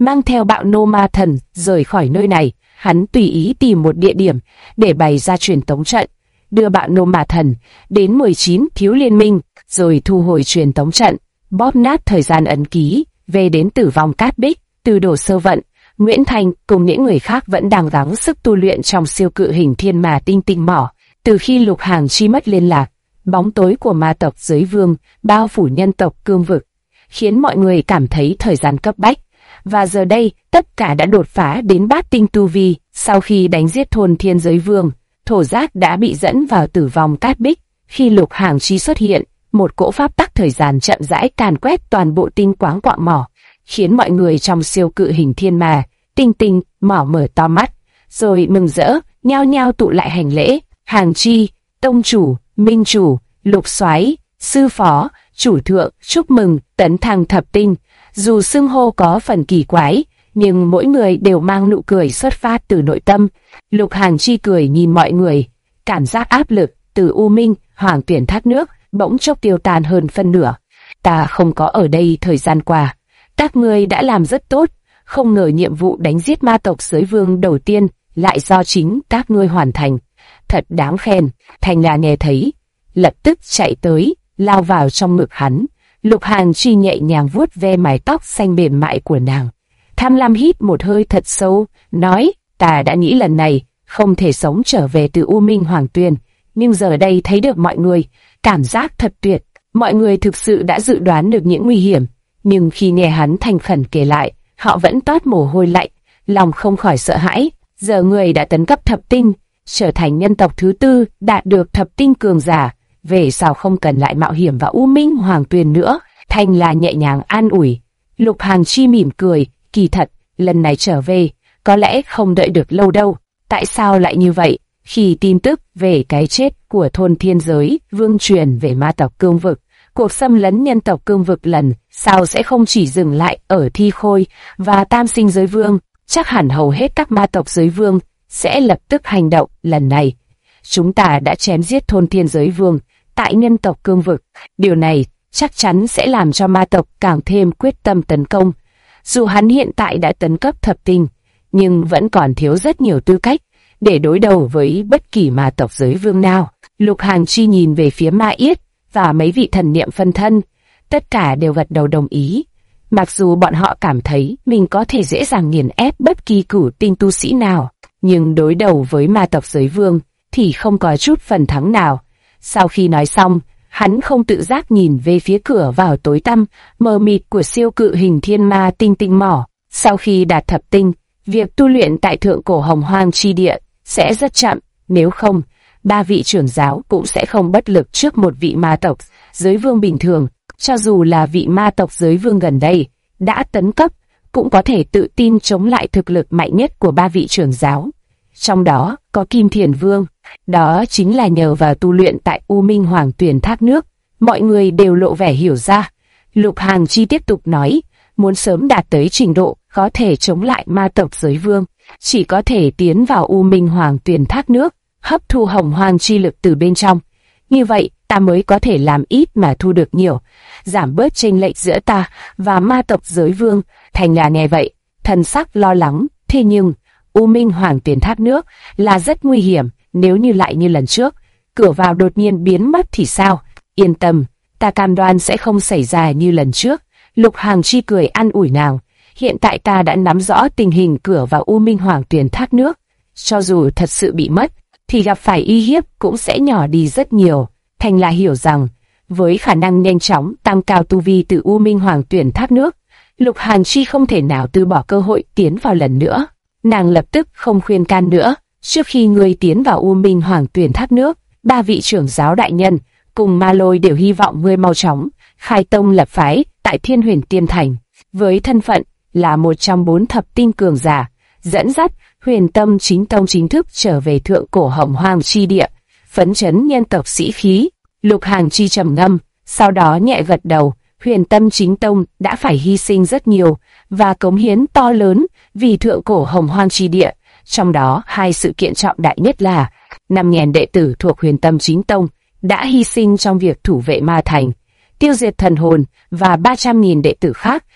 mang theo bạo nô ma thần rời khỏi nơi này. Hắn tùy ý tìm một địa điểm để bày ra truyền tống trận, đưa bạo nô ma thần đến 19 thiếu liên minh, rồi thu hồi truyền tống trận, bóp nát thời gian ấn ký, về đến Tử Vong Cát Bích. Từ Đồ Sơ Vận, Nguyễn Thành cùng những người khác vẫn đang gắng sức tu luyện trong siêu cự hình thiên mà tinh tinh mỏ. Từ khi Lục Hàng Chi mất liên lạc, bóng tối của ma tộc Giới Vương bao phủ nhân tộc Cương Vực, khiến mọi người cảm thấy thời gian cấp bách. Và giờ đây, tất cả đã đột phá đến bát tinh tu vi. Sau khi đánh giết thôn Thiên Giới Vương, Thổ Giác đã bị dẫn vào Tử Vong Cát Bích. Khi Lục Hàng Chi xuất hiện, một cỗ pháp tắc thời gian chậm rãi càn quét toàn bộ tinh quáng quạng mỏ, khiến mọi người trong siêu cự hình thiên mà tinh tinh mỏ mở to mắt, rồi mừng rỡ, nhao nhao tụ lại hành lễ. Hàng Chi, tông chủ, minh chủ, Lục Soái, sư phó, chủ thượng, chúc mừng tấn thăng thập tinh. Dù xưng hô có phần kỳ quái, nhưng mỗi người đều mang nụ cười xuất phát từ nội tâm. Lục Hàng Chi cười nhìn mọi người, cảm giác áp lực từ U Minh Hoàng Tuyển Thác Nước bỗng chốc tiêu tan hơn phân nửa. Ta không có ở đây thời gian qua, các ngươi đã làm rất tốt, không ngờ nhiệm vụ đánh giết ma tộc Giới Vương đầu tiên lại do chính các ngươi hoàn thành. Thật đáng khen. Thành là nghe thấy, lập tức chạy tới, lao vào trong ngực hắn. Lục Hàng Chi nhẹ nhàng vuốt ve mái tóc xanh mềm mại của nàng. Tham lam hít một hơi thật sâu, nói, ta đã nghĩ lần này không thể sống trở về từ U Minh Hoàng Tuyền, nhưng giờ đây thấy được mọi người, cảm giác thật tuyệt. Mọi người thực sự đã dự đoán được những nguy hiểm, nhưng khi nghe hắn thành khẩn kể lại, họ vẫn toát mồ hôi lạnh, lòng không khỏi sợ hãi. Giờ người đã tấn cấp thập tinh, trở thành nhân tộc thứ tư đạt được thập tinh cường giả, về sau không cần lại mạo hiểm vào U Minh Hoàng Tuyền nữa. Thanh là nhẹ nhàng an ủi. Lục Hàng Chi mỉm cười, kỳ thật, lần này trở về, có lẽ không đợi được lâu đâu. Tại sao lại như vậy? Khi tin tức về cái chết của thôn Thiên Giới Vương truyền về ma tộc Cương Vực, cuộc xâm lấn nhân tộc Cương Vực lần sau sẽ không chỉ dừng lại ở Thi Khôi và Tam Sinh Giới Vương, chắc hẳn hầu hết các ma tộc Giới Vương sẽ lập tức hành động. Lần này, chúng ta đã chém giết thôn Thiên Giới Vương tại nhân tộc Cương Vực. Điều này chắc chắn sẽ làm cho ma tộc càng thêm quyết tâm tấn công. Dù hắn hiện tại đã tấn cấp thập tinh, nhưng vẫn còn thiếu rất nhiều tư cách để đối đầu với bất kỳ ma tộc Giới Vương nào. Lục Hàng Chi nhìn về phía Ma Yết và mấy vị thần niệm phân thân, tất cả đều gật đầu đồng ý. Mặc dù bọn họ cảm thấy mình có thể dễ dàng nghiền ép bất kỳ cửu tinh tu sĩ nào, nhưng đối đầu với ma tộc Giới Vương thì không có chút phần thắng nào. Sau khi nói xong, hắn không tự giác nhìn về phía cửa vào tối tăm, mờ mịt của siêu cự hình thiên ma tinh tinh mỏ. Sau khi đạt thập tinh, việc tu luyện tại thượng cổ hồng hoang chi địa sẽ rất chậm, nếu không, ba vị trưởng giáo cũng sẽ không bất lực trước một vị ma tộc Giới Vương bình thường. Cho dù là vị ma tộc Giới Vương gần đây đã tấn cấp, cũng có thể tự tin chống lại thực lực mạnh nhất của ba vị trưởng giáo. Trong đó có Kim Thiền Vương, đó chính là nhờ vào tu luyện tại U Minh Hoàng Tuyển Thác Nước. Mọi người đều lộ vẻ hiểu ra. Lục Hàng Chi tiếp tục nói, muốn sớm đạt tới trình độ có thể chống lại ma tộc Giới Vương, chỉ có thể tiến vào U Minh Hoàng Tuyển Thác Nước, hấp thu hồng hoang chi lực từ bên trong. Như vậy, ta mới có thể làm ít mà thu được nhiều, giảm bớt chênh lệch giữa ta và ma tộc Giới Vương. Thành là nghe vậy, thần sắc lo lắng. Thế nhưng, U Minh Hoàng Tuyển Thác Nước là rất nguy hiểm, nếu như lại như lần trước, cửa vào đột nhiên biến mất thì sao? Yên tâm, ta cam đoan sẽ không xảy ra như lần trước. Lục Hàng Chi cười an ủi nàng. Hiện tại ta đã nắm rõ tình hình cửa vào U Minh Hoàng Tuyển Thác Nước. Cho dù thật sự bị mất, thì gặp phải uy hiếp cũng sẽ nhỏ đi rất nhiều. Thành là hiểu rằng, với khả năng nhanh chóng tăng cao tu vi từ U Minh Hoàng Tuyển Thác Nước, Lục Hàng Chi không thể nào từ bỏ cơ hội tiến vào lần nữa. Nàng lập tức không khuyên can nữa. Trước khi ngươi tiến vào U Minh Hoàng Tuyển Thác Nước, ba vị trưởng giáo đại nhân cùng Ma Lôi đều hy vọng ngươi mau chóng khai tông lập phái tại Thiên Huyền Tiên Thành. Với thân phận là một trong 4 thập tinh cường giả, dẫn dắt Huyền Tâm Chính Tông chính thức trở về thượng cổ hồng hoang chi địa, phấn chấn nhân tộc sĩ khí. Lục Hàng Chi trầm ngâm, sau đó nhẹ gật đầu. Huyền Tâm Chính Tông đã phải hy sinh rất nhiều và cống hiến to lớn vì thượng cổ hồng hoang chi địa. Trong đó, 2 sự kiện trọng đại nhất là 5.000 đệ tử thuộc Huyền Tâm Chính Tông đã hy sinh trong việc thủ vệ ma thành, tiêu diệt thần hồn, và 300.000 đệ tử khác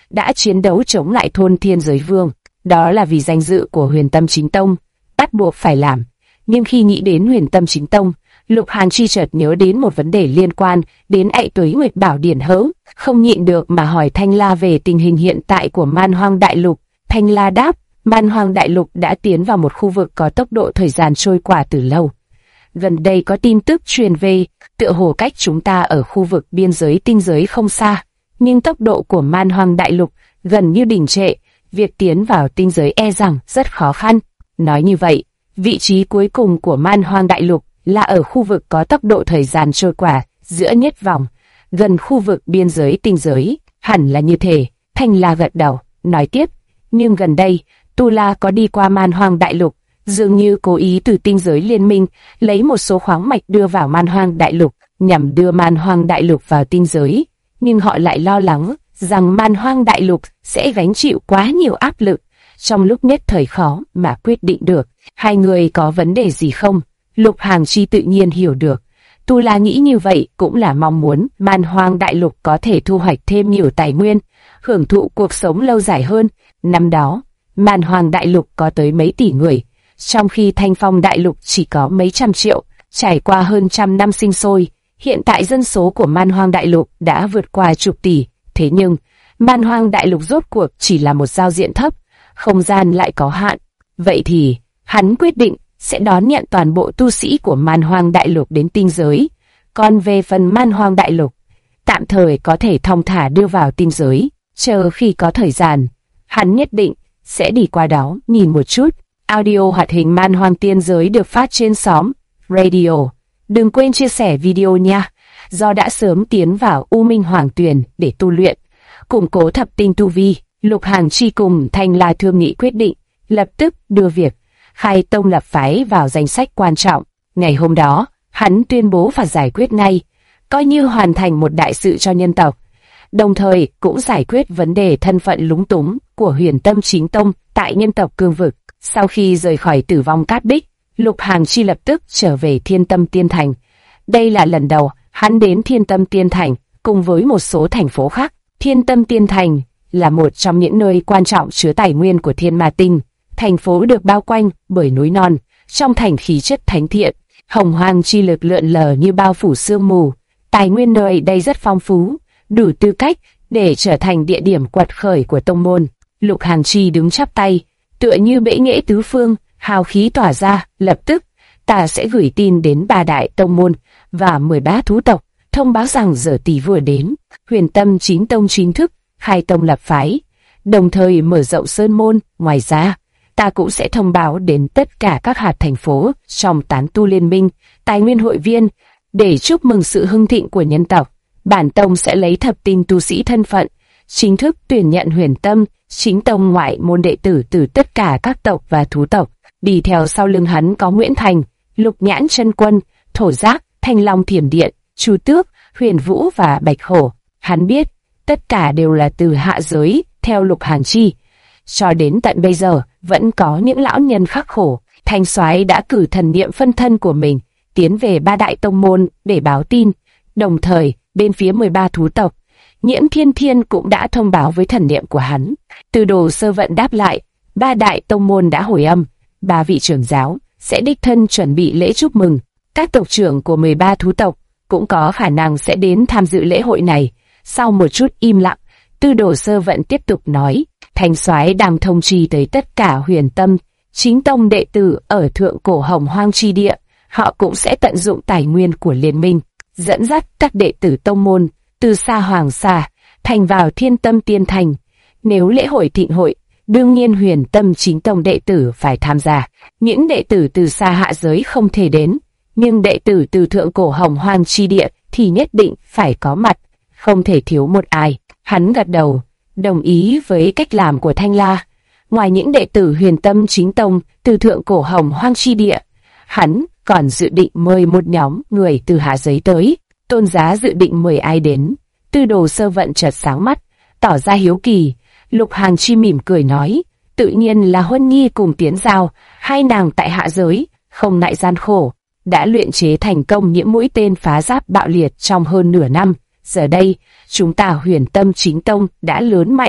đã chiến đấu chống lại thôn Thiên Giới Vương. Đó là vì danh dự của Huyền Tâm Chính Tông, bắt buộc phải làm. Nhưng khi nghĩ đến Huyền Tâm Chính Tông, Lục Hàn Chi chợt nhớ đến một vấn đề liên quan đến Ệ Tuế Nguyệt Bảo Điển Hớ, không nhịn được mà hỏi Thanh La về tình hình hiện tại của Man Hoang Đại Lục. Thanh La đáp, Man Hoang Đại Lục đã tiến vào một khu vực có tốc độ thời gian trôi qua từ lâu. Gần đây có tin tức truyền về, tựa hồ cách chúng ta ở khu vực biên giới tinh giới không xa, nhưng tốc độ của Man Hoang Đại Lục gần như đình trệ, việc tiến vào tinh giới e rằng rất khó khăn. Nói như vậy, vị trí cuối cùng của Man Hoang Đại Lục là ở khu vực có tốc độ thời gian trôi qua giữa nhất vòng, gần khu vực biên giới tinh giới. Hẳn là như thế. Thanh La gật đầu, nói tiếp, nhưng gần đây, Tu La có đi qua Man Hoang Đại Lục, dường như cố ý từ tinh giới liên minh lấy một số khoáng mạch đưa vào Man Hoang Đại Lục, nhằm đưa Man Hoang Đại Lục vào tinh giới. Nhưng họ lại lo lắng rằng Man Hoang Đại Lục sẽ gánh chịu quá nhiều áp lực, trong lúc nhất thời khó mà quyết định được. Hai người có vấn đề gì không? Lục Hàn Chi tự nhiên hiểu được. Tu La nghĩ như vậy cũng là mong muốn Man Hoang Đại Lục có thể thu hoạch thêm nhiều tài nguyên, hưởng thụ cuộc sống lâu dài hơn. Năm đó, Man Hoang Đại Lục có tới mấy tỷ người, trong khi Thanh Phong Đại Lục chỉ có mấy trăm triệu. Trải qua hơn trăm năm sinh sôi, hiện tại dân số của Man Hoang Đại Lục đã vượt qua chục tỷ. Thế nhưng, Man Hoang Đại Lục rốt cuộc chỉ là một giao diện thấp, không gian lại có hạn. Vậy thì, hắn quyết định sẽ đón nhận toàn bộ tu sĩ của Man Hoang Đại Lục đến tinh giới. Còn về phần Man Hoang Đại Lục, tạm thời có thể thong thả đưa vào tinh giới, chờ khi có thời gian, hắn nhất định sẽ đi qua đó nhìn một chút. Audio hoạt hình Man Hoang Tiên Giới được phát trên xóm Radio. Đừng quên chia sẻ video nha. Do đã sớm tiến vào U Minh Hoàng Tuyền để tu luyện, củng cố thập tinh tu vi, Lục Hàn Chi cùng Thanh La thương nghị quyết định, lập tức đưa việc khai tông lập phái vào danh sách quan trọng. Ngày hôm đó, hắn tuyên bố phải giải quyết ngay, coi như hoàn thành một đại sự cho nhân tộc, đồng thời cũng giải quyết vấn đề thân phận lúng túng của Huyền Tâm Chính Tông tại nhân tộc cương vực. Sau khi rời khỏi Tử Vong Cát Bích, Lục Hàn Chi lập tức trở về Thiên Tâm Tiên Thành. Đây là lần đầu hắn đến Thiên Tâm Tiên Thành cùng với một số thành phố khác. Thiên Tâm Tiên Thành là một trong những nơi quan trọng chứa tài nguyên của Thiên Ma Tinh. Thành phố được bao quanh bởi núi non, trong thành khí chất thánh thiện, hồng hoang chi lực lượn lờ như bao phủ sương mù. Tài nguyên nơi đây rất phong phú, đủ tư cách để trở thành địa điểm quật khởi của tông môn. Lục Hàn Chi đứng chắp tay, tựa như bệ nghệ tứ phương, hào khí tỏa ra. Lập tức, ta sẽ gửi tin đến 3 đại tông môn và 13 thú tộc, thông báo rằng giờ tỷ vừa đến. Huyền Tâm Chính Tông chính thức khai tông lập phái, đồng thời mở rộng sơn môn. Ngoài ra, ta cũng sẽ thông báo đến tất cả các hạt thành phố trong tán tu liên minh, tài nguyên hội viên, để chúc mừng sự hưng thịnh của nhân tộc. Bản tông sẽ lấy thập tinh tu sĩ thân phận, chính thức tuyển nhận Huyền Tâm Chính Tông ngoại môn đệ tử từ tất cả các tộc và thú tộc. Đi theo sau lưng hắn có Nguyễn Thành, Lục Nhãn Chân Quân, Thổ Giác, Thanh Long Thiểm Điện, Chu Tước, Huyền Vũ và Bạch Hổ. Hắn biết, tất cả đều là từ hạ giới. Theo Lục Hàn Chi, cho đến tận bây giờ vẫn có những lão nhân khắc khổ. Thanh Soái đã cử thần niệm phân thân của mình tiến về 3 đại tông môn để báo tin. Đồng thời, bên phía 13 thú tộc, Nhiễm Thiên Thiên cũng đã thông báo với thần niệm của hắn. Từ Đồ Sơ Vận đáp lại, 3 đại tông môn đã hồi âm, 3 vị trưởng giáo sẽ đích thân chuẩn bị lễ chúc mừng. Các tộc trưởng của 13 thú tộc cũng có khả năng sẽ đến tham dự lễ hội này. Sau một chút im lặng, Từ Đồ Sơ Vận tiếp tục nói, Thanh Soái đang thông trì tới tất cả Huyền Tâm Chính Tông đệ tử ở thượng cổ Hồng Hoang chi địa, họ cũng sẽ tận dụng tài nguyên của liên minh, dẫn dắt các đệ tử tông môn từ xa Hoàng Sa thành vào Thiên Tâm Tiên Thành. Nếu lễ hội thịnh hội, đương nhiên Huyền Tâm Chính Tông đệ tử phải tham gia. Những đệ tử từ xa hạ giới không thể đến, nhưng đệ tử từ thượng cổ Hồng Hoang chi địa thì nhất định phải có mặt, không thể thiếu một ai. Hắn gật đầu, đồng ý với cách làm của Thanh La. Ngoài những đệ tử Huyền Tâm Chính Tông từ thượng cổ Hồng Hoang chi địa, hắn còn dự định mời một nhóm người từ hạ giới tới. Tôn Giá dự định mời ai đến? Từ Đồ Sơ Vận chợt sáng mắt, tỏ ra hiếu kỳ. Lục Hàn Chi mỉm cười nói, tự nhiên là Huân Nhi cùng Tiến Giao, hai nàng tại hạ giới, không ngại gian khổ, đã luyện chế thành công những mũi tên phá giáp bạo liệt trong hơn nửa năm. Giờ đây, chúng ta Huyền Tâm Chính Tông đã lớn mạnh,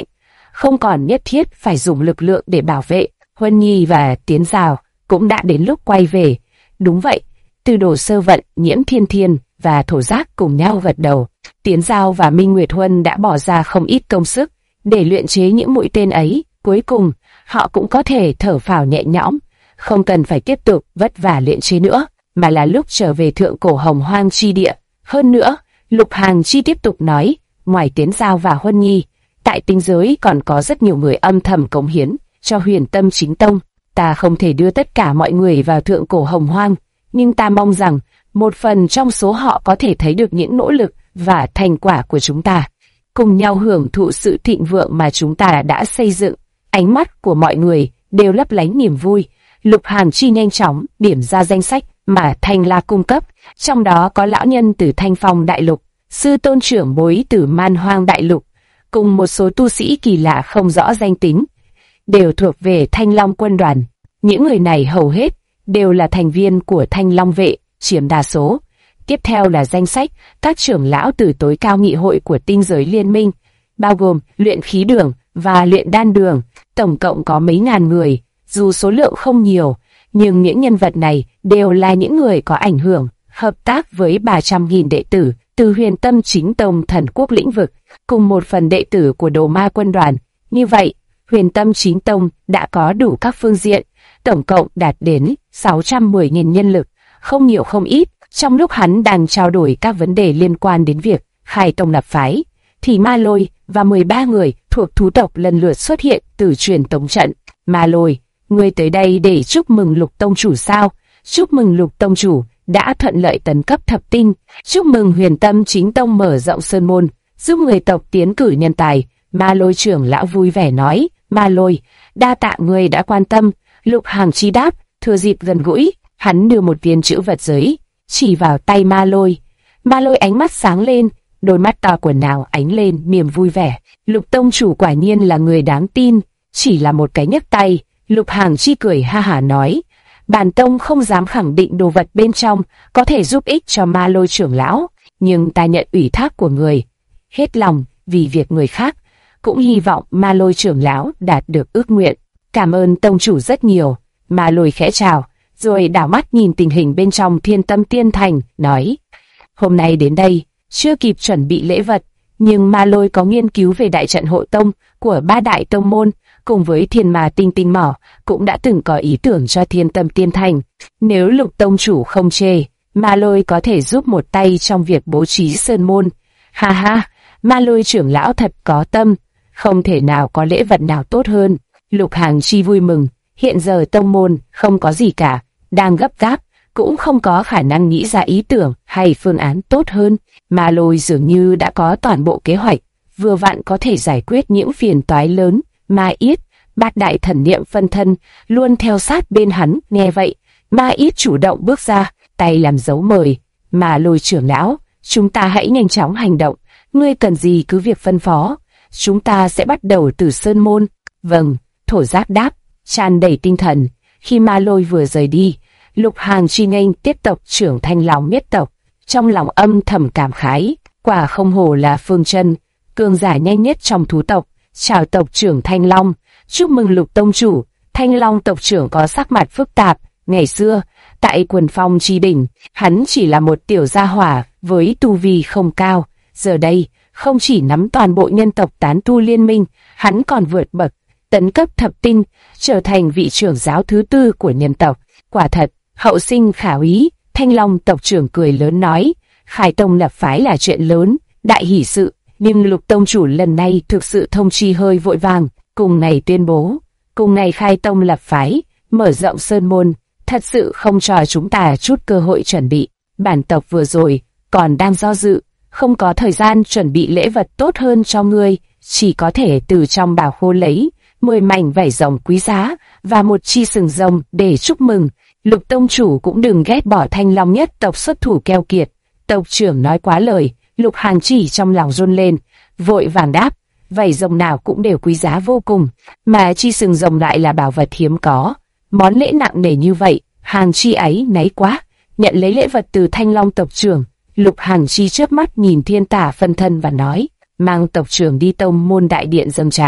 không còn nhất thiết phải dùng lực lượng để bảo vệ. Huân Nhi và Tiến Giao cũng đã đến lúc quay về. Đúng vậy, Tư Đồ Sơ Vận, Nhiễm Thiên Thiên và Thổ Giác cùng nhau gật đầu. Tiến Giao và Minh Nguyệt Huân đã bỏ ra không ít công sức để luyện chế những mũi tên ấy. Cuối cùng, họ cũng có thể thở phào nhẹ nhõm, không cần phải tiếp tục vất vả luyện chế nữa, mà là lúc trở về thượng cổ Hồng Hoang chi địa. Hơn nữa, Lục Hàng Chi tiếp tục nói, ngoài Tiến Giao và Huân Nhi, tại tinh giới còn có rất nhiều người âm thầm cống hiến cho Huyền Tâm Chính Tông. Ta không thể đưa tất cả mọi người vào thượng cổ Hồng Hoang, nhưng ta mong rằng một phần trong số họ có thể thấy được những nỗ lực và thành quả của chúng ta, cùng nhau hưởng thụ sự thịnh vượng mà chúng ta đã xây dựng. Ánh mắt của mọi người đều lấp lánh niềm vui. Lục Hàn Chi nhanh chóng điểm ra danh sách mà Thanh La cung cấp, trong đó có lão nhân từ Thanh Phong Đại Lục, sư tôn trưởng bối từ Man Hoang Đại Lục, cùng một số tu sĩ kỳ lạ không rõ danh tính, đều thuộc về Thanh Long quân đoàn. Những người này hầu hết đều là thành viên của Thanh Long vệ, chiếm đa số. Tiếp theo là danh sách các trưởng lão từ tối cao nghị hội của tinh giới liên minh, bao gồm luyện khí đường và luyện đan đường, tổng cộng có mấy ngàn người. Dù số lượng không nhiều, nhưng những nhân vật này đều là những người có ảnh hưởng, hợp tác với 300.000 đệ tử từ Huyền Tâm Chính Tông Thần Quốc lĩnh vực, cùng một phần đệ tử của Đồ Ma quân đoàn. Như vậy, Huyền Tâm Chính Tông đã có đủ các phương diện, tổng cộng đạt đến 610.000 nhân lực, không nhiều không ít. Trong lúc hắn đang trao đổi các vấn đề liên quan đến việc khai tông lập phái, thì Ma Lôi và 13 người thuộc thú tộc lần lượt xuất hiện từ truyền tống trận. Ma Lôi, ngươi tới đây để chúc mừng Lục tông chủ sao? Chúc mừng Lục tông chủ đã thuận lợi tấn cấp thập tinh. Chúc mừng Huyền Tâm Chính Tông mở rộng sơn môn, giúp người tộc tiến cử nhân tài. Ma Lôi trưởng lão vui vẻ nói. Ma Lôi, đa tạ ngươi đã quan tâm. Lục Hàng Chi đáp. Thừa dịp gần gũi, hắn đưa một viên chữ vật giấy chỉ vào tay Ma Lôi. Ma Lôi ánh mắt sáng lên, đôi mắt to quần nào ánh lên niềm vui vẻ. Lục tông chủ quả nhiên là người đáng tin. Chỉ là một cái nhấc tay, Lục Hàng Chi cười ha hả nói, bản tông không dám khẳng định đồ vật bên trong có thể giúp ích cho Ma Lôi trưởng lão, nhưng ta nhận ủy thác của người, hết lòng vì việc người khác, cũng hy vọng Ma Lôi trưởng lão đạt được ước nguyện. Cảm ơn tông chủ rất nhiều. Ma Lôi khẽ chào, rồi đảo mắt nhìn tình hình bên trong Thiên Tâm Tiên Thành, nói, hôm nay đến đây, chưa kịp chuẩn bị lễ vật, nhưng Ma Lôi có nghiên cứu về đại trận hộ tông của 3 đại tông môn, cùng với Thiên Ma Tinh Tinh Mỏ, cũng đã từng có ý tưởng cho Thiên Tâm Tiên Thành. Nếu Lục tông chủ không chê, Ma Lôi có thể giúp một tay trong việc bố trí sơn môn. Ha ha, Ma Lôi trưởng lão thật có tâm, không thể nào có lễ vật nào tốt hơn. Lục Hàng Chi vui mừng, hiện giờ tông môn không có gì cả, đang gấp gáp, cũng không có khả năng nghĩ ra ý tưởng hay phương án tốt hơn. Ma Lôi dường như đã có toàn bộ kế hoạch, vừa vặn có thể giải quyết những phiền toái lớn. Ma Yết, Bát đại thần niệm phân thân, luôn theo sát bên hắn. Nghe vậy, Ma Yết chủ động bước ra, tay làm dấu mời. Ma Lôi trưởng lão, chúng ta hãy nhanh chóng hành động, ngươi cần gì cứ việc phân phó, chúng ta sẽ bắt đầu từ sơn môn. Vâng, Thổ Giác đáp, tràn đầy tinh thần. Khi Ma Lôi vừa rời đi, Lục Hàng Chi nghênh tiếp tộc trưởng Thanh Long nhất tộc, trong lòng âm thầm cảm khái, quả không hổ là Phương Chân, cường giả nhanh nhất trong thú tộc. Chào tộc trưởng Thanh Long, chúc mừng Lục tông chủ. Thanh Long tộc trưởng có sắc mặt phức tạp. Ngày xưa, tại Quần Phong Chi Đỉnh, hắn chỉ là một tiểu gia hỏa với tu vi không cao. Giờ đây, không chỉ nắm toàn bộ nhân tộc tán tu liên minh, hắn còn vượt bậc, tấn cấp thập tinh, trở thành vị trưởng giáo thứ 4 của nhân tộc. Quả thật, hậu sinh khả úy. Thanh Long tộc trưởng cười lớn nói, khai tông lập phái là chuyện lớn, đại hỷ sự. Nhưng Lục tông chủ lần này thực sự thông chi hơi vội vàng, cùng ngày tuyên bố, cùng ngày khai tông lập phái, mở rộng sơn môn, thật sự không cho chúng ta chút cơ hội chuẩn bị. Bản tộc vừa rồi còn đang do dự, không có thời gian chuẩn bị lễ vật tốt hơn cho ngươi, chỉ có thể từ trong bảo khố lấy 10 mảnh vảy rồng quý giá và một chi sừng rồng để chúc mừng. Lục tông chủ cũng đừng ghét bỏ Thanh Long nhất tộc xuất thủ keo kiệt. Tộc trưởng nói quá lời. Lục Hàng Chỉ trong lòng run lên, vội vàng đáp, vảy rồng nào cũng đều quý giá vô cùng, mà chi sừng rồng lại là bảo vật hiếm có. Món lễ nặng nề như vậy, Hàng Chi ấy náy quá. Nhận lấy lễ vật từ Thanh Long tộc trưởng, Lục Hàng Chi chớp mắt nhìn Thiên Tả phân thân và nói, mang tộc trưởng đi tông môn đại điện dâng trà.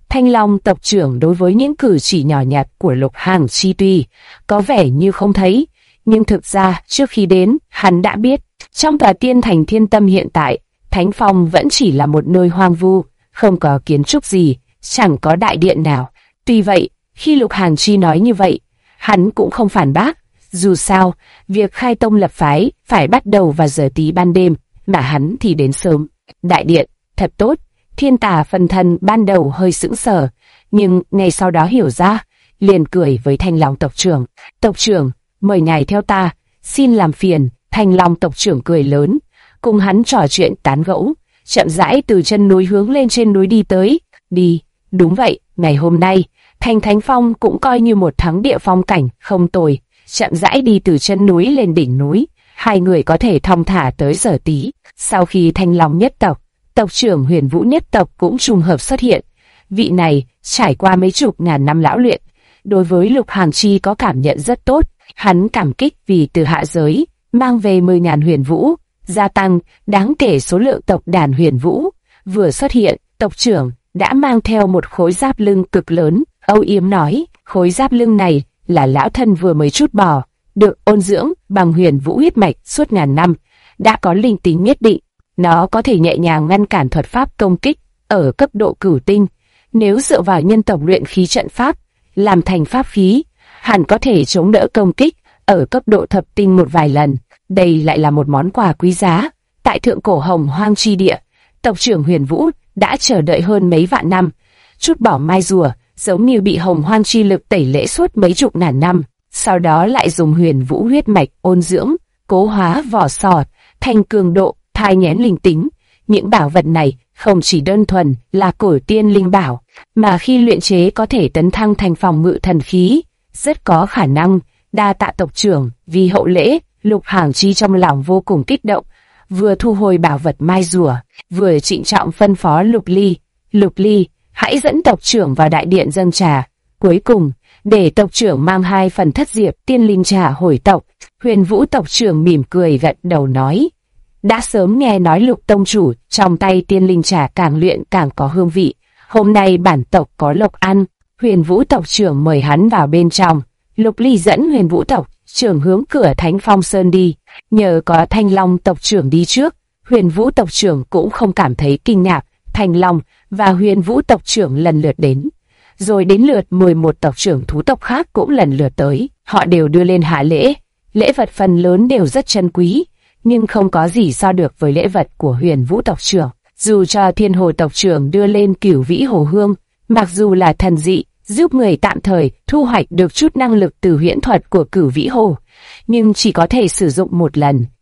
Thanh Long tộc trưởng đối với những cử chỉ nhỏ nhặt của Lục Hàng Chi tuy có vẻ như không thấy, nhưng thực ra trước khi đến, hắn đã biết, trong tòa tiên thành Thiên Tâm hiện tại, Thánh Phong vẫn chỉ là một nơi hoang vu, không có kiến trúc gì, chẳng có đại điện nào. Tuy vậy, khi Lục Hàng Chi nói như vậy, hắn cũng không phản bác. Dù sao, việc khai tông lập phái phải bắt đầu vào giờ tí ban đêm, mà hắn thì đến sớm. Đại điện, thật tốt. Thiên Tà Phân Thân ban đầu hơi sững sờ, nhưng ngay sau đó hiểu ra, liền cười với Thanh Long tộc trưởng. Tộc trưởng, mời ngài theo ta, xin làm phiền. Thanh Long tộc trưởng cười lớn, cùng hắn trò chuyện tán gẫu, chậm rãi từ chân núi hướng lên trên núi đi tới. Đi, đúng vậy, ngày hôm nay, thành Thánh Phong cũng coi như một thắng địa phong cảnh không tồi. Chậm rãi đi từ chân núi lên đỉnh núi, hai người có thể thong thả tới giờ tí. Sau khi Thanh Long nhất tộc, tộc trưởng Huyền Vũ nhất tộc cũng trùng hợp xuất hiện. Vị này trải qua mấy chục ngàn năm lão luyện, đối với Lục Hàng Chi có cảm nhận rất tốt. Hắn cảm kích vì từ hạ giới mang về 10.000 huyền vũ, gia tăng đáng kể số lượng tộc đàn huyền vũ. Vừa xuất hiện, tộc trưởng đã mang theo một khối giáp lưng cực lớn. Âu Yếm nói, khối giáp lưng này là lão thân vừa mới trút bỏ, được ôn dưỡng bằng huyền vũ huyết mạch suốt ngàn năm, đã có linh tính nhất định. Nó có thể nhẹ nhàng ngăn cản thuật pháp công kích ở cấp độ cửu tinh. Nếu dựa vào nhân tộc luyện khí trận pháp, làm thành pháp khí, hẳn có thể chống đỡ công kích ở cấp độ thập tinh một vài lần. Đây lại là một món quà quý giá. Tại thượng cổ Hồng Hoang chi địa, tộc trưởng Huyền Vũ đã chờ đợi hơn mấy vạn năm, trút bỏ mai rùa, giống như bị Hồng Hoang chi lực tẩy lễ suốt mấy chục ngàn năm, sau đó lại dùng huyền vũ huyết mạch ôn dưỡng, cố hóa vỏ sò thành cường độ, thai nghén linh tính. Những bảo vật này không chỉ đơn thuần là cổ tiên linh bảo, mà khi luyện chế có thể tấn thăng thành phòng ngự thần khí, rất có khả năng. Đa tạ tộc trưởng vì hậu lễ. Lục Hàng Chi trong lòng vô cùng kích động, vừa thu hồi bảo vật mai rùa, vừa trịnh trọng phân phó Lục Ly, hãy dẫn tộc trưởng vào đại điện dâng trà. Cuối cùng, để tộc trưởng mang 2 phần thất diệp tiên linh trà hồi tộc. Huyền Vũ tộc trưởng mỉm cười gật đầu nói, đã sớm nghe nói Lục tông chủ trong tay tiên linh trà càng luyện càng có hương vị, hôm nay bản tộc có lộc ăn. Huyền Vũ tộc trưởng mời hắn vào bên trong. Lục Ly dẫn Huyền Vũ tộc trưởng hướng cửa Thánh Phong Sơn đi. Nhờ có Thanh Long tộc trưởng đi trước, Huyền Vũ tộc trưởng cũng không cảm thấy kinh ngạc. Thanh Long và Huyền Vũ tộc trưởng lần lượt đến, rồi đến lượt 11 tộc trưởng thú tộc khác cũng lần lượt tới. Họ đều đưa lên hạ lễ. Lễ vật phần lớn đều rất chân quý, nhưng không có gì so được với lễ vật của Huyền Vũ tộc trưởng. Dù cho Thiên Hồ tộc trưởng đưa lên Cửu Vĩ Hồ Hương, mặc dù là thần dị, giúp người tạm thời thu hoạch được chút năng lực từ huyễn thuật của Cửu Vĩ Hồ, nhưng chỉ có thể sử dụng một lần,